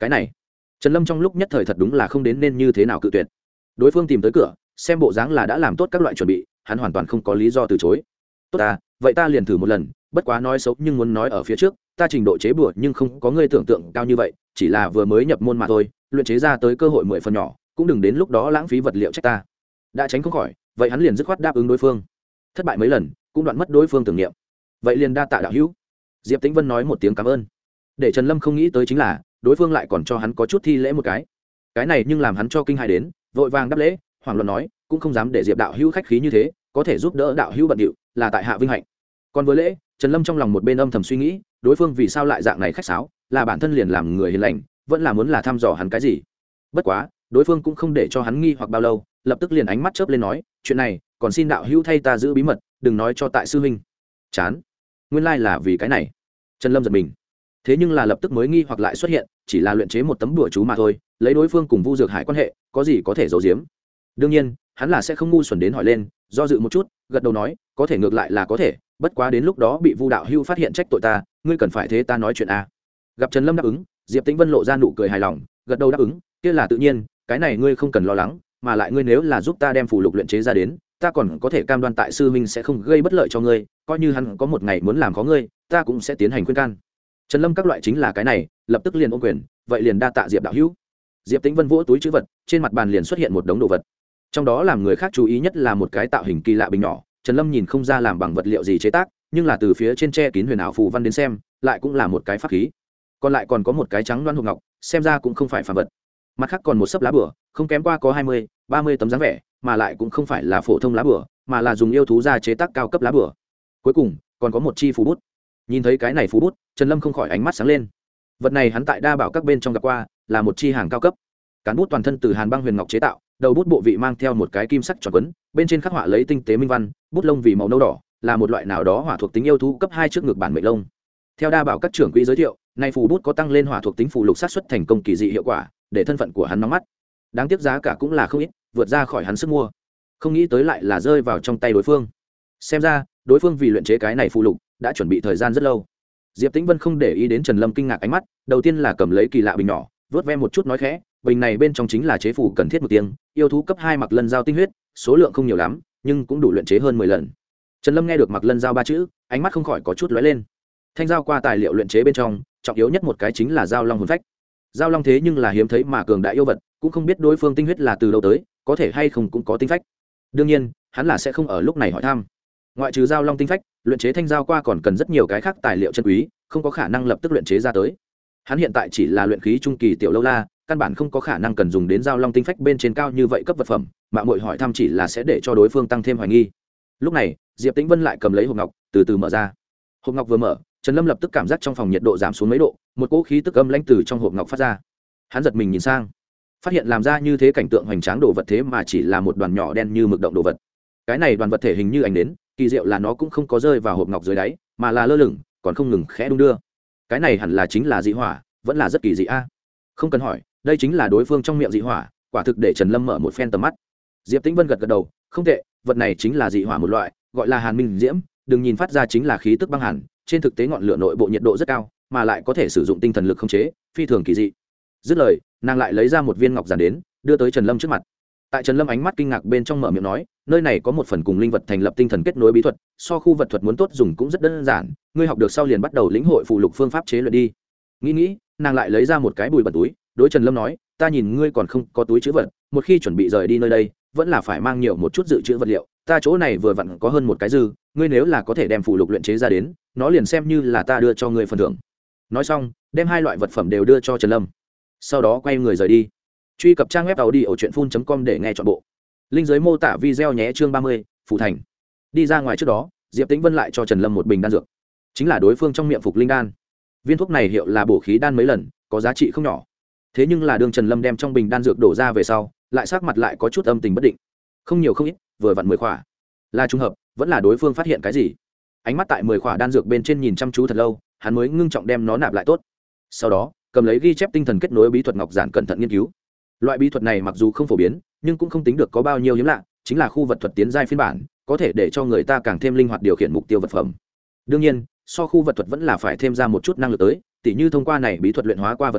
A: cái này Trần Lâm trong lúc nhất thời thật đúng là không đến nên như thế nào cự tuyệt. Đối phương tìm tới cửa, xem bộ dáng là đã làm tốt các loại chuẩn bị, hắn hoàn toàn không có lý do từ chối. Tốt ta, vậy ta liền thử một lần, bất quá nói xấu nhưng muốn nói ở phía trước, ta trình độ chế bùa nhưng không có ngươi tưởng tượng cao như vậy, chỉ là vừa mới nhập môn mà thôi, luyện chế ra tới cơ hội 10 phần nhỏ, cũng đừng đến lúc đó lãng phí vật liệu trách ta. Đã tránh không khỏi, vậy hắn liền dứt khoát đáp ứng đối phương. Thất bại mấy lần, cũng đoạn mất đối phương tưởng niệm. Vậy liền đa tạ đạo hữu. Diệp Tĩnh Vân nói một tiếng cảm ơn. Để Trần Lâm không nghĩ tới chính là, đối phương lại còn cho hắn có chút thi lễ một cái này nhưng làm hắn cho kinh hãi đến, vội vàng đáp lễ, hoảng loạn nói, cũng không dám để Diệp đạo hữu khách khí như thế, có thể giúp đỡ đạo hữu bận điệu, là tại hạ vinh hạnh. Còn với lễ, Trần Lâm trong lòng một bên âm thầm suy nghĩ, đối phương vì sao lại dạng này khách sáo, là bản thân liền làm người hiền lành, vẫn là muốn là thăm dò hắn cái gì. Bất quá, đối phương cũng không để cho hắn nghi hoặc bao lâu, lập tức liền ánh mắt chớp lên nói, chuyện này, còn xin đạo hữu thay ta giữ bí mật, đừng nói cho tại sư huynh. Chán, nguyên lai là vì cái này. Trần Lâm giật mình. Thế nhưng là lập tức mới nghi hoặc lại xuất hiện, chỉ là luyện chế một tấm đùa chú mà thôi, lấy đối phương cùng Vu Dược Hải quan hệ, có gì có thể giấu giếm. Đương nhiên, hắn là sẽ không ngu xuẩn đến hỏi lên, do dự một chút, gật đầu nói, có thể ngược lại là có thể, bất quá đến lúc đó bị Vu đạo hữu phát hiện trách tội ta, ngươi cần phải thế ta nói chuyện a. Gặp Trần Lâm đáp ứng, Diệp Tĩnh Vân lộ ra nụ cười hài lòng, gật đầu đáp ứng, kia là tự nhiên, cái này ngươi không cần lo lắng, mà lại ngươi nếu là giúp ta đem phù lục luyện chế ra đến, ta còn có thể cam đoan tại sư huynh sẽ không gây bất lợi cho ngươi, coi như hắn có một ngày muốn làm khó ngươi, ta cũng sẽ tiến hành khuyên can. Trần Lâm các loại chính là cái này, lập tức liền ôm quyền, vậy liền đa tạ Diệp đạo hữu. Diệp Tĩnh Vân vỗ túi trữ vật, trên mặt bàn liền xuất hiện một đống đồ vật. Trong đó làm người khác chú ý nhất là một cái tạo hình kỳ lạ bình nhỏ, Trần Lâm nhìn không ra làm bằng vật liệu gì chế tác, nhưng là từ phía trên che kín huyền ảo phù văn đến xem, lại cũng là một cái pháp khí. Còn lại còn có một cái trắng loan hộp ngọc, xem ra cũng không phải phàm vật. Mặt khác còn một sấp lá bùa, không kém qua có 20, 30 tấm dáng vẻ, mà lại cũng không phải là phổ thông lá bùa, mà là dùng yêu thú ra chế tác cao cấp lá bùa. Cuối cùng, còn có một chi phù bút. Nhìn thấy cái này phù bút, Trần Lâm không khỏi ánh mắt sáng lên. Vật này hắn tại đa bảo các bên trong gặp qua, là một chi hàng cao cấp. Cán bút toàn thân từ hàn băng huyền ngọc chế tạo, đầu bút bộ vị mang theo một cái kim sắc tròn quấn, bên trên khắc họa lấy tinh tế minh văn, bút lông vì màu nâu đỏ, là một loại nào đó hỏa thuộc tính yêu thú cấp 2 trước ngực bản mệnh lông. Theo đa bảo các trưởng quỹ giới thiệu, nay phù bút có tăng lên hỏa thuộc tính phù lục sát xuất thành công kỳ dị hiệu quả, để thân phận của hắn nóng mắt. Đáng tiếc giá cả cũng là không ít, vượt ra khỏi hắn sức mua. Không nghĩ tới lại là rơi vào trong tay đối phương. Xem ra, đối phương vì luyện chế cái này phù lục, đã chuẩn bị thời gian rất lâu. Diệp Tĩnh Vân không để ý đến Trần Lâm kinh ngạc ánh mắt, đầu tiên là cầm lấy kỳ lạ bình nhỏ, vớt ve một chút nói khẽ, bình này bên trong chính là chế phù cần thiết một tiếng, yêu thú cấp 2 mặc lân giao tinh huyết, số lượng không nhiều lắm, nhưng cũng đủ luyện chế hơn 10 lần. Trần Lâm nghe được mặc lân giao ba chữ, ánh mắt không khỏi có chút lóe lên. Thanh giao qua tài liệu luyện chế bên trong, trọng yếu nhất một cái chính là giao long hồn phách. Giao long thế nhưng là hiếm thấy mà cường đại yêu vật, cũng không biết đối phương tinh huyết là từ đâu tới, có thể hay không cũng có tinh phách. Đương nhiên, hắn là sẽ không ở lúc này hỏi thăm. Ngoại trừ giao long tinh phách, luyện chế thanh giao qua còn cần rất nhiều cái khác tài liệu chân quý, không có khả năng lập tức luyện chế ra tới. Hắn hiện tại chỉ là luyện khí trung kỳ tiểu lâu la, căn bản không có khả năng cần dùng đến giao long tinh phách bên trên cao như vậy cấp vật phẩm, mà muội hỏi thăm chỉ là sẽ để cho đối phương tăng thêm hoài nghi. Lúc này, Diệp Tĩnh Vân lại cầm lấy hộp ngọc, từ từ mở ra. Hộp ngọc vừa mở, Trần Lâm lập tức cảm giác trong phòng nhiệt độ giảm xuống mấy độ, một cỗ khí tức âm lãnh từ trong hộp ngọc phát ra. Hắn giật mình nhìn sang, phát hiện làm ra như thế cảnh tượng hoành tráng đồ vật thế mà chỉ là một đoàn nhỏ đen như mực động đồ vật. Cái này đoàn vật thể hình như ánh nến, kỳ diệu là nó cũng không có rơi vào hộp ngọc dưới đáy, mà là lơ lửng, còn không ngừng khẽ đung đưa. Cái này hẳn là chính là dị hỏa, vẫn là rất kỳ dị a. Không cần hỏi, đây chính là đối phương trong miệng dị hỏa, quả thực để Trần Lâm mở một phen tầm mắt. Diệp Tĩnh Vân gật gật đầu, không tệ, vật này chính là dị hỏa một loại, gọi là Hàn Minh Diễm, đừng nhìn phát ra chính là khí tức băng hàn, trên thực tế ngọn lửa nội bộ nhiệt độ rất cao, mà lại có thể sử dụng tinh thần lực khống chế, phi thường kỳ dị. Dứt lời, nàng lại lấy ra một viên ngọc giản đến, đưa tới Trần Lâm trước mặt. Tại Trần Lâm ánh mắt kinh ngạc bên trong mở miệng nói, nơi này có một phần cùng linh vật thành lập tinh thần kết nối bí thuật, so khu vật thuật muốn tốt dùng cũng rất đơn giản, ngươi học được sau liền bắt đầu lĩnh hội phụ lục phương pháp chế luyện đi. Nghĩ, nàng lại lấy ra một cái bùi bẩn túi, đối Trần Lâm nói, ta nhìn ngươi còn không có túi trữ vật, một khi chuẩn bị rời đi nơi đây, vẫn là phải mang nhiều một chút dự trữ vật liệu, ta chỗ này vừa vặn có hơn một cái dư, ngươi nếu là có thể đem phụ lục luyện chế ra đến, nó liền xem như là ta đưa cho ngươi phần thưởng. Nói xong, đem hai loại vật phẩm đều đưa cho Trần Lâm, sau đó quay người rời đi. Truy cập trang web audiochuyenphun.com để nghe trọn bộ. Link dưới mô tả video nhé. Chương 30, Phủ Thành. Đi ra ngoài trước đó, Diệp Tĩnh Vân lại cho Trần Lâm một bình đan dược, chính là đối phương trong miệng phục linh đan. Viên thuốc này hiệu là bổ khí đan mấy lần, có giá trị không nhỏ. Thế nhưng là đương Trần Lâm đem trong bình đan dược đổ ra về sau, lại sắc mặt lại có chút âm tình bất định. Không nhiều không ít, vừa vặn 10 khỏa. Là trùng hợp, vẫn là đối phương phát hiện cái gì? Ánh mắt tại 10 khỏa đan dược bên trên nhìn chăm chú thật lâu, hắn mới ngưng trọng đem nó nạp lại tốt. Sau đó, cầm lấy ghi chép tinh thần kết nối bí thuật ngọc giản cẩn thận nghiên cứu. Loại bí thuật này mặc dù không phổ biến, nhưng cũng không tính được có bao nhiêu hiếm lạ, chính là khu vật thuật tiến giai phiên bản, có thể để cho người ta càng thêm linh hoạt điều khiển mục tiêu vật phẩm. Đương nhiên, so khu vật thuật vẫn là phải thêm ra một chút năng lực tới, tỉ như thông qua này bí thuật luyện hóa qua vật phẩm,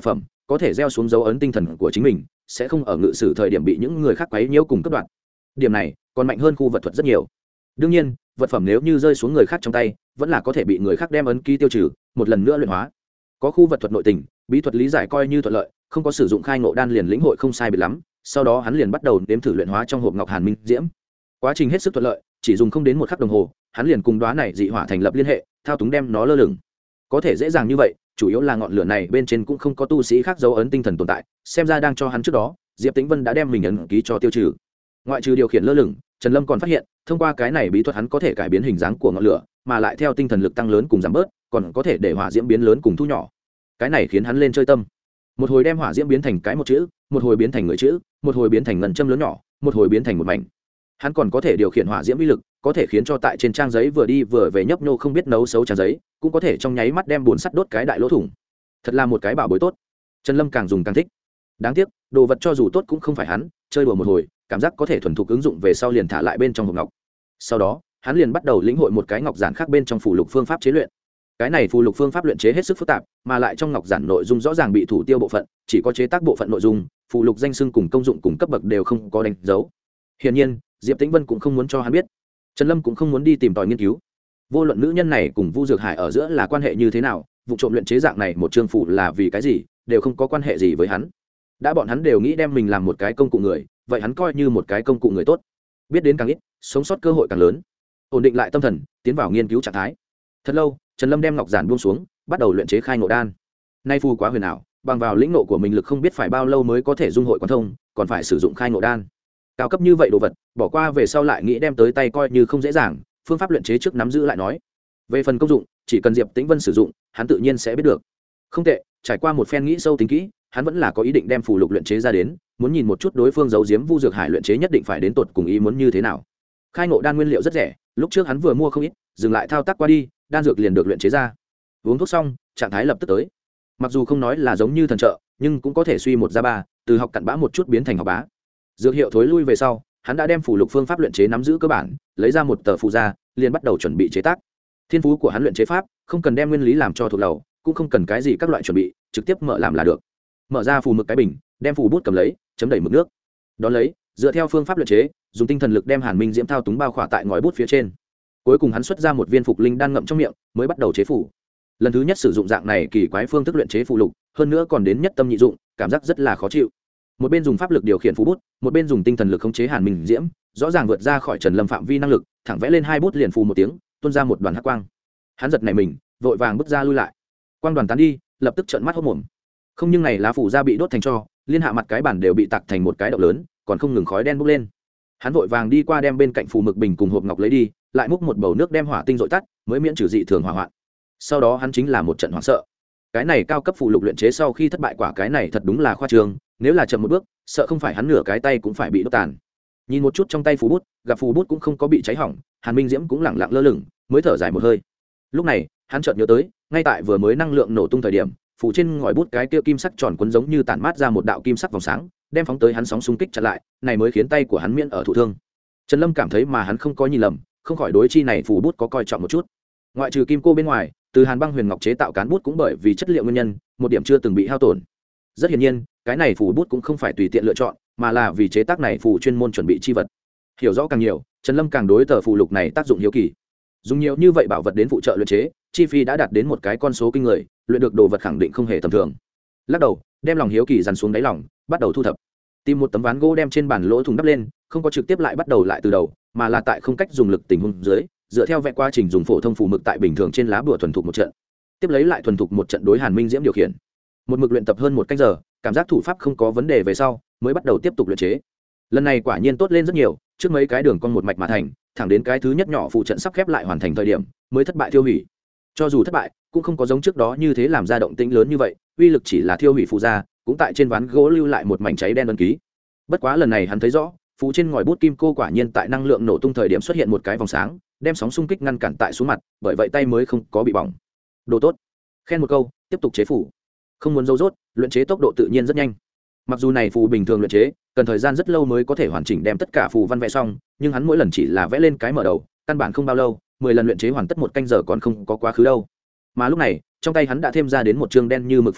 A: có thể gieo xuống dấu ấn tinh thần của chính mình, sẽ không ở ngự sử thời điểm bị những người khác quấy nhiễu cùng cướp đoạt. Điểm này còn mạnh hơn khu vật thuật rất nhiều. Đương nhiên, vật phẩm nếu như rơi xuống người khác trong tay, vẫn là có thể bị người khác đem ấn ký tiêu trừ, một lần nữa luyện hóa. Có khu vật thuật nội tình, bí thuật lý giải coi như thuận lợi, không có sử dụng khai ngộ đan liền lĩnh hội không sai biệt lắm. Sau đó hắn liền bắt đầu đếm thử luyện hóa trong hộp ngọc hàn minh diễm. Quá trình hết sức thuận lợi, chỉ dùng không đến một khắc đồng hồ, hắn liền cùng đóa này dị hỏa thành lập liên hệ, thao túng đem nó lơ lửng. Có thể dễ dàng như vậy, chủ yếu là ngọn lửa này bên trên cũng không có tu sĩ khác dấu ấn tinh thần tồn tại, xem ra đang cho hắn trước đó, Diệp Tĩnh Vân đã đem mình ấn ký cho tiêu trừ. Ngoại trừ điều khiển lơ lửng, Trần Lâm còn phát hiện, thông qua cái này bí thuật hắn có thể cải biến hình dáng của ngọn lửa, mà lại theo tinh thần lực tăng lớn cùng giảm bớt, còn có thể để hỏa diễm biến lớn cùng thu nhỏ. Cái này khiến hắn lên chơi tâm. Một hồi đem hỏa diễm biến thành cái một chữ, một hồi biến thành người chữ, một hồi biến thành ngân châm lớn nhỏ, một hồi biến thành một mảnh. Hắn còn có thể điều khiển hỏa diễm uy lực, có thể khiến cho tại trên trang giấy vừa đi vừa về nhấp nhô không biết nấu xấu trang giấy, cũng có thể trong nháy mắt đem bùn sắt đốt cái đại lỗ thủng. Thật là một cái bảo bối tốt. Trần Lâm càng dùng càng thích. Đáng tiếc, đồ vật cho dù tốt cũng không phải hắn, chơi đùa một hồi, cảm giác có thể thuần thục ứng dụng về sau liền thả lại bên trong hộp ngọc. Sau đó, hắn liền bắt đầu lĩnh hội một cái ngọc giản khác bên trong phù lục phương pháp chế luyện. Cái này phù lục phương pháp luyện chế hết sức phức tạp, mà lại trong ngọc giản nội dung rõ ràng bị thủ tiêu bộ phận, chỉ có chế tác bộ phận nội dung, phù lục danh xưng cùng công dụng cùng cấp bậc đều không có đánh dấu. Hiển nhiên, Diệp Tĩnh Vân cũng không muốn cho hắn biết. Trần Lâm cũng không muốn đi tìm tòi nghiên cứu. Vô luận nữ nhân này cùng Vu Dược Hải ở giữa là quan hệ như thế nào, vụ trộm luyện chế dạng này một chương phù là vì cái gì, đều không có quan hệ gì với hắn. Đã bọn hắn đều nghĩ đem mình làm một cái công cụ người, vậy hắn coi như một cái công cụ người tốt. Biết đến càng ít, sống sót cơ hội càng lớn. Ổn định lại tâm thần, tiến vào nghiên cứu trạng thái. Thật lâu, Trần Lâm đem ngọc giản buông xuống, bắt đầu luyện chế khai ngộ đan. Nay phù quá huyền ảo, bằng vào lĩnh ngộ của mình lực không biết phải bao lâu mới có thể dung hội quán thông, còn phải sử dụng khai ngộ đan. Cao cấp như vậy đồ vật, bỏ qua về sau lại nghĩ đem tới tay coi như không dễ dàng, phương pháp luyện chế trước nắm giữ lại nói. Về phần công dụng, chỉ cần Diệp Tĩnh Vân sử dụng, hắn tự nhiên sẽ biết được. Không tệ, trải qua một phen nghĩ sâu tính kỹ, hắn vẫn là có ý định đem phù lục luyện chế ra đến, muốn nhìn một chút đối phương giấu giếm Vu Dược Hải luyện chế nhất định phải đến tột cùng ý muốn như thế nào. Khai ngộ đan nguyên liệu rất rẻ, lúc trước hắn vừa mua không ít, dừng lại thao tác qua đi, đan dược liền được luyện chế ra. Uống thuốc xong, trạng thái lập tức tới. Mặc dù không nói là giống như thần trợ, nhưng cũng có thể suy một ra ba, từ học cặn bã một chút biến thành học bá. Dược hiệu thối lui về sau, hắn đã đem phù lục phương pháp luyện chế nắm giữ cơ bản, lấy ra một tờ phù ra, liền bắt đầu chuẩn bị chế tác. Thiên phú của hắn luyện chế pháp, không cần đem nguyên lý làm cho thuộc lầu, cũng không cần cái gì các loại chuẩn bị, trực tiếp mở làm là được. Mở ra phù mực cái bình, đem phù bút cầm lấy, chấm đầy mực nước. Đón lấy, dựa theo phương pháp luyện chế, dùng tinh thần lực đem Hàn Minh Diễm thao túng bao khỏa tại ngòi bút phía trên. Cuối cùng hắn xuất ra một viên phục linh đan ngậm trong miệng, mới bắt đầu chế phù. Lần thứ nhất sử dụng dạng này kỳ quái phương thức luyện chế phù lục, hơn nữa còn đến nhất tâm nhị dụng, cảm giác rất là khó chịu. Một bên dùng pháp lực điều khiển phù bút, một bên dùng tinh thần lực khống chế Hàn Minh Diễm, rõ ràng vượt ra khỏi Trần Lâm phạm vi năng lực, thẳng vẽ lên hai bút liền phù một tiếng, tuôn ra một đoàn hắc quang. Hắn giật nảy mình, vội vàng bước ra lui lại. Quang đoàn tán đi, lập tức trợn mắt hốt mồm. Không nhưng này lá phủ da bị đốt thành tro, liên hạ mặt cái bản đều bị tạc thành một cái động lớn, còn không ngừng khói đen bốc lên. Hắn vội vàng đi qua đem bên cạnh phù mực bình cùng hộp ngọc lấy đi, lại múc một bầu nước đem hỏa tinh dội tắt, mới miễn trừ dị thường hỏa hoạn. Sau đó hắn chính là một trận hoảng sợ. Cái này cao cấp phù lục luyện chế sau khi thất bại quả cái này thật đúng là khoa trương, nếu là chậm một bước, sợ không phải hắn nửa cái tay cũng phải bị đốt tàn. Nhìn một chút trong tay phù bút, gặp phù bút cũng không có bị cháy hỏng, Hàn Minh Diễm cũng lẳng lặng lơ lửng, mới thở dài một hơi. Lúc này, hắn chợt nhớ tới, ngay tại vừa mới năng lượng nổ tung thời điểm, phủ trên ngòi bút cái kia kim sắc tròn quấn giống như tản mát ra một đạo kim sắc vòng sáng, đem phóng tới hắn sóng xung kích chặn lại, này mới khiến tay của hắn miễn ở thụ thương. Trần Lâm cảm thấy mà hắn không có nhìn lầm, không khỏi đối chi này phù bút có coi trọng một chút. Ngoại trừ kim cô bên ngoài, từ Hàn Băng Huyền Ngọc chế tạo cán bút cũng bởi vì chất liệu nguyên nhân, một điểm chưa từng bị hao tổn. Rất hiển nhiên, cái này phù bút cũng không phải tùy tiện lựa chọn, mà là vì chế tác này phù chuyên môn chuẩn bị chi vật. Hiểu rõ càng nhiều, Trần Lâm càng đối tờ phù lục này tác dụng hiếu kỳ. Dùng nhiều như vậy bảo vật đến phụ trợ luyện chế, chi phí đã đạt đến một cái con số kinh người, luyện được đồ vật khẳng định không hề tầm thường. Lắc đầu, đem lòng hiếu kỳ dằn xuống đáy lòng, bắt đầu thu thập. Tìm một tấm ván gỗ đem trên bàn lỗ thủng đắp lên, không có trực tiếp lại bắt đầu lại từ đầu, mà là tại không cách dùng lực tình huống dưới, dựa theo vẽ quá trình dùng phổ thông phù mực tại bình thường trên lá bùa thuần thục một trận. Tiếp lấy lại thuần thục một trận đối Hàn Minh Diễm điều khiển. Một mực luyện tập hơn một canh giờ, cảm giác thủ pháp không có vấn đề về sau, mới bắt đầu tiếp tục luyện chế. Lần này quả nhiên tốt lên rất nhiều, trước mấy cái đường con một mạch mà thành, thẳng đến cái thứ nhất nhỏ phụ trận sắp khép lại hoàn thành thời điểm, mới thất bại tiêu hủy. Cho dù thất bại, cũng không có giống trước đó như thế làm ra động tĩnh lớn như vậy, uy lực chỉ là tiêu hủy phù ra, cũng tại trên ván gỗ lưu lại một mảnh cháy đen ấn ký. Bất quá lần này hắn thấy rõ, phù trên ngòi bút kim cô quả nhiên tại năng lượng nổ tung thời điểm xuất hiện một cái vòng sáng, đem sóng xung kích ngăn cản tại xuống mặt, bởi vậy tay mới không có bị bỏng. Đồ tốt. Khen một câu, tiếp tục chế phù. Không muốn dâu dốt, luyện chế tốc độ tự nhiên rất nhanh. Mặc dù này phù bình thường luyện chế, cần thời gian rất lâu mới có thể hoàn chỉnh đem tất cả phù văn vẽ xong, nhưng hắn mỗi lần chỉ là vẽ lên cái mở đầu, căn bản không bao lâu, 10 lần luyện chế hoàn tất một canh giờ còn không có quá khứ đâu. Mà lúc này, trong tay hắn đã thêm ra đến một chương đen như mực phù lục,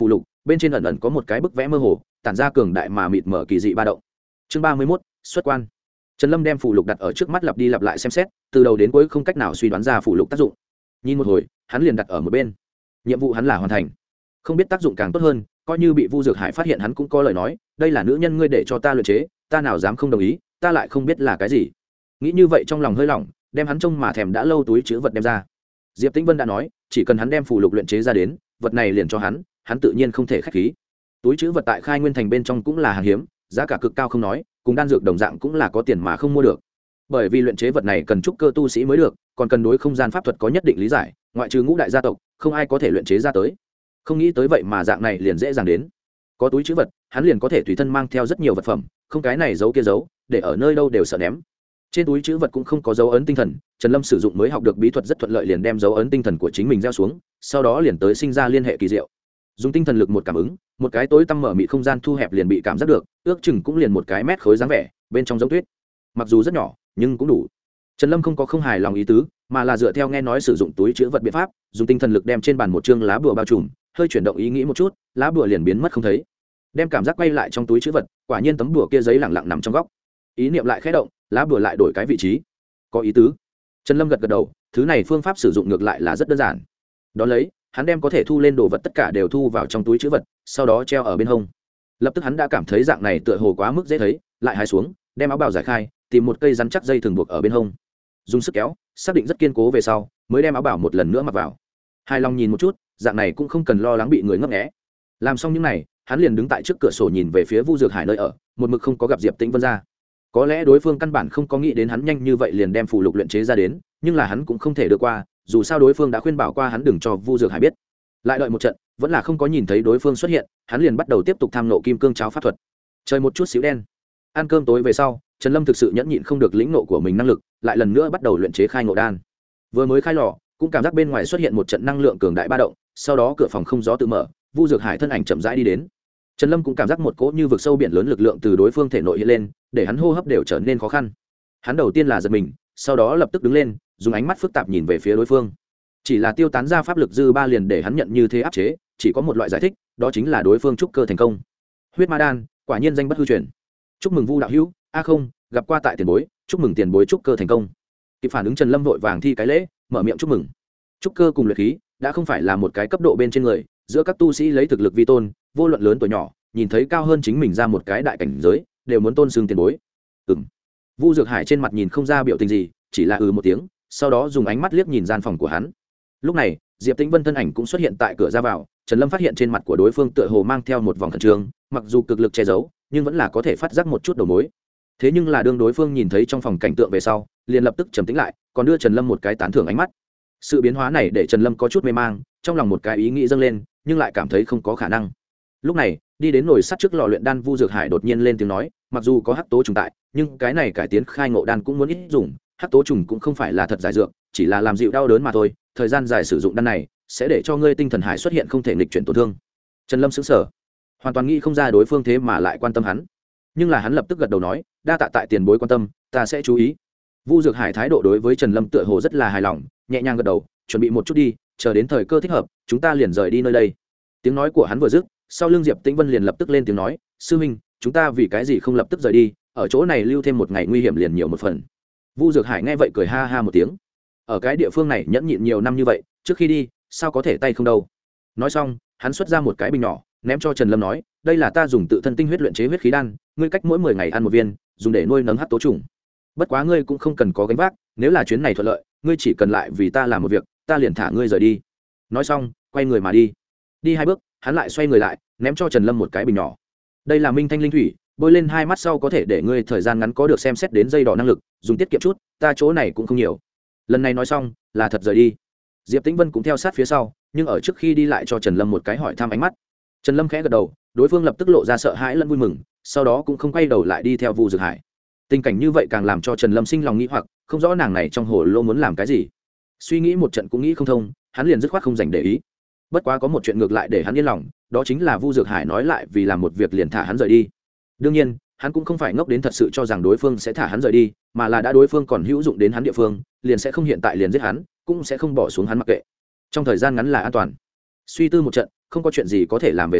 A: bên trên ẩn ẩn có một cái bức vẽ mơ hồ tản ra cường đại mà mịt mở kỳ dị ba động. Chương 31, xuất quan. Trần Lâm đem phù lục đặt ở trước mắt lặp đi lặp lại xem xét, từ đầu đến cuối không cách nào suy đoán ra phù lục tác dụng. Nhìn một hồi, hắn liền đặt ở một bên. Nhiệm vụ hắn là hoàn thành. Không biết tác dụng càng tốt hơn, coi như bị Vu Dược Hải phát hiện hắn cũng có lời nói, đây là nữ nhân ngươi để cho ta luyện chế, ta nào dám không đồng ý, ta lại không biết là cái gì. Nghĩ như vậy trong lòng hơi lỏng, đem hắn trông mà thèm đã lâu túi chứa vật đem ra. Diệp Tĩnh Vân đã nói, chỉ cần hắn đem phù lục luyện chế ra đến, vật này liền cho hắn tự nhiên không thể khách khí. Túi chứa vật tại Khai Nguyên Thành bên trong cũng là hàng hiếm, giá cả cực cao không nói, cùng đan dược đồng dạng cũng là có tiền mà không mua được. Bởi vì luyện chế vật này cần trúc cơ tu sĩ mới được, còn cần đối không gian pháp thuật có nhất định lý giải, ngoại trừ ngũ đại gia tộc, không ai có thể luyện chế ra tới. Không nghĩ tới vậy mà dạng này liền dễ dàng đến. Có túi chứa vật, hắn liền có thể tùy thân mang theo rất nhiều vật phẩm, không cái này giấu kia giấu, để ở nơi đâu đều sợ ném. Trên túi chứa vật cũng không có dấu ấn tinh thần, Trần Lâm sử dụng mới học được bí thuật rất thuận lợi liền đem dấu ấn tinh thần của chính mình gieo xuống, sau đó liền tới sinh ra liên hệ kỳ diệu. Dùng tinh thần lực một cảm ứng, một cái tối tăm mở mị không gian thu hẹp liền bị cảm giác được, ước chừng cũng liền một cái mét khối dáng vẻ, bên trong giống tuyết. Mặc dù rất nhỏ, nhưng cũng đủ. Trần Lâm không có không hài lòng ý tứ, mà là dựa theo nghe nói sử dụng túi chứa vật biện pháp, dùng tinh thần lực đem trên bàn một chương lá bùa bao trùm, hơi chuyển động ý nghĩ một chút, lá bùa liền biến mất không thấy. Đem cảm giác quay lại trong túi chứa vật, quả nhiên tấm bùa kia giấy lẳng lặng nằm trong góc. Ý niệm lại khẽ động, lá bùa lại đổi cái vị trí. Có ý tứ. Trần Lâm gật gật đầu, thứ này phương pháp sử dụng ngược lại là rất đơn giản. Đó lấy, hắn đem có thể thu lên đồ vật tất cả đều thu vào trong túi chứa vật, sau đó treo ở bên hông. Lập tức hắn đã cảm thấy dạng này tựa hồ quá mức dễ thấy, lại hái xuống, đem áo bào giải khai, tìm một cây rắn chắc dây thường buộc ở bên hông, dùng sức kéo, xác định rất kiên cố về sau, mới đem áo bào một lần nữa mặc vào. Hài lòng nhìn một chút, dạng này cũng không cần lo lắng bị người ngấp nghé. Làm xong những này, hắn liền đứng tại trước cửa sổ nhìn về phía Vu Dược Hải nơi ở, một mực không có gặp Diệp Tĩnh Vân ra. Có lẽ đối phương căn bản không có nghĩ đến hắn nhanh như vậy liền đem phù lục luyện chế ra đến, nhưng là hắn cũng không thể được qua, dù sao đối phương đã khuyên bảo qua hắn đừng cho Vu Dược Hải biết. Lại đợi một trận, vẫn là không có nhìn thấy đối phương xuất hiện, hắn liền bắt đầu tiếp tục tham nộ kim cương cháo pháp thuật. Trời một chút xíu đen. Ăn cơm tối về sau, Trần Lâm thực sự nhẫn nhịn không được lĩnh nộ của mình năng lực, lại lần nữa bắt đầu luyện chế khai ngộ đan. Vừa mới khai lò, cũng cảm giác bên ngoài xuất hiện một trận năng lượng cường đại ba động, sau đó cửa phòng không gió tự mở, Vu Dược Hải thân ảnh chậm rãi đi đến. Trần Lâm cũng cảm giác một cỗ như vực sâu biển lớn lực lượng từ đối phương thể nội hiện lên, để hắn hô hấp đều trở nên khó khăn. Hắn đầu tiên là giật mình, sau đó lập tức đứng lên, dùng ánh mắt phức tạp nhìn về phía đối phương. Chỉ là tiêu tán ra pháp lực dư ba liền để hắn nhận như thế áp chế, chỉ có một loại giải thích, đó chính là đối phương trúc cơ thành công. Huyết ma đan, quả nhiên danh bất hư truyền. Chúc mừng Vu đạo hữu, không, gặp qua tại tiền bối, chúc mừng tiền bối trúc cơ thành công. Kịp phản ứng Trần Lâm vội vàng thi cái lễ, mở miệng chúc mừng. Trúc cơ cùng luyện khí đã không phải là một cái cấp độ bên trên người, giữa các tu sĩ lấy thực lực vi tôn, vô luận lớn tuổi nhỏ, nhìn thấy cao hơn chính mình ra một cái đại cảnh giới, đều muốn tôn xưng tiền bối. Vu Dược Hải trên mặt nhìn không ra biểu tình gì, chỉ là một tiếng, sau đó dùng ánh mắt liếc nhìn gian phòng của hắn. Lúc này, Diệp Tĩnh Vân thân ảnh cũng xuất hiện tại cửa ra vào, Trần Lâm phát hiện trên mặt của đối phương tựa hồ mang theo một vòng khẩn trương, mặc dù cực lực che giấu, nhưng vẫn là có thể phát giác một chút đầu mối. Thế nhưng là đương đối phương nhìn thấy trong phòng cảnh tượng về sau, liền lập tức trầm tĩnh lại, còn đưa Trần Lâm một cái tán thưởng ánh mắt. Sự biến hóa này để Trần Lâm có chút mê mang, trong lòng một cái ý nghĩ dâng lên, nhưng lại cảm thấy không có khả năng. Lúc này, đi đến nồi sắt trước lò luyện đan Vu Dược Hải đột nhiên lên tiếng nói, mặc dù có hắc tố trùng tại, nhưng cái này cải tiến khai ngộ đan cũng muốn ít dùng, hắc tố trùng cũng không phải là thật giải dược, chỉ là làm dịu đau đớn mà thôi, thời gian dài sử dụng đan này sẽ để cho ngươi tinh thần hải xuất hiện không thể nghịch chuyển tổn thương. Trần Lâm sững sờ, hoàn toàn nghĩ không ra đối phương thế mà lại quan tâm hắn, nhưng là hắn lập tức gật đầu nói, đa tạ tại tiền bối quan tâm, ta sẽ chú ý. Vu Dược Hải thái độ đối với Trần Lâm tựa hồ rất là hài lòng, nhẹ nhàng gật đầu, chuẩn bị một chút đi, chờ đến thời cơ thích hợp, chúng ta liền rời đi nơi đây. Tiếng nói của hắn vừa dứt, sau lưng Diệp Tĩnh Vân liền lập tức lên tiếng nói, sư huynh, chúng ta vì cái gì không lập tức rời đi, ở chỗ này lưu thêm một ngày nguy hiểm liền nhiều một phần. Vu Dược Hải nghe vậy cười ha ha một tiếng, ở cái địa phương này nhẫn nhịn nhiều năm như vậy, trước khi đi sao có thể tay không đâu. Nói xong, hắn xuất ra một cái bình nhỏ, ném cho Trần Lâm nói, đây là ta dùng tự thân tinh huyết luyện chế huyết khí đan, ngươi cách mỗi 10 ngày ăn một viên, dùng để nuôi nấng hắc tố trùng. Bất quá ngươi cũng không cần có gánh vác, nếu là chuyến này thuận lợi, ngươi chỉ cần lại vì ta làm một việc, ta liền thả ngươi rời đi. Nói xong, quay người mà đi. Đi 2 bước, hắn lại xoay người lại, ném cho Trần Lâm một cái bình nhỏ. Đây là minh thanh linh thủy, bôi lên 2 mắt sau có thể để ngươi thời gian ngắn có được xem xét đến dây đỏ năng lực, dùng tiết kiệm chút, ta chỗ này cũng không nhiều. Lần này nói xong, là thật rời đi. Diệp Tĩnh Vân cũng theo sát phía sau, nhưng ở trước khi đi lại cho Trần Lâm một cái hỏi thăm ánh mắt. Trần Lâm khẽ gật đầu, đối phương lập tức lộ ra sợ hãi lẫn vui mừng, sau đó cũng không quay đầu lại đi theo Vu Dược Hải. Tình cảnh như vậy càng làm cho Trần Lâm sinh lòng nghĩ hoặc, không rõ nàng này trong hồ lô muốn làm cái gì. Suy nghĩ một trận cũng nghĩ không thông, hắn liền dứt khoát không dành để ý. Bất quá có một chuyện ngược lại để hắn yên lòng, đó chính là Vu Dược Hải nói lại vì làm một việc liền thả hắn rời đi. Đương nhiên, hắn cũng không phải ngốc đến thật sự cho rằng đối phương sẽ thả hắn rời đi, mà là đã đối phương còn hữu dụng đến hắn địa phương, liền sẽ không hiện tại liền giết hắn, cũng sẽ không bỏ xuống hắn mặc kệ. Trong thời gian ngắn là an toàn. Suy tư một trận, không có chuyện gì có thể làm về sau,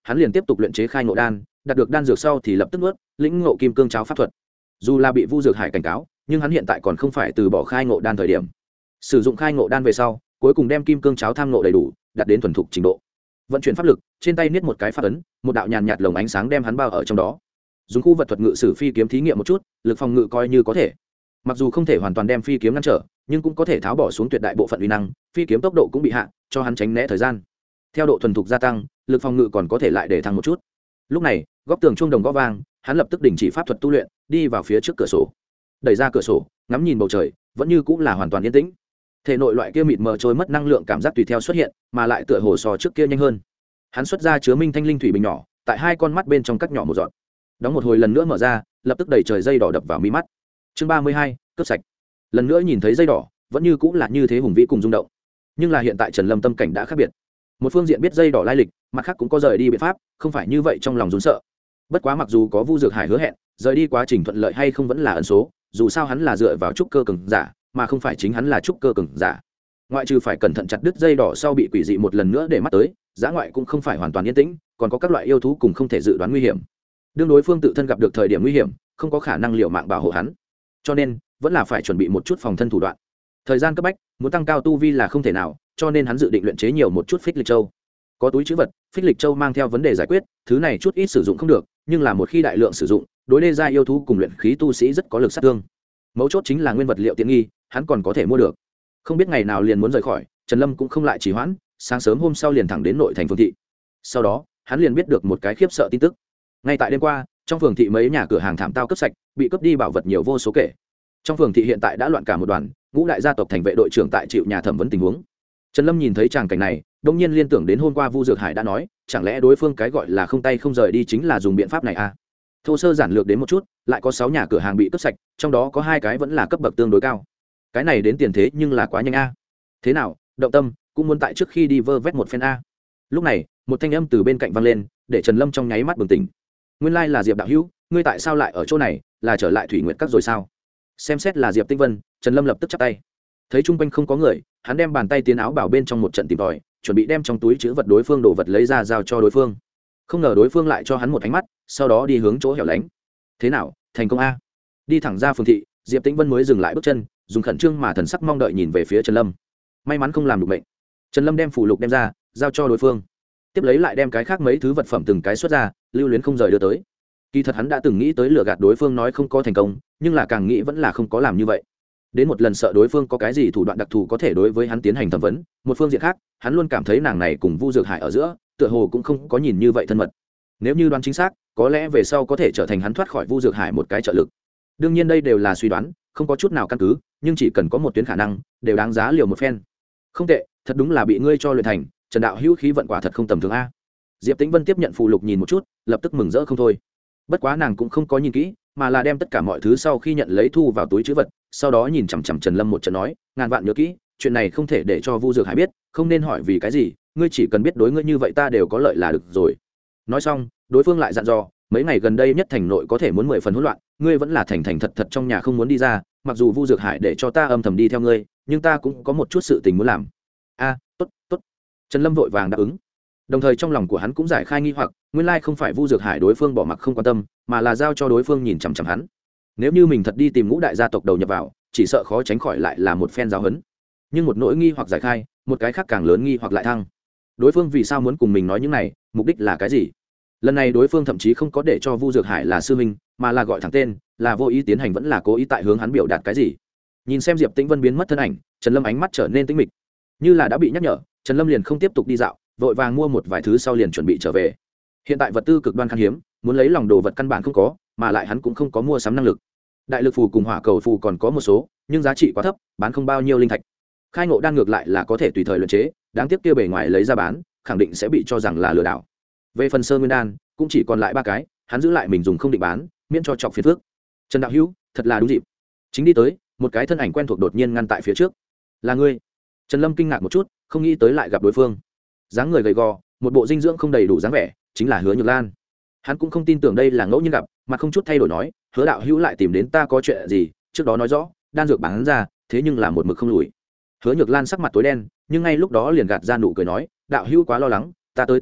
A: hắn liền tiếp tục luyện chế khai ngộ đan, đạt được đan dược sau thì lập tức nuốt lĩnh ngộ kim cương cháo pháp thuật. Dù là bị Vu Dược Hải cảnh cáo, nhưng hắn hiện tại còn không phải từ bỏ khai ngộ đan thời điểm. Sử dụng khai ngộ đan về sau, cuối cùng đem kim cương cháo tham ngộ đầy đủ, đạt đến thuần thục trình độ. Vận chuyển pháp lực, trên tay niết một cái pháp ấn, một đạo nhàn nhạt lồng ánh sáng đem hắn bao ở trong đó. Dùng khu vật thuật ngự sử phi kiếm thí nghiệm một chút, lực phòng ngự coi như có thể. Mặc dù không thể hoàn toàn đem phi kiếm ngăn trở, nhưng cũng có thể tháo bỏ xuống tuyệt đại bộ phận uy năng, phi kiếm tốc độ cũng bị hạ, cho hắn tránh né thời gian. Theo độ thuần thục gia tăng, lực phòng ngự còn có thể lại để thăng một chút. Lúc này, góc tường chuông đồng gõ vang, hắn lập tức đình chỉ pháp thuật tu luyện, đi vào phía trước cửa sổ. Đẩy ra cửa sổ, ngắm nhìn bầu trời, vẫn như cũng là hoàn toàn yên tĩnh. Thể nội loại kia mịt mờ trôi mất năng lượng cảm giác tùy theo xuất hiện, mà lại tựa hồ so trước kia nhanh hơn. Hắn xuất ra chứa minh thanh linh thủy bình nhỏ, tại hai con mắt bên trong cắt nhỏ một giọt. Đóng một hồi lần nữa mở ra, lập tức đẩy trời dây đỏ đập vào mi mắt. Chương 32, cướp sạch. Lần nữa nhìn thấy dây đỏ, vẫn như cũng là như thế hùng vĩ cùng rung động. Nhưng là hiện tại Trần Lâm tâm cảnh đã khác biệt. Một phương diện biết dây đỏ lai lịch, mặt khác cũng có rời đi biện pháp, không phải như vậy trong lòng run sợ. Bất quá mặc dù có Vu Dược Hải hứa hẹn, rời đi quá trình thuận lợi hay không vẫn là ẩn số, dù sao hắn là dựa vào trúc cơ cường giả, mà không phải chính hắn là trúc cơ cường giả. Ngoại trừ phải cẩn thận chặt đứt dây đỏ sau bị quỷ dị một lần nữa để mắt tới, giã ngoại cũng không phải hoàn toàn yên tĩnh, còn có các loại yêu thú cùng không thể dự đoán nguy hiểm. Đương đối phương tự thân gặp được thời điểm nguy hiểm, không có khả năng liều mạng bảo hộ hắn, cho nên vẫn là phải chuẩn bị một chút phòng thân thủ đoạn. Thời gian cấp bách, muốn tăng cao tu vi là không thể nào, cho nên hắn dự định luyện chế nhiều một chút phích lịch châu. Có túi trữ vật, phích lịch châu mang theo vấn đề giải quyết, thứ này chút ít sử dụng không được, nhưng là một khi đại lượng sử dụng, đối đê gia yêu thú cùng luyện khí tu sĩ rất có lực sát thương. Mấu chốt chính là nguyên vật liệu tiện nghi, hắn còn có thể mua được. Không biết ngày nào liền muốn rời khỏi, Trần Lâm cũng không lại trì hoãn, sáng sớm hôm sau liền thẳng đến nội thành Phương thị. Sau đó, hắn liền biết được một cái khiếp sợ tin tức. Ngay tại đêm qua, trong phường thị mấy nhà cửa hàng thảm tao cướp sạch, bị cướp đi bảo vật nhiều vô số kể. Trong phường thị hiện tại đã loạn cả một đoàn, ngũ đại gia tộc thành vệ đội trưởng tại chịu nhà thẩm vấn tình huống. Trần Lâm nhìn thấy tràng cảnh này, đông nhiên liên tưởng đến hôm qua Vu Dược Hải đã nói, chẳng lẽ đối phương cái gọi là không tay không rời đi chính là dùng biện pháp này à? Thô sơ giản lược đến một chút, lại có 6 nhà cửa hàng bị cướp sạch, trong đó có 2 cái vẫn là cấp bậc tương đối cao. Cái này đến tiền thế nhưng là quá nhanh a. Thế nào, động tâm, cũng muốn tại trước khi đi vơ vét một phen a. Lúc này, một thanh âm từ bên cạnh vang lên, để Trần Lâm trong nháy mắt bừng tỉnh. Nguyên lai là Diệp đạo hữu, ngươi tại sao lại ở chỗ này, là trở lại Thủy Nguyệt Các rồi sao? Xem xét là Diệp Tinh Vân, Trần Lâm lập tức chắp tay. Thấy chung quanh không có người, hắn đem bàn tay tiến áo bảo bên trong một trận tìm tòi, chuẩn bị đem trong túi chứa vật đối phương đồ vật lấy ra giao cho đối phương. Không ngờ đối phương lại cho hắn một ánh mắt, sau đó đi hướng chỗ hẻo lánh. Thế nào, thành công a? Đi thẳng ra phường thị, Diệp Tĩnh Vân mới dừng lại bước chân, dùng khẩn trương mà thần sắc mong đợi nhìn về phía Trần Lâm. May mắn không làm được bệnh. Trần Lâm đem phù lục đem ra, giao cho đối phương. Tiếp lấy lại đem cái khác mấy thứ vật phẩm từng cái xuất ra, lưu luyến không rời đưa tới. Kỳ thật hắn đã từng nghĩ tới lừa gạt đối phương nói không có thành công, nhưng là càng nghĩ vẫn là không có làm như vậy. Đến một lần sợ đối phương có cái gì thủ đoạn đặc thù có thể đối với hắn tiến hành thẩm vấn, một phương diện khác, hắn luôn cảm thấy nàng này cùng Vu Dược Hải ở giữa, tựa hồ cũng không có nhìn như vậy thân mật. Nếu như đoán chính xác, có lẽ về sau có thể trở thành hắn thoát khỏi Vu Dược Hải một cái trợ lực. Đương nhiên đây đều là suy đoán, không có chút nào căn cứ, nhưng chỉ cần có một tuyến khả năng, đều đáng giá liều một phen. Không tệ, thật đúng là bị ngươi cho luyện thành, Trần đạo hữu khí vận quả thật không tầm thường a. Diệp Tĩnh Vân tiếp nhận phù lục nhìn một chút, lập tức mừng rỡ không thôi. Bất quá nàng cũng không có nhìn kỹ, mà là đem tất cả mọi thứ sau khi nhận lấy thu vào túi trữ vật, sau đó nhìn chằm chằm Trần Lâm một trận nói, ngàn vạn nhớ kỹ, chuyện này không thể để cho Vu Dược Hải biết, không nên hỏi vì cái gì, ngươi chỉ cần biết đối ngươi như vậy ta đều có lợi là được rồi. Nói xong, đối phương lại dặn dò, mấy ngày gần đây nhất thành nội có thể muốn 10 phần hỗn loạn, ngươi vẫn là thành thật thật trong nhà không muốn đi ra, mặc dù Vu Dược Hải để cho ta âm thầm đi theo ngươi, nhưng ta cũng có một chút sự tình muốn làm. A, tốt, tốt. Trần Lâm vội vàng đáp ứng. Đồng thời trong lòng của hắn cũng giải khai nghi hoặc, nguyên lai không phải Vu Dược Hải đối phương bỏ mặc không quan tâm, mà là giao cho đối phương nhìn chằm chằm hắn. Nếu như mình thật đi tìm ngũ đại gia tộc đầu nhập vào, chỉ sợ khó tránh khỏi lại là một phen giáo huấn. Nhưng một nỗi nghi hoặc giải khai, một cái khác càng lớn nghi hoặc lại thăng. Đối phương vì sao muốn cùng mình nói những này, mục đích là cái gì? Lần này đối phương thậm chí không có để cho Vu Dược Hải là sư huynh, mà là gọi thẳng tên, là vô ý tiến hành vẫn là cố ý tại hướng hắn biểu đạt cái gì? Nhìn xem Diệp Tĩnh Vân biến mất thân ảnh, Trần Lâm ánh mắt trở nên tĩnh mịch. Như là đã bị nhắc nhở, Trần Lâm liền không tiếp tục đi dạo, vội vàng mua một vài thứ sau liền chuẩn bị trở về. Hiện tại vật tư cực đoan khan hiếm, muốn lấy lòng đồ vật căn bản không có, mà lại hắn cũng không có mua sắm năng lực. Đại lực phù cùng hỏa cầu phù còn có một số, nhưng giá trị quá thấp, bán không bao nhiêu linh thạch. Khai ngộ đan ngược lại là có thể tùy thời luyện chế, đáng tiếc kia bề ngoài lấy ra bán, khẳng định sẽ bị cho rằng là lừa đảo. Về phần sơ nguyên đan, cũng chỉ còn lại 3 cái, hắn giữ lại mình dùng không định bán, miễn cho chọc phiền phức. Trần đạo hữu, thật là đúng dịp. Chính đi tới, một cái thân ảnh quen thuộc đột nhiên ngăn tại phía trước. Là ngươi? Trần Lâm kinh ngạc một chút, không nghĩ tới lại gặp đối phương. Dáng người gầy gò, một bộ dinh dưỡng không đầy đủ dáng vẻ, chính là Hứa Nhược Lan. Hắn cũng không tin tưởng đây là ngẫu nhiên gặp, mà không chút thay đổi nói, Hứa đạo hữu lại tìm đến ta có chuyện gì? Trước đó nói rõ, đan dược bán ra, thế nhưng là một mực không lùi. Hứa Nhược Lan sắc mặt tối đen, nhưng ngay lúc đó liền gạt ra nụ cười nói, đạo hữu quá lo lắng, ta tới tìm ngươi,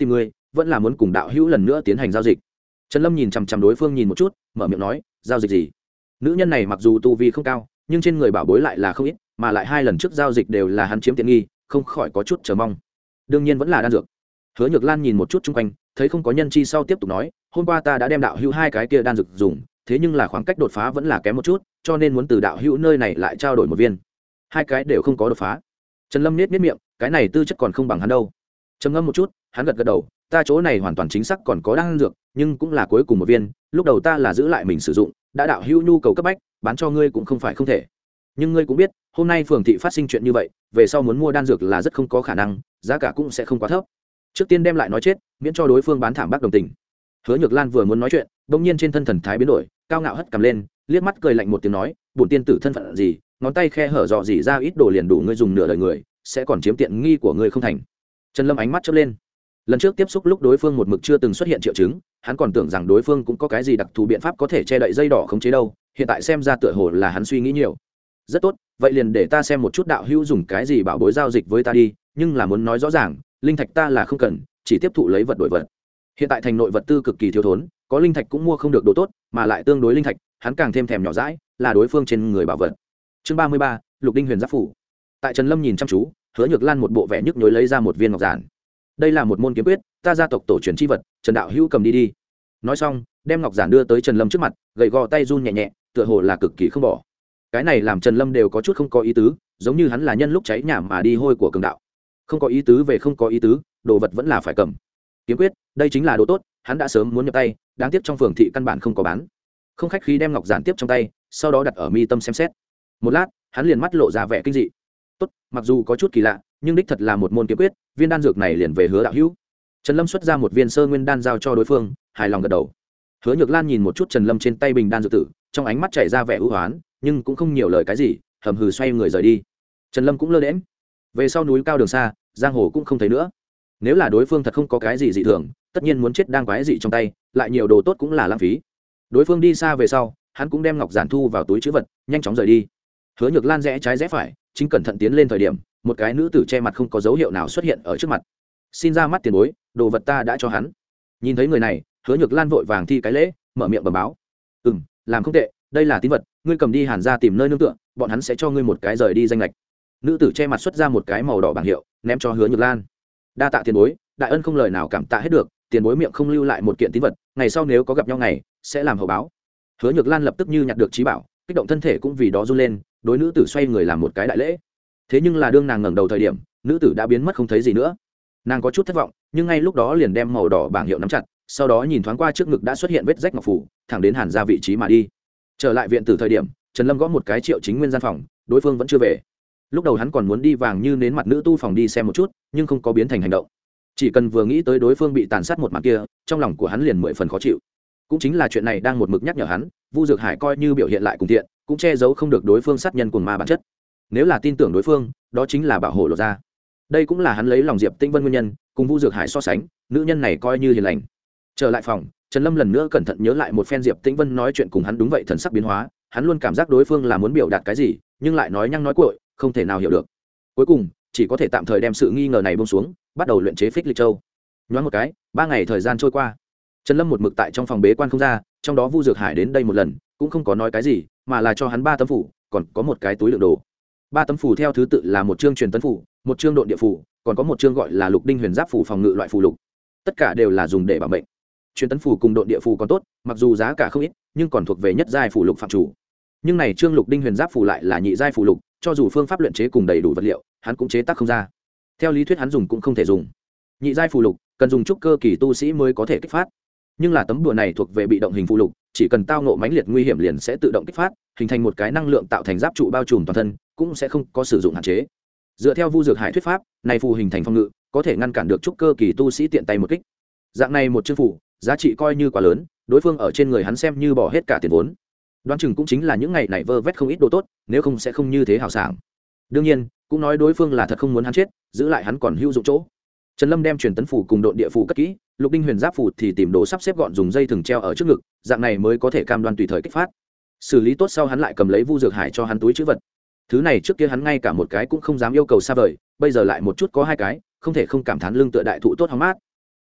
A: vẫn là muốn cùng đạo hữu lần nữa tiến hành giao dịch. Trần Lâm nhìn chằm chằm đối phương nhìn một chút, mở miệng nói, giao dịch gì? Nữ nhân này mặc dù tu vi không cao, nhưng trên người bảo bối lại là không ít, mà lại 2 lần trước giao dịch đều là hắn chiếm tiện nghi, không khỏi có chút chờ mong. Đương nhiên vẫn là đan dược. Hứa Nhược Lan nhìn một chút xung quanh, thấy không có nhân chi sau tiếp tục nói, hôm qua ta đã đem đạo hữu 2 cái kia đan dược dùng, thế nhưng là khoảng cách đột phá vẫn là kém một chút, cho nên muốn từ đạo hữu nơi này lại trao đổi một viên. 2 cái đều không có đột phá. Trần Lâm nhếch miệng, cái này tư chất còn không bằng hắn đâu. Trầm ngâm một chút, hắn gật gật đầu, ta chỗ này hoàn toàn chính xác còn có đan dược, nhưng cũng là cuối cùng một viên, lúc đầu ta là giữ lại mình sử dụng, đã đạo hữu nhu cầu cấp bách, bán cho ngươi cũng không phải không thể. Nhưng ngươi cũng biết, hôm nay phường thị phát sinh chuyện như vậy, về sau muốn mua đan dược là rất không có khả năng, giá cả cũng sẽ không quá thấp. Trước tiên đem lại nói chết, miễn cho đối phương bán thảm bác đồng tình. Hứa Nhược Lan vừa muốn nói chuyện, bỗng nhiên trên thân thần thái biến đổi, cao ngạo hất cằm lên, liếc mắt cười lạnh một tiếng nói, bổn tiên tử thân phận gì, ngón tay khe hở dò dỉ ra ít đồ liền đủ ngươi dùng nửa đời người, sẽ còn chiếm tiện nghi của ngươi không thành. Trần Lâm ánh mắt chớp lên. Lần trước tiếp xúc lúc đối phương một mực chưa từng xuất hiện triệu chứng, hắn còn tưởng rằng đối phương cũng có cái gì đặc thù biện pháp có thể che đậy dây đỏ khống chế đâu, hiện tại xem ra tựa hồ là hắn suy nghĩ nhiều. Rất tốt, vậy liền để ta xem một chút đạo hữu dùng cái gì bảo bối giao dịch với ta đi, nhưng là muốn nói rõ ràng, linh thạch ta là không cần, chỉ tiếp thụ lấy vật đổi vật. Hiện tại thành nội vật tư cực kỳ thiếu thốn, có linh thạch cũng mua không được đồ tốt, mà lại tương đối linh thạch, hắn càng thêm thèm nhỏ dãi, là đối phương trên người bảo vật. Chương 33, Lục Đinh Huyền Giáp phủ. Tại Trần Lâm nhìn chăm chú, Hứa Nhược Lan một bộ vẻ nhức nhối lấy ra một viên ngọc giản. Đây là một môn kiếm quyết, ta gia tộc tổ truyền chi vật, Trần đạo hữu cầm đi đi. Nói xong, đem ngọc giản đưa tới Trần Lâm trước mặt, gầy gò tay run nhẹ nhẹ, tựa hồ là cực kỳ không bỏ. Cái này làm Trần Lâm đều có chút không có ý tứ, giống như hắn là nhân lúc cháy nhà mà đi hôi của cường đạo. Không có ý tứ về không có ý tứ, đồ vật vẫn là phải cầm. Kiếm quyết, đây chính là đồ tốt, hắn đã sớm muốn nhập tay, đáng tiếc trong phường thị căn bản không có bán. Không khách khí đem ngọc giản tiếp trong tay, sau đó đặt ở mi tâm xem xét. Một lát, hắn liền mắt lộ ra vẻ kinh dị. Tốt, mặc dù có chút kỳ lạ, nhưng đích thật là một môn kiếm quyết, viên đan dược này liền về Hứa đạo hữu. Trần Lâm xuất ra một viên sơ nguyên đan giao cho đối phương, hài lòng gật đầu. Hứa Nhược Lan nhìn một chút Trần Lâm trên tay bình đan dược tử, trong ánh mắt chảy ra vẻ ưu hoán, nhưng cũng không nhiều lời cái gì, hầm hừ xoay người rời đi. Trần Lâm cũng lơ đễnh. Về sau núi cao đường xa, giang hồ cũng không thấy nữa. Nếu là đối phương thật không có cái gì dị thường, tất nhiên muốn chết đang quái dị trong tay, lại nhiều đồ tốt cũng là lãng phí. Đối phương đi xa về sau, hắn cũng đem ngọc giản thu vào túi trữ vật, nhanh chóng rời đi. Hứa Nhược Lan rẽ trái rẽ phải, chính cẩn thận tiến lên thời điểm, một cái nữ tử che mặt không có dấu hiệu nào xuất hiện ở trước mặt. Xin ra mắt tiền bối, đồ vật ta đã cho hắn. Nhìn thấy người này, Hứa Nhược Lan vội vàng thi cái lễ, mở miệng bẩm báo. Làm không tệ, đây là tín vật, ngươi cầm đi Hàn gia tìm nơi nương tựa, bọn hắn sẽ cho ngươi một cái rời đi danh lệch. Nữ tử che mặt xuất ra một cái màu đỏ bảng hiệu, ném cho Hứa Nhược Lan. Đa tạ tiền bối, đại ân không lời nào cảm tạ hết được, tiền bối miệng không lưu lại một kiện tín vật, ngày sau nếu có gặp nhau ngày, sẽ làm hậu báo. Hứa Nhược Lan lập tức như nhặt được trí bảo, kích động thân thể cũng vì đó run lên, đối nữ tử xoay người làm một cái đại lễ. Thế nhưng là đương nàng ngẩng đầu thời điểm, nữ tử đã biến mất không thấy gì nữa. Nàng có chút thất vọng, nhưng ngay lúc đó liền đem màu đỏ bảng hiệu nắm chặt, sau đó nhìn thoáng qua trước ngực đã xuất hiện vết rách ngọc phủ, thẳng đến Hàn gia vị trí mà đi. Trở lại viện tử thời điểm, Trần Lâm gõ một cái Triệu Chính Nguyên gian phòng, đối phương vẫn chưa về. Lúc đầu hắn còn muốn đi vàng như nến mặt nữ tu phòng đi xem một chút, nhưng không có biến thành hành động. Chỉ cần vừa nghĩ tới đối phương bị tàn sát một màn kia, trong lòng của hắn liền 10 phần khó chịu. Cũng chính là chuyện này đang một mực nhắc nhở hắn, Vu Dược Hải coi như biểu hiện lại cùng thiện, cũng che giấu không được đối phương sát nhân cuồng ma bản chất. Nếu là tin tưởng đối phương, đó chính là bảo hộ lộ ra. Đây cũng là hắn lấy lòng Diệp Tĩnh Vân nguyên nhân, cùng Vu Dược Hải so sánh, nữ nhân này coi như hiền lành. Trở lại phòng, Trần Lâm lần nữa cẩn thận nhớ lại một phen Diệp Tĩnh Vân nói chuyện cùng hắn đúng vậy thần sắc biến hóa, hắn luôn cảm giác đối phương là muốn biểu đạt cái gì, nhưng lại nói nhăng nói cuội, không thể nào hiểu được. Cuối cùng, chỉ có thể tạm thời đem sự nghi ngờ này buông xuống, bắt đầu luyện chế Phích Lịch Châu. Nhoáng một cái, 3 ngày thời gian trôi qua. Trần Lâm một mực tại trong phòng bế quan không ra, trong đó Vu Dược Hải đến đây một lần, cũng không có nói cái gì, mà là cho hắn 3 tấm phủ, còn có một cái túi đựng đồ. 3 tấm phủ theo thứ tự là một chương truyền tấn phủ, một chương độn địa phủ, còn có một chương gọi là Lục Đinh Huyền Giáp phủ phòng ngự loại phù lục. Tất cả đều là dùng để bảo mệnh. Truyền tấn phủ cùng độn địa phủ còn tốt, mặc dù giá cả không ít, nhưng còn thuộc về nhất giai phù lục phạm chủ. Nhưng này chương Lục Đinh Huyền Giáp phủ lại là nhị giai phù lục, cho dù phương pháp luyện chế cùng đầy đủ vật liệu, hắn cũng chế tác không ra. Theo lý thuyết hắn dùng cũng không thể dùng. Nhị giai phù lục cần dùng trúc cơ kỳ tu sĩ mới có thể kích phát. Nhưng là tấm đùa này thuộc về bị động hình phù lục, chỉ cần tao ngộ mãnh liệt nguy hiểm liền sẽ tự động kích phát, hình thành một cái năng lượng tạo thành giáp trụ bao trùm toàn thân, cũng sẽ không có sử dụng hạn chế. Dựa theo Vu Dược Hải thuyết pháp, này phù hình thành phòng ngự, có thể ngăn cản được trúc cơ kỳ tu sĩ tiện tay một kích. Dạng này một chương phù, giá trị coi như quá lớn, đối phương ở trên người hắn xem như bỏ hết cả tiền vốn. Đoán chừng cũng chính là những ngày này vơ vét không ít đồ tốt, nếu không sẽ không như thế hào sảng. Đương nhiên, cũng nói đối phương là thật không muốn hắn chết, giữ lại hắn còn hữu dụng chỗ. Trần Lâm đem truyền tấn phủ cùng độn địa phủ cất kỹ, Lục Đinh Huyền Giáp phủ thì tìm đồ sắp xếp gọn dùng dây thừng treo ở trước ngực, dạng này mới có thể cam đoan tùy thời kích phát. Xử lý tốt sau hắn lại cầm lấy Vu Dược Hải cho hắn túi trữ vật. Thứ này trước kia hắn ngay cả một cái cũng không dám yêu cầu xa vời, bây giờ lại một chút có 2 cái, không thể không cảm thán lưng tựa đại thụ tốt hóng mát.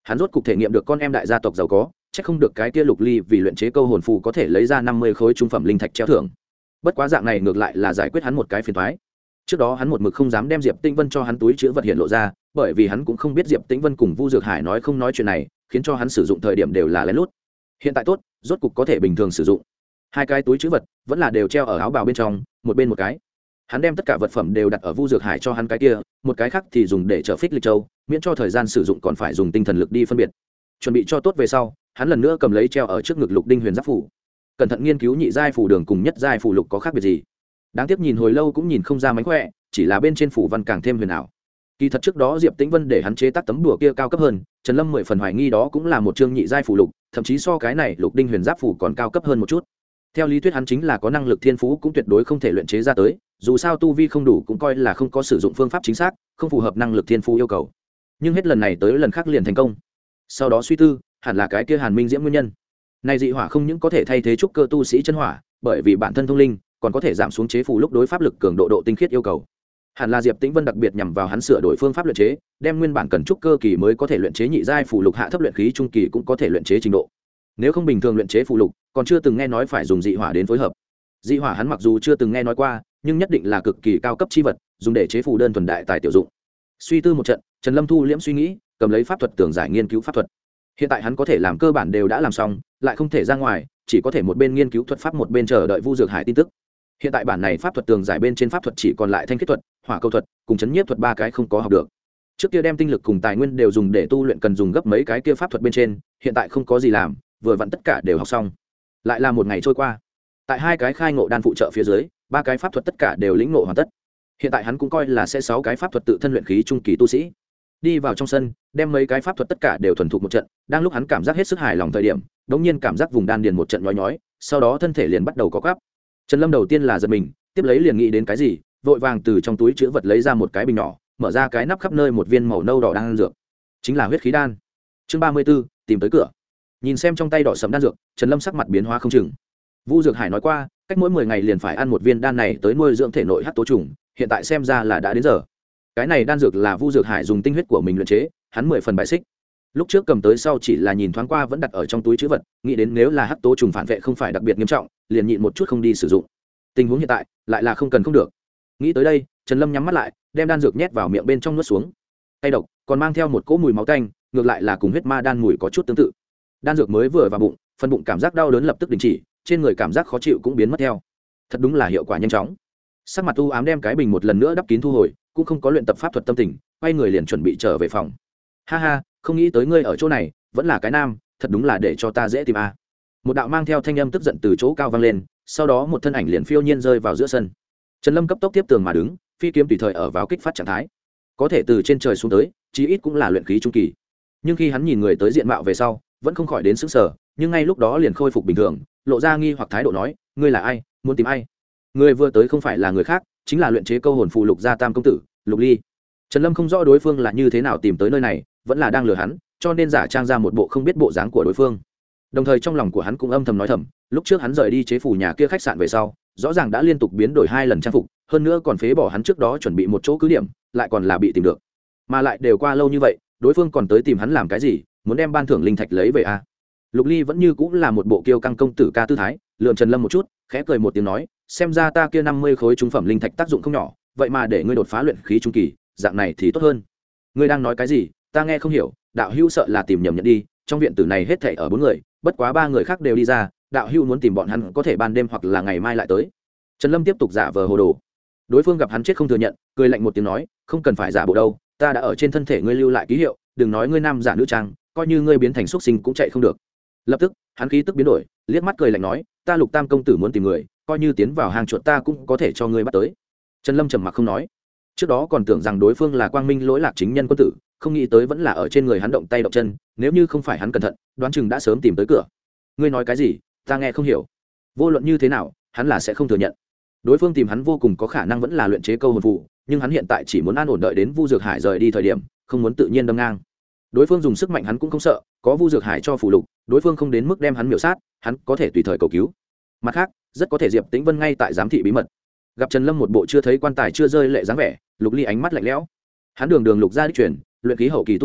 A: hắn rốt cục thể nghiệm được con em đại gia tộc giàu có, chắc không được cái kia Lục Ly vì luyện chế câu hồn phù có thể lấy ra 50 khối trung phẩm linh thạch treo thưởng. Bất quá dạng này ngược lại là giải quyết hắn một cái phiền toái. Trước đó hắn một mực không dám đem Diệp Tĩnh Vân cho hắn túi chứa vật hiện lộ ra, bởi vì hắn cũng không biết Diệp Tĩnh Vân cùng Vu Dược Hải nói không nói chuyện này, khiến cho hắn sử dụng thời điểm đều là lén lút. Hiện tại tốt, rốt cục có thể bình thường sử dụng. Hai cái túi chứa vật vẫn là đều treo ở áo bào bên trong, một bên một cái. Hắn đem tất cả vật phẩm đều đặt ở Vu Dược Hải cho hắn cái kia, một cái khác thì dùng để chở Phích Lịch Châu, miễn cho thời gian sử dụng còn phải dùng tinh thần lực đi phân biệt. Chuẩn bị cho tốt về sau, hắn lần nữa cầm lấy treo ở trước ngực Lục Đinh Huyền Giáp phủ, cẩn thận nghiên cứu nhị giai phù đường cùng nhất giai phù lục có khác biệt gì. Đáng tiếc nhìn hồi lâu cũng nhìn không ra mánh khỏe, chỉ là bên trên phủ văn càng thêm huyền ảo. Kỳ thật trước đó Diệp Tĩnh Vân để hắn chế tác tấm đùa kia cao cấp hơn, Trần Lâm 10 phần hoài nghi đó cũng là một chương nhị giai phù lục, thậm chí so cái này Lục Đinh Huyền Giáp phù còn cao cấp hơn một chút. Theo lý thuyết hắn chính là có năng lực thiên phú cũng tuyệt đối không thể luyện chế ra tới, dù sao tu vi không đủ cũng coi là không có sử dụng phương pháp chính xác, không phù hợp năng lực thiên phú yêu cầu. Nhưng hết lần này tới lần khác liền thành công. Sau đó suy tư, hẳn là cái kia Hàn Minh Diễm nguyên nhân. Này dị hỏa không những có thể thay thế trúc cơ tu sĩ chân hỏa, bởi vì bản thân thông linh, còn có thể giảm xuống chế phù lúc đối pháp lực cường độ tinh khiết yêu cầu. Hẳn là Diệp Tĩnh Vân đặc biệt nhằm vào hắn sửa đổi phương pháp luyện chế, đem nguyên bản cần trúc cơ kỳ mới có thể luyện chế nhị giai phù lục hạ thấp luyện khí trung kỳ cũng có thể luyện chế trình độ. Nếu không bình thường luyện chế phù lục, còn chưa từng nghe nói phải dùng dị hỏa đến phối hợp. Dị hỏa hắn mặc dù chưa từng nghe nói qua, nhưng nhất định là cực kỳ cao cấp chi vật, dùng để chế phù đơn thuần đại tài tiểu dụng. Suy tư một trận, Trần Lâm thu liễm suy nghĩ, cầm lấy pháp thuật tường giải nghiên cứu pháp thuật. Hiện tại hắn có thể làm cơ bản đều đã làm xong, lại không thể ra ngoài, chỉ có thể một bên nghiên cứu thuật pháp một bên chờ đợi Vu Dược Hải tin tức. Hiện tại bản này pháp thuật tường giải bên trên pháp thuật chỉ còn lại thanh kết thuật, hỏa câu thuật cùng chấn nhiếp thuật ba cái không có học được. Trước kia đem tinh lực cùng tài nguyên đều dùng để tu luyện cần dùng gấp mấy cái kia pháp thuật bên trên, hiện tại không có gì làm, vừa vặn tất cả đều học xong. Lại là một ngày trôi qua. Tại hai cái khai ngộ đan phụ trợ phía dưới, ba cái pháp thuật tất cả đều lĩnh ngộ hoàn tất. Hiện tại hắn cũng coi là sẽ 6 cái pháp thuật tự thân luyện khí trung kỳ tu sĩ. Đi vào trong sân, đem mấy cái pháp thuật tất cả đều thuần thục một trận, đang lúc hắn cảm giác hết sức hài lòng thời điểm, đột nhiên cảm giác vùng đan điền một trận nhói nhói, sau đó thân thể liền bắt đầu có quắp. Trần Lâm đầu tiên là giật mình, tiếp lấy liền nghĩ đến cái gì, vội vàng từ trong túi trữ vật lấy ra một cái bình nhỏ, mở ra cái nắp khắp nơi một viên màu nâu đỏ đan dược, chính là huyết khí đan. Chương 34, tìm tới cửa. Nhìn xem trong tay đỏ sẫm đan dược, Trần Lâm sắc mặt biến hóa không chừng. Vu Dược Hải nói qua, cách mỗi 10 ngày liền phải ăn một viên đan này tới nuôi dưỡng thể nội hắc tố trùng, hiện tại xem ra là đã đến giờ. Cái này đan dược là Vu Dược Hải dùng tinh huyết của mình luyện chế, hắn 10 phần bại xích. Lúc trước cầm tới sau chỉ là nhìn thoáng qua vẫn đặt ở trong túi trữ vật, nghĩ đến nếu là hắc tố trùng phản vệ không phải đặc biệt nghiêm trọng, liền nhịn một chút không đi sử dụng. Tình huống hiện tại lại là không cần không được. Nghĩ tới đây, Trần Lâm nhắm mắt lại, đem đan dược nhét vào miệng bên trong nuốt xuống. Cay độc, còn mang theo một cỗ mùi máu tanh, ngược lại là cùng huyết ma đan mùi có chút tương tự. Đan dược mới vừa vào bụng, phần bụng cảm giác đau đớn lập tức đình chỉ, trên người cảm giác khó chịu cũng biến mất theo. Thật đúng là hiệu quả nhanh chóng. Sắc mặt u ám đem cái bình một lần nữa đắp kín thu hồi, cũng không có luyện tập pháp thuật tâm tình, quay người liền chuẩn bị trở về phòng. Ha ha, không nghĩ tới ngươi ở chỗ này, vẫn là cái nam, thật đúng là để cho ta dễ tìm a. Một đạo mang theo thanh âm tức giận từ chỗ cao vang lên, sau đó một thân ảnh liền phiêu nhiên rơi vào giữa sân. Trần Lâm cấp tốc tiếp tường mà đứng, phi kiếm tùy thời ở vào kích phát trạng thái. Có thể từ trên trời xuống tới, chí ít cũng là luyện khí trung kỳ. Nhưng khi hắn nhìn người tới diện mạo về sau, vẫn không khỏi đến sững sờ, nhưng ngay lúc đó liền khôi phục bình thường, lộ ra nghi hoặc thái độ nói, ngươi là ai, muốn tìm ai? Người vừa tới không phải là người khác, chính là luyện chế câu hồn phù Lục gia tam công tử, Lục Ly. Trần Lâm không rõ đối phương là như thế nào tìm tới nơi này, vẫn là đang lừa hắn, cho nên giả trang ra một bộ không biết bộ dáng của đối phương. Đồng thời trong lòng của hắn cũng âm thầm nói thầm, lúc trước hắn rời đi chế phủ nhà kia khách sạn về sau, rõ ràng đã liên tục biến đổi 2 lần trang phục, hơn nữa còn phế bỏ hắn trước đó chuẩn bị một chỗ cứ điểm, lại còn là bị tìm được. Mà lại đều qua lâu như vậy, đối phương còn tới tìm hắn làm cái gì, muốn đem ban thưởng linh thạch lấy về à? Lục Ly vẫn như cũng là một bộ kiêu căng công tử ca tư thái, lườm Trần Lâm một chút, khẽ cười một tiếng nói, xem ra ta kia 50 khối trung phẩm linh thạch tác dụng không nhỏ, vậy mà để ngươi đột phá luyện khí trung kỳ, dạng này thì tốt hơn. Ngươi đang nói cái gì? Ta nghe không hiểu, đạo hữu sợ là tìm nhầm nhận đi, trong viện tử này hết thảy ở 4 người, bất quá 3 người khác đều đi ra, đạo hữu muốn tìm bọn hắn có thể ban đêm hoặc là ngày mai lại tới. Trần Lâm tiếp tục giả vờ hồ đồ. Đối phương gặp hắn chết không thừa nhận, cười lạnh một tiếng nói, không cần phải giả bộ đâu, ta đã ở trên thân thể ngươi lưu lại ký hiệu, đừng nói ngươi nam giả nữ trang, coi như ngươi biến thành xuất sinh cũng chạy không được. Lập tức hắn khí tức biến đổi, liếc mắt cười lạnh nói, ta Lục tam công tử muốn tìm người, coi như tiến vào hang chuột ta cũng có thể cho ngươi bắt tới. Trần Lâm trầm mặc không nói. Trước đó còn tưởng rằng đối phương là quang minh lỗi lạc chính nhân quân tử, không nghĩ tới vẫn là ở trên người hắn động tay động chân, nếu như không phải hắn cẩn thận, đoán chừng đã sớm tìm tới cửa. Ngươi nói cái gì, ta nghe không hiểu. Vô luận như thế nào, hắn là sẽ không thừa nhận. Đối phương tìm hắn vô cùng có khả năng vẫn là luyện chế câu hồn phù, nhưng hắn hiện tại chỉ muốn an ổn đợi đến Vu Dược Hải rời đi thời điểm, không muốn tự nhiên đâm ngang. Đối phương dùng sức mạnh hắn cũng không sợ, có Vu Dược Hải cho phù lục, đối phương không đến mức đem hắn miểu sát, hắn có thể tùy thời cầu cứu. Mặt khác, rất có thể Diệp Tĩnh Vân ngay tại giám thị bí mật. Gặp Trần Lâm một bộ chưa thấy quan tài chưa rơi lệ dáng vẻ, Lục Ly ánh mắt lạnh lẽo. Hắn đường đường Lục gia đích truyền, luyện khí hậu kỳ tu sĩ,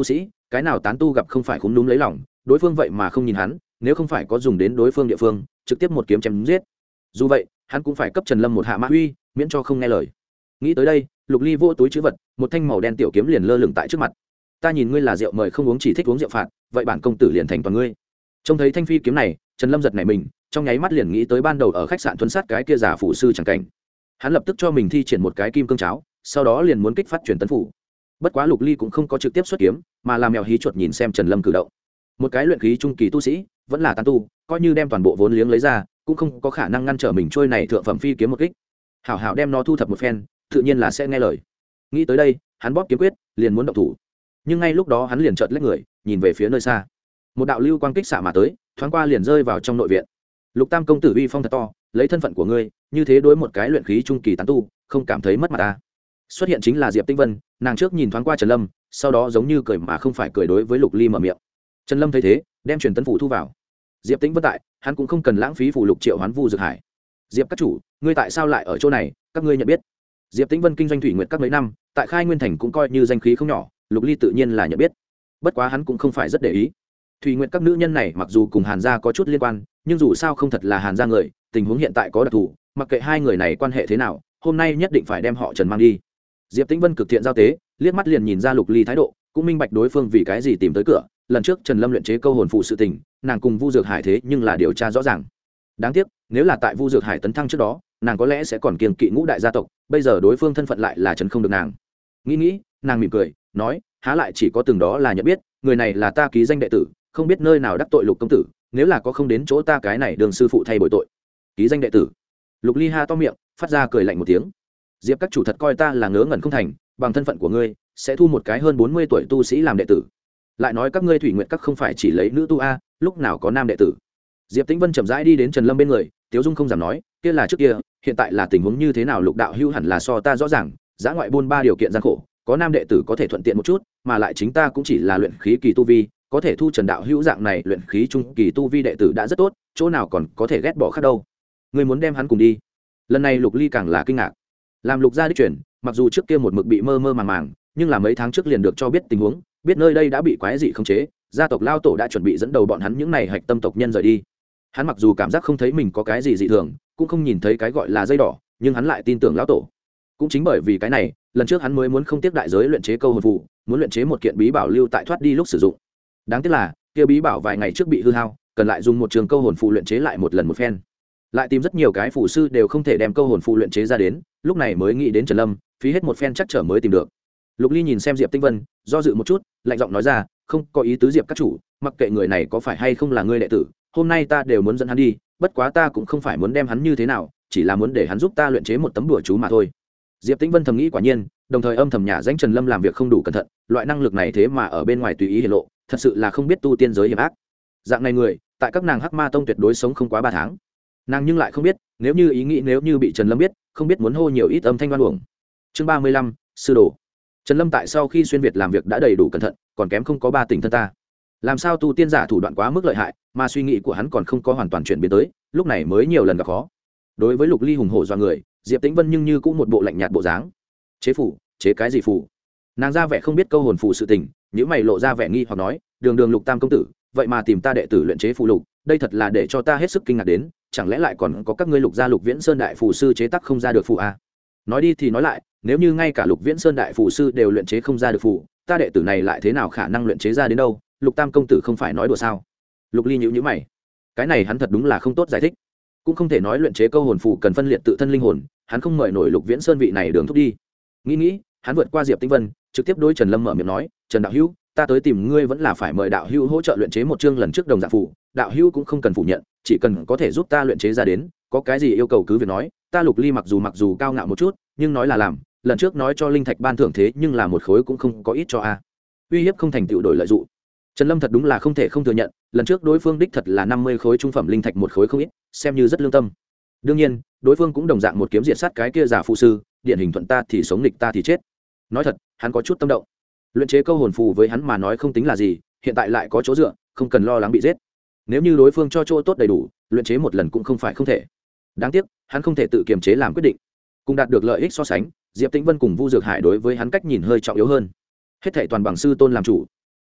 A: cái nào tán tu gặp không phải khúm núm lấy lòng, đối phương vậy mà không nhìn hắn, nếu không phải có dùng đến đối phương địa phương trực tiếp một kiếm chém giết. Dù vậy hắn cũng phải cấp Trần Lâm một hạ mã uy, miễn cho không nghe lời. Nghĩ tới đây, Lục Ly vô túi trữ vật, một thanh màu đen tiểu kiếm liền lơ lửng tại trước mặt. Ta nhìn ngươi là rượu mời không uống, chỉ thích uống rượu phạt, vậy bản công tử liền thành toàn ngươi. Trông thấy thanh phi kiếm này, Trần Lâm giật nảy mình, trong nháy mắt liền nghĩ tới ban đầu ở khách sạn thuấn sát cái kia giả phủ sư chẳng cảnh. Hắn lập tức cho mình thi triển một cái kim cương cháo, sau đó liền muốn kích phát truyền tấn phủ. Bất quá Lục Ly cũng không có trực tiếp xuất kiếm, mà làm mèo hí chuột nhìn xem Trần Lâm cử động. Một cái luyện khí trung kỳ tu sĩ, vẫn là tán tu, coi như đem toàn bộ vốn liếng lấy ra, cũng không có khả năng ngăn trở mình trôi này thượng phẩm phi kiếm một kích. Hảo hảo đem nó thu thập một phen, tự nhiên là sẽ nghe lời. Nghĩ tới đây, hắn bóp kiếm quyết, liền muốn động thủ. Nhưng ngay lúc đó hắn liền chợt lách người, nhìn về phía nơi xa. Một đạo lưu quang kích xạ mà tới, thoáng qua liền rơi vào trong nội viện. Lục Tam công tử uy phong thật to, lấy thân phận của ngươi, như thế đối một cái luyện khí trung kỳ tán tu, không cảm thấy mất mặt ta. Xuất hiện chính là Diệp Tĩnh Vân, nàng trước nhìn thoáng qua Trần Lâm, sau đó giống như cười mà không phải cười đối với Lục Ly mở miệng. Trần Lâm thấy thế, đem truyền tấn phủ thu vào. Diệp Tĩnh Vân tại, hắn cũng không cần lãng phí phủ lục triệu hoán Vu Dược Hải. Diệp các chủ, ngươi tại sao lại ở chỗ này, các ngươi nhận biết? Diệp Tĩnh Vân kinh doanh thủy nguyệt các mấy năm, tại Khai Nguyên thành cũng coi như danh khí không nhỏ, Lục Ly tự nhiên là nhận biết. Bất quá hắn cũng không phải rất để ý. Thủy nguyệt các nữ nhân này mặc dù cùng Hàn gia có chút liên quan, nhưng dù sao không thật là Hàn gia người, tình huống hiện tại có đặc thù, mặc kệ hai người này quan hệ thế nào, hôm nay nhất định phải đem họ Trần mang đi. Diệp Tĩnh Vân cực thiện giao tế, liếc mắt liền nhìn ra Lục Ly thái độ, cũng minh bạch đối phương vì cái gì tìm tới cửa. Lần trước Trần Lâm luyện chế câu hồn phụ sự tình, nàng cùng Vu Dược Hải thế nhưng là điều tra rõ ràng. Đáng tiếc, nếu là tại Vu Dược Hải tấn thăng trước đó, nàng có lẽ sẽ còn kiêng kỵ ngũ đại gia tộc, bây giờ đối phương thân phận lại là trấn không được nàng. Nghĩ, nàng mỉm cười, nói, há lại chỉ có từng đó là nhận biết, người này là ta ký danh đệ tử, không biết nơi nào đắc tội Lục công tử, nếu là có không đến chỗ ta cái này đường sư phụ thay bồi tội. Ký danh đệ tử. Lục Ly ha to miệng, phát ra cười lạnh một tiếng. Diệp các chủ thật coi ta là ngớ ngẩn không thành, bằng thân phận của ngươi, sẽ thu một cái hơn 40 tuổi tu sĩ làm đệ tử. Lại nói các ngươi thủy nguyện các không phải chỉ lấy nữ tu a, lúc nào có nam đệ tử. Diệp Tĩnh Vân chậm rãi đi đến Trần Lâm bên người, Tiếu Dung không dám nói, kia là trước kia, hiện tại là tình huống như thế nào Lục đạo hữu hẳn là so ta rõ ràng, giã ngoại buôn ba điều kiện gian khổ, có nam đệ tử có thể thuận tiện một chút, mà lại chính ta cũng chỉ là luyện khí kỳ tu vi, có thể thu Trần đạo hữu dạng này luyện khí trung kỳ tu vi đệ tử đã rất tốt, chỗ nào còn có thể ghét bỏ khác đâu. Ngươi muốn đem hắn cùng đi? Lần này Lục Ly càng là kinh ngạc. Làm Lục gia đích truyền, mặc dù trước kia một mực bị mơ mơ màng màng, nhưng là mấy tháng trước liền được cho biết tình huống, biết nơi đây đã bị quái dị khống chế, gia tộc lao tổ đã chuẩn bị dẫn đầu bọn hắn những này hạch tâm tộc nhân rời đi. Hắn mặc dù cảm giác không thấy mình có cái gì dị thường, cũng không nhìn thấy cái gọi là dây đỏ, nhưng hắn lại tin tưởng lão tổ. Cũng chính bởi vì cái này, lần trước hắn mới muốn không tiếc đại giới luyện chế câu hồn phù, muốn luyện chế một kiện bí bảo lưu tại thoát đi lúc sử dụng. Đáng tiếc là, kia bí bảo vài ngày trước bị hư hao, cần lại dùng một trường câu hồn phù luyện chế lại một lần một phen. Lại tìm rất nhiều cái phù sư đều không thể đem câu hồn phù luyện chế ra đến, lúc này mới nghĩ đến Trần Lâm, phí hết một phen chắc trở mới tìm được. Lục Ly nhìn xem Diệp Tĩnh Vân, do dự một chút, lạnh giọng nói ra, không có ý tứ Diệp các chủ, mặc kệ người này có phải hay không là ngươi đệ tử, hôm nay ta đều muốn dẫn hắn đi, bất quá ta cũng không phải muốn đem hắn như thế nào, chỉ là muốn để hắn giúp ta luyện chế một tấm đùa chú mà thôi. Diệp Tĩnh Vân thầm nghĩ quả nhiên, đồng thời âm thầm nhả danh Trần Lâm làm việc không đủ cẩn thận, loại năng lực này thế mà ở bên ngoài tùy ý hiển lộ, thật sự là không biết tu tiên giới hiểm ác. Dạng này người, tại các nàng Hắc Ma tông tuyệt đối sống không quá 3 tháng. Nàng nhưng lại không biết, nếu như bị Trần Lâm biết, không biết muốn hô nhiều ít âm thanh oan uổng. Chương 35, sư đồ. Trần Lâm tại sau khi xuyên việt làm việc đã đầy đủ cẩn thận, còn kém không có 3 tình thân ta. Làm sao tu tiên giả thủ đoạn quá mức lợi hại, mà suy nghĩ của hắn còn không có hoàn toàn chuyển biến tới, lúc này mới nhiều lần gặp khó. Đối với Lục Ly hùng hổ do người, Diệp Tĩnh Vân nhưng như cũng một bộ lạnh nhạt bộ dáng. Chế phủ, chế cái gì phủ? Nàng ra vẻ không biết câu hồn phù sự tình, nếu mày lộ ra vẻ nghi hoặc nói, đường Lục Tam công tử, vậy mà tìm ta đệ tử luyện chế phù lục, đây thật là để cho ta hết sức kinh ngạc đến, chẳng lẽ lại còn có các ngươi Lục gia Lục Viễn Sơn đại phù sư chế tác không ra được phù à? Nói đi thì nói lại, nếu như ngay cả Lục Viễn Sơn đại phù sư đều luyện chế không ra được phù, ta đệ tử này lại thế nào khả năng luyện chế ra đến đâu? Lục Tam công tử không phải nói đùa sao? Lục Ly nhíu mày, cái này hắn thật đúng là không tốt giải thích, cũng không thể nói luyện chế câu hồn phù cần phân liệt tự thân linh hồn, hắn không mời nổi Lục Viễn Sơn vị này đường thúc đi. Nghĩ, hắn vượt qua Diệp Tĩnh Vân, trực tiếp đối Trần Lâm mở miệng nói, Trần đạo hữu, ta tới tìm ngươi vẫn là phải mời đạo hữu hỗ trợ luyện chế một chương lần trước đồng dạng phù, đạo hữu cũng không cần phủ nhận, chỉ cần có thể giúp ta luyện chế ra đến, có cái gì yêu cầu cứ việc nói, ta Lục Ly mặc dù cao ngạo một chút, nhưng nói là làm, lần trước nói cho linh thạch ban thưởng thế nhưng là một khối cũng không có ít cho a. Uy hiếp không thành tựu đổi lợi dụng. Trần Lâm thật đúng là không thể không thừa nhận, lần trước đối phương đích thật là 50 khối trung phẩm linh thạch một khối không ít, xem như rất lương tâm. Đương nhiên, đối phương cũng đồng dạng một kiếm diệt sát cái kia giả phụ sư, điển hình thuận ta thì sống nghịch ta thì chết. Nói thật, hắn có chút tâm động. Luyện chế câu hồn phù với hắn mà nói không tính là gì, hiện tại lại có chỗ dựa, không cần lo lắng bị giết. Nếu như đối phương cho chỗ tốt đầy đủ, luyện chế một lần cũng không phải không thể. Đáng tiếc, hắn không thể tự kiềm chế làm quyết định. Cùng đạt được lợi ích so sánh, Diệp Tĩnh Vân cùng Vu Dược Hải đối với hắn cách nhìn hơi trọng yếu hơn. Hết thảy toàn bằng sư tôn làm chủ.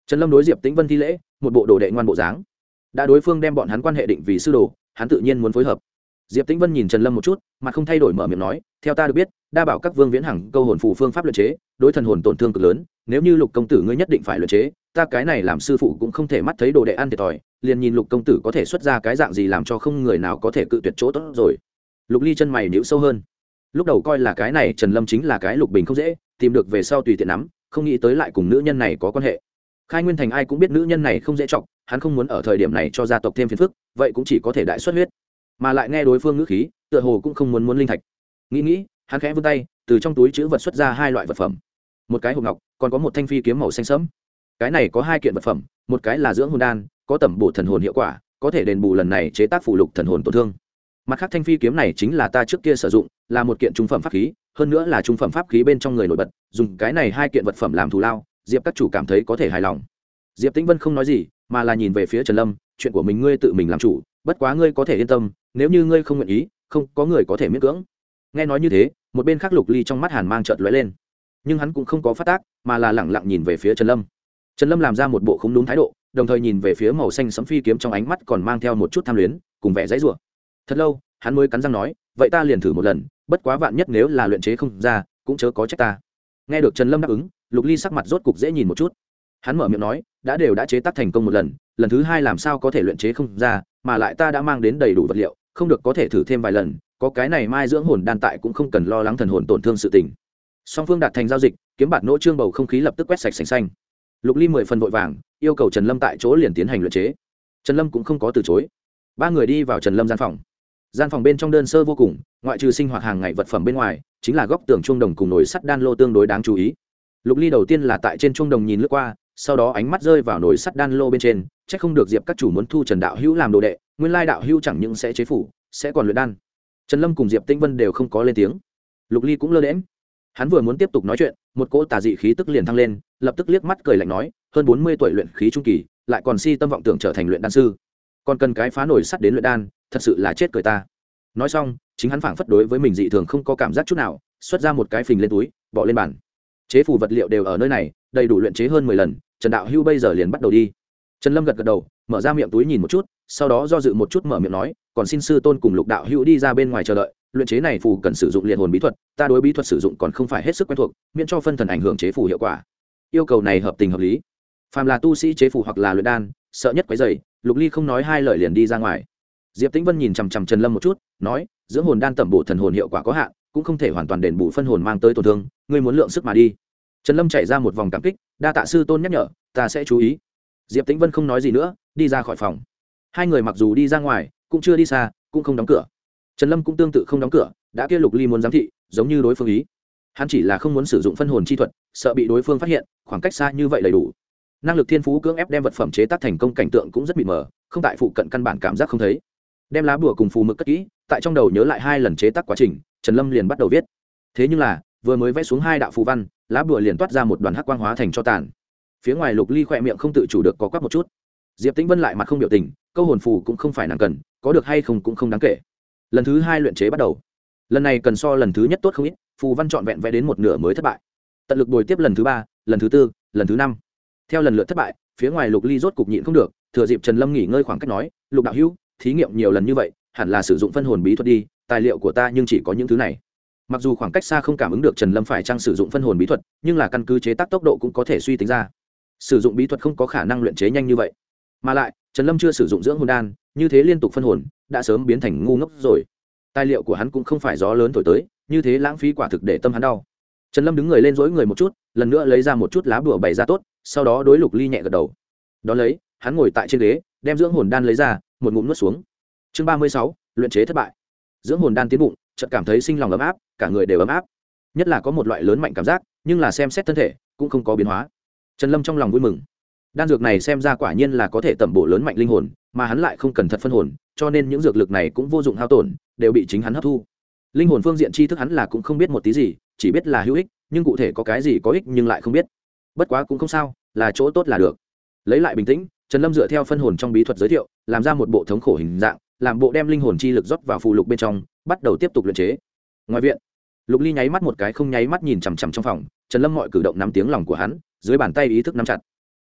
A: Trần Lâm đối Diệp Tĩnh Vân thi lễ, một bộ đồ đệ ngoan bộ dáng. Đã đối phương đem bọn hắn quan hệ định vì sư đồ, hắn tự nhiên muốn phối hợp. Diệp Tĩnh Vân nhìn Trần Lâm một chút, mà không thay đổi mở miệng nói, theo ta được biết, đa bảo các vương viễn hằng câu hồn phù phương pháp luyện chế, đối thần hồn tổn thương cực lớn, nếu như Lục công tử ngươi nhất định phải luyện chế, ta cái này làm sư phụ cũng không thể mắt thấy đồ đệ ăn thiệt thòi, liền nhìn Lục công tử có thể xuất ra cái dạng gì làm cho không người nào có thể cự tuyệt chỗ tốt rồi. Lục Ly chân mày nhíu sâu hơn. Lúc đầu coi là cái này Trần Lâm chính là cái Lục Bình không dễ, tìm được về sau tùy tiện nắm, không nghĩ tới lại cùng nữ nhân này có quan hệ. Khai Nguyên Thành ai cũng biết nữ nhân này không dễ trọng, hắn không muốn ở thời điểm này cho gia tộc thêm phiền phức, vậy cũng chỉ có thể đại xuất huyết. Mà lại nghe đối phương ngữ khí, tựa hồ cũng không muốn linh thạch. Nghĩ, hắn khẽ vươn tay, từ trong túi trữ vật xuất ra hai loại vật phẩm. Một cái hộp ngọc, còn có một thanh phi kiếm màu xanh sẫm. Cái này có hai kiện vật phẩm, một cái là dưỡng hồn đan, có tẩm bổ thần hồn hiệu quả, có thể đền bù lần này chế tác phụ lục thần hồn tổn thương. Mặt khác thanh phi kiếm này chính là ta trước kia sử dụng, là một kiện trung phẩm pháp khí, hơn nữa là trung phẩm pháp khí bên trong người nổi bật, dùng cái này hai kiện vật phẩm làm thù lao, Diệp các chủ cảm thấy có thể hài lòng. Diệp Tĩnh Vân không nói gì, mà là nhìn về phía Trần Lâm, chuyện của mình ngươi tự mình làm chủ, bất quá ngươi có thể yên tâm, nếu như ngươi không nguyện ý, không có người có thể miễn cưỡng. Nghe nói như thế, một bên khác Lục Ly trong mắt hàn mang chợt lóe lên, nhưng hắn cũng không có phát tác, mà là lẳng lặng nhìn về phía Trần Lâm. Trần Lâm làm ra một bộ không đúng thái độ, đồng thời nhìn về phía màu xanh sẫm phi kiếm, trong ánh mắt còn mang theo một chút tham luyến, cùng vẻ dãy rủa. Thật lâu, hắn mới cắn răng nói, vậy ta liền thử một lần, bất quá vạn nhất nếu là luyện chế không ra, cũng chớ có trách ta. Nghe được Trần Lâm đáp ứng, Lục Ly sắc mặt rốt cục dễ nhìn một chút. Hắn mở miệng nói, đã chế tác thành công một lần, lần thứ hai làm sao có thể luyện chế không ra, mà lại ta đã mang đến đầy đủ vật liệu, không được có thể thử thêm vài lần, có cái này mai dưỡng hồn đan tại cũng không cần lo lắng thần hồn tổn thương sự tình. Song phương đạt thành giao dịch, kiếm bạt nỗ trương bầu không khí lập tức quét sạch sành xanh. Lục Ly 10 phần vội vàng, yêu cầu Trần Lâm tại chỗ liền tiến hành luyện chế. Trần Lâm cũng không có từ chối. Ba người đi vào Trần Lâm gian phòng. Gian phòng bên trong đơn sơ vô cùng, ngoại trừ sinh hoạt hàng ngày vật phẩm bên ngoài, chính là góc tường chuông đồng cùng nồi sắt đan lô tương đối đáng chú ý. Lục Ly đầu tiên là tại trên chuông đồng nhìn lướt qua, sau đó ánh mắt rơi vào nồi sắt đan lô bên trên, chắc không được Diệp các chủ muốn thu Trần đạo hữu làm đồ đệ, nguyên lai đạo hữu chẳng những sẽ chế phủ, sẽ còn luyện đan. Trần Lâm cùng Diệp Tĩnh Vân đều không có lên tiếng. Lục Ly cũng lơ đễnh. Hắn vừa muốn tiếp tục nói chuyện, một cỗ tà dị khí tức liền thăng lên, lập tức liếc mắt cười lạnh nói, hơn 40 tuổi luyện khí trung kỳ, lại còn si tâm vọng tưởng trở thành luyện đan sư, còn cần cái phá nồi sắt đến luyện đan, thật sự là chết cười ta. Nói xong, chính hắn phảng phất đối với mình dị thường không có cảm giác chút nào, xuất ra một cái phình lên túi, bỏ lên bàn. Chế phủ vật liệu đều ở nơi này, đầy đủ luyện chế hơn 10 lần, Trần đạo hữu bây giờ liền bắt đầu đi. Trần Lâm gật gật đầu, mở ra miệng túi nhìn một chút, sau đó do dự một chút mở miệng nói, còn xin sư tôn cùng Lục đạo hữu đi ra bên ngoài chờ đợi, luyện chế này phù cần sử dụng liệt hồn bí thuật, ta đối bí thuật sử dụng còn không phải hết sức quen thuộc, miễn cho phân thần ảnh hưởng chế phù hiệu quả. Yêu cầu này hợp tình hợp lý. Phàm là tu sĩ chế phù hoặc là luyện đan, sợ nhất quấy rầy, Lục Ly không nói hai lời liền đi ra ngoài. Diệp Tĩnh Vân nhìn chằm chằm Trần Lâm một chút, nói, dưỡng hồn đan tẩm bổ thần hồn hiệu quả có hạn, cũng không thể hoàn toàn đền bù phân hồn mang tới tổn thương, ngươi muốn lượng sức mà đi. Trần Lâm chạy ra một vòng cảm kích, đa tạ sư tôn nhắc nhở, ta sẽ chú ý. Diệp Tĩnh Vân không nói gì nữa, đi ra khỏi phòng. Hai người mặc dù đi ra ngoài, cũng chưa đi xa, cũng không đóng cửa. Trần Lâm cũng tương tự không đóng cửa, đã kia Lục Ly muốn giám thị, giống như đối phương ý. Hắn chỉ là không muốn sử dụng phân hồn chi thuật, sợ bị đối phương phát hiện, khoảng cách xa như vậy đầy đủ. Năng lực thiên phú cưỡng ép đem vật phẩm chế tác thành công, cảnh tượng cũng rất mịt mờ, không tại phụ cận căn bản cảm giác không thấy. Đem lá bùa cùng phù mực cất kỹ, tại trong đầu nhớ lại 2 lần chế tác quá trình, Trần Lâm liền bắt đầu viết. Thế nhưng là, vừa mới vẽ xuống 2 đạo phù văn, lá bùa liền toát ra một đoàn hắc quang hóa thành cho tàn. Phía ngoài Lục Ly khỏe miệng không tự chủ được có quắc một chút. Diệp Tĩnh Vân lại mặt không biểu tình, câu hồn phù cũng không phải nàng cần, có được hay không cũng không đáng kể. Lần thứ 2 luyện chế bắt đầu. Lần này cần so lần thứ nhất tốt không ít, phù văn trọn vẹn vẽ đến một nửa mới thất bại. Tận lực bồi tiếp lần thứ 3, lần thứ 4, lần thứ 5. Theo lần lượt thất bại, phía ngoài Lục Ly rốt cục nhịn không được, thừa dịp Trần Lâm nghỉ ngơi khoảng cách nói, Lục đạo hữu, thí nghiệm nhiều lần như vậy, hẳn là sử dụng phân hồn bí thuật đi, tài liệu của ta nhưng chỉ có những thứ này. Mặc dù khoảng cách xa không cảm ứng được Trần Lâm phải chăng sử dụng phân hồn bí thuật, nhưng là căn cứ chế tác tốc độ cũng có thể suy tính ra, sử dụng bí thuật không có khả năng luyện chế nhanh như vậy. Mà lại, Trần Lâm chưa sử dụng dưỡng hồn đan, như thế liên tục phân hồn, đã sớm biến thành ngu ngốc rồi. Tài liệu của hắn cũng không phải gió lớn thổi tới, như thế lãng phí quả thực để tâm hắn đau. Trần Lâm đứng người lên dỗi người một chút, lần nữa lấy ra một chút lá bùa bày ra tốt, sau đó đối Lục Ly nhẹ gật đầu. Đó lấy, hắn ngồi tại trên ghế, đem dưỡng hồn đan lấy ra, một ngụm nuốt xuống. Chương 36, luyện chế thất bại. Dưỡng hồn đan tiến bụng, chợt cảm thấy sinh lòng ấm áp, cả người đều ấm áp. Nhất là có một loại lớn mạnh cảm giác, nhưng là xem xét thân thể, cũng không có biến hóa. Trần Lâm trong lòng vui mừng. Đan dược này xem ra quả nhiên là có thể tẩm bổ lớn mạnh linh hồn, mà hắn lại không cần thật phân hồn, cho nên những dược lực này cũng vô dụng hao tổn, đều bị chính hắn hấp thu. Linh hồn phương diện tri thức hắn là cũng không biết một tí gì, chỉ biết là hữu ích, nhưng cụ thể có cái gì có ích nhưng lại không biết. Bất quá cũng không sao, là chỗ tốt là được. Lấy lại bình tĩnh, Trần Lâm dựa theo phân hồn trong bí thuật giới thiệu, làm ra một bộ thống khổ hình dạng, làm bộ đem linh hồn chi lực rót vào phù lục bên trong, bắt đầu tiếp tục luyện chế. Ngoài viện, Lục Ly nháy mắt một cái không nháy mắt nhìn chằm chằm trong phòng, Trần Lâm mọi cử động nắm tiếng lòng của hắn, dưới bàn tay ý thức nắm chặt.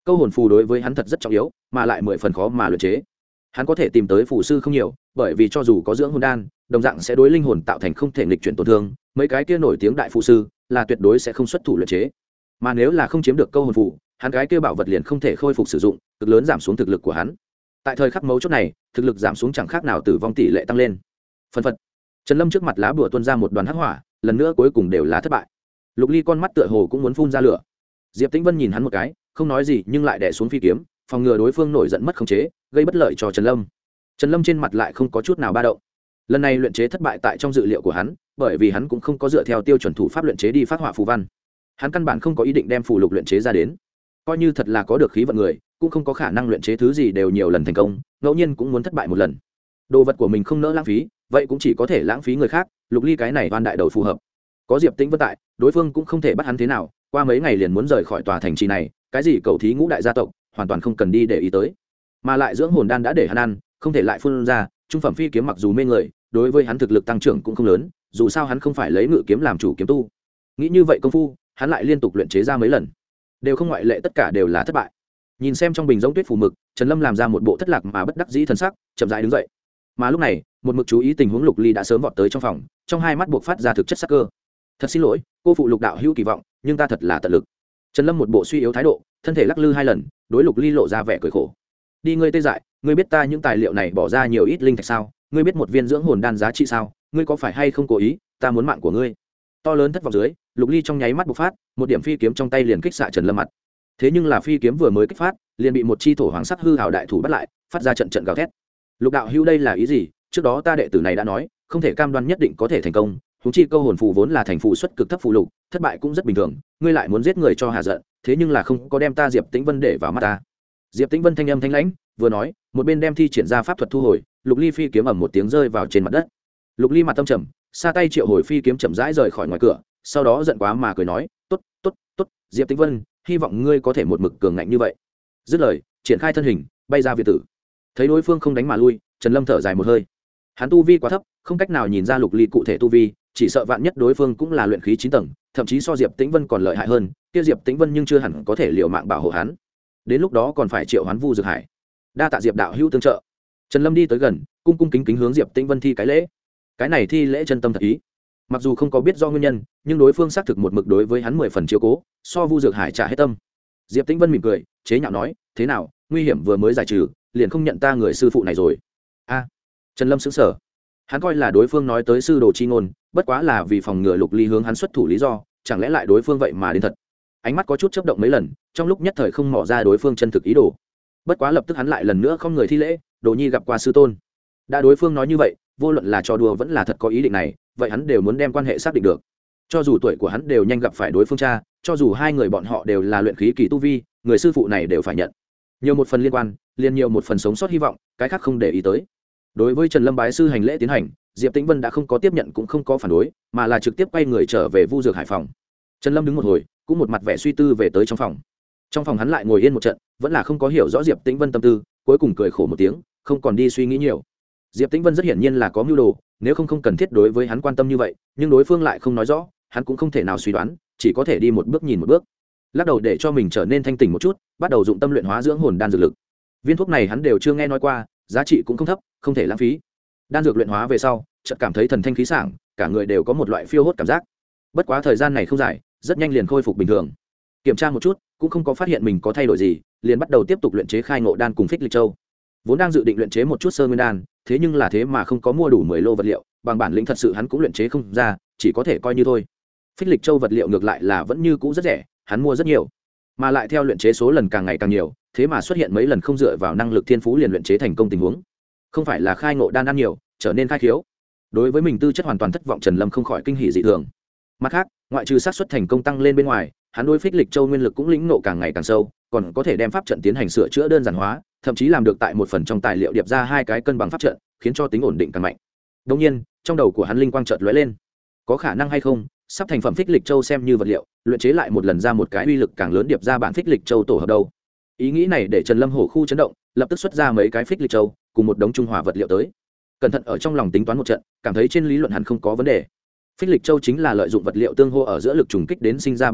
A: câu hồn phù đối với hắn thật rất trọng yếu, mà lại 10 phần khó mà luyện chế. Hắn có thể tìm tới phù sư không nhiều, bởi vì cho dù có dưỡng hồn đan, đồng dạng sẽ đối linh hồn tạo thành không thể nghịch chuyển tổn thương, mấy cái kia nổi tiếng đại phù sư là tuyệt đối sẽ không xuất thủ luyện chế. Mà nếu là không chiếm được câu hồn phù, hắn cái kia bảo vật liền không thể khôi phục sử dụng, cực lớn giảm xuống thực lực của hắn. Tại thời khắc mấu chốt này, thực lực giảm xuống chẳng khác nào tử vong tỷ lệ tăng lên. Phân phật, Trần Lâm trước mặt lá bùa tuôn ra một đoàn hắc hỏa, lần nữa cuối cùng đều là thất bại. Lục Ly con mắt tựa hồ cũng muốn phun ra lửa. Diệp Tĩnh Vân nhìn hắn một cái, không nói gì nhưng lại đè xuống phi kiếm, phòng ngừa đối phương nổi giận mất khống chế, gây bất lợi cho Trần Lâm. Trần Lâm trên mặt lại không có chút nào ba động. Lần này luyện chế thất bại tại trong dự liệu của hắn, bởi vì hắn cũng không có dựa theo tiêu chuẩn thủ pháp luyện chế đi phát họa phù văn. Hắn căn bản không có ý định đem phù lục luyện chế ra đến. Coi như thật là có được khí vận người, cũng không có khả năng luyện chế thứ gì đều nhiều lần thành công, ngẫu nhiên cũng muốn thất bại một lần. Đồ vật của mình không nỡ lãng phí, vậy cũng chỉ có thể lãng phí người khác. Lục Ly cái này oan đại đầu phù hợp. Có Diệp Tĩnh Vân tại, đối phương cũng không thể bắt hắn thế nào, qua mấy ngày liền muốn rời khỏi tòa thành trì này, cái gì cầu thí ngũ đại gia tộc, hoàn toàn không cần đi để ý tới. Mà lại dưỡng hồn đan đã để hắn ăn, không thể lại phun ra, trung phẩm phi kiếm mặc dù mê người, đối với hắn thực lực tăng trưởng cũng không lớn, dù sao hắn không phải lấy ngự kiếm làm chủ kiếm tu. Nghĩ như vậy công phu, hắn lại liên tục luyện chế ra mấy lần, đều không ngoại lệ, tất cả đều là thất bại. Nhìn xem trong bình giống tuyết phù mực, Trần Lâm làm ra một bộ thất lạc mà bất đắc dĩ thần sắc, chậm rãi đứng dậy. Mà lúc này, một mực chú ý tình huống Lục Ly đã sớm vọt tới trong phòng, trong hai mắt buộc phát ra thực chất sắc cơ. Thật xin lỗi, cô phụ Lục đạo hữu kỳ vọng, nhưng ta thật là tận lực. Trần Lâm một bộ suy yếu thái độ, thân thể lắc lư hai lần, đối Lục Ly lộ ra vẻ cười khổ. Đi ngươi tê dại, ngươi biết ta những tài liệu này bỏ ra nhiều ít linh thạch sao? Ngươi biết một viên dưỡng hồn đan giá trị sao? Ngươi có phải hay không cố ý? Ta muốn mạng của ngươi. To lớn thất vọng dưới, Lục Ly trong nháy mắt bộc phát, một điểm phi kiếm trong tay liền kích xạ Trần Lâm mặt. Thế nhưng là phi kiếm vừa mới kích phát, liền bị một chi thổ hoàng sắc hư hào đại thủ bắt lại, phát ra trận trận gào thét. Lục đạo hữu đây là ý gì? Trước đó ta đệ tử này đã nói, không thể cam đoan nhất định có thể thành công, huống chi câu hồn phù vốn là thành phù xuất cực thấp phù lục, thất bại cũng rất bình thường, ngươi lại muốn giết người cho hà giận, thế nhưng là không có đem ta Diệp Tĩnh Vân để vào mắt ta. Diệp Tĩnh Vân thanh âm thanh lãnh, vừa nói, một bên đem thi triển ra pháp thuật thu hồi, Lục Ly phi kiếm ầm một tiếng rơi vào trên mặt đất. Lục Ly mặt tâm trầm, sa tay triệu hồi phi kiếm chậm rãi rời khỏi ngoài cửa, sau đó giận quá mà cười nói, "Tốt, tốt, tốt, Diệp Tĩnh Vân, hy vọng ngươi có thể một mực cường ngạnh như vậy." Dứt lời, triển khai thân hình, bay ra viện tử. Thấy đối phương không đánh mà lui, Trần Lâm thở dài một hơi. Hắn tu vi quá thấp, không cách nào nhìn ra Lục Ly cụ thể tu vi, chỉ sợ vạn nhất đối phương cũng là luyện khí 9 tầng, thậm chí so Diệp Tĩnh Vân còn lợi hại hơn, kia Diệp Tĩnh Vân nhưng chưa hẳn có thể liều mạng bảo hộ hắn. Đến lúc đó còn phải triệu hoán Vu Dược Hải. Đa tạ Diệp đạo hữu tương trợ. Trần Lâm đi tới gần, cung cung kính kính hướng Diệp Tĩnh Vân thi cái lễ. Cái này thi lễ chân tâm thật ý. Mặc dù không có biết do nguyên nhân, nhưng đối phương xác thực một mực đối với hắn 10 phần chiếu cố, so Vu Dược Hải trả hết tâm. Diệp Tĩnh Vân mỉm cười, chế nhạo nói, "Thế nào, nguy hiểm vừa mới giải trừ, liền không nhận ta người sư phụ này rồi?" A. Trần Lâm sững sờ. Hắn coi là đối phương nói tới sư đồ chi ngôn, bất quá là vì phòng ngừa Lục Ly hướng hắn xuất thủ lý do, chẳng lẽ lại đối phương vậy mà đến thật. Ánh mắt có chút chớp động mấy lần, trong lúc nhất thời không mò ra đối phương chân thực ý đồ. Bất quá lập tức hắn lại lần nữa không người thi lễ, Đồ Nhi gặp qua sư tôn. Đã đối phương nói như vậy, vô luận là trò đùa vẫn là thật có ý định này, vậy hắn đều muốn đem quan hệ xác định được. Cho dù tuổi của hắn đều nhanh gặp phải đối phương cha, cho dù hai người bọn họ đều là luyện khí kỳ tu vi, người sư phụ này đều phải nhận. Nhiều một phần liên quan, liền nhiều một phần sống sót hy vọng, cái khác không để ý tới. Đối với Trần Lâm bái sư hành lễ tiến hành, Diệp Tĩnh Vân đã không có tiếp nhận cũng không có phản đối, mà là trực tiếp quay người trở về Vu Dược Hải phòng. Trần Lâm đứng một hồi, cũng một mặt vẻ suy tư về tới trong phòng. Trong phòng hắn lại ngồi yên một trận, vẫn là không có hiểu rõ Diệp Tĩnh Vân tâm tư, cuối cùng cười khổ một tiếng, không còn đi suy nghĩ nhiều. Diệp Tĩnh Vân rất hiển nhiên là có mưu đồ, nếu không cần thiết đối với hắn quan tâm như vậy, nhưng đối phương lại không nói rõ, hắn cũng không thể nào suy đoán, chỉ có thể đi một bước nhìn một bước. Lắc đầu để cho mình trở nên thanh tỉnh một chút, bắt đầu dụng tâm luyện hóa dưỡng hồn đan dược lực. Viên thuốc này hắn đều chưa nghe nói qua, giá trị cũng không thấp, không thể lãng phí. Đan dược luyện hóa về sau, chợt cảm thấy thần thanh khí sảng, cả người đều có một loại phiêu hốt cảm giác. Bất quá thời gian này không dài, rất nhanh liền khôi phục bình thường. Kiểm tra một chút, cũng không có phát hiện mình có thay đổi gì, liền bắt đầu tiếp tục luyện chế khai ngộ đan cùng phích lịch châu. Vốn đang dự định luyện chế một chút sơ nguyên đan, thế nhưng là thế mà không có mua đủ 10 lô vật liệu, bằng bản lĩnh thật sự hắn cũng luyện chế không ra, chỉ có thể coi như thôi. Phích lịch châu vật liệu ngược lại là vẫn như cũ rất rẻ, hắn mua rất nhiều, mà lại theo luyện chế số lần càng ngày càng nhiều, thế mà xuất hiện mấy lần không dựa vào năng lực thiên phú liền luyện chế thành công tình huống. Không phải là khai ngộ đan ăn nhiều, trở nên khai khiếu. Đối với mình tư chất hoàn toàn thất vọng, Trần Lâm không khỏi kinh hỉ dị thường. Mặt khác, ngoại trừ xác suất thành công tăng lên bên ngoài, hắn đối phích lịch châu nguyên lực cũng lĩnh ngộ càng ngày càng sâu, còn có thể đem pháp trận tiến hành sửa chữa đơn giản hóa, thậm chí làm được tại một phần trong tài liệu điệp ra hai cái cân bằng pháp trận, khiến cho tính ổn định càng mạnh. Đương nhiên, trong đầu của hắn linh quang chợt lóe lên, có khả năng hay không, sắp thành phẩm phích lịch châu xem như vật liệu, luyện chế lại một lần ra một cái uy lực càng lớn điệp ra bản phích lịch châu tổ hợp đâu. Ý nghĩ này để Trần Lâm hổ khu chấn động, lập tức xuất ra mấy cái phích lịch châu cùng một đống trung hòa vật liệu tới. Cẩn thận ở trong lòng tính toán một trận, cảm thấy trên lý luận hắn không có vấn đề. Phích lịch châu chính là lợi dụng vật liệu tương hô ở giữa lực trùng kích đến sinh ra bạo tạc,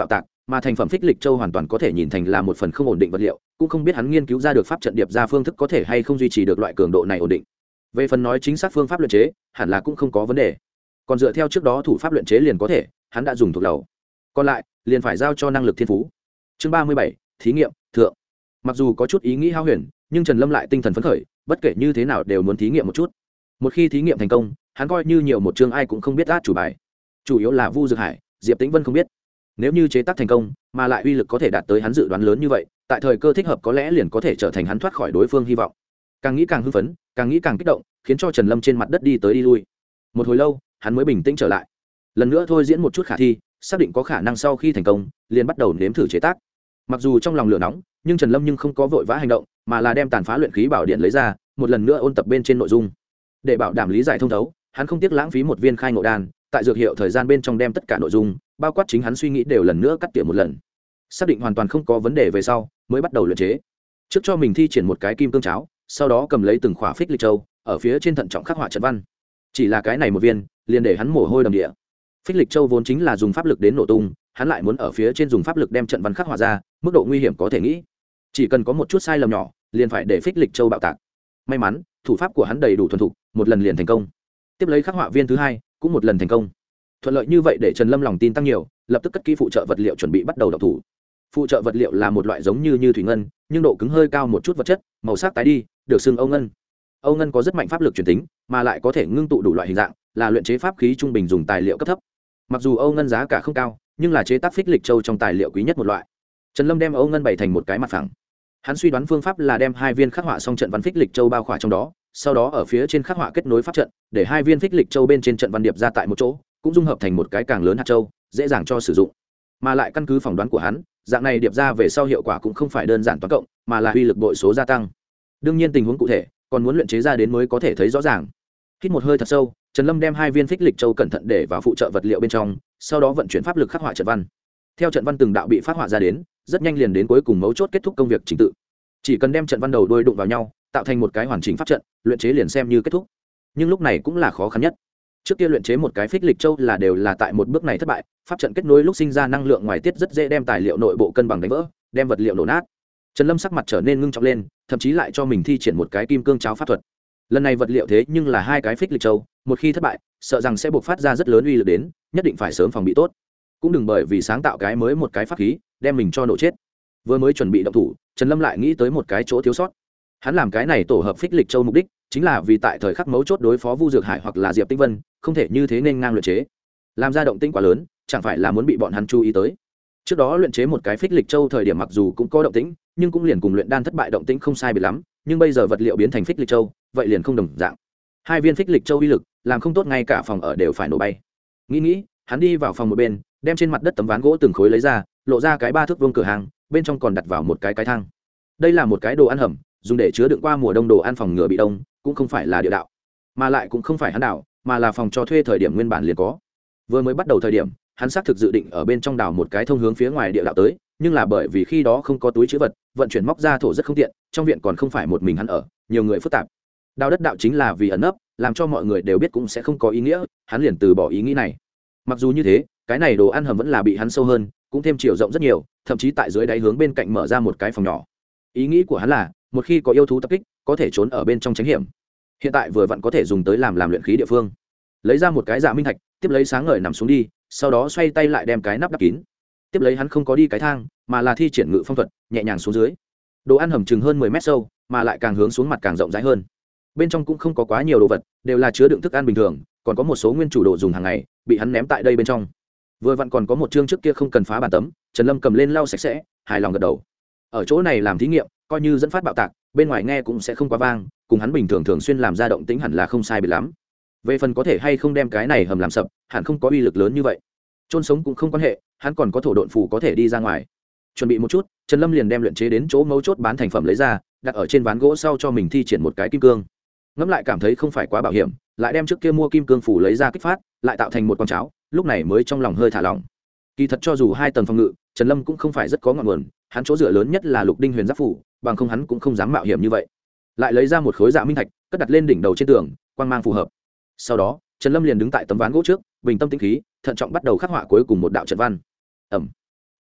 A: mà thành phẩm phích lịch châu hoàn toàn có thể nhìn thành là một phần không ổn định vật liệu, cũng không biết hắn nghiên cứu ra được pháp trận điệp ra phương thức có thể hay không duy trì được loại cường độ này ổn định. Về phần nói chính xác phương pháp luyện chế, hẳn là cũng không có vấn đề. Còn dựa theo trước đó thủ pháp luyện chế liền có thể, hắn đã dùng thuộc lầu. Còn lại, liền phải giao cho năng lực thiên phú. Chương 37, thí nghiệm, thượng. Mặc dù có chút ý nghĩ hao huyền, nhưng Trần Lâm lại tinh thần phấn khởi, bất kể như thế nào đều muốn thí nghiệm một chút. Một khi thí nghiệm thành công, hắn coi như nhiều một chương ai cũng không biết át chủ bài. Chủ yếu là Vu Dược Hải, Diệp Tĩnh Vân không biết. Nếu như chế tác thành công, mà lại uy lực có thể đạt tới hắn dự đoán lớn như vậy, tại thời cơ thích hợp có lẽ liền có thể trở thành hắn thoát khỏi đối phương hy vọng. Càng nghĩ càng hưng phấn, càng nghĩ càng kích động, khiến cho Trần Lâm trên mặt đất đi tới đi lui. Một hồi lâu, hắn mới bình tĩnh trở lại. Lần nữa thôi diễn một chút khả thi, xác định có khả năng sau khi thành công, liền bắt đầu nếm thử chế tác. Mặc dù trong lòng lửa nóng, nhưng Trần Lâm không có vội vã hành động, mà là đem tàn phá luyện khí bảo điện lấy ra, một lần nữa ôn tập bên trên nội dung. Để bảo đảm lý giải thông thấu, hắn không tiếc lãng phí một viên khai ngộ đan, tại dược hiệu thời gian bên trong đem tất cả nội dung, bao quát chính hắn suy nghĩ đều lần nữa cắt tỉa một lần. Xác định hoàn toàn không có vấn đề về sau, mới bắt đầu luyện chế. Trước cho mình thi triển một cái kim cương cháo, sau đó cầm lấy từng khỏa phích lịch châu, ở phía trên thận trọng khắc họa trận văn. Chỉ là cái này một viên, liền để hắn mồ hôi đầm địa. Phích lịch châu vốn chính là dùng pháp lực đến nổ tung, hắn lại muốn ở phía trên dùng pháp lực đem trận văn khắc họa ra, mức độ nguy hiểm có thể nghĩ. Chỉ cần có một chút sai lầm nhỏ, liền phải để phích lịch châu bạo tạc. May mắn, thủ pháp của hắn đầy đủ thuần thục, một lần liền thành công. Tiếp lấy khắc họa viên thứ hai, cũng một lần thành công. Thuận lợi như vậy để Trần Lâm lòng tin tăng nhiều, lập tức cất kỹ phụ trợ vật liệu chuẩn bị bắt đầu đọc thủ. Phụ trợ vật liệu là một loại giống như thủy ngân, nhưng độ cứng hơi cao một chút vật chất, màu sắc tái đi, được xưng Âu ngân. Âu ngân có rất mạnh pháp lực truyền tính, mà lại có thể ngưng tụ đủ loại hình dạng, là luyện chế pháp khí trung bình dùng tài liệu cấp thấp. Mặc dù Âu ngân giá cả không cao, nhưng là chế tác phích lịch châu trong tài liệu quý nhất một loại. Trần Lâm đem Âu ngân bày thành một cái mặt phẳng. Hắn suy đoán phương pháp là đem hai viên khắc họa xong trận văn phích lịch châu bao khỏa trong đó, sau đó ở phía trên khắc họa kết nối pháp trận, để hai viên phích lịch châu bên trên trận văn điệp ra tại một chỗ, cũng dung hợp thành một cái càng lớn hạt châu, dễ dàng cho sử dụng. Mà lại căn cứ phỏng đoán của hắn, dạng này điệp ra về sau hiệu quả cũng không phải đơn giản toán cộng, mà là uy lực bội số gia tăng. Đương nhiên tình huống cụ thể, còn muốn luyện chế ra đến mới có thể thấy rõ ràng. Hít một hơi thật sâu, Trần Lâm đem hai viên phích lịch châu cẩn thận để vào phụ trợ vật liệu bên trong, sau đó vận chuyển pháp lực khắc họa trận văn. Theo trận văn từng đạo bị phát họa ra đến, rất nhanh liền đến cuối cùng mấu chốt kết thúc công việc trình tự. Chỉ cần đem trận văn đầu đuôi đụng vào nhau, tạo thành một cái hoàn chỉnh pháp trận, luyện chế liền xem như kết thúc. Nhưng lúc này cũng là khó khăn nhất. Trước kia luyện chế một cái phích lịch châu là đều là tại một bước này thất bại, pháp trận kết nối lúc sinh ra năng lượng ngoài tiết rất dễ đem tài liệu nội bộ cân bằng đánh vỡ, đem vật liệu nổ nát. Trần Lâm sắc mặt trở nên ngưng trọng lên, thậm chí lại cho mình thi triển một cái kim cương cháo pháp thuật. Lần này vật liệu thế nhưng là hai cái phích lịch châu, một khi thất bại, sợ rằng sẽ buộc phát ra rất lớn uy lực đến, nhất định phải sớm phòng bị tốt. Cũng đừng bởi vì sáng tạo cái mới một cái pháp khí, đem mình cho nổ chết. Vừa mới chuẩn bị động thủ, Trần Lâm lại nghĩ tới một cái chỗ thiếu sót. Hắn làm cái này tổ hợp phích lịch châu mục đích chính là vì tại thời khắc mấu chốt đối phó Vu Dược Hải hoặc là Diệp Tĩnh Vân, không thể như thế nên ngang luyện chế. Làm ra động tĩnh quá lớn, chẳng phải là muốn bị bọn hắn chú ý tới. Trước đó luyện chế một cái phích lịch châu thời điểm mặc dù cũng có động tĩnh, nhưng cũng liền cùng luyện đan thất bại động tĩnh không sai biệt lắm, nhưng bây giờ vật liệu biến thành phích lịch châu, vậy liền không đồng dạng. Hai viên phích lịch châu uy lực, làm không tốt ngay cả phòng ở đều phải nổ bay. Nghĩ, hắn đi vào phòng một bên, đem trên mặt đất tấm ván gỗ từng khối lấy ra, lộ ra cái 3 thước vuông cửa hàng, bên trong còn đặt vào một cái thang. Đây là một cái đồ ăn hầm, dùng để chứa đựng qua mùa đông đồ ăn phòng ngừa bị đông, cũng không phải là địa đạo, mà lại cũng không phải hắn đảo, mà là phòng cho thuê thời điểm nguyên bản liền có. Vừa mới bắt đầu thời điểm, hắn xác thực dự định ở bên trong đảo một cái thông hướng phía ngoài địa đạo tới, nhưng là bởi vì khi đó không có túi trữ vật, vận chuyển móc ra thổ rất không tiện, trong viện còn không phải một mình hắn ở, nhiều người phức tạp. Đào đất đạo chính là vì ẩn nấp, làm cho mọi người đều biết cũng sẽ không có ý nghĩa, hắn liền từ bỏ ý nghĩ này. Mặc dù như thế, cái này đồ ăn hầm vẫn là bị hắn sâu hơn, cũng thêm chiều rộng rất nhiều, thậm chí tại dưới đáy hướng bên cạnh mở ra một cái phòng nhỏ. Ý nghĩ của hắn là, một khi có yêu thú tập kích, có thể trốn ở bên trong tránh hiểm. Hiện tại vừa vặn có thể dùng tới làm luyện khí địa phương. Lấy ra một cái dạ minh thạch, tiếp lấy sáng ngời nằm xuống đi, sau đó xoay tay lại đem cái nắp đắp kín. Tiếp lấy hắn không có đi cái thang, mà là thi triển ngự phong thuật, nhẹ nhàng xuống dưới. Đồ ăn hầm chừng hơn 10 mét sâu, mà lại càng hướng xuống mặt càng rộng rãi hơn. Bên trong cũng không có quá nhiều đồ vật, đều là chứa đựng thức ăn bình thường, còn có một số nguyên chủ đồ dùng hàng ngày, bị hắn ném tại đây bên trong. Vừa vặn còn có một chương trước kia không cần phá bàn tấm, Trần Lâm cầm lên lau sạch sẽ, hài lòng gật đầu. Ở chỗ này làm thí nghiệm, coi như dẫn phát bạo tạc, bên ngoài nghe cũng sẽ không quá vang, cùng hắn bình thường thường xuyên làm ra động tĩnh hẳn là không sai biệt lắm. Về phần có thể hay không đem cái này hầm làm sập, hẳn không có uy lực lớn như vậy. Trôn sống cũng không quan hệ, hắn còn có thổ độn phù có thể đi ra ngoài. Chuẩn bị một chút, Trần Lâm liền đem luyện chế đến chỗ mấu chốt bán thành phẩm lấy ra, đặt ở trên ván gỗ sau cho mình thi triển một cái kim cương. Ngẫm lại cảm thấy không phải quá bảo hiểm, lại đem trước kia mua kim cương phủ lấy ra kích phát, lại tạo thành một con cháo, lúc này mới trong lòng hơi thả lỏng. Kỳ thật cho dù 2 tầng phòng ngự, Trần Lâm cũng không phải rất có ngọn nguồn, hắn chỗ dựa lớn nhất là Lục Đinh Huyền Giáp phủ, bằng không hắn cũng không dám mạo hiểm như vậy. Lại lấy ra một khối dạ minh thạch, cất đặt lên đỉnh đầu trên tường, quang mang phù hợp. Sau đó, Trần Lâm liền đứng tại tấm ván gỗ trước, bình tâm tĩnh khí, thận trọng bắt đầu khắc họa cuối cùng một đạo trận văn. Ầm.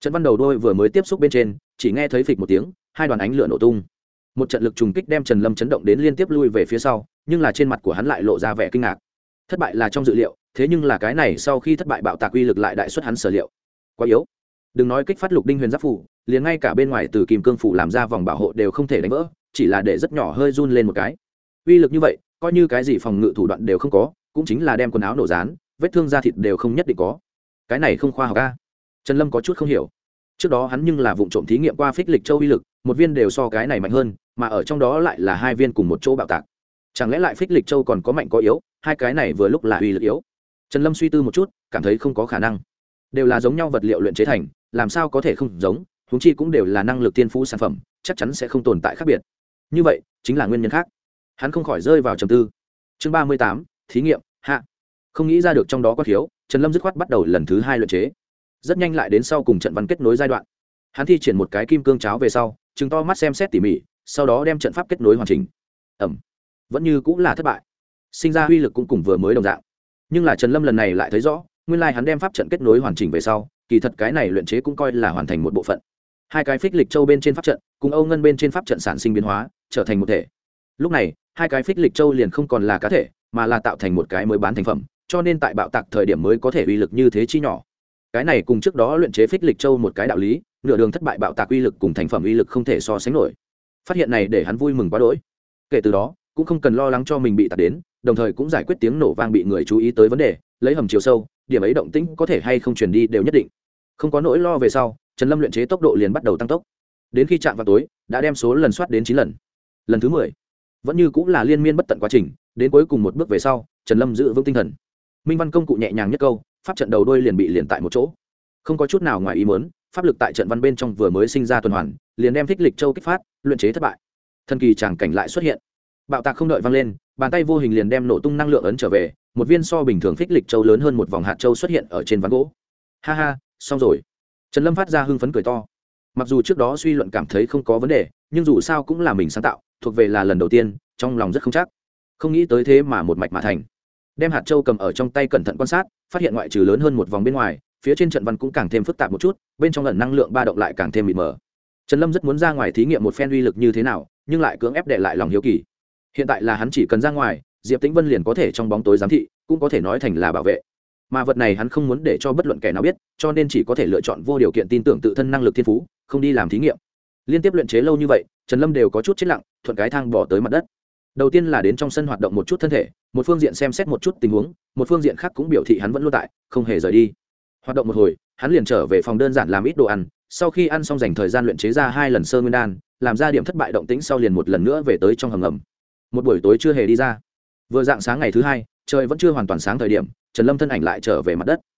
A: trận văn đầu đôi vừa mới tiếp xúc bên trên chỉ nghe thấy phịch một tiếng, hai đoàn ánh lửa nổ tung, một trận lực trùng kích đem Trần Lâm chấn động đến liên tiếp lui về phía sau, nhưng là trên mặt của hắn lại lộ ra vẻ kinh ngạc. Thất bại là trong dự liệu, thế nhưng là cái này sau khi thất bại bạo tạc uy lực lại đại xuất hắn sở liệu, quá yếu. Đừng nói kích phát lục đinh huyền giáp phủ, liền ngay cả bên ngoài từ kim cương phủ làm ra vòng bảo hộ đều không thể đánh vỡ, chỉ là để rất nhỏ hơi run lên một cái. Uy lực như vậy, coi như cái gì phòng ngự thủ đoạn đều không có, cũng chính là đem quần áo nổ dán, vết thương da thịt đều không nhất định có. Cái này không khoa học a. Trần Lâm có chút không hiểu. Trước đó hắn nhưng là vụng trộm thí nghiệm qua phích lịch châu uy lực, một viên đều so cái này mạnh hơn, mà ở trong đó lại là hai viên cùng một chỗ bạo tạc. Chẳng lẽ lại phích lịch châu còn có mạnh có yếu, hai cái này vừa lúc là uy lực yếu. Trần Lâm suy tư một chút, cảm thấy không có khả năng. Đều là giống nhau vật liệu luyện chế thành, làm sao có thể không giống, huống chi cũng đều là năng lực tiên phú sản phẩm, chắc chắn sẽ không tồn tại khác biệt. Như vậy, chính là nguyên nhân khác. Hắn không khỏi rơi vào trầm tư. Chương 38, thí nghiệm, hạ. Không nghĩ ra được trong đó có thiếu, Trần Lâm dứt khoát bắt đầu lần thứ 2 luyện chế. Rất nhanh lại đến sau cùng trận văn kết nối giai đoạn. Hắn thi triển một cái kim cương cháo về sau, trừng to mắt xem xét tỉ mỉ, sau đó đem trận pháp kết nối hoàn chỉnh. Vẫn như cũng là thất bại. Sinh ra uy lực cũng cùng vừa mới đồng dạng. Nhưng là Trần Lâm lần này lại thấy rõ, nguyên lai hắn đem pháp trận kết nối hoàn chỉnh về sau, kỳ thật cái này luyện chế cũng coi là hoàn thành một bộ phận. Hai cái phích lịch châu bên trên pháp trận, cùng Âu ngân bên trên pháp trận sản sinh biến hóa, trở thành một thể. Lúc này, hai cái phích lịch châu liền không còn là cá thể, mà là tạo thành một cái mới bán thành phẩm, cho nên tại bạo tạc thời điểm mới có thể uy lực như thế chi nhỏ. Cái này cùng trước đó luyện chế phích lịch châu một cái đạo lý, nửa đường thất bại bạo tạc uy lực cùng thành phẩm uy lực không thể so sánh nổi. Phát hiện này để hắn vui mừng quá đỗi. Kể từ đó, cũng không cần lo lắng cho mình bị tạc đến, đồng thời cũng giải quyết tiếng nổ vang bị người chú ý tới vấn đề, lấy hầm chiều sâu, điểm ấy động tĩnh có thể hay không truyền đi đều nhất định. Không có nỗi lo về sau, Trần Lâm luyện chế tốc độ liền bắt đầu tăng tốc. Đến khi chạm vào tối, đã đem số lần soát đến 9 lần. Lần thứ 10, vẫn như cũng là liên miên bất tận quá trình, đến cuối cùng một bước về sau, Trần Lâm giữ vững tinh thần. Minh văn công cụ nhẹ nhàng nhất câu, pháp trận đầu đuôi liền bị liền tại một chỗ. Không có chút nào ngoài ý muốn, pháp lực tại trận văn bên trong vừa mới sinh ra tuần hoàn, liền đem thích lịch châu kích phát, luyện chế thất bại. Thần kỳ tràng cảnh lại xuất hiện. Bạo tạc không đợi vang lên, bàn tay vô hình liền đem nổ tung năng lượng ấn trở về, một viên so bình thường phích lịch châu lớn hơn một vòng hạt châu xuất hiện ở trên ván gỗ. Ha ha, xong rồi. Trần Lâm phát ra hưng phấn cười to. Mặc dù trước đó suy luận cảm thấy không có vấn đề, nhưng dù sao cũng là mình sáng tạo, thuộc về là lần đầu tiên, trong lòng rất không chắc. Không nghĩ tới thế mà một mạch mà thành. Đem hạt châu cầm ở trong tay cẩn thận quan sát, phát hiện ngoại trừ lớn hơn một vòng bên ngoài, phía trên trận văn cũng càng thêm phức tạp một chút, bên trong ẩn năng lượng ba động lại càng thêm mịt mờ. Trần Lâm rất muốn ra ngoài thí nghiệm một phen uy lực như thế nào, nhưng lại cưỡng ép đè lại lòng hiếu kỳ. Hiện tại là hắn chỉ cần ra ngoài, Diệp Tĩnh Vân liền có thể trong bóng tối giám thị, cũng có thể nói thành là bảo vệ. Mà vật này hắn không muốn để cho bất luận kẻ nào biết, cho nên chỉ có thể lựa chọn vô điều kiện tin tưởng tự thân năng lực thiên phú, không đi làm thí nghiệm. Liên tiếp luyện chế lâu như vậy, Trần Lâm đều có chút chết lặng, thuận cái thang bỏ tới mặt đất. Đầu tiên là đến trong sân hoạt động một chút thân thể, một phương diện xem xét một chút tình huống, một phương diện khác cũng biểu thị hắn vẫn luôn tại, không hề rời đi. Hoạt động một hồi, hắn liền trở về phòng đơn giản làm ít đồ ăn, sau khi ăn xong dành thời gian luyện chế ra 2 lần sơ nguyên đan, làm ra điểm thất bại động tĩnh sau liền một lần nữa về tới trong hầm ngầm. Một buổi tối chưa hề đi ra. Vừa dạng sáng ngày thứ 2, trời vẫn chưa hoàn toàn sáng thời điểm, Trần Lâm thân ảnh lại trở về mặt đất.